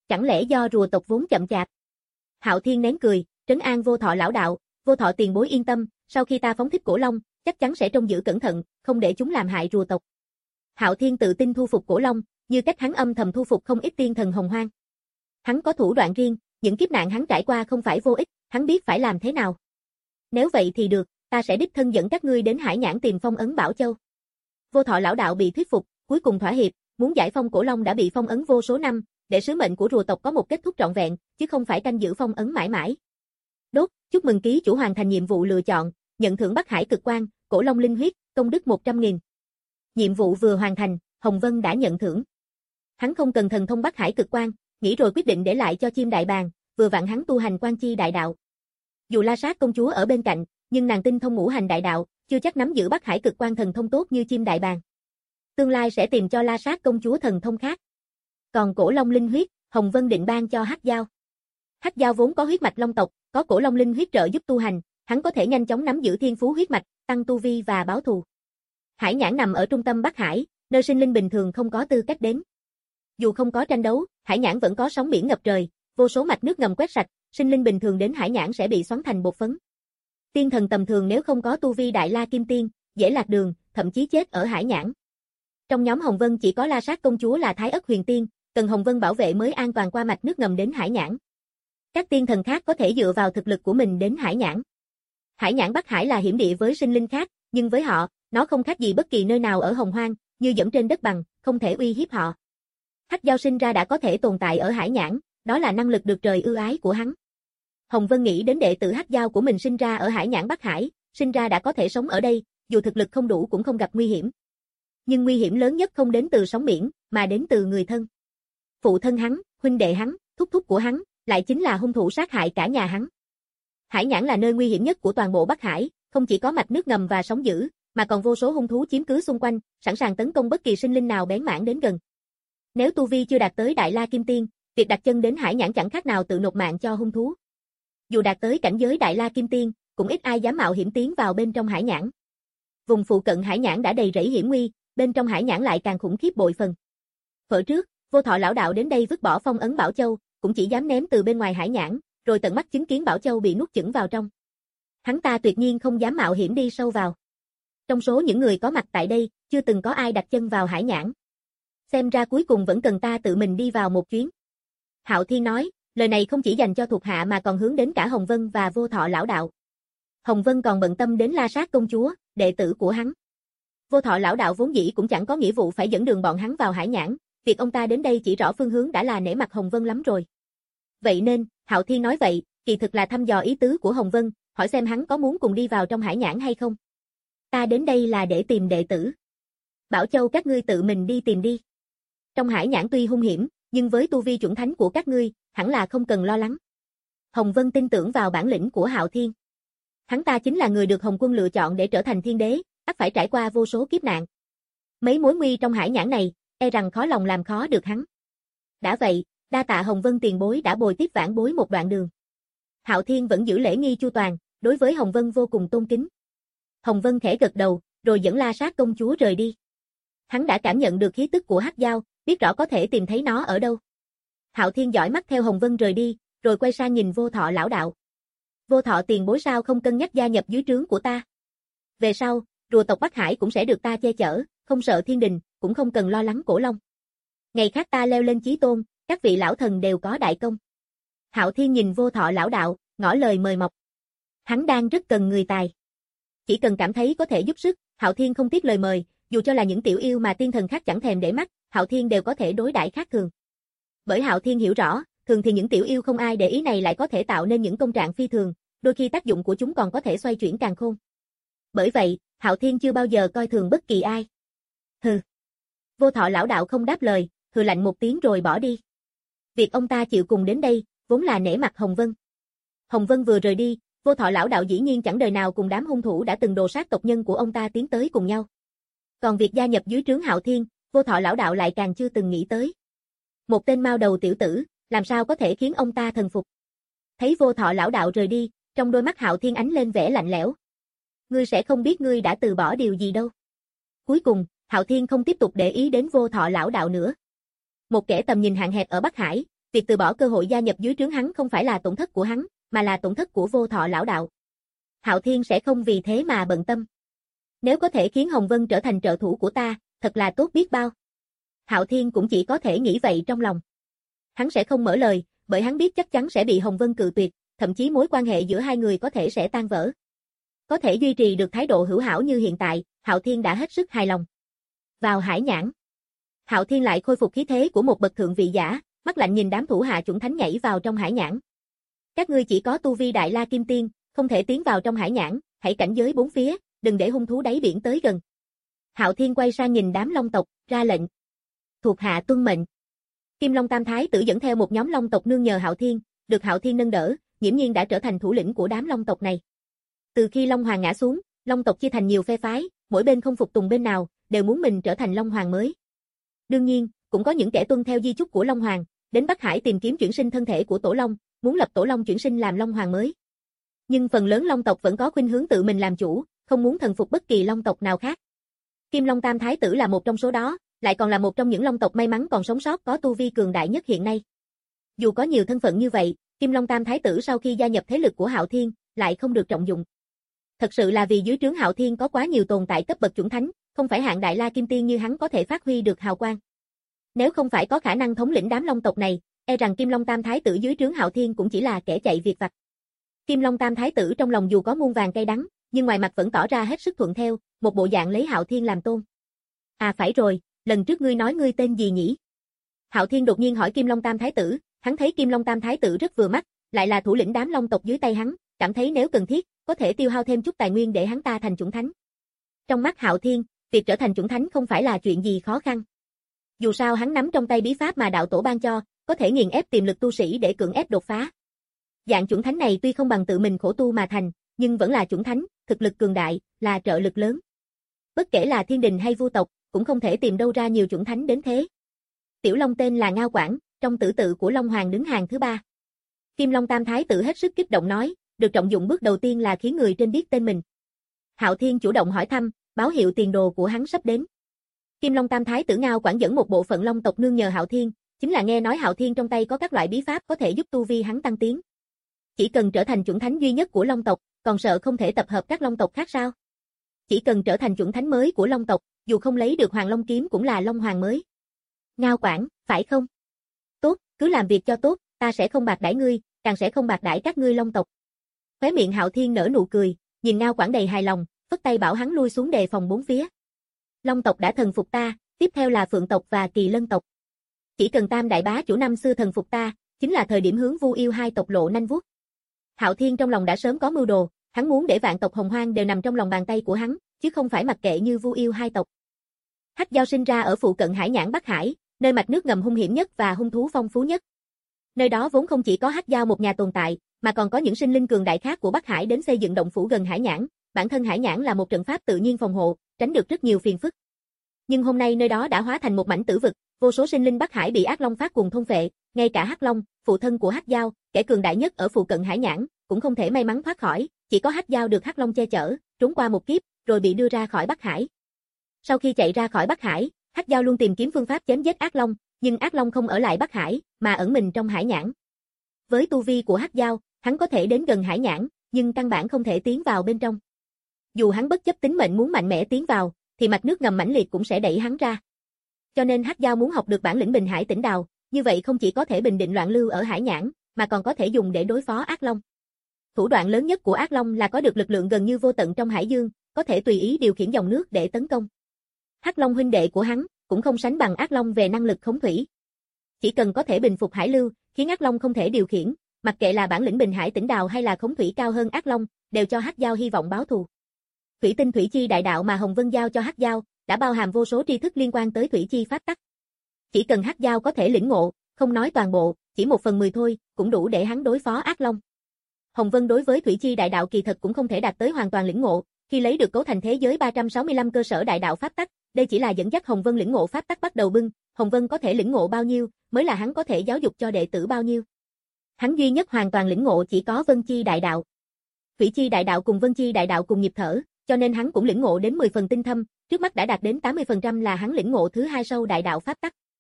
chẳng lẽ do rùa tộc vốn chậm chạp? Hạo Thiên nén cười, trấn an Vô Thọ lão đạo, Vô Thọ tiền bối yên tâm, sau khi ta phóng thích cổ long, chắc chắn sẽ trông giữ cẩn thận, không để chúng làm hại rùa tộc. Hạo Thiên tự tin thu phục cổ long, như cách hắn âm thầm thu phục không ít tiên thần hồng hoang. Hắn có thủ đoạn riêng, những kiếp nạn hắn trải qua không phải vô ích, hắn biết phải làm thế nào. Nếu vậy thì được, ta sẽ đích thân dẫn các ngươi đến Hải Nhãn tìm phong ấn Bảo Châu. Vô Thọ lão đạo bị thuyết phục, cuối cùng thỏa hiệp, muốn giải phong cổ long đã bị phong ấn vô số năm, để sứ mệnh của rùa tộc có một kết thúc trọn vẹn, chứ không phải canh giữ phong ấn mãi mãi. Đốt, chúc mừng ký chủ hoàn thành nhiệm vụ lựa chọn, nhận thưởng Bắc Hải cực quang, cổ long linh huyết, công đức một trăm nghìn. Nhiệm vụ vừa hoàn thành, Hồng Vân đã nhận thưởng. Hắn không cần thần thông Bắc Hải cực quang, nghĩ rồi quyết định để lại cho chim đại bàng, vừa vặn hắn tu hành quan chi đại đạo. Dù La Sát công chúa ở bên cạnh, nhưng nàng tinh thông ngũ hành đại đạo, chưa chắc nắm giữ Bắc Hải cực quang thần thông tốt như chim đại bàng. Tương lai sẽ tìm cho La Sát công chúa thần thông khác. Còn cổ long linh huyết, Hồng Vân định ban cho Hắc Dao. Hắc Dao vốn có huyết mạch long tộc, có cổ long linh huyết trợ giúp tu hành, hắn có thể nhanh chóng nắm giữ thiên phú huyết mạch, tăng tu vi và báo thù. Hải Nhãn nằm ở trung tâm Bắc Hải, nơi sinh linh bình thường không có tư cách đến. Dù không có tranh đấu, Hải Nhãn vẫn có sóng biển ngập trời, vô số mạch nước ngầm quét sạch, sinh linh bình thường đến Hải Nhãn sẽ bị xoắn thành bột phấn. Tiên thần tầm thường nếu không có tu vi Đại La Kim Tiên, dễ lạc đường, thậm chí chết ở Hải Nhãn. Trong nhóm Hồng Vân chỉ có La Sát công chúa là Thái Ất Huyền Tiên, cần Hồng Vân bảo vệ mới an toàn qua mạch nước ngầm đến Hải Nhãn. Các tiên thần khác có thể dựa vào thực lực của mình đến Hải Nhãn. Hải Nhãn Bắc Hải là hiểm địa với sinh linh khác, nhưng với họ, nó không khác gì bất kỳ nơi nào ở Hồng Hoang, như dẫm trên đất bằng, không thể uy hiếp họ. Hắc Dao sinh ra đã có thể tồn tại ở Hải Nhãn, đó là năng lực được trời ưu ái của hắn. Hồng Vân nghĩ đến đệ tử Hắc Dao của mình sinh ra ở Hải Nhãn Bắc Hải, sinh ra đã có thể sống ở đây, dù thực lực không đủ cũng không gặp nguy hiểm. Nhưng nguy hiểm lớn nhất không đến từ sóng biển, mà đến từ người thân. Phụ thân hắn, huynh đệ hắn, thúc thúc của hắn, lại chính là hung thủ sát hại cả nhà hắn. Hải Nhãn là nơi nguy hiểm nhất của toàn bộ Bắc Hải, không chỉ có mạch nước ngầm và sóng dữ, mà còn vô số hung thú chiếm cứ xung quanh, sẵn sàng tấn công bất kỳ sinh linh nào bén mảng đến gần. Nếu tu vi chưa đạt tới Đại La Kim Tiên, việc đặt chân đến Hải Nhãn chẳng khác nào tự nộp mạng cho hung thú. Dù đạt tới cảnh giới Đại La Kim Tiên, cũng ít ai dám mạo hiểm tiến vào bên trong Hải Nhãn. Vùng phụ cận Hải Nhãn đã đầy rẫy hiểm nguy, bên trong Hải Nhãn lại càng khủng khiếp bội phần. Thuở trước, Vô Thọ lão đạo đến đây vứt bỏ phong ấn Bảo Châu, cũng chỉ dám ném từ bên ngoài Hải Nhãn, rồi tận mắt chứng kiến Bảo Châu bị nuốt chửng vào trong. Hắn ta tuyệt nhiên không dám mạo hiểm đi sâu vào. Trong số những người có mặt tại đây, chưa từng có ai đặt chân vào Hải Nhãn. Xem ra cuối cùng vẫn cần ta tự mình đi vào một chuyến. Hạo Thiên nói, lời này không chỉ dành cho thuộc hạ mà còn hướng đến cả Hồng Vân và Vô Thọ lão đạo. Hồng Vân còn bận tâm đến La Sát công chúa, đệ tử của hắn. Vô Thọ lão đạo vốn dĩ cũng chẳng có nghĩa vụ phải dẫn đường bọn hắn vào Hải Nhãn, việc ông ta đến đây chỉ rõ phương hướng đã là nể mặt Hồng Vân lắm rồi. Vậy nên, Hạo Thiên nói vậy, kỳ thực là thăm dò ý tứ của Hồng Vân, hỏi xem hắn có muốn cùng đi vào trong Hải Nhãn hay không. Ta đến đây là để tìm đệ tử. Bảo Châu các ngươi tự mình đi tìm đi. Trong Hải Nhãn tuy hung hiểm, nhưng với tu vi chuẩn thánh của các ngươi, hẳn là không cần lo lắng. Hồng Vân tin tưởng vào bản lĩnh của Hạo Thiên. Hắn ta chính là người được Hồng Quân lựa chọn để trở thành thiên đế, ắt phải trải qua vô số kiếp nạn. Mấy mối nguy trong Hải Nhãn này, e rằng khó lòng làm khó được hắn. Đã vậy, đa tạ Hồng Vân tiền bối đã bồi tiếp vãn bối một đoạn đường. Hạo Thiên vẫn giữ lễ nghi chu toàn, đối với Hồng Vân vô cùng tôn kính. Hồng Vân khẽ gật đầu, rồi dẫn La Sát công chúa rời đi. Hắn đã cảm nhận được khí tức của Hắc Dao, biết rõ có thể tìm thấy nó ở đâu. Hạo Thiên dõi mắt theo Hồng Vân rời đi, rồi quay sang nhìn Vô Thọ lão đạo. Vô Thọ tiền bối sao không cân nhắc gia nhập dưới trướng của ta? Về sau, rùa tộc Bắc Hải cũng sẽ được ta che chở, không sợ thiên đình, cũng không cần lo lắng cổ long. Ngày khác ta leo lên chí tôn, các vị lão thần đều có đại công. Hạo Thiên nhìn Vô Thọ lão đạo, ngỏ lời mời mọc. Hắn đang rất cần người tài. Chỉ cần cảm thấy có thể giúp sức, Hạo Thiên không tiếc lời mời, dù cho là những tiểu yêu mà tiên thần khác chẳng thèm để mắt, Hạo Thiên đều có thể đối đãi khác thường. Bởi Hạo Thiên hiểu rõ, thường thì những tiểu yêu không ai để ý này lại có thể tạo nên những công trạng phi thường, đôi khi tác dụng của chúng còn có thể xoay chuyển càn khôn. Bởi vậy, Hạo Thiên chưa bao giờ coi thường bất kỳ ai. Hừ. Vô Thọ lão đạo không đáp lời, hừ lạnh một tiếng rồi bỏ đi. Việc ông ta chịu cùng đến đây, vốn là nể mặt Hồng Vân. Hồng Vân vừa rời đi, Vô Thọ lão đạo dĩ nhiên chẳng đời nào cùng đám hung thủ đã từng đồ sát tộc nhân của ông ta tiến tới cùng nhau. Còn việc gia nhập dưới trướng Hạo Thiên, Vô Thọ lão đạo lại càng chưa từng nghĩ tới. Một tên mao đầu tiểu tử, làm sao có thể khiến ông ta thần phục. Thấy Vô Thọ lão đạo rời đi, trong đôi mắt Hạo Thiên ánh lên vẻ lạnh lẽo. Ngươi sẽ không biết ngươi đã từ bỏ điều gì đâu. Cuối cùng, Hạo Thiên không tiếp tục để ý đến Vô Thọ lão đạo nữa. Một kẻ tầm nhìn hạn hẹp ở Bắc Hải, việc từ bỏ cơ hội gia nhập dưới trướng hắn không phải là tổn thất của hắn, mà là tổn thất của Vô Thọ lão đạo. Hạo Thiên sẽ không vì thế mà bận tâm. Nếu có thể khiến Hồng Vân trở thành trợ thủ của ta, thật là tốt biết bao. Hạo Thiên cũng chỉ có thể nghĩ vậy trong lòng. Hắn sẽ không mở lời, bởi hắn biết chắc chắn sẽ bị Hồng Vân cự tuyệt, thậm chí mối quan hệ giữa hai người có thể sẽ tan vỡ. Có thể duy trì được thái độ hữu hảo như hiện tại, Hạo Thiên đã hết sức hài lòng. Vào hải nhãn, Hạo Thiên lại khôi phục khí thế của một bậc thượng vị giả, mắt lạnh nhìn đám thủ hạ chuẩn thánh nhảy vào trong hải nhãn. Các ngươi chỉ có tu vi Đại La Kim Tiên, không thể tiến vào trong hải nhãn, hãy cảnh giới bốn phía, đừng để hung thú đáy biển tới gần. Hạo Thiên quay sang nhìn đám long tộc, ra lệnh. Thuộc hạ tuân mệnh. Kim Long Tam Thái tử dẫn theo một nhóm long tộc nương nhờ Hạo Thiên, được Hạo Thiên nâng đỡ, nghiễm nhiên đã trở thành thủ lĩnh của đám long tộc này. Từ khi Long Hoàng ngã xuống, long tộc chia thành nhiều phe phái, mỗi bên không phục tùng bên nào, đều muốn mình trở thành Long Hoàng mới. Đương nhiên, cũng có những kẻ tuân theo di chúc của Long Hoàng, đến Bắc Hải tìm kiếm chuyển sinh thân thể của Tổ Long, muốn lập Tổ Long chuyển sinh làm Long Hoàng mới. Nhưng phần lớn long tộc vẫn có khuynh hướng tự mình làm chủ, không muốn thần phục bất kỳ long tộc nào khác. Kim Long Tam Thái tử là một trong số đó, lại còn là một trong những long tộc may mắn còn sống sót có tu vi cường đại nhất hiện nay. Dù có nhiều thân phận như vậy, Kim Long Tam Thái tử sau khi gia nhập thế lực của Hạo Thiên, lại không được trọng dụng. Thật sự là vì dưới trướng Hạo Thiên có quá nhiều tồn tại cấp bậc chuẩn thánh, không phải hạng Đại La Kim Tiên như hắn có thể phát huy được hào quang. Nếu không phải có khả năng thống lĩnh đám long tộc này, e rằng Kim Long Tam Thái tử dưới trướng Hạo Thiên cũng chỉ là kẻ chạy việc vặt. Kim Long Tam Thái tử trong lòng dù có muôn vàn cay đắng, nhưng ngoài mặt vẫn tỏ ra hết sức thuận theo, một bộ dạng lấy Hạo Thiên làm tôn. À phải rồi, lần trước ngươi nói ngươi tên gì nhỉ? Hạo Thiên đột nhiên hỏi Kim Long Tam Thái tử, hắn thấy Kim Long Tam Thái tử rất vừa mắt, lại là thủ lĩnh đám long tộc dưới tay hắn, cảm thấy nếu cần thiết, có thể tiêu hao thêm chút tài nguyên để hắn ta thành chủng thánh. Trong mắt Hạo Thiên, việc trở thành chủng thánh không phải là chuyện gì khó khăn. Dù sao hắn nắm trong tay bí pháp mà đạo tổ ban cho, có thể nghiền ép tiềm lực tu sĩ để cưỡng ép đột phá. Dạng chủng thánh này tuy không bằng tự mình khổ tu mà thành, nhưng vẫn là chủng thánh, thực lực cường đại, là trợ lực lớn. Bất kể là thiên đình hay vu tộc, cũng không thể tìm đâu ra nhiều chủng thánh đến thế. Tiểu Long tên là Ngao Quảng, trong tử tự của Long Hoàng đứng hàng thứ ba. Kim Long Tam Thái tử hết sức kích động nói, được trọng dụng bước đầu tiên là khiến người trên biết tên mình. Hạo Thiên chủ động hỏi thăm, báo hiệu tiền đồ của hắn sắp đến. Kim Long Tam Thái tử Ngao Quảng dẫn một bộ phận long tộc nương nhờ Hạo Thiên, chính là nghe nói Hạo Thiên trong tay có các loại bí pháp có thể giúp tu vi hắn tăng tiến. Chỉ cần trở thành chủng thánh duy nhất của long tộc, còn sợ không thể tập hợp các long tộc khác sao? Chỉ cần trở thành chủng thánh mới của long tộc, dù không lấy được Hoàng Long kiếm cũng là Long Hoàng mới. Ngao Quảng, phải không? Tốt, cứ làm việc cho tốt, ta sẽ không bạc đãi ngươi, càng sẽ không bạc đãi các ngươi long tộc. Khóe miệng Hạo Thiên nở nụ cười, nhìn Ngao Quảng đầy hài lòng, phất tay bảo hắn lui xuống đề phòng bốn phía. Long tộc đã thần phục ta, tiếp theo là Phượng tộc và Kỳ Lân tộc. Chỉ cần Tam đại bá chủ năm xưa thần phục ta, chính là thời điểm hướng Vu Yêu hai tộc lộ nanh vuốt. Hạo Thiên trong lòng đã sớm có mưu đồ, hắn muốn để vạn tộc Hồng Hoang đều nằm trong lòng bàn tay của hắn, chứ không phải mặc kệ như Vu Yêu hai tộc. Hắc Giao sinh ra ở phụ cận hải nhãn Bắc Hải, nơi mạch nước ngầm hung hiểm nhất và hung thú phong phú nhất. Nơi đó vốn không chỉ có Hắc Giao một nhà tồn tại, mà còn có những sinh linh cường đại khác của Bắc Hải đến xây dựng động phủ gần hải nhãn, bản thân hải nhãn là một trận pháp tự nhiên phòng hộ, tránh được rất nhiều phiền phức. Nhưng hôm nay nơi đó đã hóa thành một mảnh tử vực, vô số sinh linh Bắc Hải bị ác long phát cuồng thôn phệ, ngay cả Hắc Long, phụ thân của Hắc Giao, kẻ cường đại nhất ở phụ cận hải nhãn, cũng không thể may mắn thoát khỏi, chỉ có Hắc Giao được Hắc Long che chở, trốn qua một kiếp, rồi bị đưa ra khỏi Bắc Hải. Sau khi chạy ra khỏi Bắc Hải, Hắc Giao luôn tìm kiếm phương pháp chém giết ác long, nhưng ác long không ở lại Bắc Hải, mà ẩn mình trong hải nhãn. Với tu vi của Hắc Giao, hắn có thể đến gần hải nhãn, nhưng căn bản không thể tiến vào bên trong. Dù hắn bất chấp tính mệnh muốn mạnh mẽ tiến vào, thì mạch nước ngầm mãnh liệt cũng sẽ đẩy hắn ra. Cho nên Hắc Giao muốn học được bản lĩnh Bình Hải Tĩnh Đào, như vậy không chỉ có thể bình định loạn lưu ở hải nhãn, mà còn có thể dùng để đối phó ác long. Thủ đoạn lớn nhất của ác long là có được lực lượng gần như vô tận trong hải dương, có thể tùy ý điều khiển dòng nước để tấn công. Hắc Long huynh đệ của hắn cũng không sánh bằng ác long về năng lực khống thủy. Chỉ cần có thể bình phục hải lưu, khiến ác long không thể điều khiển, mặc kệ là bản lĩnh Bình Hải Tĩnh Đào hay là khống thủy cao hơn ác long, đều cho Hắc Giao hy vọng báo thù. Thủy tinh thủy chi đại đạo mà Hồng Vân giao cho Hắc Giao, đã bao hàm vô số tri thức liên quan tới thủy chi pháp tắc. Chỉ cần Hắc Giao có thể lĩnh ngộ, không nói toàn bộ, chỉ một phần mười thôi, cũng đủ để hắn đối phó ác long. Hồng Vân đối với thủy chi đại đạo kỳ thật cũng không thể đạt tới hoàn toàn lĩnh ngộ, khi lấy được cấu thành thế giới ba trăm sáu mươi lăm cơ sở đại đạo pháp tắc, đây chỉ là dẫn dắt Hồng Vân lĩnh ngộ pháp tắc bắt đầu bưng, Hồng Vân có thể lĩnh ngộ bao nhiêu, mới là hắn có thể giáo dục cho đệ tử bao nhiêu. Hắn duy nhất hoàn toàn lĩnh ngộ chỉ có Vân chi đại đạo. Thủy chi đại đạo cùng Vân chi đại đạo cùng nhịp thở, cho nên hắn cũng lĩnh ngộ đến mười phần tinh thâm, trước mắt đã đạt đến tám mươi phần trăm là hắn lĩnh ngộ thứ hai sâu đại đạo pháp tắc.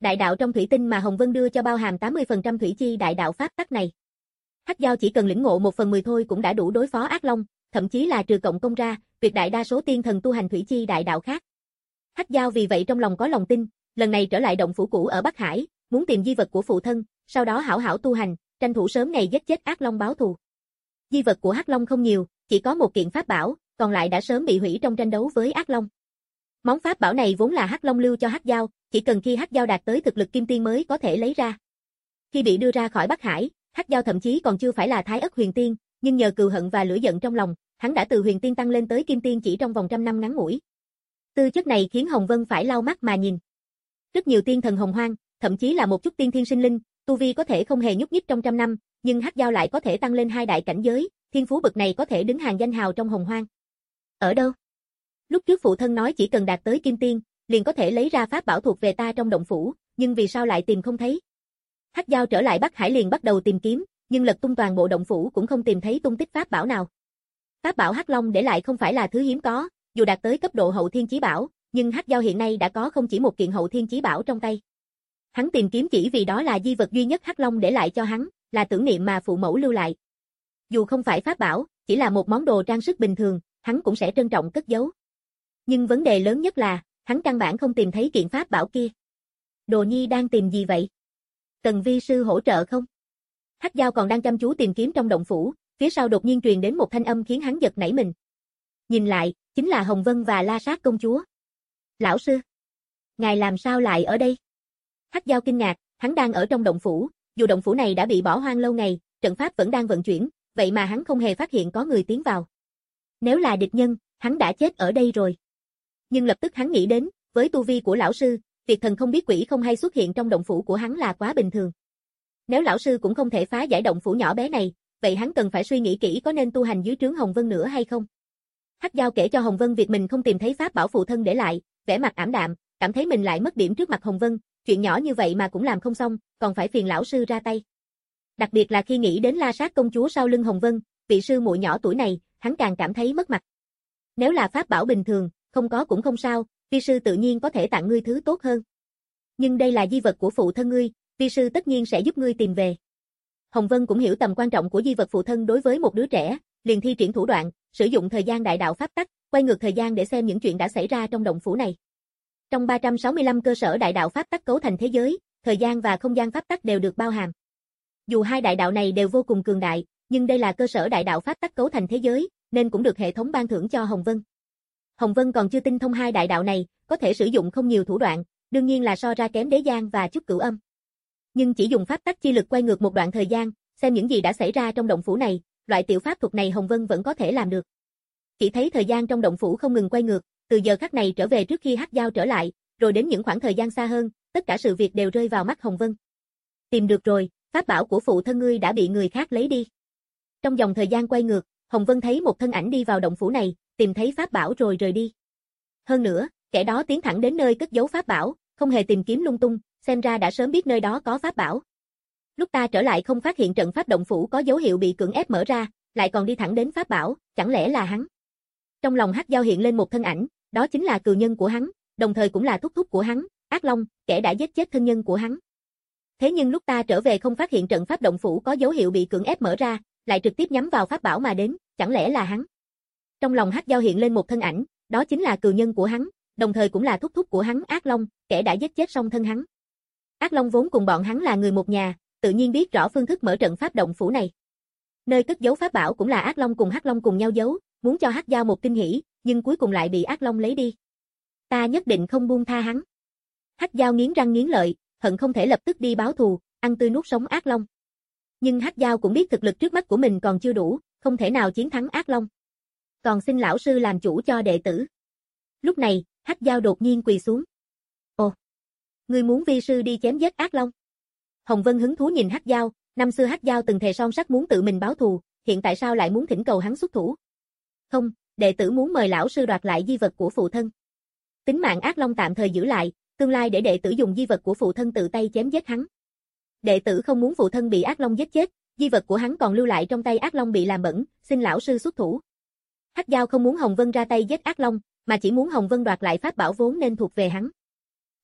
Đại đạo trong thủy tinh mà Hồng Vân đưa cho bao hàm tám mươi phần trăm thủy chi đại đạo pháp tắc này. Hắc Dao chỉ cần lĩnh ngộ một phần mười thôi cũng đã đủ đối phó ác long, thậm chí là trừ cộng công ra, tuyệt đại đa số tiên thần tu hành thủy chi đại đạo khác. Hắc Dao vì vậy trong lòng có lòng tin, lần này trở lại động phủ cũ ở Bắc Hải, muốn tìm di vật của phụ thân, sau đó hảo hảo tu hành, tranh thủ sớm ngày giết chết ác long báo thù. Di vật của Hắc Long không nhiều, chỉ có một kiện pháp bảo, còn lại đã sớm bị hủy trong tranh đấu với ác long. Món pháp bảo này vốn là Hắc Long lưu cho Hắc Dao, chỉ cần khi Hắc Dao đạt tới thực lực kim tiên mới có thể lấy ra. Khi bị đưa ra khỏi Bắc Hải, Hắc Dao thậm chí còn chưa phải là Thái Ất Huyền Tiên, nhưng nhờ cừu hận và lửa giận trong lòng, hắn đã từ Huyền Tiên tăng lên tới Kim Tiên chỉ trong vòng trăm năm ngắn ngủi. Tư chất này khiến Hồng Vân phải lau mắt mà nhìn. Rất nhiều tiên thần hồng hoang, thậm chí là một chút tiên thiên sinh linh, tu vi có thể không hề nhúc nhích trong trăm năm, nhưng Hắc Dao lại có thể tăng lên hai đại cảnh giới, thiên phú bậc này có thể đứng hàng danh hào trong hồng hoang. Ở đâu? Lúc trước phụ thân nói chỉ cần đạt tới Kim Tiên, liền có thể lấy ra pháp bảo thuộc về ta trong động phủ, nhưng vì sao lại tìm không thấy? Hắc Dao trở lại Bắc Hải liền bắt đầu tìm kiếm, nhưng lật tung toàn bộ động phủ cũng không tìm thấy tung tích pháp bảo nào. Pháp bảo Hắc Long để lại không phải là thứ hiếm có, dù đạt tới cấp độ hậu thiên chí bảo, nhưng Hắc Dao hiện nay đã có không chỉ một kiện hậu thiên chí bảo trong tay. Hắn tìm kiếm chỉ vì đó là di vật duy nhất Hắc Long để lại cho hắn, là tưởng niệm mà phụ mẫu lưu lại. Dù không phải pháp bảo, chỉ là một món đồ trang sức bình thường, hắn cũng sẽ trân trọng cất giấu. Nhưng vấn đề lớn nhất là, hắn căn bản không tìm thấy kiện pháp bảo kia. Đồ nhi đang tìm gì vậy? Cần vi sư hỗ trợ không? Hắc Dao còn đang chăm chú tìm kiếm trong động phủ, phía sau đột nhiên truyền đến một thanh âm khiến hắn giật nảy mình. Nhìn lại, chính là Hồng Vân và La Sát công chúa. Lão sư, ngài làm sao lại ở đây? Hắc Dao kinh ngạc, hắn đang ở trong động phủ, dù động phủ này đã bị bỏ hoang lâu ngày, trận pháp vẫn đang vận chuyển, vậy mà hắn không hề phát hiện có người tiến vào. Nếu là địch nhân, hắn đã chết ở đây rồi. Nhưng lập tức hắn nghĩ đến, với tu vi của lão sư, việc thần không biết quỷ không hay xuất hiện trong động phủ của hắn là quá bình thường. Nếu lão sư cũng không thể phá giải động phủ nhỏ bé này, vậy hắn cần phải suy nghĩ kỹ có nên tu hành dưới trướng Hồng Vân nữa hay không. Hắc Dao kể cho Hồng Vân việc mình không tìm thấy pháp bảo phụ thân để lại, vẻ mặt ảm đạm, cảm thấy mình lại mất điểm trước mặt Hồng Vân, chuyện nhỏ như vậy mà cũng làm không xong, còn phải phiền lão sư ra tay. Đặc biệt là khi nghĩ đến La Sát công chúa sau lưng Hồng Vân, vị sư muội nhỏ tuổi này, hắn càng cảm thấy mất mặt. Nếu là pháp bảo bình thường, không có cũng không sao, vi sư tự nhiên có thể tặng ngươi thứ tốt hơn. Nhưng đây là di vật của phụ thân ngươi, vi sư tất nhiên sẽ giúp ngươi tìm về. Hồng Vân cũng hiểu tầm quan trọng của di vật phụ thân đối với một đứa trẻ, liền thi triển thủ đoạn, sử dụng thời gian đại đạo pháp tắc, quay ngược thời gian để xem những chuyện đã xảy ra trong động phủ này. Trong ba trăm sáu mươi lăm cơ sở đại đạo pháp tắc cấu thành thế giới, thời gian và không gian pháp tắc đều được bao hàm. Dù hai đại đạo này đều vô cùng cường đại, nhưng đây là cơ sở đại đạo pháp tắc cấu thành thế giới, nên cũng được hệ thống ban thưởng cho Hồng Vân. Hồng Vân còn chưa tinh thông hai đại đạo này, có thể sử dụng không nhiều thủ đoạn, đương nhiên là so ra kém Đế Giang và chút Cửu Âm. Nhưng chỉ dùng pháp tắc chi lực quay ngược một đoạn thời gian, xem những gì đã xảy ra trong động phủ này, loại tiểu pháp thuật này Hồng Vân vẫn có thể làm được. Chỉ thấy thời gian trong động phủ không ngừng quay ngược, từ giờ khắc này trở về trước khi Hắc Dao trở lại, rồi đến những khoảng thời gian xa hơn, tất cả sự việc đều rơi vào mắt Hồng Vân. Tìm được rồi, pháp bảo của phụ thân ngươi đã bị người khác lấy đi. Trong dòng thời gian quay ngược, Hồng Vân thấy một thân ảnh đi vào động phủ này, tìm thấy pháp bảo rồi rời đi. Hơn nữa, kẻ đó tiến thẳng đến nơi cất giấu pháp bảo, không hề tìm kiếm lung tung, xem ra đã sớm biết nơi đó có pháp bảo. Lúc ta trở lại không phát hiện trận pháp động phủ có dấu hiệu bị cưỡng ép mở ra, lại còn đi thẳng đến pháp bảo, chẳng lẽ là hắn? Trong lòng Hắc Dao hiện lên một thân ảnh, đó chính là cừu nhân của hắn, đồng thời cũng là thúc thúc của hắn, Ác Long, kẻ đã giết chết thân nhân của hắn. Thế nhưng lúc ta trở về không phát hiện trận pháp động phủ có dấu hiệu bị cưỡng ép mở ra, lại trực tiếp nhắm vào pháp bảo mà đến, chẳng lẽ là hắn? Trong lòng Hắc Dao hiện lên một thân ảnh, đó chính là cừu nhân của hắn, đồng thời cũng là thúc thúc của hắn, Ác Long, kẻ đã giết chết song thân hắn. Ác Long vốn cùng bọn hắn là người một nhà, tự nhiên biết rõ phương thức mở trận pháp động phủ này. Nơi cất giấu pháp bảo cũng là Ác Long cùng Hắc Long cùng nhau giấu, muốn cho Hắc Dao một kinh hỉ, nhưng cuối cùng lại bị Ác Long lấy đi. Ta nhất định không buông tha hắn. Hắc Dao nghiến răng nghiến lợi, hận không thể lập tức đi báo thù, ăn tươi nuốt sống Ác Long. Nhưng Hắc Dao cũng biết thực lực trước mắt của mình còn chưa đủ, không thể nào chiến thắng Ác Long. Còn xin lão sư làm chủ cho đệ tử. Lúc này, Hắc Dao đột nhiên quỳ xuống. Ồ, ngươi muốn vi sư đi chém giết Ác Long? Hồng Vân hứng thú nhìn Hắc Dao, năm xưa Hắc Dao từng thề son sắt muốn tự mình báo thù, hiện tại sao lại muốn thỉnh cầu hắn xuất thủ? Không, đệ tử muốn mời lão sư đoạt lại di vật của phụ thân. Tính mạng Ác Long tạm thời giữ lại, tương lai để đệ tử dùng di vật của phụ thân tự tay chém giết hắn. Đệ tử không muốn phụ thân bị Ác Long giết chết, di vật của hắn còn lưu lại trong tay Ác Long bị làm bẩn, xin lão sư xuất thủ. Hắc Dao không muốn Hồng Vân ra tay giết Ác Long, mà chỉ muốn Hồng Vân đoạt lại pháp bảo vốn nên thuộc về hắn. Đinh,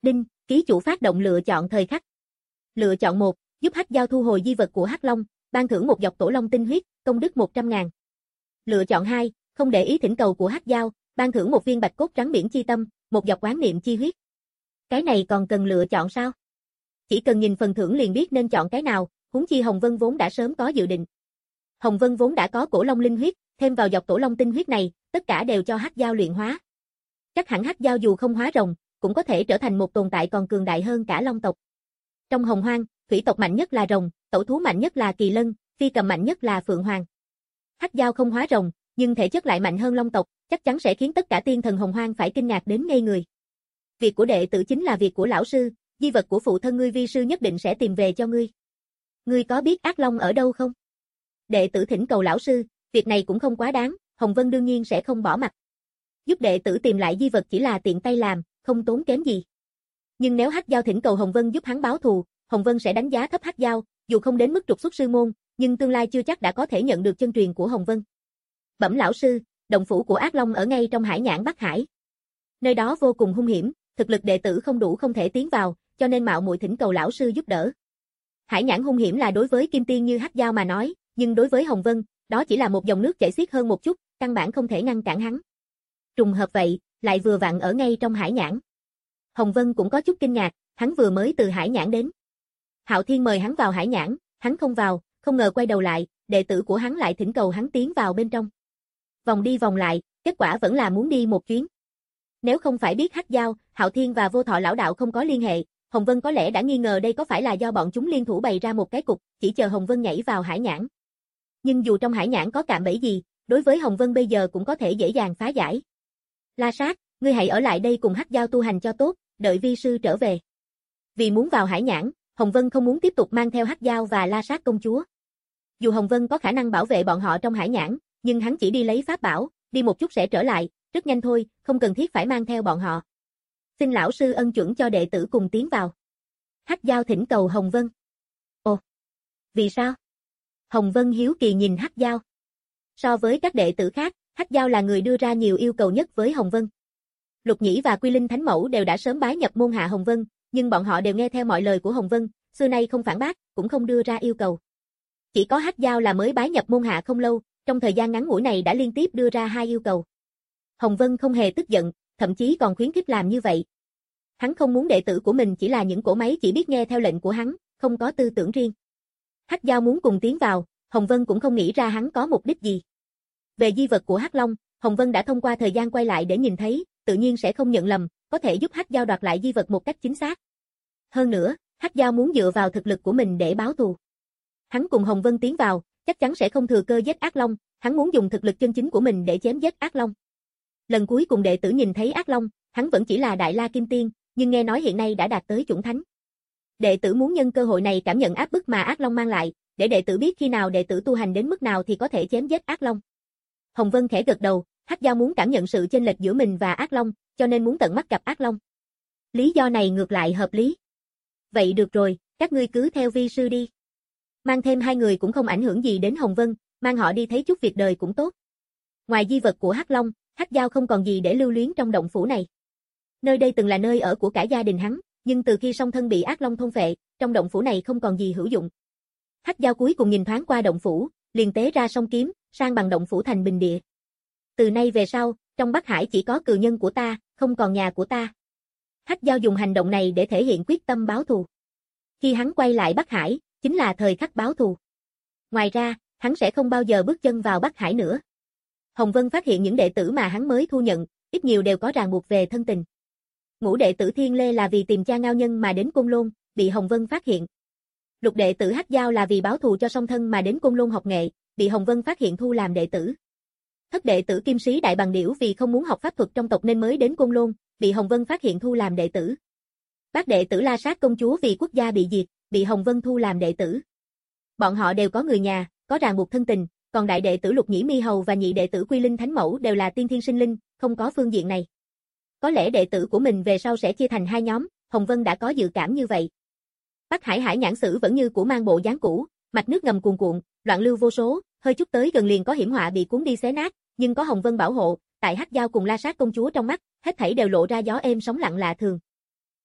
Ký chủ phát động lựa chọn thời khắc. Lựa chọn một, giúp Hắc Dao thu hồi di vật của Hắc Long, ban thưởng một giọt tổ long tinh huyết, công đức một trăm ngàn. Lựa chọn hai, không để ý thỉnh cầu của Hắc Dao, ban thưởng một viên bạch cốt trắng biển chi tâm, một giọt oán niệm chi huyết. Cái này còn cần lựa chọn sao? Chỉ cần nhìn phần thưởng liền biết nên chọn cái nào, huống chi Hồng Vân vốn đã sớm có dự định. Hồng Vân vốn đã có cổ long linh huyết, thêm vào giọt tổ long tinh huyết này, tất cả đều cho Hắc Dao luyện hóa. Chắc hẳn Hắc Dao dù không hóa rồng, cũng có thể trở thành một tồn tại còn cường đại hơn cả long tộc. Trong Hồng Hoang, thủy tộc mạnh nhất là rồng, tẩu thú mạnh nhất là kỳ lân, phi cầm mạnh nhất là phượng hoàng. Hắc Dao không hóa rồng, nhưng thể chất lại mạnh hơn long tộc, chắc chắn sẽ khiến tất cả tiên thần Hồng Hoang phải kinh ngạc đến ngây người. Việc của đệ tử chính là việc của lão sư, di vật của phụ thân ngươi vi sư nhất định sẽ tìm về cho ngươi. Ngươi có biết ác long ở đâu không? Đệ tử thỉnh cầu lão sư, việc này cũng không quá đáng, Hồng Vân đương nhiên sẽ không bỏ mặt. Giúp đệ tử tìm lại di vật chỉ là tiện tay làm, không tốn kém gì. Nhưng nếu Hắc Dao thỉnh cầu Hồng Vân giúp hắn báo thù, Hồng Vân sẽ đánh giá thấp Hắc Dao, dù không đến mức trục xuất sư môn, nhưng tương lai chưa chắc đã có thể nhận được chân truyền của Hồng Vân. Bẩm lão sư, động phủ của ác long ở ngay trong hải nhãn Bắc Hải. Nơi đó vô cùng hung hiểm, thực lực đệ tử không đủ không thể tiến vào, cho nên mạo muội thỉnh cầu lão sư giúp đỡ. Hải nhãn hung hiểm là đối với kim tiên như Hắc Dao mà nói, nhưng đối với Hồng Vân, đó chỉ là một dòng nước chảy xiết hơn một chút, căn bản không thể ngăn cản hắn. Trùng hợp vậy, lại vừa vặn ở ngay trong hải nhãn. Hồng Vân cũng có chút kinh ngạc, hắn vừa mới từ hải nhãn đến. Hạo Thiên mời hắn vào hải nhãn, hắn không vào, không ngờ quay đầu lại, đệ tử của hắn lại thỉnh cầu hắn tiến vào bên trong. Vòng đi vòng lại, kết quả vẫn là muốn đi một chuyến. Nếu không phải biết Hắc Dao, Hạo Thiên và Vô Thọ lão đạo không có liên hệ, Hồng Vân có lẽ đã nghi ngờ đây có phải là do bọn chúng liên thủ bày ra một cái cục, chỉ chờ Hồng Vân nhảy vào hải nhãn. Nhưng dù trong hải nhãn có cạm bẫy gì, đối với Hồng Vân bây giờ cũng có thể dễ dàng phá giải. La Sát, ngươi hãy ở lại đây cùng Hắc Dao tu hành cho tốt, đợi vi sư trở về. Vì muốn vào hải nhãn, Hồng Vân không muốn tiếp tục mang theo Hắc Dao và La Sát công chúa. Dù Hồng Vân có khả năng bảo vệ bọn họ trong hải nhãn, nhưng hắn chỉ đi lấy pháp bảo, đi một chút sẽ trở lại, rất nhanh thôi, không cần thiết phải mang theo bọn họ. Xin lão sư ân chuẩn cho đệ tử cùng tiến vào. Hắc Dao thỉnh cầu Hồng Vân. Ồ, vì sao? Hồng Vân hiếu kỳ nhìn Hắc Dao. So với các đệ tử khác, Hắc Dao là người đưa ra nhiều yêu cầu nhất với Hồng Vân. Lục Nhĩ và Quy Linh Thánh Mẫu đều đã sớm bái nhập môn hạ Hồng Vân, nhưng bọn họ đều nghe theo mọi lời của Hồng Vân, xưa nay không phản bác, cũng không đưa ra yêu cầu. Chỉ có Hắc Dao là mới bái nhập môn hạ không lâu, trong thời gian ngắn ngủi này đã liên tiếp đưa ra hai yêu cầu. Hồng Vân không hề tức giận, thậm chí còn khuyến khích làm như vậy. Hắn không muốn đệ tử của mình chỉ là những cỗ máy chỉ biết nghe theo lệnh của hắn, không có tư tưởng riêng. Hắc Dao muốn cùng tiến vào, Hồng Vân cũng không nghĩ ra hắn có mục đích gì. Về di vật của Hắc Long, Hồng Vân đã thông qua thời gian quay lại để nhìn thấy, tự nhiên sẽ không nhận lầm, có thể giúp Hắc Dao đoạt lại di vật một cách chính xác. Hơn nữa, Hắc Dao muốn dựa vào thực lực của mình để báo thù. Hắn cùng Hồng Vân tiến vào, chắc chắn sẽ không thừa cơ giết Ác Long, hắn muốn dùng thực lực chân chính của mình để chém giết Ác Long. Lần cuối cùng đệ tử nhìn thấy Ác Long, hắn vẫn chỉ là Đại La Kim Tiên, nhưng nghe nói hiện nay đã đạt tới chủng thánh. Đệ tử muốn nhân cơ hội này cảm nhận áp bức mà Ác Long mang lại, để đệ tử biết khi nào đệ tử tu hành đến mức nào thì có thể chém giết Ác Long. Hồng Vân khẽ gật đầu, Hắc Dao muốn cảm nhận sự chênh lệch giữa mình và Ác Long, cho nên muốn tận mắt gặp Ác Long. Lý do này ngược lại hợp lý. Vậy được rồi, các ngươi cứ theo vi sư đi. Mang thêm hai người cũng không ảnh hưởng gì đến Hồng Vân, mang họ đi thấy chút việc đời cũng tốt. Ngoài di vật của Hắc Long, Hắc Dao không còn gì để lưu luyến trong động phủ này. Nơi đây từng là nơi ở của cả gia đình hắn, nhưng từ khi song thân bị Ác Long thôn phệ, trong động phủ này không còn gì hữu dụng. Hắc Dao cuối cùng nhìn thoáng qua động phủ, liền tế ra song kiếm, sang bằng động phủ thành bình địa. Từ nay về sau, trong Bắc Hải chỉ có cừu nhân của ta, không còn nhà của ta. Hắc Dao dùng hành động này để thể hiện quyết tâm báo thù. Khi hắn quay lại Bắc Hải, chính là thời khắc báo thù. Ngoài ra, hắn sẽ không bao giờ bước chân vào Bắc Hải nữa. Hồng Vân phát hiện những đệ tử mà hắn mới thu nhận, ít nhiều đều có ràng buộc về thân tình. Ngũ đệ tử Thiên Lê là vì tìm cha ngao nhân mà đến Côn Lôn, bị Hồng Vân phát hiện. Lục đệ tử Hắc Dao là vì báo thù cho song thân mà đến Côn Lôn học nghệ, bị Hồng Vân phát hiện thu làm đệ tử. Thất đệ tử Kim Sĩ Đại Bằng Điểu vì không muốn học pháp thuật trong tộc nên mới đến Côn Lôn, bị Hồng Vân phát hiện thu làm đệ tử. Bát đệ tử La Sát công chúa vì quốc gia bị diệt, bị Hồng Vân thu làm đệ tử. Bọn họ đều có người nhà, có ràng buộc thân tình, còn đại đệ tử Lục Nhĩ Mi Hầu và nhị đệ tử Quy Linh Thánh Mẫu đều là tiên thiên sinh linh, không có phương diện này. Có lẽ đệ tử của mình về sau sẽ chia thành hai nhóm, Hồng Vân đã có dự cảm như vậy. Bắc Hải Hải nhãn sử vẫn như cũ mang bộ dáng cũ, mạch nước ngầm cuồn cuộn, loạn lưu vô số, hơi chút tới gần liền có hiểm họa bị cuốn đi xé nát, nhưng có Hồng Vân bảo hộ, tại Hắc Dao cùng La Sát công chúa trong mắt, hết thảy đều lộ ra gió êm sóng lặng lạ thường.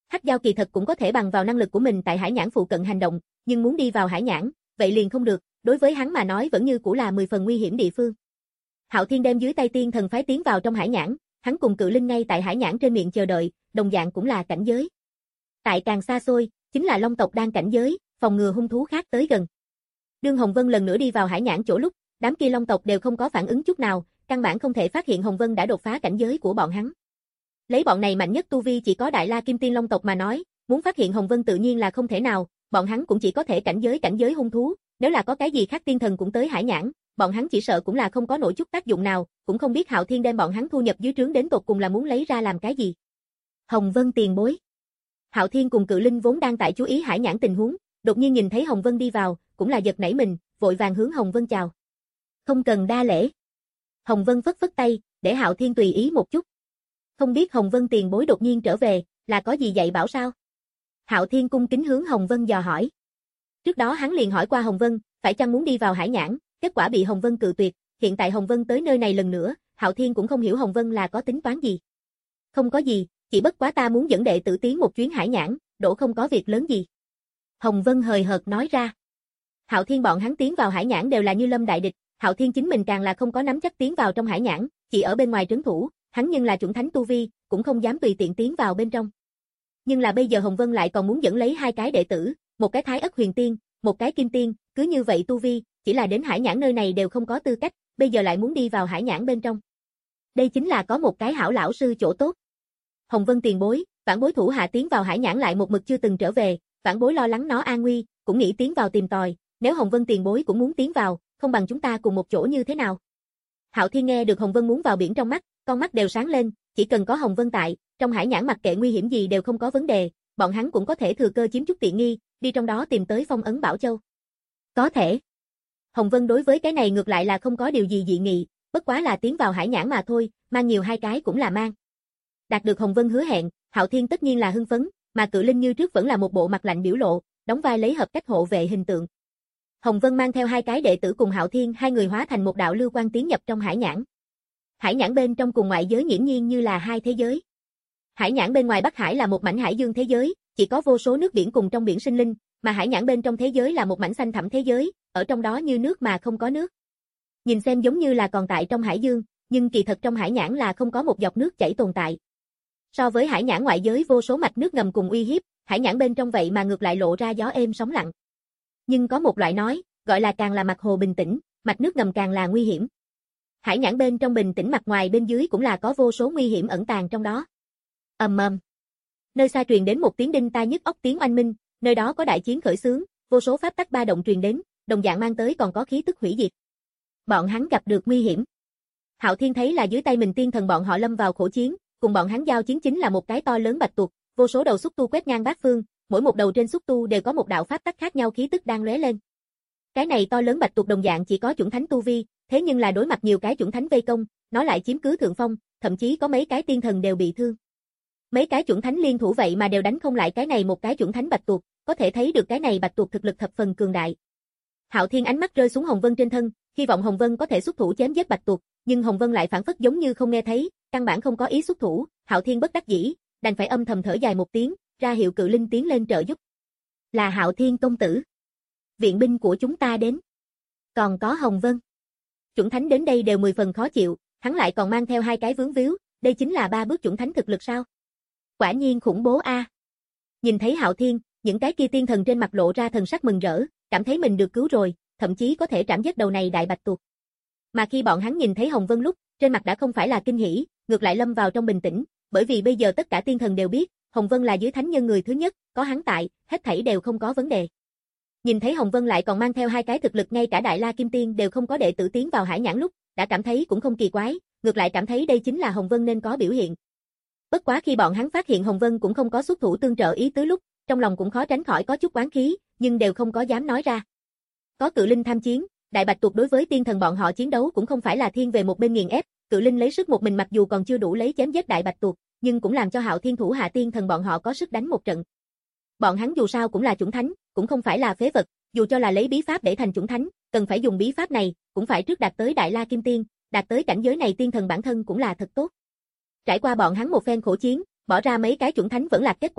Hắc Giao kỳ thật cũng có thể bằng vào năng lực của mình tại hải nhãn phụ cận hành động, nhưng muốn đi vào hải nhãn, vậy liền không được, đối với hắn mà nói vẫn như cũ là mười phần nguy hiểm địa phương. Hạo Thiên đem dưới tay tiên thần phái tiến vào trong hải nhãn, hắn cùng Cự Linh ngay tại hải nhãn trên miệng chờ đợi, đồng dạng cũng là cảnh giới. Tại càng xa xôi, chính là Long tộc đang cảnh giới, phòng ngừa hung thú khác tới gần. Đương Hồng Vân lần nữa đi vào hải nhãn chỗ lúc, đám kia Long tộc đều không có phản ứng chút nào, căn bản không thể phát hiện Hồng Vân đã đột phá cảnh giới của bọn hắn. Lấy bọn này mạnh nhất tu vi chỉ có Đại La Kim Tiên Long tộc mà nói, muốn phát hiện Hồng Vân tự nhiên là không thể nào, bọn hắn cũng chỉ có thể cảnh giới cảnh giới hung thú, nếu là có cái gì khác tiên thần cũng tới hải nhãn, bọn hắn chỉ sợ cũng là không có nổi chút tác dụng nào, cũng không biết Hạo Thiên đem bọn hắn thu nhập dưới trướng đến tột cùng là muốn lấy ra làm cái gì. Hồng Vân tiền bối. Hạo Thiên cùng Cự Linh vốn đang tại chú ý hải nhãn tình huống, đột nhiên nhìn thấy Hồng Vân đi vào, cũng là giật nảy mình, vội vàng hướng Hồng Vân chào. Không cần đa lễ. Hồng Vân phất phất tay, để Hạo Thiên tùy ý một chút. Không biết Hồng Vân tiền bối đột nhiên trở về, là có gì dạy bảo sao? Hạo Thiên cung kính hướng Hồng Vân dò hỏi. Trước đó hắn liền hỏi qua Hồng Vân, phải chăng muốn đi vào hải nhãn, kết quả bị Hồng Vân cự tuyệt, hiện tại Hồng Vân tới nơi này lần nữa, Hạo Thiên cũng không hiểu Hồng Vân là có tính toán gì. Không có gì, chỉ bất quá ta muốn dẫn đệ tử tiến một chuyến hải nhãn, đổ không có việc lớn gì. Hồng Vân hời hợt nói ra. Hạo Thiên bọn hắn tiến vào hải nhãn đều là như lâm đại địch, Hạo Thiên chính mình càng là không có nắm chắc tiến vào trong hải nhãn, chỉ ở bên ngoài trấn thủ, hắn nhưng là chuẩn thánh tu vi, cũng không dám tùy tiện tiến vào bên trong. Nhưng là bây giờ Hồng Vân lại còn muốn dẫn lấy hai cái đệ tử, một cái Thái Ất Huyền Tiên, một cái Kim Tiên, cứ như vậy tu vi, chỉ là đến hải nhãn nơi này đều không có tư cách, bây giờ lại muốn đi vào hải nhãn bên trong. Đây chính là có một cái hảo lão sư chỗ tốt. Hồng Vân tiền bối, vãn bối thủ hạ tiến vào hải nhãn lại một mực chưa từng trở về, vãn bối lo lắng nó an nguy, cũng nghĩ tiến vào tìm tòi, nếu Hồng Vân tiền bối cũng muốn tiến vào, không bằng chúng ta cùng một chỗ như thế nào? Hạo Thiên nghe được Hồng Vân muốn vào biển trong mắt, con mắt đều sáng lên, chỉ cần có Hồng Vân tại, trong hải nhãn mặc kệ nguy hiểm gì đều không có vấn đề, bọn hắn cũng có thể thừa cơ chiếm chút tiện nghi, đi trong đó tìm tới phong ấn Bảo Châu. Có thể. Hồng Vân đối với cái này ngược lại là không có điều gì dị nghị, bất quá là tiến vào hải nhãn mà thôi, mang nhiều hai cái cũng là mang. Đạt được Hồng Vân hứa hẹn, Hạo Thiên tất nhiên là hưng phấn, mà Cự Linh như trước vẫn là một bộ mặt lạnh biểu lộ, đóng vai lấy hợp cách hộ vệ hình tượng. Hồng Vân mang theo hai cái đệ tử cùng Hạo Thiên hai người hóa thành một đạo lưu quang tiến nhập trong hải nhãn. Hải nhãn bên trong cùng ngoại giới nghiễm nhiên như là hai thế giới. Hải nhãn bên ngoài Bắc Hải là một mảnh hải dương thế giới, chỉ có vô số nước biển cùng trong biển sinh linh, mà hải nhãn bên trong thế giới là một mảnh xanh thẳm thế giới, ở trong đó như nước mà không có nước. Nhìn xem giống như là còn tại trong hải dương, nhưng kỳ thật trong hải nhãn là không có một giọt nước chảy tồn tại. So với hải nhãn ngoại giới vô số mạch nước ngầm cùng uy hiếp, hải nhãn bên trong vậy mà ngược lại lộ ra gió êm sóng lặng. Nhưng có một loại nói, gọi là càng là mặt hồ bình tĩnh, mạch nước ngầm càng là nguy hiểm. Hải nhãn bên trong bình tĩnh mặt ngoài bên dưới cũng là có vô số nguy hiểm ẩn tàng trong đó. Ầm ầm. Nơi xa truyền đến một tiếng đinh tai nhức óc tiếng oanh minh, nơi đó có đại chiến khởi xướng, vô số pháp tắc ba động truyền đến, đồng dạng mang tới còn có khí tức hủy diệt. Bọn hắn gặp được nguy hiểm. Hạo Thiên thấy là dưới tay mình tiên thần bọn họ lâm vào khổ chiến, cùng bọn hắn giao chiến chính là một cái to lớn bạch tuộc, vô số đầu xúc tu quét ngang bát phương, mỗi một đầu trên xúc tu đều có một đạo pháp tắc khác nhau khí tức đang lóe lên. Cái này to lớn bạch tuộc đồng dạng chỉ có chuẩn thánh tu vi, thế nhưng là đối mặt nhiều cái chuẩn thánh vây công, nó lại chiếm cứ thượng phong, thậm chí có mấy cái tiên thần đều bị thương. Mấy cái chuẩn thánh liên thủ vậy mà đều đánh không lại cái này một cái chuẩn thánh bạch tuộc, có thể thấy được cái này bạch tuộc thực lực thập phần cường đại. Hạo Thiên ánh mắt rơi xuống Hồng Vân trên thân, hy vọng Hồng Vân có thể xuất thủ chém giết bạch tuộc, nhưng Hồng Vân lại phản phất giống như không nghe thấy, căn bản không có ý xuất thủ. Hạo Thiên bất đắc dĩ, đành phải âm thầm thở dài một tiếng, ra hiệu Cự Linh tiến lên trợ giúp. Là Hạo Thiên công tử. Viện binh của chúng ta đến. Còn có Hồng Vân. Chuẩn thánh đến đây đều mười phần khó chịu, hắn lại còn mang theo hai cái vướng víu, đây chính là ba bước chuẩn thánh thực lực sao? Quả nhiên khủng bố a. À. Nhìn thấy Hạo Thiên, những cái kia tiên thần trên mặt lộ ra thần sắc mừng rỡ, cảm thấy mình được cứu rồi, thậm chí có thể trảm giết đầu này đại bạch tuộc. Mà khi bọn hắn nhìn thấy Hồng Vân lúc, trên mặt đã không phải là kinh hỉ, ngược lại lâm vào trong bình tĩnh, bởi vì bây giờ tất cả tiên thần đều biết, Hồng Vân là dưới thánh nhân người thứ nhất, có hắn tại, hết thảy đều không có vấn đề. Nhìn thấy Hồng Vân lại còn mang theo hai cái thực lực ngay cả Đại La Kim Tiên đều không có đệ tử tiến vào hải nhãn lúc, đã cảm thấy cũng không kỳ quái, ngược lại cảm thấy đây chính là Hồng Vân nên có biểu hiện. Bất quá khi bọn hắn phát hiện Hồng Vân cũng không có xuất thủ tương trợ ý tứ lúc, trong lòng cũng khó tránh khỏi có chút oán khí, nhưng đều không có dám nói ra. Có Cự Linh tham chiến, đại bạch tuộc đối với tiên thần bọn họ chiến đấu cũng không phải là thiên về một bên nghiền ép, Cự Linh lấy sức một mình mặc dù còn chưa đủ lấy chém giết đại bạch tuộc, nhưng cũng làm cho Hạo Thiên thủ hạ tiên thần bọn họ có sức đánh một trận. Bọn hắn dù sao cũng là chuẩn thánh, cũng không phải là phế vật, dù cho là lấy bí pháp để thành chuẩn thánh, cần phải dùng bí pháp này, cũng phải trước đạt tới Đại La Kim Tiên, đạt tới cảnh giới này tiên thần bản thân cũng là thật tốt. Trải qua bọn hắn một phen khổ chiến, bỏ ra mấy cái chuẩn thánh vẫn là kết quả,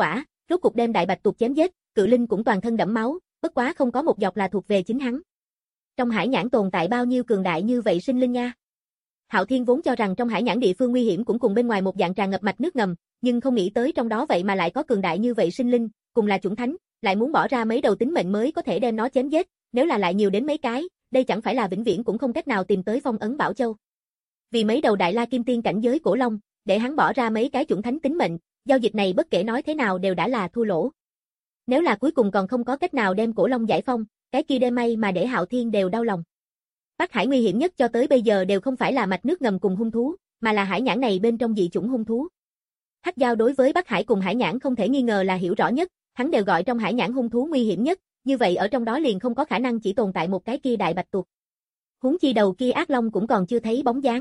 rốt cục đem đại bạch tuộc chém giết, cự linh cũng toàn thân đẫm máu, bất quá không có một giọt là thuộc về chính hắn. Trong hải nhãn tồn tại bao nhiêu cường đại như vậy sinh linh nha. Hạo Thiên vốn cho rằng trong hải nhãn địa phương nguy hiểm cũng cùng bên ngoài một dạng tràn ngập mạch nước ngầm, nhưng không nghĩ tới trong đó vậy mà lại có cường đại như vậy sinh linh, cùng là chủng thánh, lại muốn bỏ ra mấy đầu tính mệnh mới có thể đem nó chém giết, nếu là lại nhiều đến mấy cái, đây chẳng phải là vĩnh viễn cũng không cách nào tìm tới phong ấn Bảo Châu. Vì mấy đầu đại la kim tiên cảnh giới cổ long, để hắn bỏ ra mấy cái chủng thánh tính mệnh, giao dịch này bất kể nói thế nào đều đã là thua lỗ. Nếu là cuối cùng còn không có cách nào đem cổ long giải phong, cái kia đê may mà để Hạo Thiên đều đau lòng. Bắc Hải nguy hiểm nhất cho tới bây giờ đều không phải là mạch nước ngầm cùng hung thú, mà là hải nhãn này bên trong dị chủng hung thú. Hắc Giao đối với Bắc Hải cùng hải nhãn không thể nghi ngờ là hiểu rõ nhất, hắn đều gọi trong hải nhãn hung thú nguy hiểm nhất, như vậy ở trong đó liền không có khả năng chỉ tồn tại một cái kia đại bạch tuộc. Huống chi đầu kia ác long cũng còn chưa thấy bóng dáng.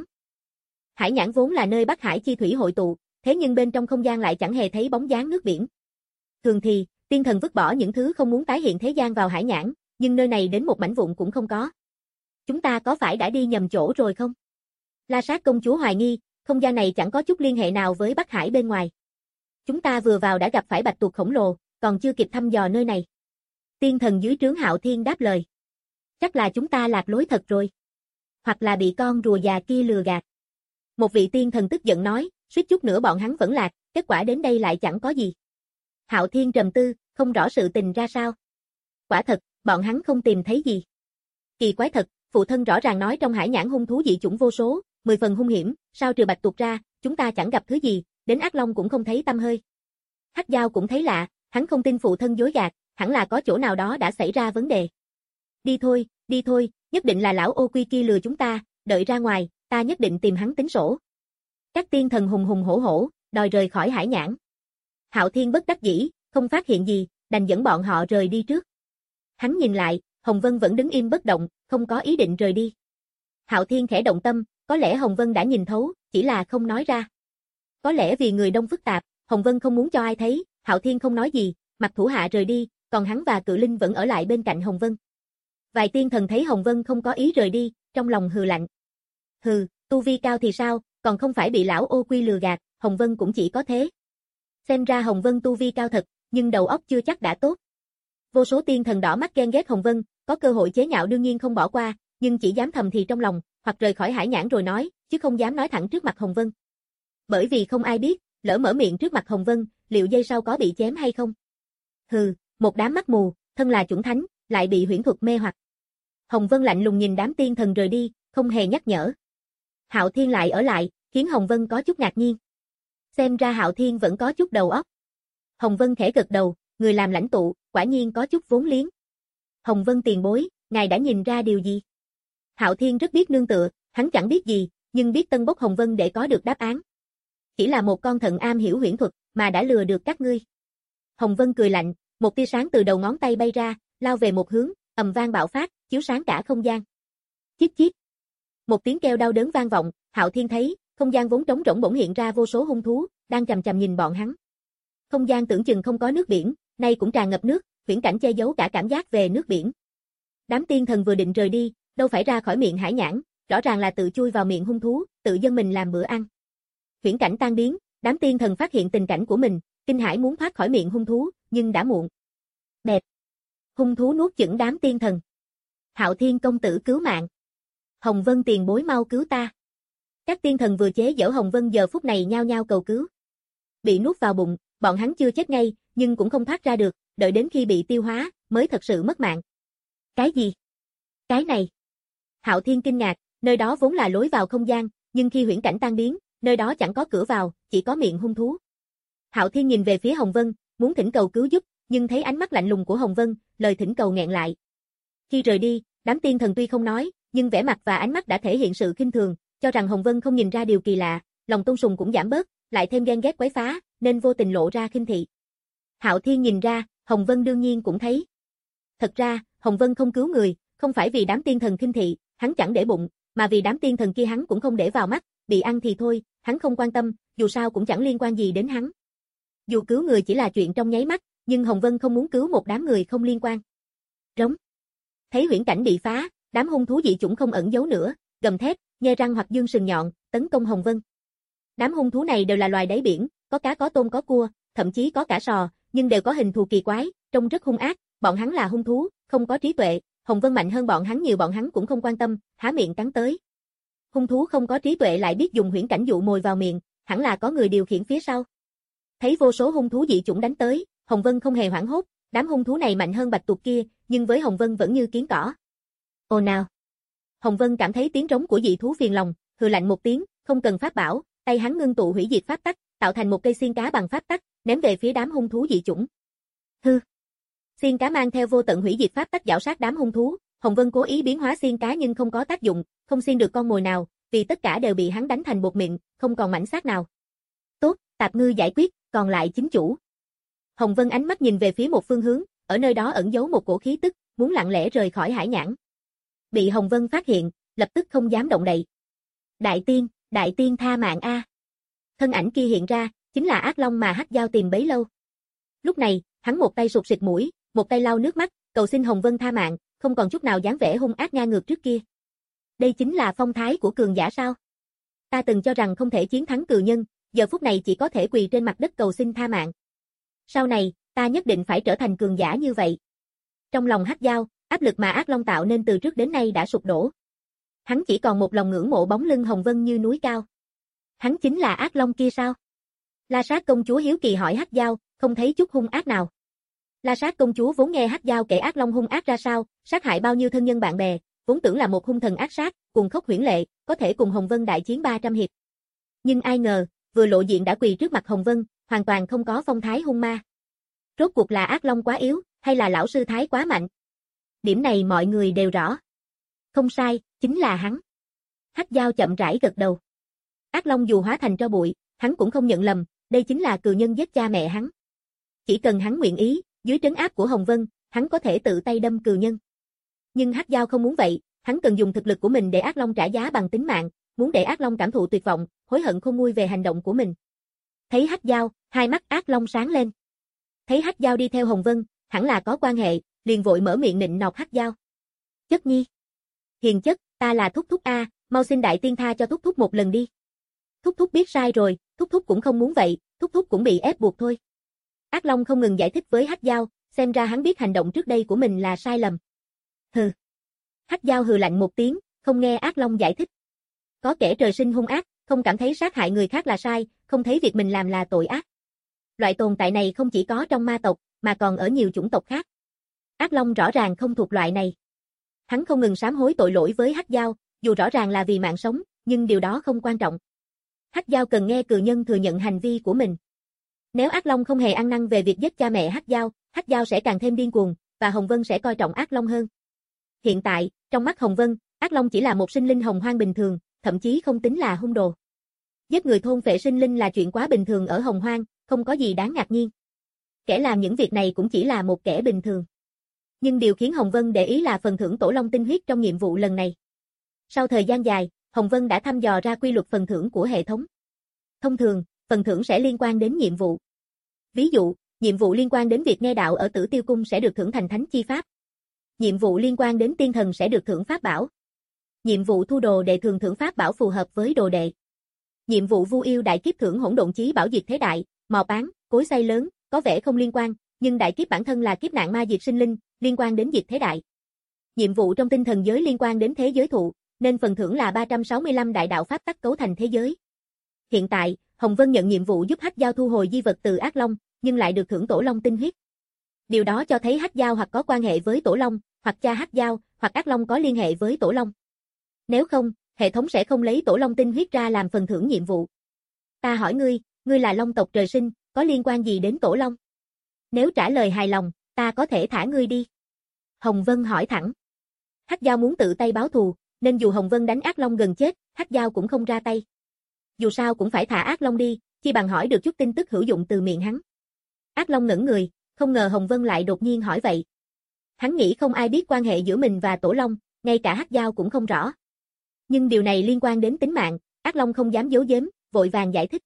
Hải nhãn vốn là nơi Bắc Hải chi thủy hội tụ, thế nhưng bên trong không gian lại chẳng hề thấy bóng dáng nước biển. Thường thì, tiên thần vứt bỏ những thứ không muốn tái hiện thế gian vào hải nhãn, nhưng nơi này đến một mảnh vụn cũng không có. Chúng ta có phải đã đi nhầm chỗ rồi không? La Sát công chúa hoài nghi, không gian này chẳng có chút liên hệ nào với Bắc Hải bên ngoài. Chúng ta vừa vào đã gặp phải bạch tuộc khổng lồ, còn chưa kịp thăm dò nơi này. Tiên thần dưới trướng Hạo Thiên đáp lời. Chắc là chúng ta lạc lối thật rồi. Hoặc là bị con rùa già kia lừa gạt. Một vị tiên thần tức giận nói, suýt chút nữa bọn hắn vẫn lạc, kết quả đến đây lại chẳng có gì. Hạo Thiên trầm tư, không rõ sự tình ra sao. Quả thật, bọn hắn không tìm thấy gì. Kỳ quái thật, phụ thân rõ ràng nói trong hải nhãn hung thú dị chủng vô số, mười phần hung hiểm, sao trừ bạch tuộc ra, chúng ta chẳng gặp thứ gì, đến ác long cũng không thấy tăm hơi. Hắc Giao cũng thấy lạ, hắn không tin phụ thân dối gạt, hẳn là có chỗ nào đó đã xảy ra vấn đề. Đi thôi, đi thôi, nhất định là lão ô quy kia lừa chúng ta, đợi ra ngoài, ta nhất định tìm hắn tính sổ. Các tiên thần hùng hùng hổ hổ, đòi rời khỏi hải nhãn. Hạo Thiên bất đắc dĩ, không phát hiện gì, đành dẫn bọn họ rời đi trước. Hắn nhìn lại, Hồng Vân vẫn đứng im bất động, không có ý định rời đi. Hạo Thiên khẽ động tâm, có lẽ Hồng Vân đã nhìn thấu, chỉ là không nói ra. Có lẽ vì người đông phức tạp, Hồng Vân không muốn cho ai thấy, Hạo Thiên không nói gì, mặc thủ hạ rời đi, còn hắn và Cự Linh vẫn ở lại bên cạnh Hồng Vân. Vài tiên thần thấy Hồng Vân không có ý rời đi, trong lòng hừ lạnh. Hừ, tu vi cao thì sao, còn không phải bị lão ô quy lừa gạt, Hồng Vân cũng chỉ có thế. Xem ra Hồng Vân tu vi cao thật, nhưng đầu óc chưa chắc đã tốt. Vô số tiên thần đỏ mắt ghen ghét Hồng Vân, có cơ hội chế nhạo đương nhiên không bỏ qua, nhưng chỉ dám thầm thì trong lòng, hoặc rời khỏi hải nhãn rồi nói, chứ không dám nói thẳng trước mặt Hồng Vân. Bởi vì không ai biết, lỡ mở miệng trước mặt Hồng Vân, liệu dây sau có bị chém hay không? Hừ, một đám mắt mù, thân là chủng thánh, lại bị huyễn thuật mê hoặc. Hồng Vân lạnh lùng nhìn đám tiên thần rời đi, không hề nhắc nhở. Hạo Thiên lại ở lại, khiến Hồng Vân có chút ngạc nhiên. Xem ra Hạo Thiên vẫn có chút đầu óc. Hồng Vân khẽ gật đầu, người làm lãnh tụ, quả nhiên có chút vốn liếng. Hồng Vân tiền bối, ngài đã nhìn ra điều gì? Hạo Thiên rất biết nương tựa, hắn chẳng biết gì, nhưng biết tân bốc Hồng Vân để có được đáp án. Chỉ là một con thận am hiểu huyễn thuật, mà đã lừa được các ngươi. Hồng Vân cười lạnh, một tia sáng từ đầu ngón tay bay ra, lao về một hướng, ầm vang bạo phát, chiếu sáng cả không gian. Chít chít. Một tiếng kêu đau đớn vang vọng, Hạo Thiên thấy, không gian vốn trống rỗng bỗng hiện ra vô số hung thú, đang chằm chằm nhìn bọn hắn. Không gian tưởng chừng không có nước biển, nay cũng tràn ngập nước, viễn cảnh che giấu cả cảm giác về nước biển. Đám tiên thần vừa định rời đi, đâu phải ra khỏi miệng hải nhãn, rõ ràng là tự chui vào miệng hung thú, tự dâng mình làm bữa ăn. Viễn cảnh tan biến, đám tiên thần phát hiện tình cảnh của mình, kinh hãi muốn thoát khỏi miệng hung thú, nhưng đã muộn. Bẹp. Hung thú nuốt chửng đám tiên thần. Hạo Thiên công tử cứu mạng. Hồng Vân tiền bối mau cứu ta. Các tiên thần vừa chế giễu Hồng Vân giờ phút này nhao nhao cầu cứu. Bị nuốt vào bụng, bọn hắn chưa chết ngay, nhưng cũng không thoát ra được, đợi đến khi bị tiêu hóa, mới thật sự mất mạng. Cái gì? Cái này? Hạo Thiên kinh ngạc, nơi đó vốn là lối vào không gian, nhưng khi huyễn cảnh tan biến, nơi đó chẳng có cửa vào, chỉ có miệng hung thú. Hạo Thiên nhìn về phía Hồng Vân, muốn thỉnh cầu cứu giúp, nhưng thấy ánh mắt lạnh lùng của Hồng Vân, lời thỉnh cầu nghẹn lại. Khi rời đi, đám tiên thần tuy không nói, nhưng vẻ mặt và ánh mắt đã thể hiện sự khinh thường, cho rằng Hồng Vân không nhìn ra điều kỳ lạ, lòng tôn sùng cũng giảm bớt, lại thêm ghen ghét quấy phá, nên vô tình lộ ra khinh thị. Hạo Thiên nhìn ra, Hồng Vân đương nhiên cũng thấy. Thật ra, Hồng Vân không cứu người, không phải vì đám tiên thần khinh thị, hắn chẳng để bụng, mà vì đám tiên thần kia hắn cũng không để vào mắt, bị ăn thì thôi, hắn không quan tâm, dù sao cũng chẳng liên quan gì đến hắn. Dù cứu người chỉ là chuyện trong nháy mắt, nhưng Hồng Vân không muốn cứu một đám người không liên quan. Rống. Thấy huyễn cảnh bị phá, đám hung thú dị chủng không ẩn giấu nữa, gầm thét, nhe răng hoặc dương sừng nhọn, tấn công Hồng Vân. Đám hung thú này đều là loài đáy biển, có cá có tôm có cua, thậm chí có cả sò, nhưng đều có hình thù kỳ quái, trông rất hung ác, bọn hắn là hung thú, không có trí tuệ, Hồng Vân mạnh hơn bọn hắn nhiều, bọn hắn cũng không quan tâm, há miệng cắn tới. Hung thú không có trí tuệ lại biết dùng huyễn cảnh dụ mồi vào miệng, hẳn là có người điều khiển phía sau. Thấy vô số hung thú dị chủng đánh tới, Hồng Vân không hề hoảng hốt, đám hung thú này mạnh hơn bạch tuộc kia, nhưng với Hồng Vân vẫn như kiến cỏ. Ồ nào! Hồng Vân cảm thấy tiếng trống của dị thú phiền lòng, hừ lạnh một tiếng, không cần pháp bảo, tay hắn ngưng tụ hủy diệt pháp tắc, tạo thành một cây xiên cá bằng pháp tắc, ném về phía đám hung thú dị chủng. Hư! Xiên cá mang theo vô tận hủy diệt pháp tắc giảo sát đám hung thú, Hồng Vân cố ý biến hóa xiên cá nhưng không có tác dụng, không xiên được con mồi nào, vì tất cả đều bị hắn đánh thành bột mịn, không còn mảnh xác nào. Tốt, Tạp Ngư giải quyết, còn lại chính chủ. Hồng Vân ánh mắt nhìn về phía một phương hướng, ở nơi đó ẩn giấu một cổ khí tức, muốn lặng lẽ rời khỏi hải nhãn. Bị Hồng Vân phát hiện, lập tức không dám động đậy. Đại tiên, đại tiên tha mạng a. Thân ảnh kia hiện ra, chính là ác long mà Hắc Dao tìm bấy lâu. Lúc này, hắn một tay sụt sịt mũi, một tay lau nước mắt, cầu xin Hồng Vân tha mạng, không còn chút nào dáng vẻ hung ác ngang ngược trước kia. Đây chính là phong thái của cường giả sao? Ta từng cho rằng không thể chiến thắng cừu nhân, giờ phút này chỉ có thể quỳ trên mặt đất cầu xin tha mạng. Sau này, ta nhất định phải trở thành cường giả như vậy. Trong lòng Hắc Dao, áp lực mà ác long tạo nên từ trước đến nay đã sụp đổ. Hắn chỉ còn một lòng ngưỡng mộ bóng lưng Hồng Vân như núi cao. Hắn chính là ác long kia sao? La Sát công chúa hiếu kỳ hỏi Hắc Dao, không thấy chút hung ác nào. La Sát công chúa vốn nghe Hắc Dao kể ác long hung ác ra sao, sát hại bao nhiêu thân nhân bạn bè, vốn tưởng là một hung thần ác sát, cùng khốc huyễn lệ, có thể cùng Hồng Vân đại chiến ba trăm hiệp. Nhưng ai ngờ, vừa lộ diện đã quỳ trước mặt Hồng Vân, hoàn toàn không có phong thái hung ma. Rốt cuộc là ác long quá yếu, hay là lão sư thái quá mạnh? Điểm này mọi người đều rõ. Không sai, chính là hắn. Hắc Dao chậm rãi gật đầu. Ác long dù hóa thành tro bụi, hắn cũng không nhận lầm, đây chính là cừu nhân giết cha mẹ hắn. Chỉ cần hắn nguyện ý, dưới trấn áp của Hồng Vân, hắn có thể tự tay đâm cừu nhân. Nhưng Hắc Dao không muốn vậy, hắn cần dùng thực lực của mình để ác long trả giá bằng tính mạng, muốn để ác long cảm thụ tuyệt vọng, hối hận khôn nguôi về hành động của mình. Thấy Hắc Dao, hai mắt ác long sáng lên. Thấy Hắc Dao đi theo Hồng Vân, hẳn là có quan hệ, liền vội mở miệng nịnh nọt Hắc Dao. Chất nhi. Hiền chất, ta là Thúc Thúc a, mau xin đại tiên tha cho Thúc Thúc một lần đi. Thúc Thúc biết sai rồi, Thúc Thúc cũng không muốn vậy, Thúc Thúc cũng bị ép buộc thôi. Ác long không ngừng giải thích với Hắc Dao, xem ra hắn biết hành động trước đây của mình là sai lầm. Hừ. Hắc Dao hừ lạnh một tiếng, không nghe ác long giải thích. Có kẻ trời sinh hung ác, không cảm thấy sát hại người khác là sai, không thấy việc mình làm là tội ác. Loại tồn tại này không chỉ có trong ma tộc, mà còn ở nhiều chủng tộc khác. Ác long rõ ràng không thuộc loại này. Hắn không ngừng sám hối tội lỗi với Hắc Dao, dù rõ ràng là vì mạng sống, nhưng điều đó không quan trọng. Hắc Dao cần nghe cừu nhân thừa nhận hành vi của mình. Nếu ác long không hề ăn năn về việc giết cha mẹ Hắc Dao, Hắc Dao sẽ càng thêm điên cuồng, và Hồng Vân sẽ coi trọng ác long hơn. Hiện tại, trong mắt Hồng Vân, ác long chỉ là một sinh linh hồng hoang bình thường, thậm chí không tính là hung đồ. Giết người thôn phệ sinh linh là chuyện quá bình thường ở hồng hoang, không có gì đáng ngạc nhiên. Kẻ làm những việc này cũng chỉ là một kẻ bình thường. Nhưng điều khiến Hồng Vân để ý là phần thưởng tổ long tinh huyết trong nhiệm vụ lần này. Sau thời gian dài, Hồng Vân đã thăm dò ra quy luật phần thưởng của hệ thống. Thông thường, phần thưởng sẽ liên quan đến nhiệm vụ. Ví dụ, nhiệm vụ liên quan đến việc nghe đạo ở Tử Tiêu Cung sẽ được thưởng thành thánh chi pháp. Nhiệm vụ liên quan đến tiên thần sẽ được thưởng pháp bảo. Nhiệm vụ thu đồ đệ thường thưởng pháp bảo phù hợp với đồ đệ. Nhiệm vụ vu yêu đại kiếp thưởng hỗn độn chí bảo diệt thế đại, mò bán, cối xay lớn, có vẻ không liên quan, nhưng đại kiếp bản thân là kiếp nạn ma diệt sinh linh, liên quan đến diệt thế đại. Nhiệm vụ trong tinh thần giới liên quan đến thế giới thụ, nên phần thưởng là ba trăm sáu mươi lăm đại đạo pháp tắc cấu thành thế giới. Hiện tại, Hồng Vân nhận nhiệm vụ giúp Hắc Dao thu hồi di vật từ ác long, nhưng lại được thưởng tổ long tinh huyết. Điều đó cho thấy Hắc Dao hoặc có quan hệ với tổ long, hoặc cha Hắc Dao, hoặc ác long có liên hệ với tổ long. Nếu không, hệ thống sẽ không lấy tổ long tinh huyết ra làm phần thưởng nhiệm vụ. Ta hỏi ngươi, ngươi là long tộc trời sinh, có liên quan gì đến tổ long? Nếu trả lời hài lòng, ta có thể thả ngươi đi. Hồng Vân hỏi thẳng. Hắc Dao muốn tự tay báo thù, nên dù Hồng Vân đánh ác long gần chết, Hắc Dao cũng không ra tay. Dù sao cũng phải thả ác long đi, chi bằng hỏi được chút tin tức hữu dụng từ miệng hắn. Ác long ngẩn người, không ngờ Hồng Vân lại đột nhiên hỏi vậy. Hắn nghĩ không ai biết quan hệ giữa mình và tổ long, ngay cả Hắc Dao cũng không rõ. Nhưng điều này liên quan đến tính mạng, ác long không dám giấu giếm, vội vàng giải thích.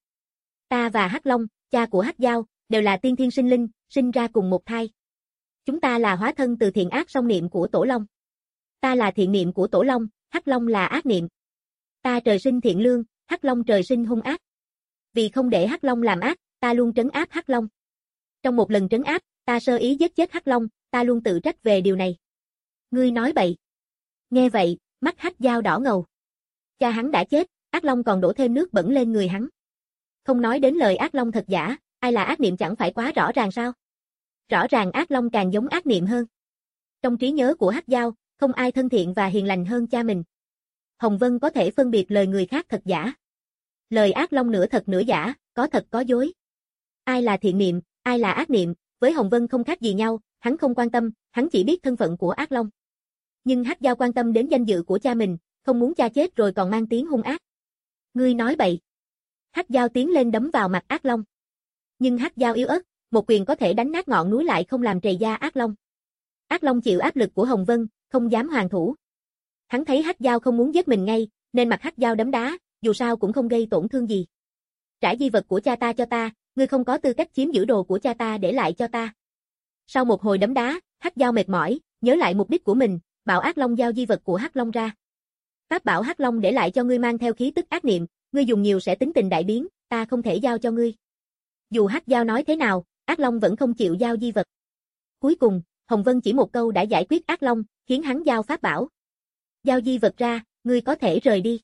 Ta và Hắc Long, cha của Hắc Dao, đều là tiên thiên sinh linh, sinh ra cùng một thai. Chúng ta là hóa thân từ thiện ác song niệm của tổ long. Ta là thiện niệm của tổ long, Hắc Long là ác niệm. Ta trời sinh thiện lương, Hắc Long trời sinh hung ác. Vì không để Hắc Long làm ác, ta luôn trấn áp Hắc Long. Trong một lần trấn áp, ta sơ ý giết chết Hắc Long, ta luôn tự trách về điều này. Ngươi nói bậy. Nghe vậy, mắt Hắc Dao đỏ ngầu. Cha hắn đã chết, Ác Long còn đổ thêm nước bẩn lên người hắn. Không nói đến lời Ác Long thật giả, ai là ác niệm chẳng phải quá rõ ràng sao? Rõ ràng Ác Long càng giống ác niệm hơn. Trong trí nhớ của Hắc Dao, không ai thân thiện và hiền lành hơn cha mình. Hồng Vân có thể phân biệt lời người khác thật giả. Lời Ác Long nửa thật nửa giả, có thật có dối. Ai là thiện niệm, ai là ác niệm, với Hồng Vân không khác gì nhau, hắn không quan tâm, hắn chỉ biết thân phận của Ác Long. Nhưng Hắc Dao quan tâm đến danh dự của cha mình, không muốn cha chết rồi còn mang tiếng hung ác. Ngươi nói bậy. Hắc Dao tiến lên đấm vào mặt Ác Long. Nhưng Hắc Dao yếu ớt, một quyền có thể đánh nát ngọn núi lại không làm trầy da Ác Long. Ác Long chịu áp lực của Hồng Vân, không dám hoàn thủ. Hắn thấy Hắc Dao không muốn giết mình ngay, nên mặc Hắc Dao đấm đá, dù sao cũng không gây tổn thương gì. Trả di vật của cha ta cho ta, ngươi không có tư cách chiếm giữ đồ của cha ta để lại cho ta. Sau một hồi đấm đá, Hắc Dao mệt mỏi, nhớ lại mục đích của mình, bảo Ác Long giao di vật của Hắc Long ra. Pháp bảo Hắc Long để lại cho ngươi mang theo khí tức ác niệm, ngươi dùng nhiều sẽ tính tình đại biến, ta không thể giao cho ngươi. Dù Hắc Dao nói thế nào, Ác Long vẫn không chịu giao di vật. Cuối cùng, Hồng Vân chỉ một câu đã giải quyết Ác Long, khiến hắn giao pháp bảo. Giao di vật ra, ngươi có thể rời đi.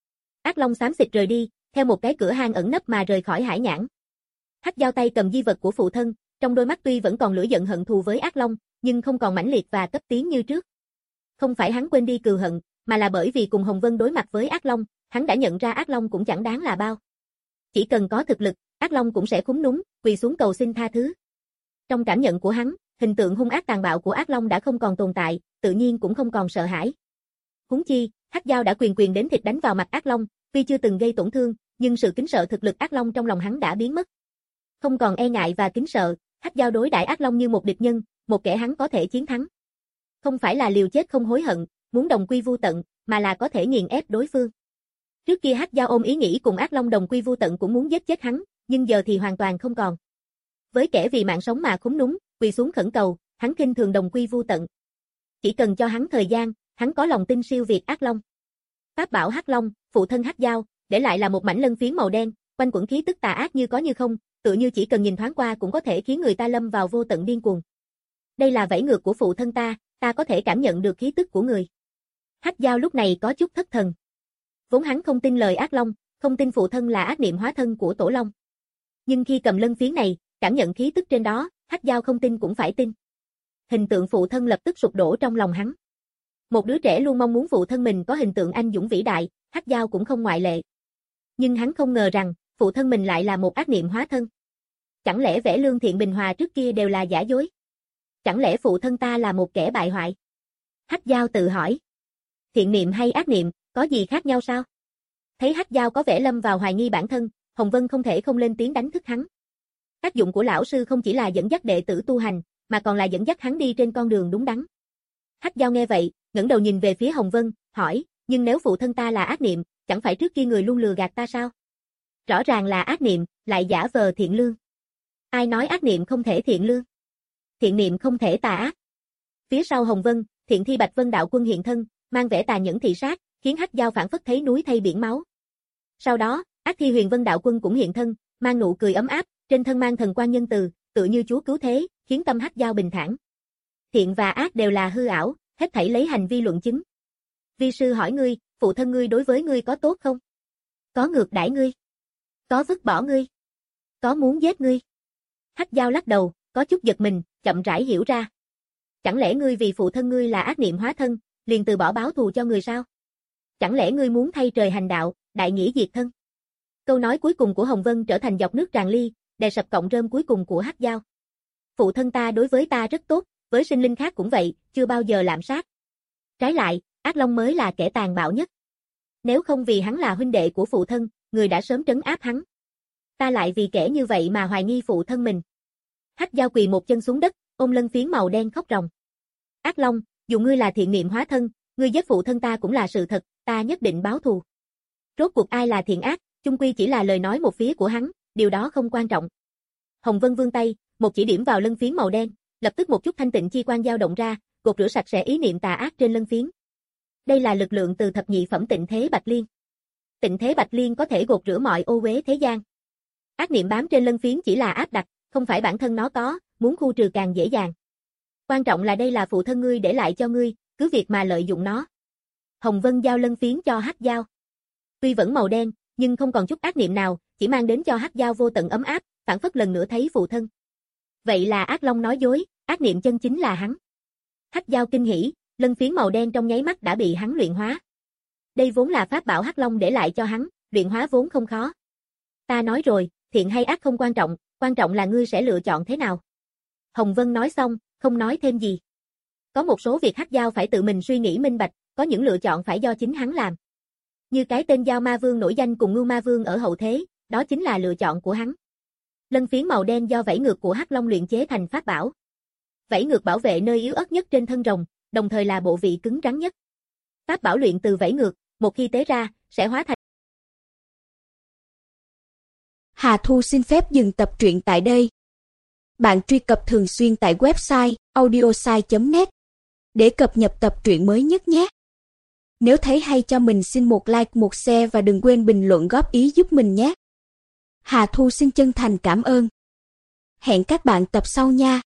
Ác Long xám xịt rời đi, theo một cái cửa hang ẩn nấp mà rời khỏi hải nhãn. Hắc Dao tay cầm di vật của phụ thân, trong đôi mắt tuy vẫn còn lửa giận hận thù với Ác Long, nhưng không còn mãnh liệt và cấp tiến như trước. Không phải hắn quên đi cừu hận, mà là bởi vì cùng Hồng Vân đối mặt với Ác Long, hắn đã nhận ra Ác Long cũng chẳng đáng là bao. Chỉ cần có thực lực, Ác Long cũng sẽ khúm núm, quỳ xuống cầu xin tha thứ. Trong cảm nhận của hắn, hình tượng hung ác tàn bạo của Ác Long đã không còn tồn tại, tự nhiên cũng không còn sợ hãi. Huống chi, Hắc Dao đã quyền quyền đến thịt đánh vào mặt Ác Long, tuy chưa từng gây tổn thương, nhưng sự kính sợ thực lực Ác Long trong lòng hắn đã biến mất. Không còn e ngại và kính sợ, Hắc Dao đối đãi Ác Long như một địch nhân, một kẻ hắn có thể chiến thắng. Không phải là liều chết không hối hận, muốn đồng quy vu tận, mà là có thể nghiền ép đối phương. Trước kia Hắc Dao ôm ý nghĩ cùng Ác Long đồng quy vu tận cũng muốn giết chết hắn, nhưng giờ thì hoàn toàn không còn. Với kẻ vì mạng sống mà khúm núm, quỳ xuống khẩn cầu, hắn khinh thường đồng quy vu tận. Chỉ cần cho hắn thời gian, hắn có lòng tin siêu việt Ác Long. Pháp bảo Hắc Long, phụ thân Hắc Dao, để lại là một mảnh lân phiến màu đen, quanh quẩn khí tức tà ác như có như không, tựa như chỉ cần nhìn thoáng qua cũng có thể khiến người ta lâm vào vô tận điên cuồng. Đây là vảy ngược của phụ thân ta, ta có thể cảm nhận được khí tức của người. Hắc Dao lúc này có chút thất thần. Vốn hắn không tin lời Ác Long, không tin phụ thân là ác niệm hóa thân của Tổ Long. Nhưng khi cầm lân phiến này, cảm nhận khí tức trên đó, Hắc Dao không tin cũng phải tin. Hình tượng phụ thân lập tức sụp đổ trong lòng hắn. Một đứa trẻ luôn mong muốn phụ thân mình có hình tượng anh dũng vĩ đại, Hắc Dao cũng không ngoại lệ. Nhưng hắn không ngờ rằng, phụ thân mình lại là một ác niệm hóa thân. Chẳng lẽ vẻ lương thiện bình hòa trước kia đều là giả dối? Chẳng lẽ phụ thân ta là một kẻ bại hoại? Hắc Dao tự hỏi. Thiện niệm hay ác niệm, có gì khác nhau sao? Thấy Hắc Dao có vẻ lâm vào hoài nghi bản thân, Hồng Vân không thể không lên tiếng đánh thức hắn. Tác dụng của lão sư không chỉ là dẫn dắt đệ tử tu hành, mà còn là dẫn dắt hắn đi trên con đường đúng đắn. Hắc Dao nghe vậy, ngẩng đầu nhìn về phía Hồng Vân, hỏi, nhưng nếu phụ thân ta là ác niệm, chẳng phải trước kia người luôn lừa gạt ta sao? Rõ ràng là ác niệm, lại giả vờ thiện lương. Ai nói ác niệm không thể thiện lương? Thiện niệm không thể tà ác. Phía sau Hồng Vân, Thiện Thi Bạch Vân đạo quân hiện thân, mang vẻ tà nhẫn thị sát, khiến Hắc Dao phản phất thấy núi thay biển máu. Sau đó, Ác Thi Huyền Vân đạo quân cũng hiện thân, mang nụ cười ấm áp, trên thân mang thần quang nhân từ, tựa như chúa cứu thế, khiến tâm Hắc Dao bình thản. Thiện và ác đều là hư ảo, hết thảy lấy hành vi luận chứng. Vi sư hỏi ngươi, phụ thân ngươi đối với ngươi có tốt không? Có ngược đãi ngươi? Có vứt bỏ ngươi? Có muốn giết ngươi? Hắc Dao lắc đầu, có chút giật mình, chậm rãi hiểu ra. Chẳng lẽ ngươi vì phụ thân ngươi là ác niệm hóa thân, liền từ bỏ báo thù cho người sao? Chẳng lẽ ngươi muốn thay trời hành đạo, đại nghĩa diệt thân? Câu nói cuối cùng của Hồng Vân trở thành giọt nước tràn ly, đè sập cọng rơm cuối cùng của Hắc Dao. Phụ thân ta đối với ta rất tốt, với sinh linh khác cũng vậy, chưa bao giờ lạm sát. Trái lại, Ác Long mới là kẻ tàn bạo nhất. Nếu không vì hắn là huynh đệ của phụ thân, người đã sớm trấn áp hắn. Ta lại vì kẻ như vậy mà hoài nghi phụ thân mình. Hắc Dao quỳ một chân xuống đất, ôm lân phiến màu đen khóc ròng. Ác Long, dù ngươi là thiện niệm hóa thân, ngươi giết phụ thân ta cũng là sự thật, ta nhất định báo thù. Rốt cuộc ai là thiện ác, chung quy chỉ là lời nói một phía của hắn, điều đó không quan trọng. Hồng Vân vươn tay, một chỉ điểm vào lân phiến màu đen, lập tức một chút thanh tịnh chi quang dao động ra, gột rửa sạch sẽ ý niệm tà ác trên lân phiến. Đây là lực lượng từ thập nhị phẩm Tịnh Thế Bạch Liên. Tịnh Thế Bạch Liên có thể gột rửa mọi ô uế thế gian. Ác niệm bám trên lân phiến chỉ là áp đặt, không phải bản thân nó có, muốn khu trừ càng dễ dàng. Quan trọng là đây là phụ thân ngươi để lại cho ngươi, cứ việc mà lợi dụng nó. Hồng Vân giao lân phiến cho Hắc Dao. Tuy vẫn màu đen, nhưng không còn chút ác niệm nào, chỉ mang đến cho Hắc Dao vô tận ấm áp, phản phất lần nữa thấy phụ thân. Vậy là ác long nói dối, ác niệm chân chính là hắn. Hắc Dao kinh hỉ, lân phiến màu đen trong nháy mắt đã bị hắn luyện hóa. Đây vốn là pháp bảo Hắc Long để lại cho hắn, luyện hóa vốn không khó. Ta nói rồi, thiện hay ác không quan trọng, quan trọng là ngươi sẽ lựa chọn thế nào. Hồng Vân nói xong, không nói thêm gì. Có một số việc Hắc Dao phải tự mình suy nghĩ minh bạch, có những lựa chọn phải do chính hắn làm. Như cái tên Dao Ma Vương nổi danh cùng Ngưu Ma Vương ở hậu thế, đó chính là lựa chọn của hắn. Lân phiến màu đen do vảy ngược của Hắc Long luyện chế thành pháp bảo. Vảy ngược bảo vệ nơi yếu ớt nhất trên thân rồng, đồng thời là bộ vị cứng rắn nhất. Pháp bảo luyện từ vảy ngược, một khi tế ra, sẽ hóa thành. Hà Thu xin phép dừng tập truyện tại đây. Bạn truy cập thường xuyên tại website audiosai chấm net để cập nhật tập truyện mới nhất nhé. Nếu thấy hay cho mình xin một like, một share và đừng quên bình luận góp ý giúp mình nhé. Hà Thu xin chân thành cảm ơn. Hẹn các bạn tập sau nha.